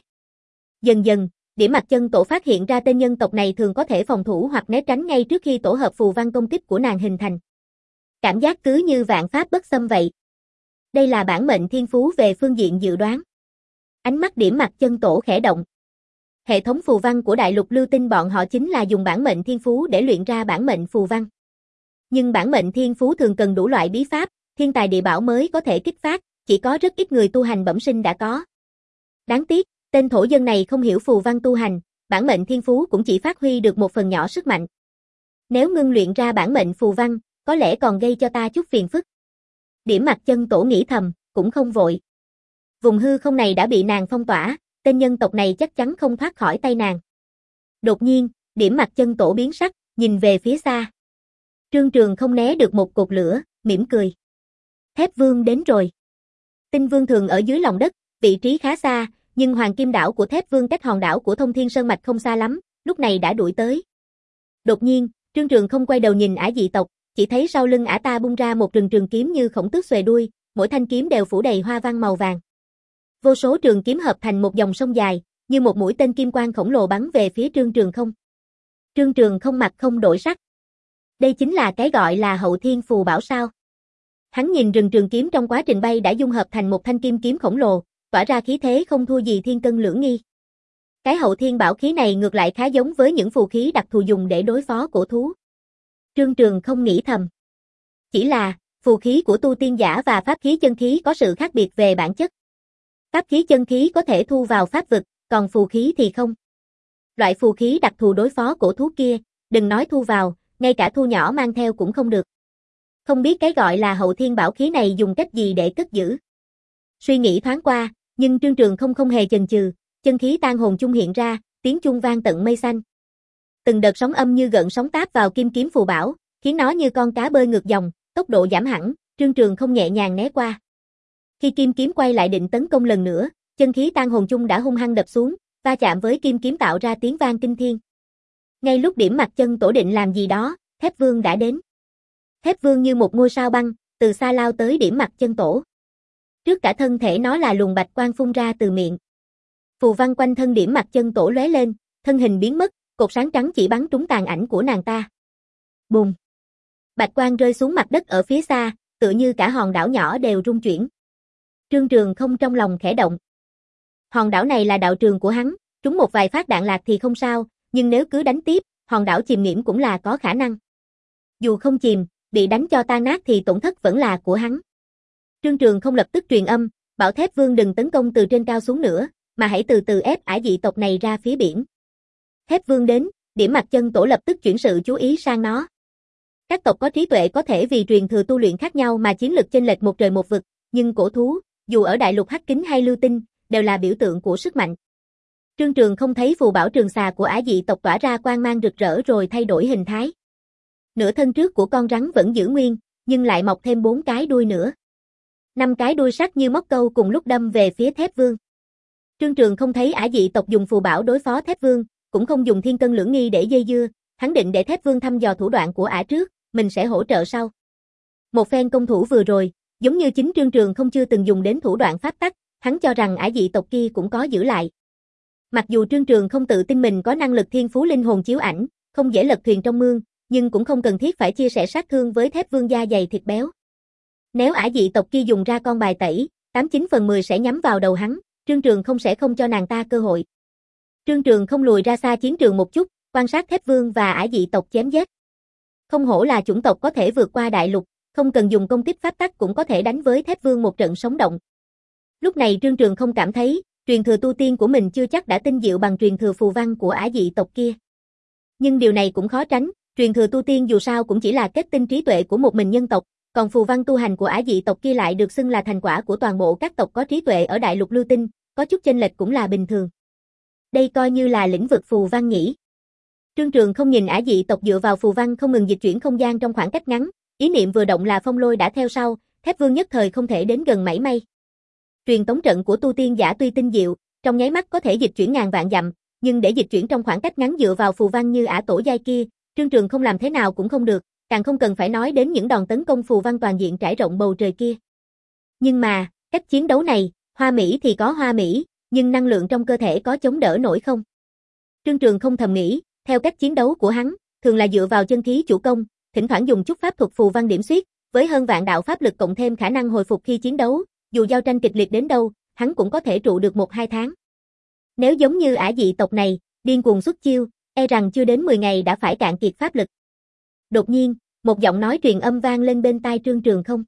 Dần dần, Điểm Mặc Chân Tổ phát hiện ra tên nhân tộc này thường có thể phòng thủ hoặc né tránh ngay trước khi tổ hợp phù văn công kích của nàng hình thành. Cảm giác cứ như vạn pháp bất xâm vậy. Đây là bản mệnh thiên phú về phương diện dự đoán. Ánh mắt Điểm Mặc Chân Tổ khẽ động. Hệ thống phù văn của đại lục Lưu Tinh bọn họ chính là dùng bản mệnh thiên phú để luyện ra bản mệnh phù văn. Nhưng bản mệnh thiên phú thường cần đủ loại bí pháp, thiên tài địa bảo mới có thể kích phát, chỉ có rất ít người tu hành bẩm sinh đã có. Đáng tiếc, tên thổ dân này không hiểu phù văn tu hành, bản mệnh thiên phú cũng chỉ phát huy được một phần nhỏ sức mạnh. Nếu ngưng luyện ra bản mệnh phù văn, có lẽ còn gây cho ta chút phiền phức. Điểm Mặc Chân Tổ nghĩ thầm, cũng không vội. Vùng hư không này đã bị nàng phong tỏa, tên nhân tộc này chắc chắn không thoát khỏi tay nàng. Đột nhiên, Điểm Mặc Chân Tổ biến sắc, nhìn về phía xa. Trương Trường không né được một cột lửa, mỉm cười. Thép Vương đến rồi. Tinh Vương thường ở dưới lòng đất, vị trí khá xa, nhưng Hoàng Kim đảo của Thép Vương cách hòn đảo của Thông Thiên Sơn Mạch không xa lắm, lúc này đã đuổi tới. Đột nhiên, Trương Trường không quay đầu nhìn ả dị tộc, chỉ thấy sau lưng ả ta bung ra một rừng trường kiếm như khổng tước xuề đuôi, mỗi thanh kiếm đều phủ đầy hoa văn màu vàng. Vô số trường kiếm hợp thành một dòng sông dài, như một mũi tên kim quang khổng lồ bắn về phía Trương Trường không. Trương Trường không mặt không đổi sắc. Đây chính là cái gọi là hậu thiên phù bảo sao? Hắn nhìn rừng trường kiếm trong quá trình bay đã dung hợp thành một thanh kim kiếm khổng lồ, tỏa ra khí thế không thua gì Thiên Cân lưỡng nghi. Cái hậu thiên bảo khí này ngược lại khá giống với những phù khí đặc thù dùng để đối phó cổ thú. Trương Trường không nghĩ thầm. Chỉ là, phù khí của tu tiên giả và pháp khí chân khí có sự khác biệt về bản chất. Pháp khí chân khí có thể thu vào pháp vực, còn phù khí thì không. Loại phù khí đặc thù đối phó cổ thú kia, đừng nói thu vào, ngay cả thu nhỏ mang theo cũng không được. Không biết cái gọi là hậu thiên bảo khí này dùng cách gì để cất giữ. Suy nghĩ thoáng qua, nhưng Trương Trường không không hề chần chừ, chân khí tan hồn chung hiện ra, tiếng chuông vang tận mây xanh. Từng đợt sóng âm như gợn sóng táp vào kim kiếm phù bảo, khiến nó như con cá bơi ngược dòng, tốc độ giảm hẳn, Trương Trường không nhẹ nhàng né qua. Khi kim kiếm quay lại định tấn công lần nữa, chân khí tan hồn chung đã hung hăng đập xuống, va chạm với kim kiếm tạo ra tiếng vang kinh thiên. Ngay lúc điểm mặt chân tổ định làm gì đó, Thép Vương đã đến. Thép Vương như một ngôi sao băng, từ xa lao tới điểm mặt chân tổ. Trước cả thân thể nó là luồng bạch quang phun ra từ miệng. Phù văn quanh thân điểm mặt chân tổ lóe lên, thân hình biến mất, cột sáng trắng chỉ bắn trúng tàn ảnh của nàng ta. Bùng! Bạch quang rơi xuống mặt đất ở phía xa, tựa như cả hòn đảo nhỏ đều rung chuyển. Trương Trường không trong lòng khẽ động. Hòn đảo này là đạo trường của hắn, trúng một vài phát đạn lạc thì không sao, nhưng nếu cứ đánh tiếp, hòn đảo chìm nghiễm cũng là có khả năng. Dù không chìm, bị đánh cho tan nát thì tổn thất vẫn là của hắn. Trương Trường không lập tức truyền âm, bảo Thép Vương đừng tấn công từ trên cao xuống nữa, mà hãy từ từ ép ả dị tộc này ra phía biển. Thép Vương đến, điểm mặt chân tổ lập tức chuyển sự chú ý sang nó. Các tộc có trí tuệ có thể vì truyền thừa tu luyện khác nhau mà chiến lực chênh lệch một trời một vực, nhưng cổ thú, dù ở đại lục hắc kính hay lưu tinh, đều là biểu tượng của sức mạnh. Trương Trường không thấy phù bảo trường xà của ả dị tộc tỏa ra quang mang rực rỡ rồi thay đổi hình thái. Nửa thân trước của con rắn vẫn giữ nguyên, nhưng lại mọc thêm bốn cái đuôi nữa. Năm cái đuôi sắc như móc câu cùng lúc đâm về phía Thép Vương. Trương Trường không thấy ả dị tộc dùng phù bảo đối phó Thép Vương, cũng không dùng thiên cân lưỡng nghi để dây dưa, hắn định để Thép Vương thăm dò thủ đoạn của ả trước, mình sẽ hỗ trợ sau. Một phen công thủ vừa rồi, giống như chính Trương Trường không chưa từng dùng đến thủ đoạn pháp tắc, hắn cho rằng ả dị tộc kia cũng có giữ lại. Mặc dù Trương Trường không tự tin mình có năng lực thiên phú linh hồn chiếu ảnh, không dễ lật thuyền trong mương, nhưng cũng không cần thiết phải chia sẻ sát thương với Thép Vương da dày thịt béo. Nếu ả dị tộc kia dùng ra con bài tẩy, tám chín phần mười sẽ nhắm vào đầu hắn, Trương Trường không sẽ không cho nàng ta cơ hội. Trương Trường không lùi ra xa chiến trường một chút, quan sát Thép Vương và ả dị tộc chém giết. Không hổ là chủng tộc có thể vượt qua đại lục, không cần dùng công kích pháp tắc cũng có thể đánh với Thép Vương một trận sống động. Lúc này Trương Trường không cảm thấy, truyền thừa tu tiên của mình chưa chắc đã tinh diệu bằng truyền thừa phù văn của ả dị tộc kia. Nhưng điều này cũng khó tránh, truyền thừa tu tiên dù sao cũng chỉ là kết tinh trí tuệ của một mình nhân tộc, còn phù văn tu hành của ả dị tộc kia lại được xưng là thành quả của toàn bộ các tộc có trí tuệ ở đại lục lưu tinh, có chút chênh lệch cũng là bình thường. Đây coi như là lĩnh vực phù văn nhỉ. Trương Trường không nhìn ả dị tộc dựa vào phù văn không ngừng dịch chuyển không gian trong khoảng cách ngắn, ý niệm vừa động là phong lôi đã theo sau, Thép Vương nhất thời không thể đến gần mảy may. Truyền tống trận của tu tiên giả tuy tinh diệu, trong nháy mắt có thể dịch chuyển ngàn vạn dặm, nhưng để dịch chuyển trong khoảng cách ngắn dựa vào phù văn như ả tổ giai kia, Trương Trường không làm thế nào cũng không được, càng không cần phải nói đến những đòn tấn công phù văn toàn diện trải rộng bầu trời kia. Nhưng mà, cách chiến đấu này, hoa mỹ thì có hoa mỹ, nhưng năng lượng trong cơ thể có chống đỡ nổi không? Trương Trường không thầm nghĩ, theo cách chiến đấu của hắn, thường là dựa vào chân khí chủ công, thỉnh thoảng dùng chút pháp thuật phù văn điểm xuyết, với hơn vạn đạo pháp lực cộng thêm khả năng hồi phục khi chiến đấu, dù giao tranh kịch liệt đến đâu, hắn cũng có thể trụ được một hai tháng. Nếu giống như ả dị tộc này, điên cuồng xuất chiêu, e rằng chưa đến mười ngày đã phải cạn kiệt pháp lực. Đột nhiên, một giọng nói truyền âm vang lên bên tai Trương Trường không.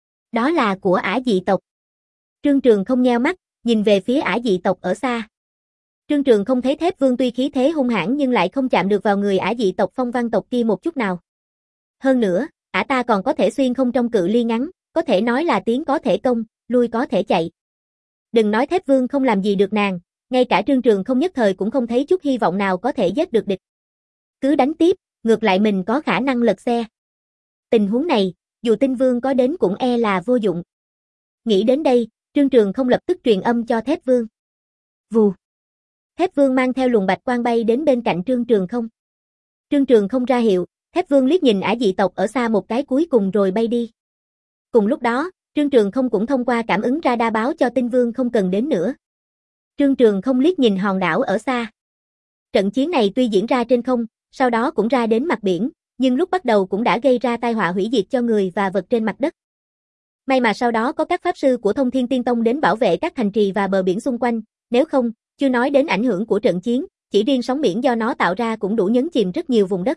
Đó là của ả dị tộc. Trương Trường không nheo mắt, nhìn về phía ả dị tộc ở xa. Trương Trường không thấy Thép Vương tuy khí thế hung hãn nhưng lại không chạm được vào người ả dị tộc phong văn tộc kia một chút nào. Hơn nữa, ả ta còn có thể xuyên không trong cự ly ngắn, có thể nói là tiến có thể công, lui có thể chạy. Đừng nói Thép Vương không làm gì được nàng, ngay cả Trương Trường không nhất thời cũng không thấy chút hy vọng nào có thể giết được địch. Cứ đánh tiếp, ngược lại mình có khả năng lật xe. Tình huống này, dù Tinh Vương có đến cũng e là vô dụng. Nghĩ đến đây, Trương Trường không lập tức truyền âm cho Thép Vương. Vù. Thép Vương mang theo luồng bạch quang bay đến bên cạnh Trương Trường không. Trương Trường không ra hiệu, Thép Vương liếc nhìn ả dị tộc ở xa một cái cuối cùng rồi bay đi. Cùng lúc đó, Trương Trường không cũng thông qua cảm ứng radar báo cho Tinh Vương không cần đến nữa. Trương Trường không liếc nhìn hòn đảo ở xa. Trận chiến này tuy diễn ra trên không, sau đó cũng ra đến mặt biển, nhưng lúc bắt đầu cũng đã gây ra tai họa hủy diệt cho người và vật trên mặt đất. May mà sau đó có các pháp sư của Thông Thiên Tiên Tông đến bảo vệ các thành trì và bờ biển xung quanh, nếu không, chưa nói đến ảnh hưởng của trận chiến, chỉ riêng sóng biển do nó tạo ra cũng đủ nhấn chìm rất nhiều vùng đất.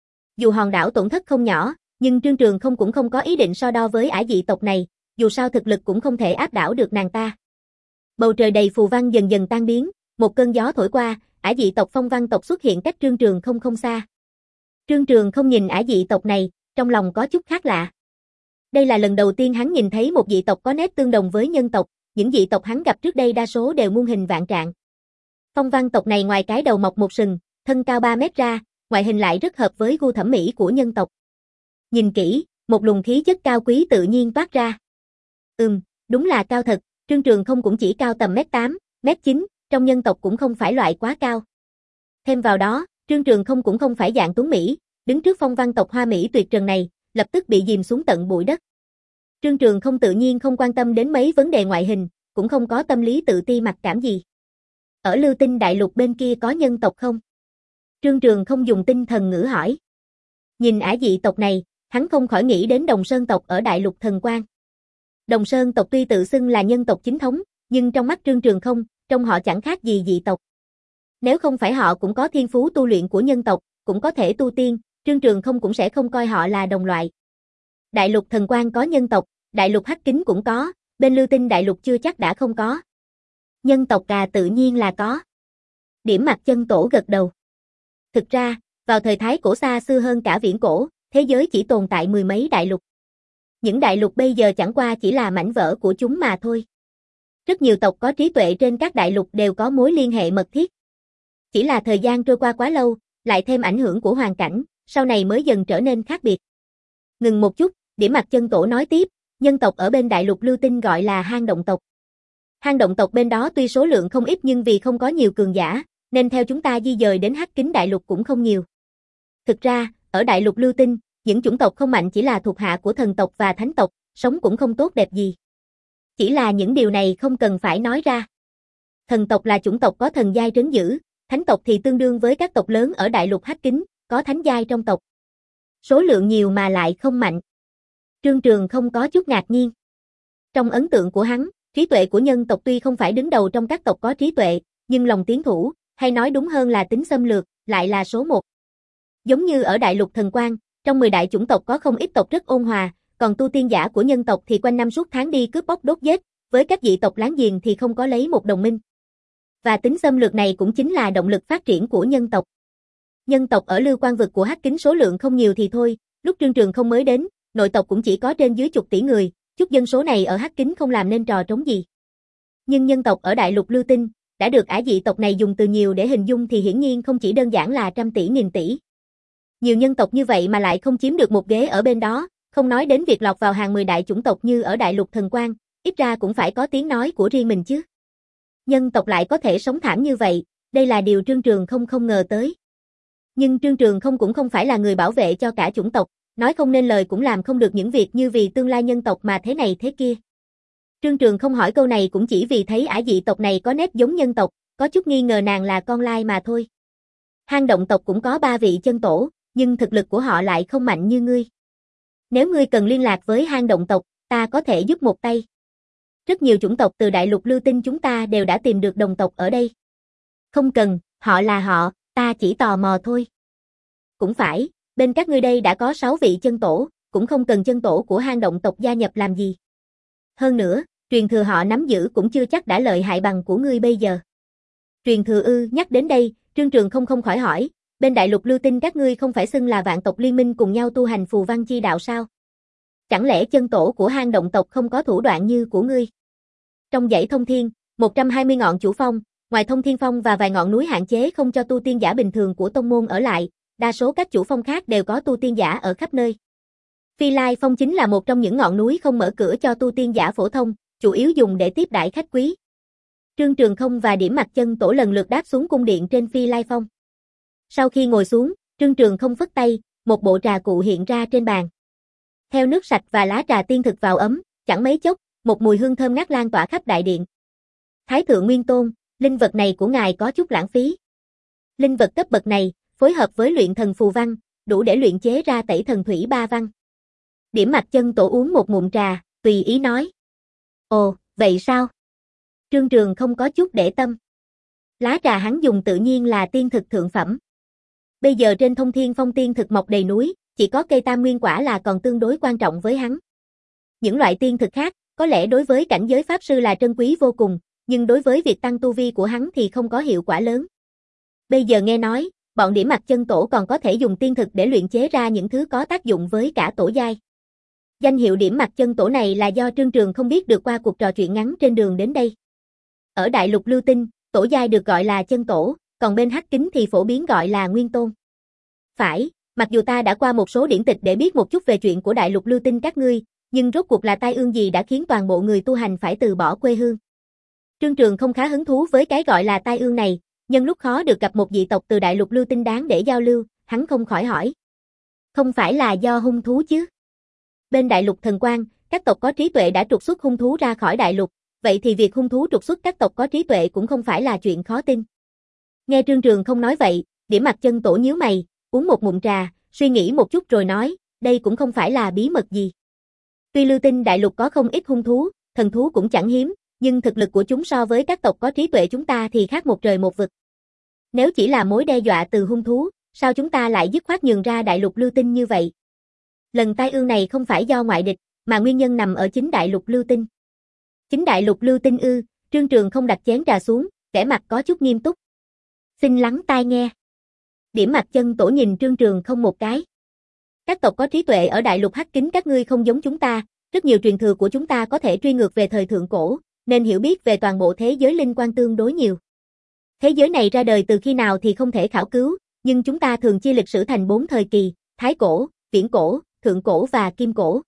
Dù hòn đảo tổn thất không nhỏ, nhưng Trương Trường không cũng không có ý định so đo với ả dị tộc này, dù sao thực lực cũng không thể áp đảo được nàng ta. Bầu trời đầy phù văn dần dần tan biến, một cơn gió thổi qua, ả dị tộc phong văn tộc xuất hiện cách Trương Trường không không xa. Trương Trường không nhìn ả dị tộc này, trong lòng có chút khác lạ. Đây là lần đầu tiên hắn nhìn thấy một dị tộc có nét tương đồng với nhân tộc, những dị tộc hắn gặp trước đây đa số đều muôn hình vạn trạng. Phong văn tộc này ngoài cái đầu mọc một sừng, thân cao ba mét ra, ngoại hình lại rất hợp với gu thẩm mỹ của nhân tộc. Nhìn kỹ, một luồng khí chất cao quý tự nhiên toát ra. Ừm, Đúng là cao thật, Trương Trường Không cũng chỉ cao tầm mét tám, mét chín, trong nhân tộc cũng không phải loại quá cao. Thêm vào đó, Trương Trường Không cũng không phải dạng tuấn Mỹ, đứng trước phong văn tộc Hoa Mỹ tuyệt trần này, lập tức bị dìm xuống tận bụi đất. Trương Trường Không tự nhiên không quan tâm đến mấy vấn đề ngoại hình, cũng không có tâm lý tự ti mặc cảm gì. Ở Lưu Tinh Đại Lục bên kia có nhân tộc không? Trương Trường Không dùng tinh thần ngữ hỏi. Nhìn ả dị tộc này, hắn không khỏi nghĩ đến Đồng Sơn tộc ở Đại Lục Thần Quang. Đồng Sơn tộc tuy tự xưng là nhân tộc chính thống, nhưng trong mắt Trương Trường Không, trong họ chẳng khác gì dị tộc. Nếu không phải họ cũng có thiên phú tu luyện của nhân tộc, cũng có thể tu tiên, Trương Trường Không cũng sẽ không coi họ là đồng loại. Đại Lục Thần Quang có nhân tộc, Đại Lục Hắc Kính cũng có, bên Lưu Tinh Đại Lục chưa chắc đã không có. Nhân tộc cà tự nhiên là có. Điểm Mặc Chân Tổ gật đầu. Thực ra, vào thời Thái Cổ xa xưa hơn cả viễn cổ, thế giới chỉ tồn tại mười mấy đại lục. Những đại lục bây giờ chẳng qua chỉ là mảnh vỡ của chúng mà thôi. Rất nhiều tộc có trí tuệ trên các đại lục đều có mối liên hệ mật thiết. Chỉ là thời gian trôi qua quá lâu, lại thêm ảnh hưởng của hoàn cảnh, sau này mới dần trở nên khác biệt. Ngừng một chút, Điểm Mặc Chân Tổ nói tiếp, nhân tộc ở bên đại lục Lưu Tinh gọi là hang động tộc. Hang động tộc bên đó tuy số lượng không ít nhưng vì không có nhiều cường giả, nên theo chúng ta di dời đến Hắc Kính Đại Lục cũng không nhiều. Thực ra, ở Đại Lục Lưu Tinh, những chủng tộc không mạnh chỉ là thuộc hạ của thần tộc và thánh tộc, sống cũng không tốt đẹp gì. Chỉ là những điều này không cần phải nói ra. Thần tộc là chủng tộc có thần giai trấn giữ, thánh tộc thì tương đương với các tộc lớn ở Đại Lục Hắc Kính, có thánh giai trong tộc. Số lượng nhiều mà lại không mạnh. Trương Trường không có chút ngạc nhiên. Trong ấn tượng của hắn, trí tuệ của nhân tộc tuy không phải đứng đầu trong các tộc có trí tuệ, nhưng lòng tiến thủ, hay nói đúng hơn là tính xâm lược, lại là số một. Giống như ở Đại Lục Thần Quang, trong mười đại chủng tộc có không ít tộc rất ôn hòa, còn tu tiên giả của nhân tộc thì quanh năm suốt tháng đi cướp bóc đốt giết, với các dị tộc láng giềng thì không có lấy một đồng minh. Và tính xâm lược này cũng chính là động lực phát triển của nhân tộc. Nhân tộc ở Lưu Quang vực của Hắc Kính số lượng không nhiều thì thôi, lúc Trương Trường không mới đến, nội tộc cũng chỉ có trên dưới chục tỷ người, chút dân số này ở Hắc Kính không làm nên trò trống gì. Nhưng nhân tộc ở Đại Lục Lưu Tinh, đã được ả dị tộc này dùng từ nhiều để hình dung thì hiển nhiên không chỉ đơn giản là trăm tỷ nghìn tỷ. Nhiều nhân tộc như vậy mà lại không chiếm được một ghế ở bên đó, không nói đến việc lọt vào hàng mười đại chủng tộc như ở Đại Lục Thần Quang, ít ra cũng phải có tiếng nói của riêng mình chứ. Nhân tộc lại có thể sống thảm như vậy, đây là điều Trương Trường không không ngờ tới. Nhưng Trương Trường không cũng không phải là người bảo vệ cho cả chủng tộc, nói không nên lời cũng làm không được những việc như vì tương lai nhân tộc mà thế này thế kia. Trương Trường không hỏi câu này cũng chỉ vì thấy ả dị tộc này có nét giống nhân tộc, có chút nghi ngờ nàng là con lai mà thôi. Hang động tộc cũng có ba vị chân tổ, nhưng thực lực của họ lại không mạnh như ngươi. Nếu ngươi cần liên lạc với hang động tộc, ta có thể giúp một tay. Rất nhiều chủng tộc từ Đại Lục Lưu Tinh chúng ta đều đã tìm được đồng tộc ở đây. Không cần, họ là họ, ta chỉ tò mò thôi. Cũng phải, bên các ngươi đây đã có sáu vị chân tổ, cũng không cần chân tổ của hang động tộc gia nhập làm gì. Hơn nữa, truyền thừa họ nắm giữ cũng chưa chắc đã lợi hại bằng của ngươi bây giờ. Truyền thừa ư? Nhắc đến đây, Trương Trường không không khỏi hỏi, bên Đại Lục Lưu Tinh các ngươi không phải xưng là vạn tộc liên minh cùng nhau tu hành phù văn chi đạo sao? Chẳng lẽ chân tổ của hang động tộc không có thủ đoạn như của ngươi? Trong dãy Thông Thiên, một trăm hai mươi ngọn chủ phong, ngoài Thông Thiên Phong và vài ngọn núi hạn chế không cho tu tiên giả bình thường của tông môn ở lại, đa số các chủ phong khác đều có tu tiên giả ở khắp nơi. Phi Lai Phong chính là một trong những ngọn núi không mở cửa cho tu tiên giả phổ thông, chủ yếu dùng để tiếp đãi khách quý. Trương Trường không và Điểm Mặc Chân Tổ lần lượt đáp xuống cung điện trên Phi Lai Phong. Sau khi ngồi xuống, Trương Trường không phất tay, một bộ trà cụ hiện ra trên bàn. Theo nước sạch và lá trà tiên thực vào ấm, chẳng mấy chốc, một mùi hương thơm ngát lan tỏa khắp đại điện. Thái thượng Nguyên Tôn, linh vật này của ngài có chút lãng phí. Linh vật cấp bậc này, phối hợp với luyện thần phù văn, đủ để luyện chế ra tẩy thần thủy ba văn. Điểm Mặc Chân Tổ uống một ngụm trà, tùy ý nói. Ồ, vậy sao? Trương Trường không có chút để tâm. Lá trà hắn dùng tự nhiên là tiên thực thượng phẩm. Bây giờ trên Thông Thiên Phong tiên thực mọc đầy núi, chỉ có cây tam nguyên quả là còn tương đối quan trọng với hắn. Những loại tiên thực khác, có lẽ đối với cảnh giới pháp sư là trân quý vô cùng, nhưng đối với việc tăng tu vi của hắn thì không có hiệu quả lớn. Bây giờ nghe nói, bọn Điểm Mặc Chân Tổ còn có thể dùng tiên thực để luyện chế ra những thứ có tác dụng với cả tổ giai. Danh hiệu Điểm Mặc Chân Tổ này là do Trương Trường không biết được qua cuộc trò chuyện ngắn trên đường đến đây. Ở Đại Lục Lưu Tinh, tổ giai được gọi là chân tổ, còn bên Hắc Kính thì phổ biến gọi là nguyên tôn. Phải, mặc dù ta đã qua một số điển tịch để biết một chút về chuyện của Đại Lục Lưu Tinh các ngươi, nhưng rốt cuộc là tai ương gì đã khiến toàn bộ người tu hành phải từ bỏ quê hương. Trương Trường không khá hứng thú với cái gọi là tai ương này, nhân lúc khó được gặp một dị tộc từ đại lục lưu tinh đáng để giao lưu, hắn không khỏi hỏi. Không phải là do hung thú chứ? Bên đại lục thần quang, các tộc có trí tuệ đã trục xuất hung thú ra khỏi đại lục, vậy thì việc hung thú trục xuất các tộc có trí tuệ cũng không phải là chuyện khó tin. Nghe Trương Trường không nói vậy, Điểm Mặc Chân Tổ nhíu mày, uống một ngụm trà, suy nghĩ một chút rồi nói, đây cũng không phải là bí mật gì. Tuy lưu tinh đại lục có không ít hung thú, thần thú cũng chẳng hiếm, nhưng thực lực của chúng so với các tộc có trí tuệ chúng ta thì khác một trời một vực. Nếu chỉ là mối đe dọa từ hung thú, sao chúng ta lại dứt khoát nhường ra đại lục lưu tinh như vậy? Lần tai ương này không phải do ngoại địch, mà nguyên nhân nằm ở chính đại lục lưu tinh. Chính đại lục lưu tinh ư? Trương Trường không đặt chén trà xuống, vẻ mặt có chút nghiêm túc. Xin lắng tai nghe. Điểm Mặc Chân Tổ nhìn Trương Trường không một cái. Các tộc có trí tuệ ở đại lục hắc kính các ngươi không giống chúng ta, rất nhiều truyền thừa của chúng ta có thể truy ngược về thời thượng cổ, nên hiểu biết về toàn bộ thế giới linh quan tương đối nhiều. Thế giới này ra đời từ khi nào thì không thể khảo cứu, nhưng chúng ta thường chia lịch sử thành bốn thời kỳ, thái cổ, viễn cổ, thượng cổ và kim cổ.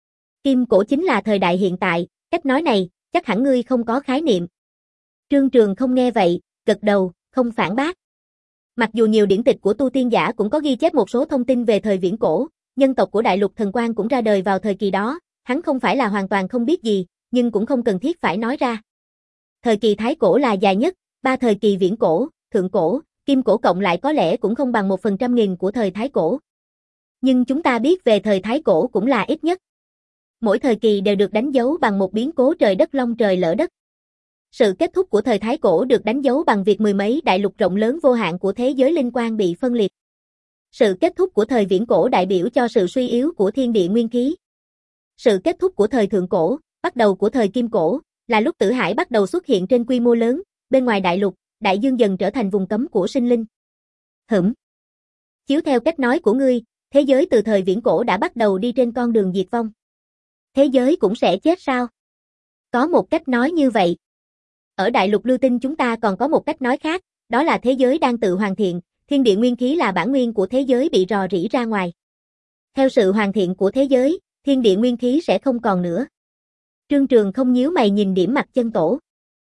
Kim cổ chính là thời đại hiện tại, cách nói này, chắc hẳn ngươi không có khái niệm. Trương Trường không nghe vậy, gật đầu, không phản bác. Mặc dù nhiều điển tịch của tu tiên giả cũng có ghi chép một số thông tin về thời viễn cổ, nhân tộc của đại lục thần quang cũng ra đời vào thời kỳ đó, hắn không phải là hoàn toàn không biết gì, nhưng cũng không cần thiết phải nói ra. Thời kỳ thái cổ là dài nhất, ba thời kỳ viễn cổ, thượng cổ, kim cổ cộng lại có lẽ cũng không bằng một phần trăm nghìn của thời thái cổ. Nhưng chúng ta biết về thời thái cổ cũng là ít nhất. Mỗi thời kỳ đều được đánh dấu bằng một biến cố trời đất long trời lỡ đất. Sự kết thúc của thời thái cổ được đánh dấu bằng việc mười mấy đại lục rộng lớn vô hạn của thế giới linh quan bị phân liệt. Sự kết thúc của thời viễn cổ đại biểu cho sự suy yếu của thiên địa nguyên khí. Sự kết thúc của thời thượng cổ, bắt đầu của thời kim cổ, là lúc tử hải bắt đầu xuất hiện trên quy mô lớn, bên ngoài đại lục, đại dương dần trở thành vùng cấm của sinh linh. Hửm. Chiếu theo cách nói của ngươi, thế giới từ thời viễn cổ đã bắt đầu đi trên con đường diệt vong. Thế giới cũng sẽ chết sao? Có một cách nói như vậy. Ở đại lục lưu tinh chúng ta còn có một cách nói khác, đó là thế giới đang tự hoàn thiện, thiên địa nguyên khí là bản nguyên của thế giới bị rò rỉ ra ngoài. Theo sự hoàn thiện của thế giới, thiên địa nguyên khí sẽ không còn nữa. Trương Trường không nhíu mày nhìn Điểm Mặc Chân Tổ.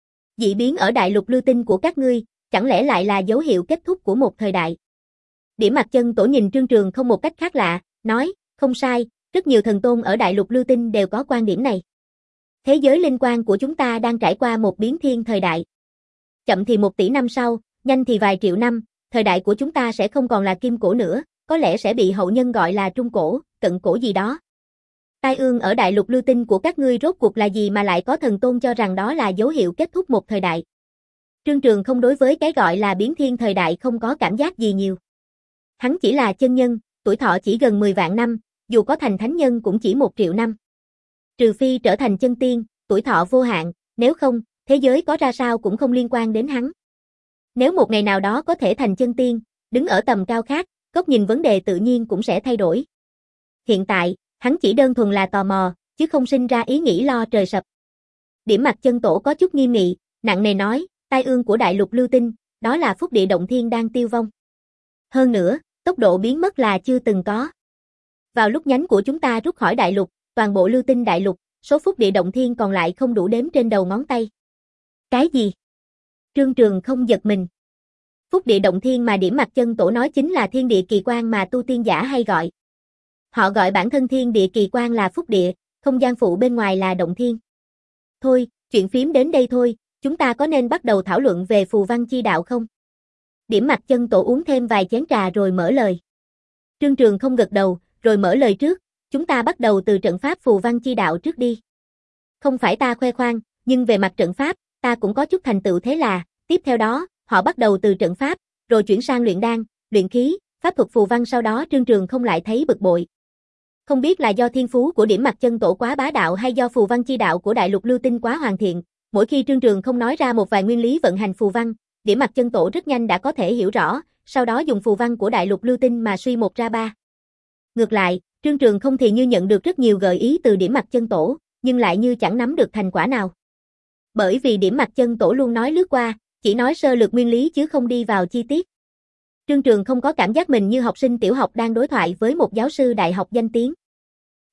Dị biến ở đại lục lưu tinh của các ngươi, chẳng lẽ lại là dấu hiệu kết thúc của một thời đại? Điểm Mặc Chân Tổ nhìn Trương Trường không một cách khác lạ, nói, không sai, rất nhiều thần tôn ở đại lục lưu tinh đều có quan điểm này. Thế giới linh quan của chúng ta đang trải qua một biến thiên thời đại. Chậm thì một tỷ năm sau, nhanh thì vài triệu năm, thời đại của chúng ta sẽ không còn là kim cổ nữa, có lẽ sẽ bị hậu nhân gọi là trung cổ, cận cổ gì đó. Tai ương ở đại lục lưu tinh của các ngươi rốt cuộc là gì mà lại có thần tôn cho rằng đó là dấu hiệu kết thúc một thời đại? Trương Trường không đối với cái gọi là biến thiên thời đại không có cảm giác gì nhiều. Hắn chỉ là chân nhân, tuổi thọ chỉ gần mười vạn năm, dù có thành thánh nhân cũng chỉ một triệu năm. Trừ phi trở thành chân tiên, tuổi thọ vô hạn, nếu không, thế giới có ra sao cũng không liên quan đến hắn. Nếu một ngày nào đó có thể thành chân tiên, đứng ở tầm cao khác, góc nhìn vấn đề tự nhiên cũng sẽ thay đổi. Hiện tại, hắn chỉ đơn thuần là tò mò, chứ không sinh ra ý nghĩ lo trời sập. Điểm Mặc Chân Tổ có chút nghiêm nghị, nặng nề nói, tai ương của đại lục lưu tinh, đó là phúc địa động thiên đang tiêu vong. Hơn nữa, tốc độ biến mất là chưa từng có. Vào lúc nhánh của chúng ta rút khỏi đại lục, toàn bộ lưu tinh đại lục, số phúc địa động thiên còn lại không đủ đếm trên đầu ngón tay. Cái gì? Trương Trường không giật mình. Phúc địa động thiên mà Điểm Mặc Chân Tổ nói chính là thiên địa kỳ quan mà tu tiên giả hay gọi. Họ gọi bản thân thiên địa kỳ quan là phúc địa, không gian phụ bên ngoài là động thiên. Thôi, chuyện phím đến đây thôi, chúng ta có nên bắt đầu thảo luận về phù văn chi đạo không? Điểm Mặc Chân Tổ uống thêm vài chén trà rồi mở lời. Trương Trường không gật đầu, rồi mở lời trước, chúng ta bắt đầu từ trận pháp phù văn chi đạo trước đi. Không phải ta khoe khoang, nhưng về mặt trận pháp, ta cũng có chút thành tựu thế là, tiếp theo đó, họ bắt đầu từ trận pháp, rồi chuyển sang luyện đan, luyện khí, pháp thuật phù văn sau đó Trương Trường không lại thấy bực bội. Không biết là do thiên phú của Điểm Mặc Chân Tổ quá bá đạo hay do phù văn chi đạo của đại lục lưu tinh quá hoàn thiện, mỗi khi Trương Trường không nói ra một vài nguyên lý vận hành phù văn, Điểm Mặc Chân Tổ rất nhanh đã có thể hiểu rõ, sau đó dùng phù văn của đại lục lưu tinh mà suy một ra ba. Ngược lại, Trương Trường không thì như nhận được rất nhiều gợi ý từ Điểm Mặc Chân Tổ, nhưng lại như chẳng nắm được thành quả nào. Bởi vì Điểm Mặc Chân Tổ luôn nói lướt qua, chỉ nói sơ lược nguyên lý chứ không đi vào chi tiết. Trương Trường không có cảm giác mình như học sinh tiểu học đang đối thoại với một giáo sư đại học danh tiếng.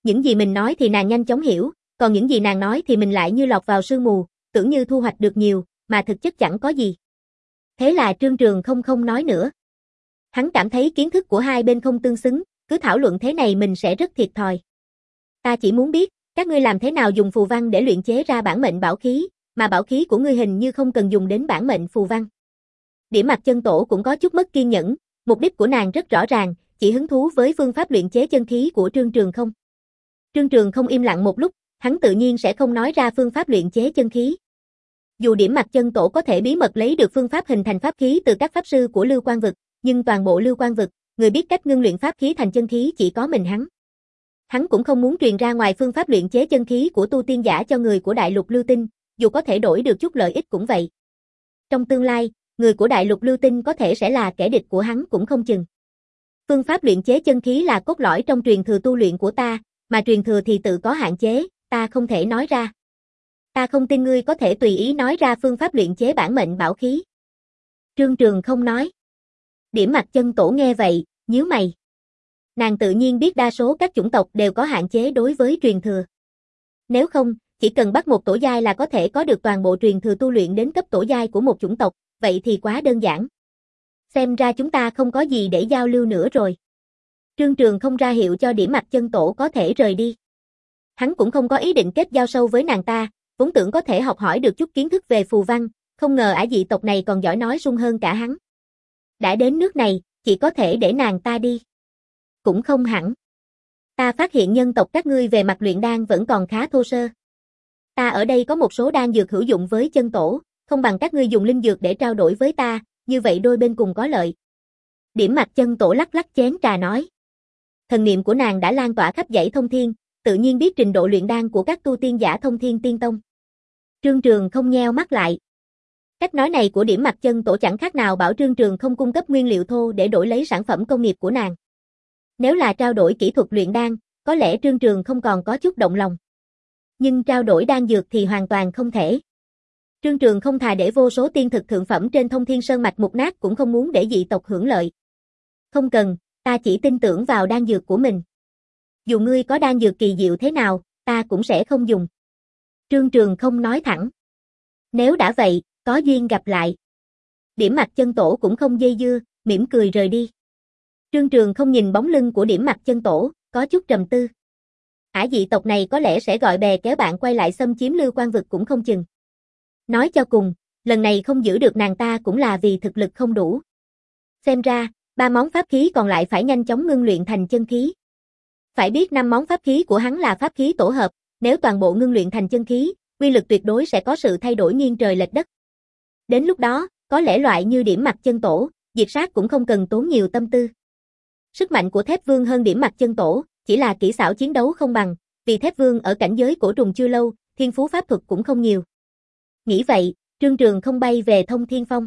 Những gì mình nói thì nàng nhanh chóng hiểu, còn những gì nàng nói thì mình lại như lọt vào sương mù, tưởng như thu hoạch được nhiều, mà thực chất chẳng có gì. Thế là Trương Trường không không nói nữa. Hắn cảm thấy kiến thức của hai bên không tương xứng, cứ thảo luận thế này mình sẽ rất thiệt thòi. Ta chỉ muốn biết, các ngươi làm thế nào dùng phù văn để luyện chế ra bản mệnh bảo khí, mà bảo khí của ngươi hình như không cần dùng đến bản mệnh phù văn. Điểm Mặc Chân Tổ cũng có chút mất kiên nhẫn, mục đích của nàng rất rõ ràng, chỉ hứng thú với phương pháp luyện chế chân khí của Trương Trường không. Trương Trường không im lặng một lúc, hắn tự nhiên sẽ không nói ra phương pháp luyện chế chân khí. Dù Điểm Mặc Chân Tổ có thể bí mật lấy được phương pháp hình thành pháp khí từ các pháp sư của Lưu Quang vực, nhưng toàn bộ Lưu Quang vực, người biết cách ngưng luyện pháp khí thành chân khí chỉ có mình hắn. Hắn cũng không muốn truyền ra ngoài phương pháp luyện chế chân khí của tu tiên giả cho người của đại lục Lưu Tinh, dù có thể đổi được chút lợi ích cũng vậy. Trong tương lai, người của đại lục Lưu Tinh có thể sẽ là kẻ địch của hắn cũng không chừng. Phương pháp luyện chế chân khí là cốt lõi trong truyền thừa tu luyện của ta, mà truyền thừa thì tự có hạn chế, ta không thể nói ra. Ta không tin ngươi có thể tùy ý nói ra phương pháp luyện chế bản mệnh bảo khí. Trương Trường không nói. Điểm Mặc Chân Tổ nghe vậy, nhíu mày. Nàng tự nhiên biết đa số các chủng tộc đều có hạn chế đối với truyền thừa. Nếu không, chỉ cần bắt một tổ giai là có thể có được toàn bộ truyền thừa tu luyện đến cấp tổ giai của một chủng tộc, vậy thì quá đơn giản. Xem ra chúng ta không có gì để giao lưu nữa rồi. Trương Trường không ra hiệu cho Điểm Mặc Chân Tổ có thể rời đi. Hắn cũng không có ý định kết giao sâu với nàng ta, vốn tưởng có thể học hỏi được chút kiến thức về phù văn, không ngờ ả dị tộc này còn giỏi nói sung hơn cả hắn. Đã đến nước này, chỉ có thể để nàng ta đi. Cũng không hẳn. Ta phát hiện nhân tộc các ngươi về mặt luyện đan vẫn còn khá thô sơ. Ta ở đây có một số đan dược hữu dụng với chân tổ, không bằng các ngươi dùng linh dược để trao đổi với ta, như vậy đôi bên cùng có lợi. Điểm Mặc Chân Tổ lắc lắc chén trà nói. Thần niệm của nàng đã lan tỏa khắp dãy thông thiên, tự nhiên biết trình độ luyện đan của các tu tiên giả thông thiên tiên tông. Trương Trường không nheo mắt lại. Cách nói này của Điểm Mặc Chân Tổ chẳng khác nào bảo Trương Trường không cung cấp nguyên liệu thô để đổi lấy sản phẩm công nghiệp của nàng. Nếu là trao đổi kỹ thuật luyện đan, có lẽ Trương Trường không còn có chút động lòng. Nhưng trao đổi đan dược thì hoàn toàn không thể. Trương Trường không thà để vô số tiên thực thượng phẩm trên thông thiên sơn mạch mục nát cũng không muốn để dị tộc hưởng lợi. Không cần, ta chỉ tin tưởng vào đan dược của mình. Dù ngươi có đan dược kỳ diệu thế nào, ta cũng sẽ không dùng. Trương Trường không nói thẳng. Nếu đã vậy, có duyên gặp lại. Điểm Mặc Chân Tổ cũng không dây dưa, mỉm cười rời đi. Trương Trường không nhìn bóng lưng của Điểm Mặc Chân Tổ, có chút trầm tư. Ả dị tộc này có lẽ sẽ gọi bè kéo bạn quay lại xâm chiếm Lưu Quang vực cũng không chừng. Nói cho cùng, lần này không giữ được nàng ta cũng là vì thực lực không đủ. Xem ra, ba món pháp khí còn lại phải nhanh chóng ngưng luyện thành chân khí. Phải biết năm món pháp khí của hắn là pháp khí tổ hợp, nếu toàn bộ ngưng luyện thành chân khí, uy lực tuyệt đối sẽ có sự thay đổi nghiêng trời lệch đất. Đến lúc đó, có lẽ loại như Điểm Mặc Chân Tổ, diệt sát cũng không cần tốn nhiều tâm tư. Sức mạnh của Thép Vương hơn Điểm Mặc Chân Tổ, chỉ là kỹ xảo chiến đấu không bằng, vì Thép Vương ở cảnh giới cổ trùng chưa lâu, thiên phú pháp thuật cũng không nhiều. Nghĩ vậy, Trương Trường không bay về Thông Thiên Phong.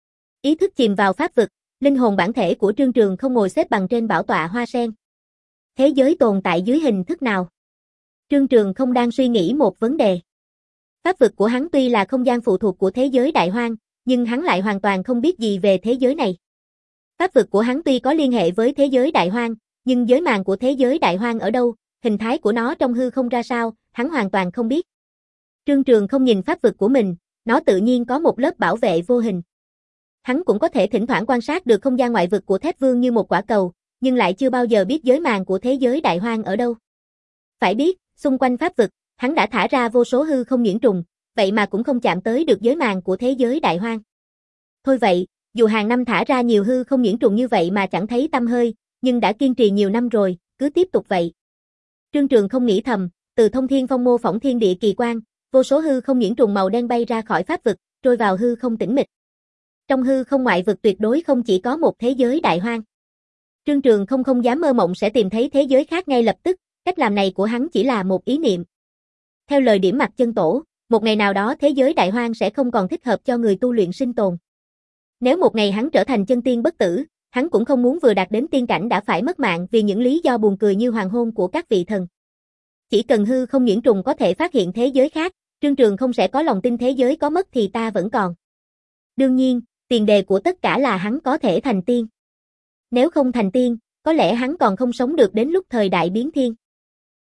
Ý thức chìm vào pháp vực, linh hồn bản thể của Trương Trường không ngồi xếp bằng trên bảo tọa hoa sen. Thế giới tồn tại dưới hình thức nào? Trương Trường không đang suy nghĩ một vấn đề. Pháp vực của hắn tuy là không gian phụ thuộc của thế giới đại hoang, nhưng hắn lại hoàn toàn không biết gì về thế giới này. Pháp vực của hắn tuy có liên hệ với thế giới đại hoang, nhưng giới màng của thế giới đại hoang ở đâu, hình thái của nó trong hư không ra sao, hắn hoàn toàn không biết. Trương Trường không nhìn pháp vực của mình, nó tự nhiên có một lớp bảo vệ vô hình. Hắn cũng có thể thỉnh thoảng quan sát được không gian ngoại vực của Thép Vương như một quả cầu, nhưng lại chưa bao giờ biết giới màng của thế giới đại hoang ở đâu. Phải biết, xung quanh pháp vực, hắn đã thả ra vô số hư không nhuyễn trùng, vậy mà cũng không chạm tới được giới màng của thế giới đại hoang. Thôi vậy, dù hàng năm thả ra nhiều hư không nhuyễn trùng như vậy mà chẳng thấy tăm hơi, nhưng đã kiên trì nhiều năm rồi, cứ tiếp tục vậy. Trương Trường không nghĩ thầm, từ Thông Thiên Phong mô phỏng thiên địa kỳ quan, vô số hư không nhuyễn trùng màu đen bay ra khỏi pháp vực, trôi vào hư không tĩnh mịch. Trong hư không ngoại vực tuyệt đối không chỉ có một thế giới đại hoang. Trương Trường không không dám mơ mộng sẽ tìm thấy thế giới khác ngay lập tức, cách làm này của hắn chỉ là một ý niệm. Theo lời Điểm Mặc Chân Tổ, một ngày nào đó thế giới đại hoang sẽ không còn thích hợp cho người tu luyện sinh tồn. Nếu một ngày hắn trở thành chân tiên bất tử, hắn cũng không muốn vừa đạt đến tiên cảnh đã phải mất mạng vì những lý do buồn cười như hoàng hôn của các vị thần. Chỉ cần hư không nhuyễn trùng có thể phát hiện thế giới khác, Trương Trường không sẽ có lòng tin thế giới có mất thì ta vẫn còn. Đương nhiên, tiền đề của tất cả là hắn có thể thành tiên. Nếu không thành tiên, có lẽ hắn còn không sống được đến lúc thời đại biến thiên.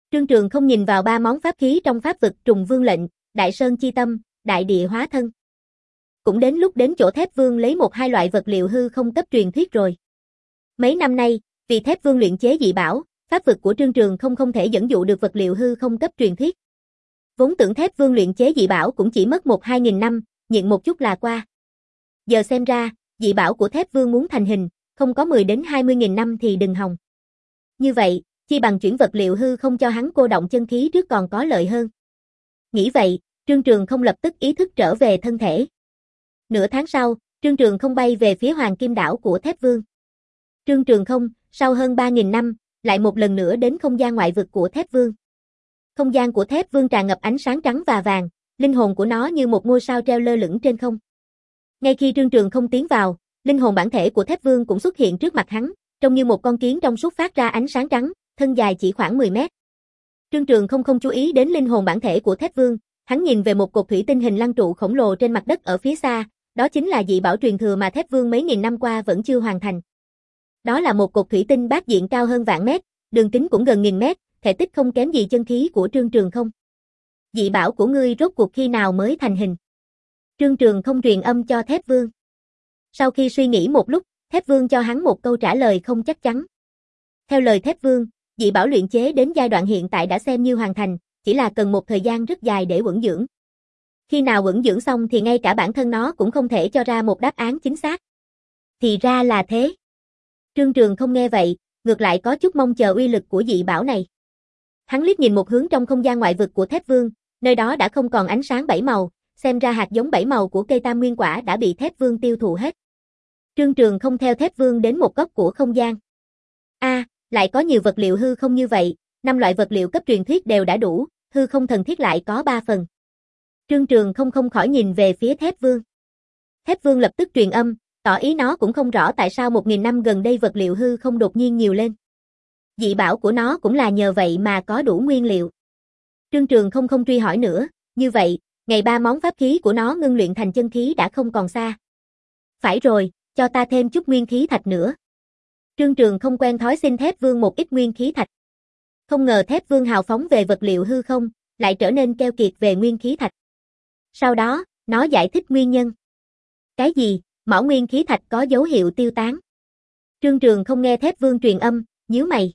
Trương Trường không nhìn vào ba món pháp khí trong pháp vực Trùng Vương lệnh, Đại Sơn chi tâm, Đại địa hóa thân. Cũng đến lúc đến chỗ Thép Vương lấy một hai loại vật liệu hư không cấp truyền thuyết rồi. Mấy năm nay, vì Thép Vương luyện chế dị bảo, pháp vực của Trương Trường không không thể dẫn dụ được vật liệu hư không cấp truyền thuyết. Vốn tưởng Thép Vương luyện chế dị bảo cũng chỉ mất một hai nghìn năm, nhịn một chút là qua. Giờ xem ra, dị bảo của Thép Vương muốn thành hình, không có mười đến hai mươi nghìn năm thì đừng hòng. Như vậy, chi bằng chuyển vật liệu hư không cho hắn cô động chân khí trước còn có lợi hơn. Nghĩ vậy, Trương Trường không lập tức ý thức trở về thân thể. Nửa tháng sau, Trương Trường không bay về phía Hoàng Kim Đảo của Thép Vương. Trương Trường không, sau hơn ba nghìn năm, lại một lần nữa đến không gian ngoại vực của Thép Vương. Không gian của Thép Vương tràn ngập ánh sáng trắng và vàng, linh hồn của nó như một ngôi sao treo lơ lửng trên không. Ngay khi Trương Trường không tiến vào, linh hồn bản thể của Thép Vương cũng xuất hiện trước mặt hắn, trông như một con kiến trong suốt phát ra ánh sáng trắng, thân dài chỉ khoảng mười mét. Trương Trường không không chú ý đến linh hồn bản thể của Thép Vương, hắn nhìn về một cột thủy tinh hình lăng trụ khổng lồ trên mặt đất ở phía xa, đó chính là dị bảo truyền thừa mà Thép Vương mấy nghìn năm qua vẫn chưa hoàn thành. Đó là một cột thủy tinh bát diện cao hơn vạn mét, đường kính cũng gần nghìn mét, thể tích không kém gì chân khí của Trương Trường không. Dị bảo của ngươi rốt cuộc khi nào mới thành hình? Trương Trường không truyền âm cho Thép Vương. Sau khi suy nghĩ một lúc, Thép Vương cho hắn một câu trả lời không chắc chắn. Theo lời Thép Vương, dị bảo luyện chế đến giai đoạn hiện tại đã xem như hoàn thành, chỉ là cần một thời gian rất dài để ẩn dưỡng. Khi nào ẩn dưỡng xong thì ngay cả bản thân nó cũng không thể cho ra một đáp án chính xác. Thì ra là thế. Trương Trường không nghe vậy, ngược lại có chút mong chờ uy lực của dị bảo này. Hắn liếc nhìn một hướng trong không gian ngoại vực của Thép Vương, nơi đó đã không còn ánh sáng bảy màu, xem ra hạt giống bảy màu của cây tam nguyên quả đã bị Thép Vương tiêu thụ hết. Trương Trường không theo Thép Vương đến một góc của không gian. A, à, lại có nhiều vật liệu hư không như vậy, năm loại vật liệu cấp truyền thuyết đều đã đủ, hư không thần thiết lại có ba phần. Trương Trường không không khỏi nhìn về phía Thép Vương. Thép Vương lập tức truyền âm, tỏ ý nó cũng không rõ tại sao một nghìn năm gần đây vật liệu hư không đột nhiên nhiều lên. Dị bảo của nó cũng là nhờ vậy mà có đủ nguyên liệu. Trương Trường không không truy hỏi nữa, như vậy, ngày ba món pháp khí của nó ngưng luyện thành chân khí đã không còn xa. Phải rồi, cho ta thêm chút nguyên khí thạch nữa. Trương Trường không quen thói xin Thép Vương một ít nguyên khí thạch. Không ngờ Thép Vương hào phóng về vật liệu hư không, lại trở nên keo kiệt về nguyên khí thạch. Sau đó, nó giải thích nguyên nhân. Cái gì? Mỏ nguyên khí thạch có dấu hiệu tiêu tán. Trương Trường không nghe Thép Vương truyền âm, nhíu mày.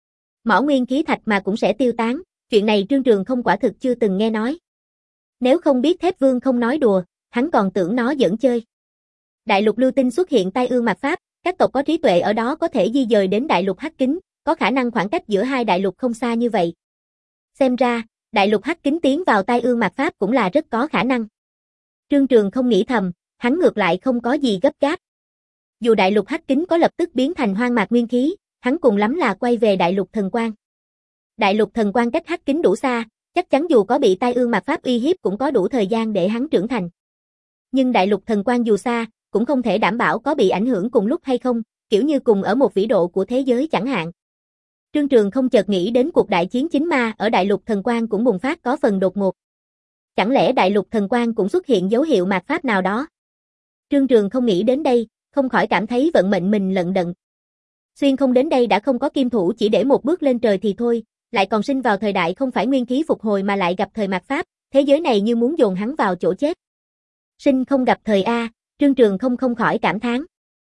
Mỏ nguyên khí thạch mà cũng sẽ tiêu tán, chuyện này Trương Trường không quả thực chưa từng nghe nói. Nếu không biết Thép Vương không nói đùa, hắn còn tưởng nó giỡn chơi. Đại lục lưu tinh xuất hiện tai ương mạt pháp, các tộc có trí tuệ ở đó có thể di dời đến đại lục hắc kính, có khả năng khoảng cách giữa hai đại lục không xa như vậy. Xem ra, đại lục hắc kính tiến vào tai ương mạt pháp cũng là rất có khả năng. Trương Trường không nghĩ thầm, hắn ngược lại không có gì gấp gáp. Dù đại lục hắc kính có lập tức biến thành hoang mạc nguyên khí, hắn cùng lắm là quay về đại lục thần quang. Đại lục thần quang cách hắc kính đủ xa, chắc chắn dù có bị tai ương mạt pháp uy hiếp cũng có đủ thời gian để hắn trưởng thành. Nhưng đại lục thần quang dù xa, cũng không thể đảm bảo có bị ảnh hưởng cùng lúc hay không, kiểu như cùng ở một vĩ độ của thế giới chẳng hạn. Trương Trường không chợt nghĩ đến cuộc đại chiến chính ma ở đại lục thần quang cũng bùng phát có phần đột ngột. Chẳng lẽ đại lục thần quang cũng xuất hiện dấu hiệu mạt pháp nào đó? Trương Trường không nghĩ đến đây, không khỏi cảm thấy vận mệnh mình lận đận. Xuyên không đến đây đã không có kim thủ chỉ để một bước lên trời thì thôi, lại còn sinh vào thời đại không phải nguyên khí phục hồi mà lại gặp thời mạt pháp, thế giới này như muốn dồn hắn vào chỗ chết. Sinh không gặp thời A, Trương Trường không không khỏi cảm thán.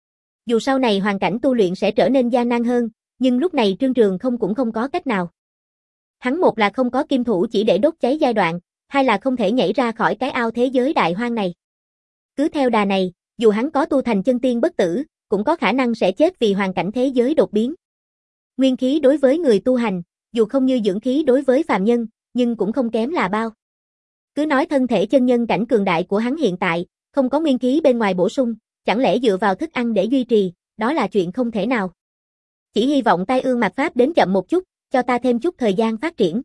Dù sau này hoàn cảnh tu luyện sẽ trở nên gian nan hơn, nhưng lúc này Trương Trường không cũng không có cách nào. Hắn một là không có kim thủ chỉ để đốt cháy giai đoạn, hai là không thể nhảy ra khỏi cái ao thế giới đại hoang này. Cứ theo đà này, dù hắn có tu thành chân tiên bất tử, cũng có khả năng sẽ chết vì hoàn cảnh thế giới đột biến. Nguyên khí đối với người tu hành, dù không như dưỡng khí đối với phàm nhân, nhưng cũng không kém là bao. Cứ nói thân thể chân nhân cảnh cường đại của hắn hiện tại, không có nguyên khí bên ngoài bổ sung, chẳng lẽ dựa vào thức ăn để duy trì, đó là chuyện không thể nào. Chỉ hy vọng tai ương mạt pháp đến chậm một chút, cho ta thêm chút thời gian phát triển.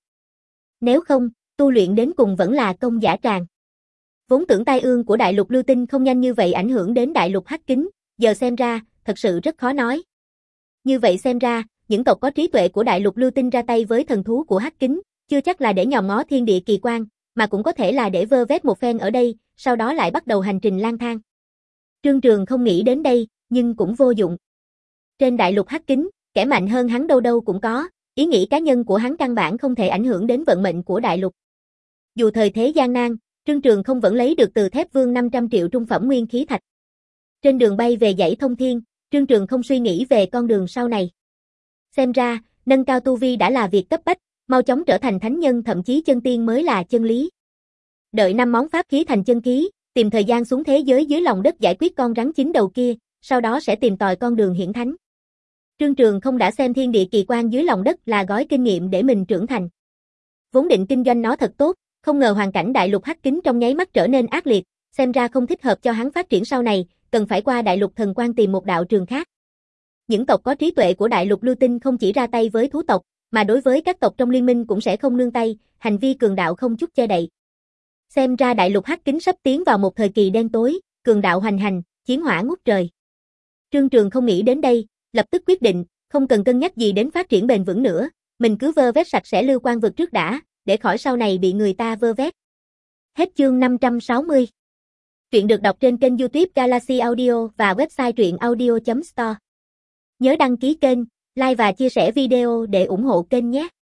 Nếu không, tu luyện đến cùng vẫn là công dã tràng. Vốn tưởng tai ương của đại lục lưu tinh không nhanh như vậy ảnh hưởng đến đại lục hắc kính, giờ xem ra, thật sự rất khó nói. Như vậy xem ra, những tộc có trí tuệ của đại lục lưu tinh ra tay với thần thú của hắc kính, chưa chắc là để nhòm ngó thiên địa kỳ quan, mà cũng có thể là để vơ vét một phen ở đây, sau đó lại bắt đầu hành trình lang thang. Trương Trường không nghĩ đến đây, nhưng cũng vô dụng. Trên đại lục hắc kính, kẻ mạnh hơn hắn đâu đâu cũng có, ý nghĩ cá nhân của hắn căn bản không thể ảnh hưởng đến vận mệnh của đại lục. Dù thời thế gian nan, Trương Trường không vẫn lấy được từ Thép Vương năm trăm triệu trung phẩm nguyên khí thạch. Trên đường bay về dãy Thông Thiên, Trương Trường không suy nghĩ về con đường sau này. Xem ra, nâng cao tu vi đã là việc cấp bách, mau chóng trở thành thánh nhân thậm chí chân tiên mới là chân lý. Đợi năm món pháp khí thành chân khí, tìm thời gian xuống thế giới dưới lòng đất giải quyết con rắn chín đầu kia, sau đó sẽ tìm tòi con đường hiển thánh. Trương Trường không đã xem thiên địa kỳ quan dưới lòng đất là gói kinh nghiệm để mình trưởng thành. Vốn định kinh doanh nó thật tốt, không ngờ hoàn cảnh đại lục hắc kính trong nháy mắt trở nên ác liệt, xem ra không thích hợp cho hắn phát triển sau này, cần phải qua đại lục thần quan tìm một đạo trường khác. Những tộc có trí tuệ của đại lục lưu tinh không chỉ ra tay với thú tộc, mà đối với các tộc trong liên minh cũng sẽ không nương tay, hành vi cường đạo không chút che đậy. Xem ra đại lục hắc kính sắp tiến vào một thời kỳ đen tối, cường đạo hoành hành, chiến hỏa ngút trời. Trương Trường không nghĩ đến đây, lập tức quyết định, không cần cân nhắc gì đến phát triển bền vững nữa, mình cứ vơ vét sạch sẽ lưu quan vực trước đã, để khỏi sau này bị người ta vơ vét. Hết chương năm trăm sáu mươi. Truyện được đọc trên kênh YouTube Galaxy Audio và website truyện audio chấm store. Nhớ đăng ký kênh, like và chia sẻ video để ủng hộ kênh nhé.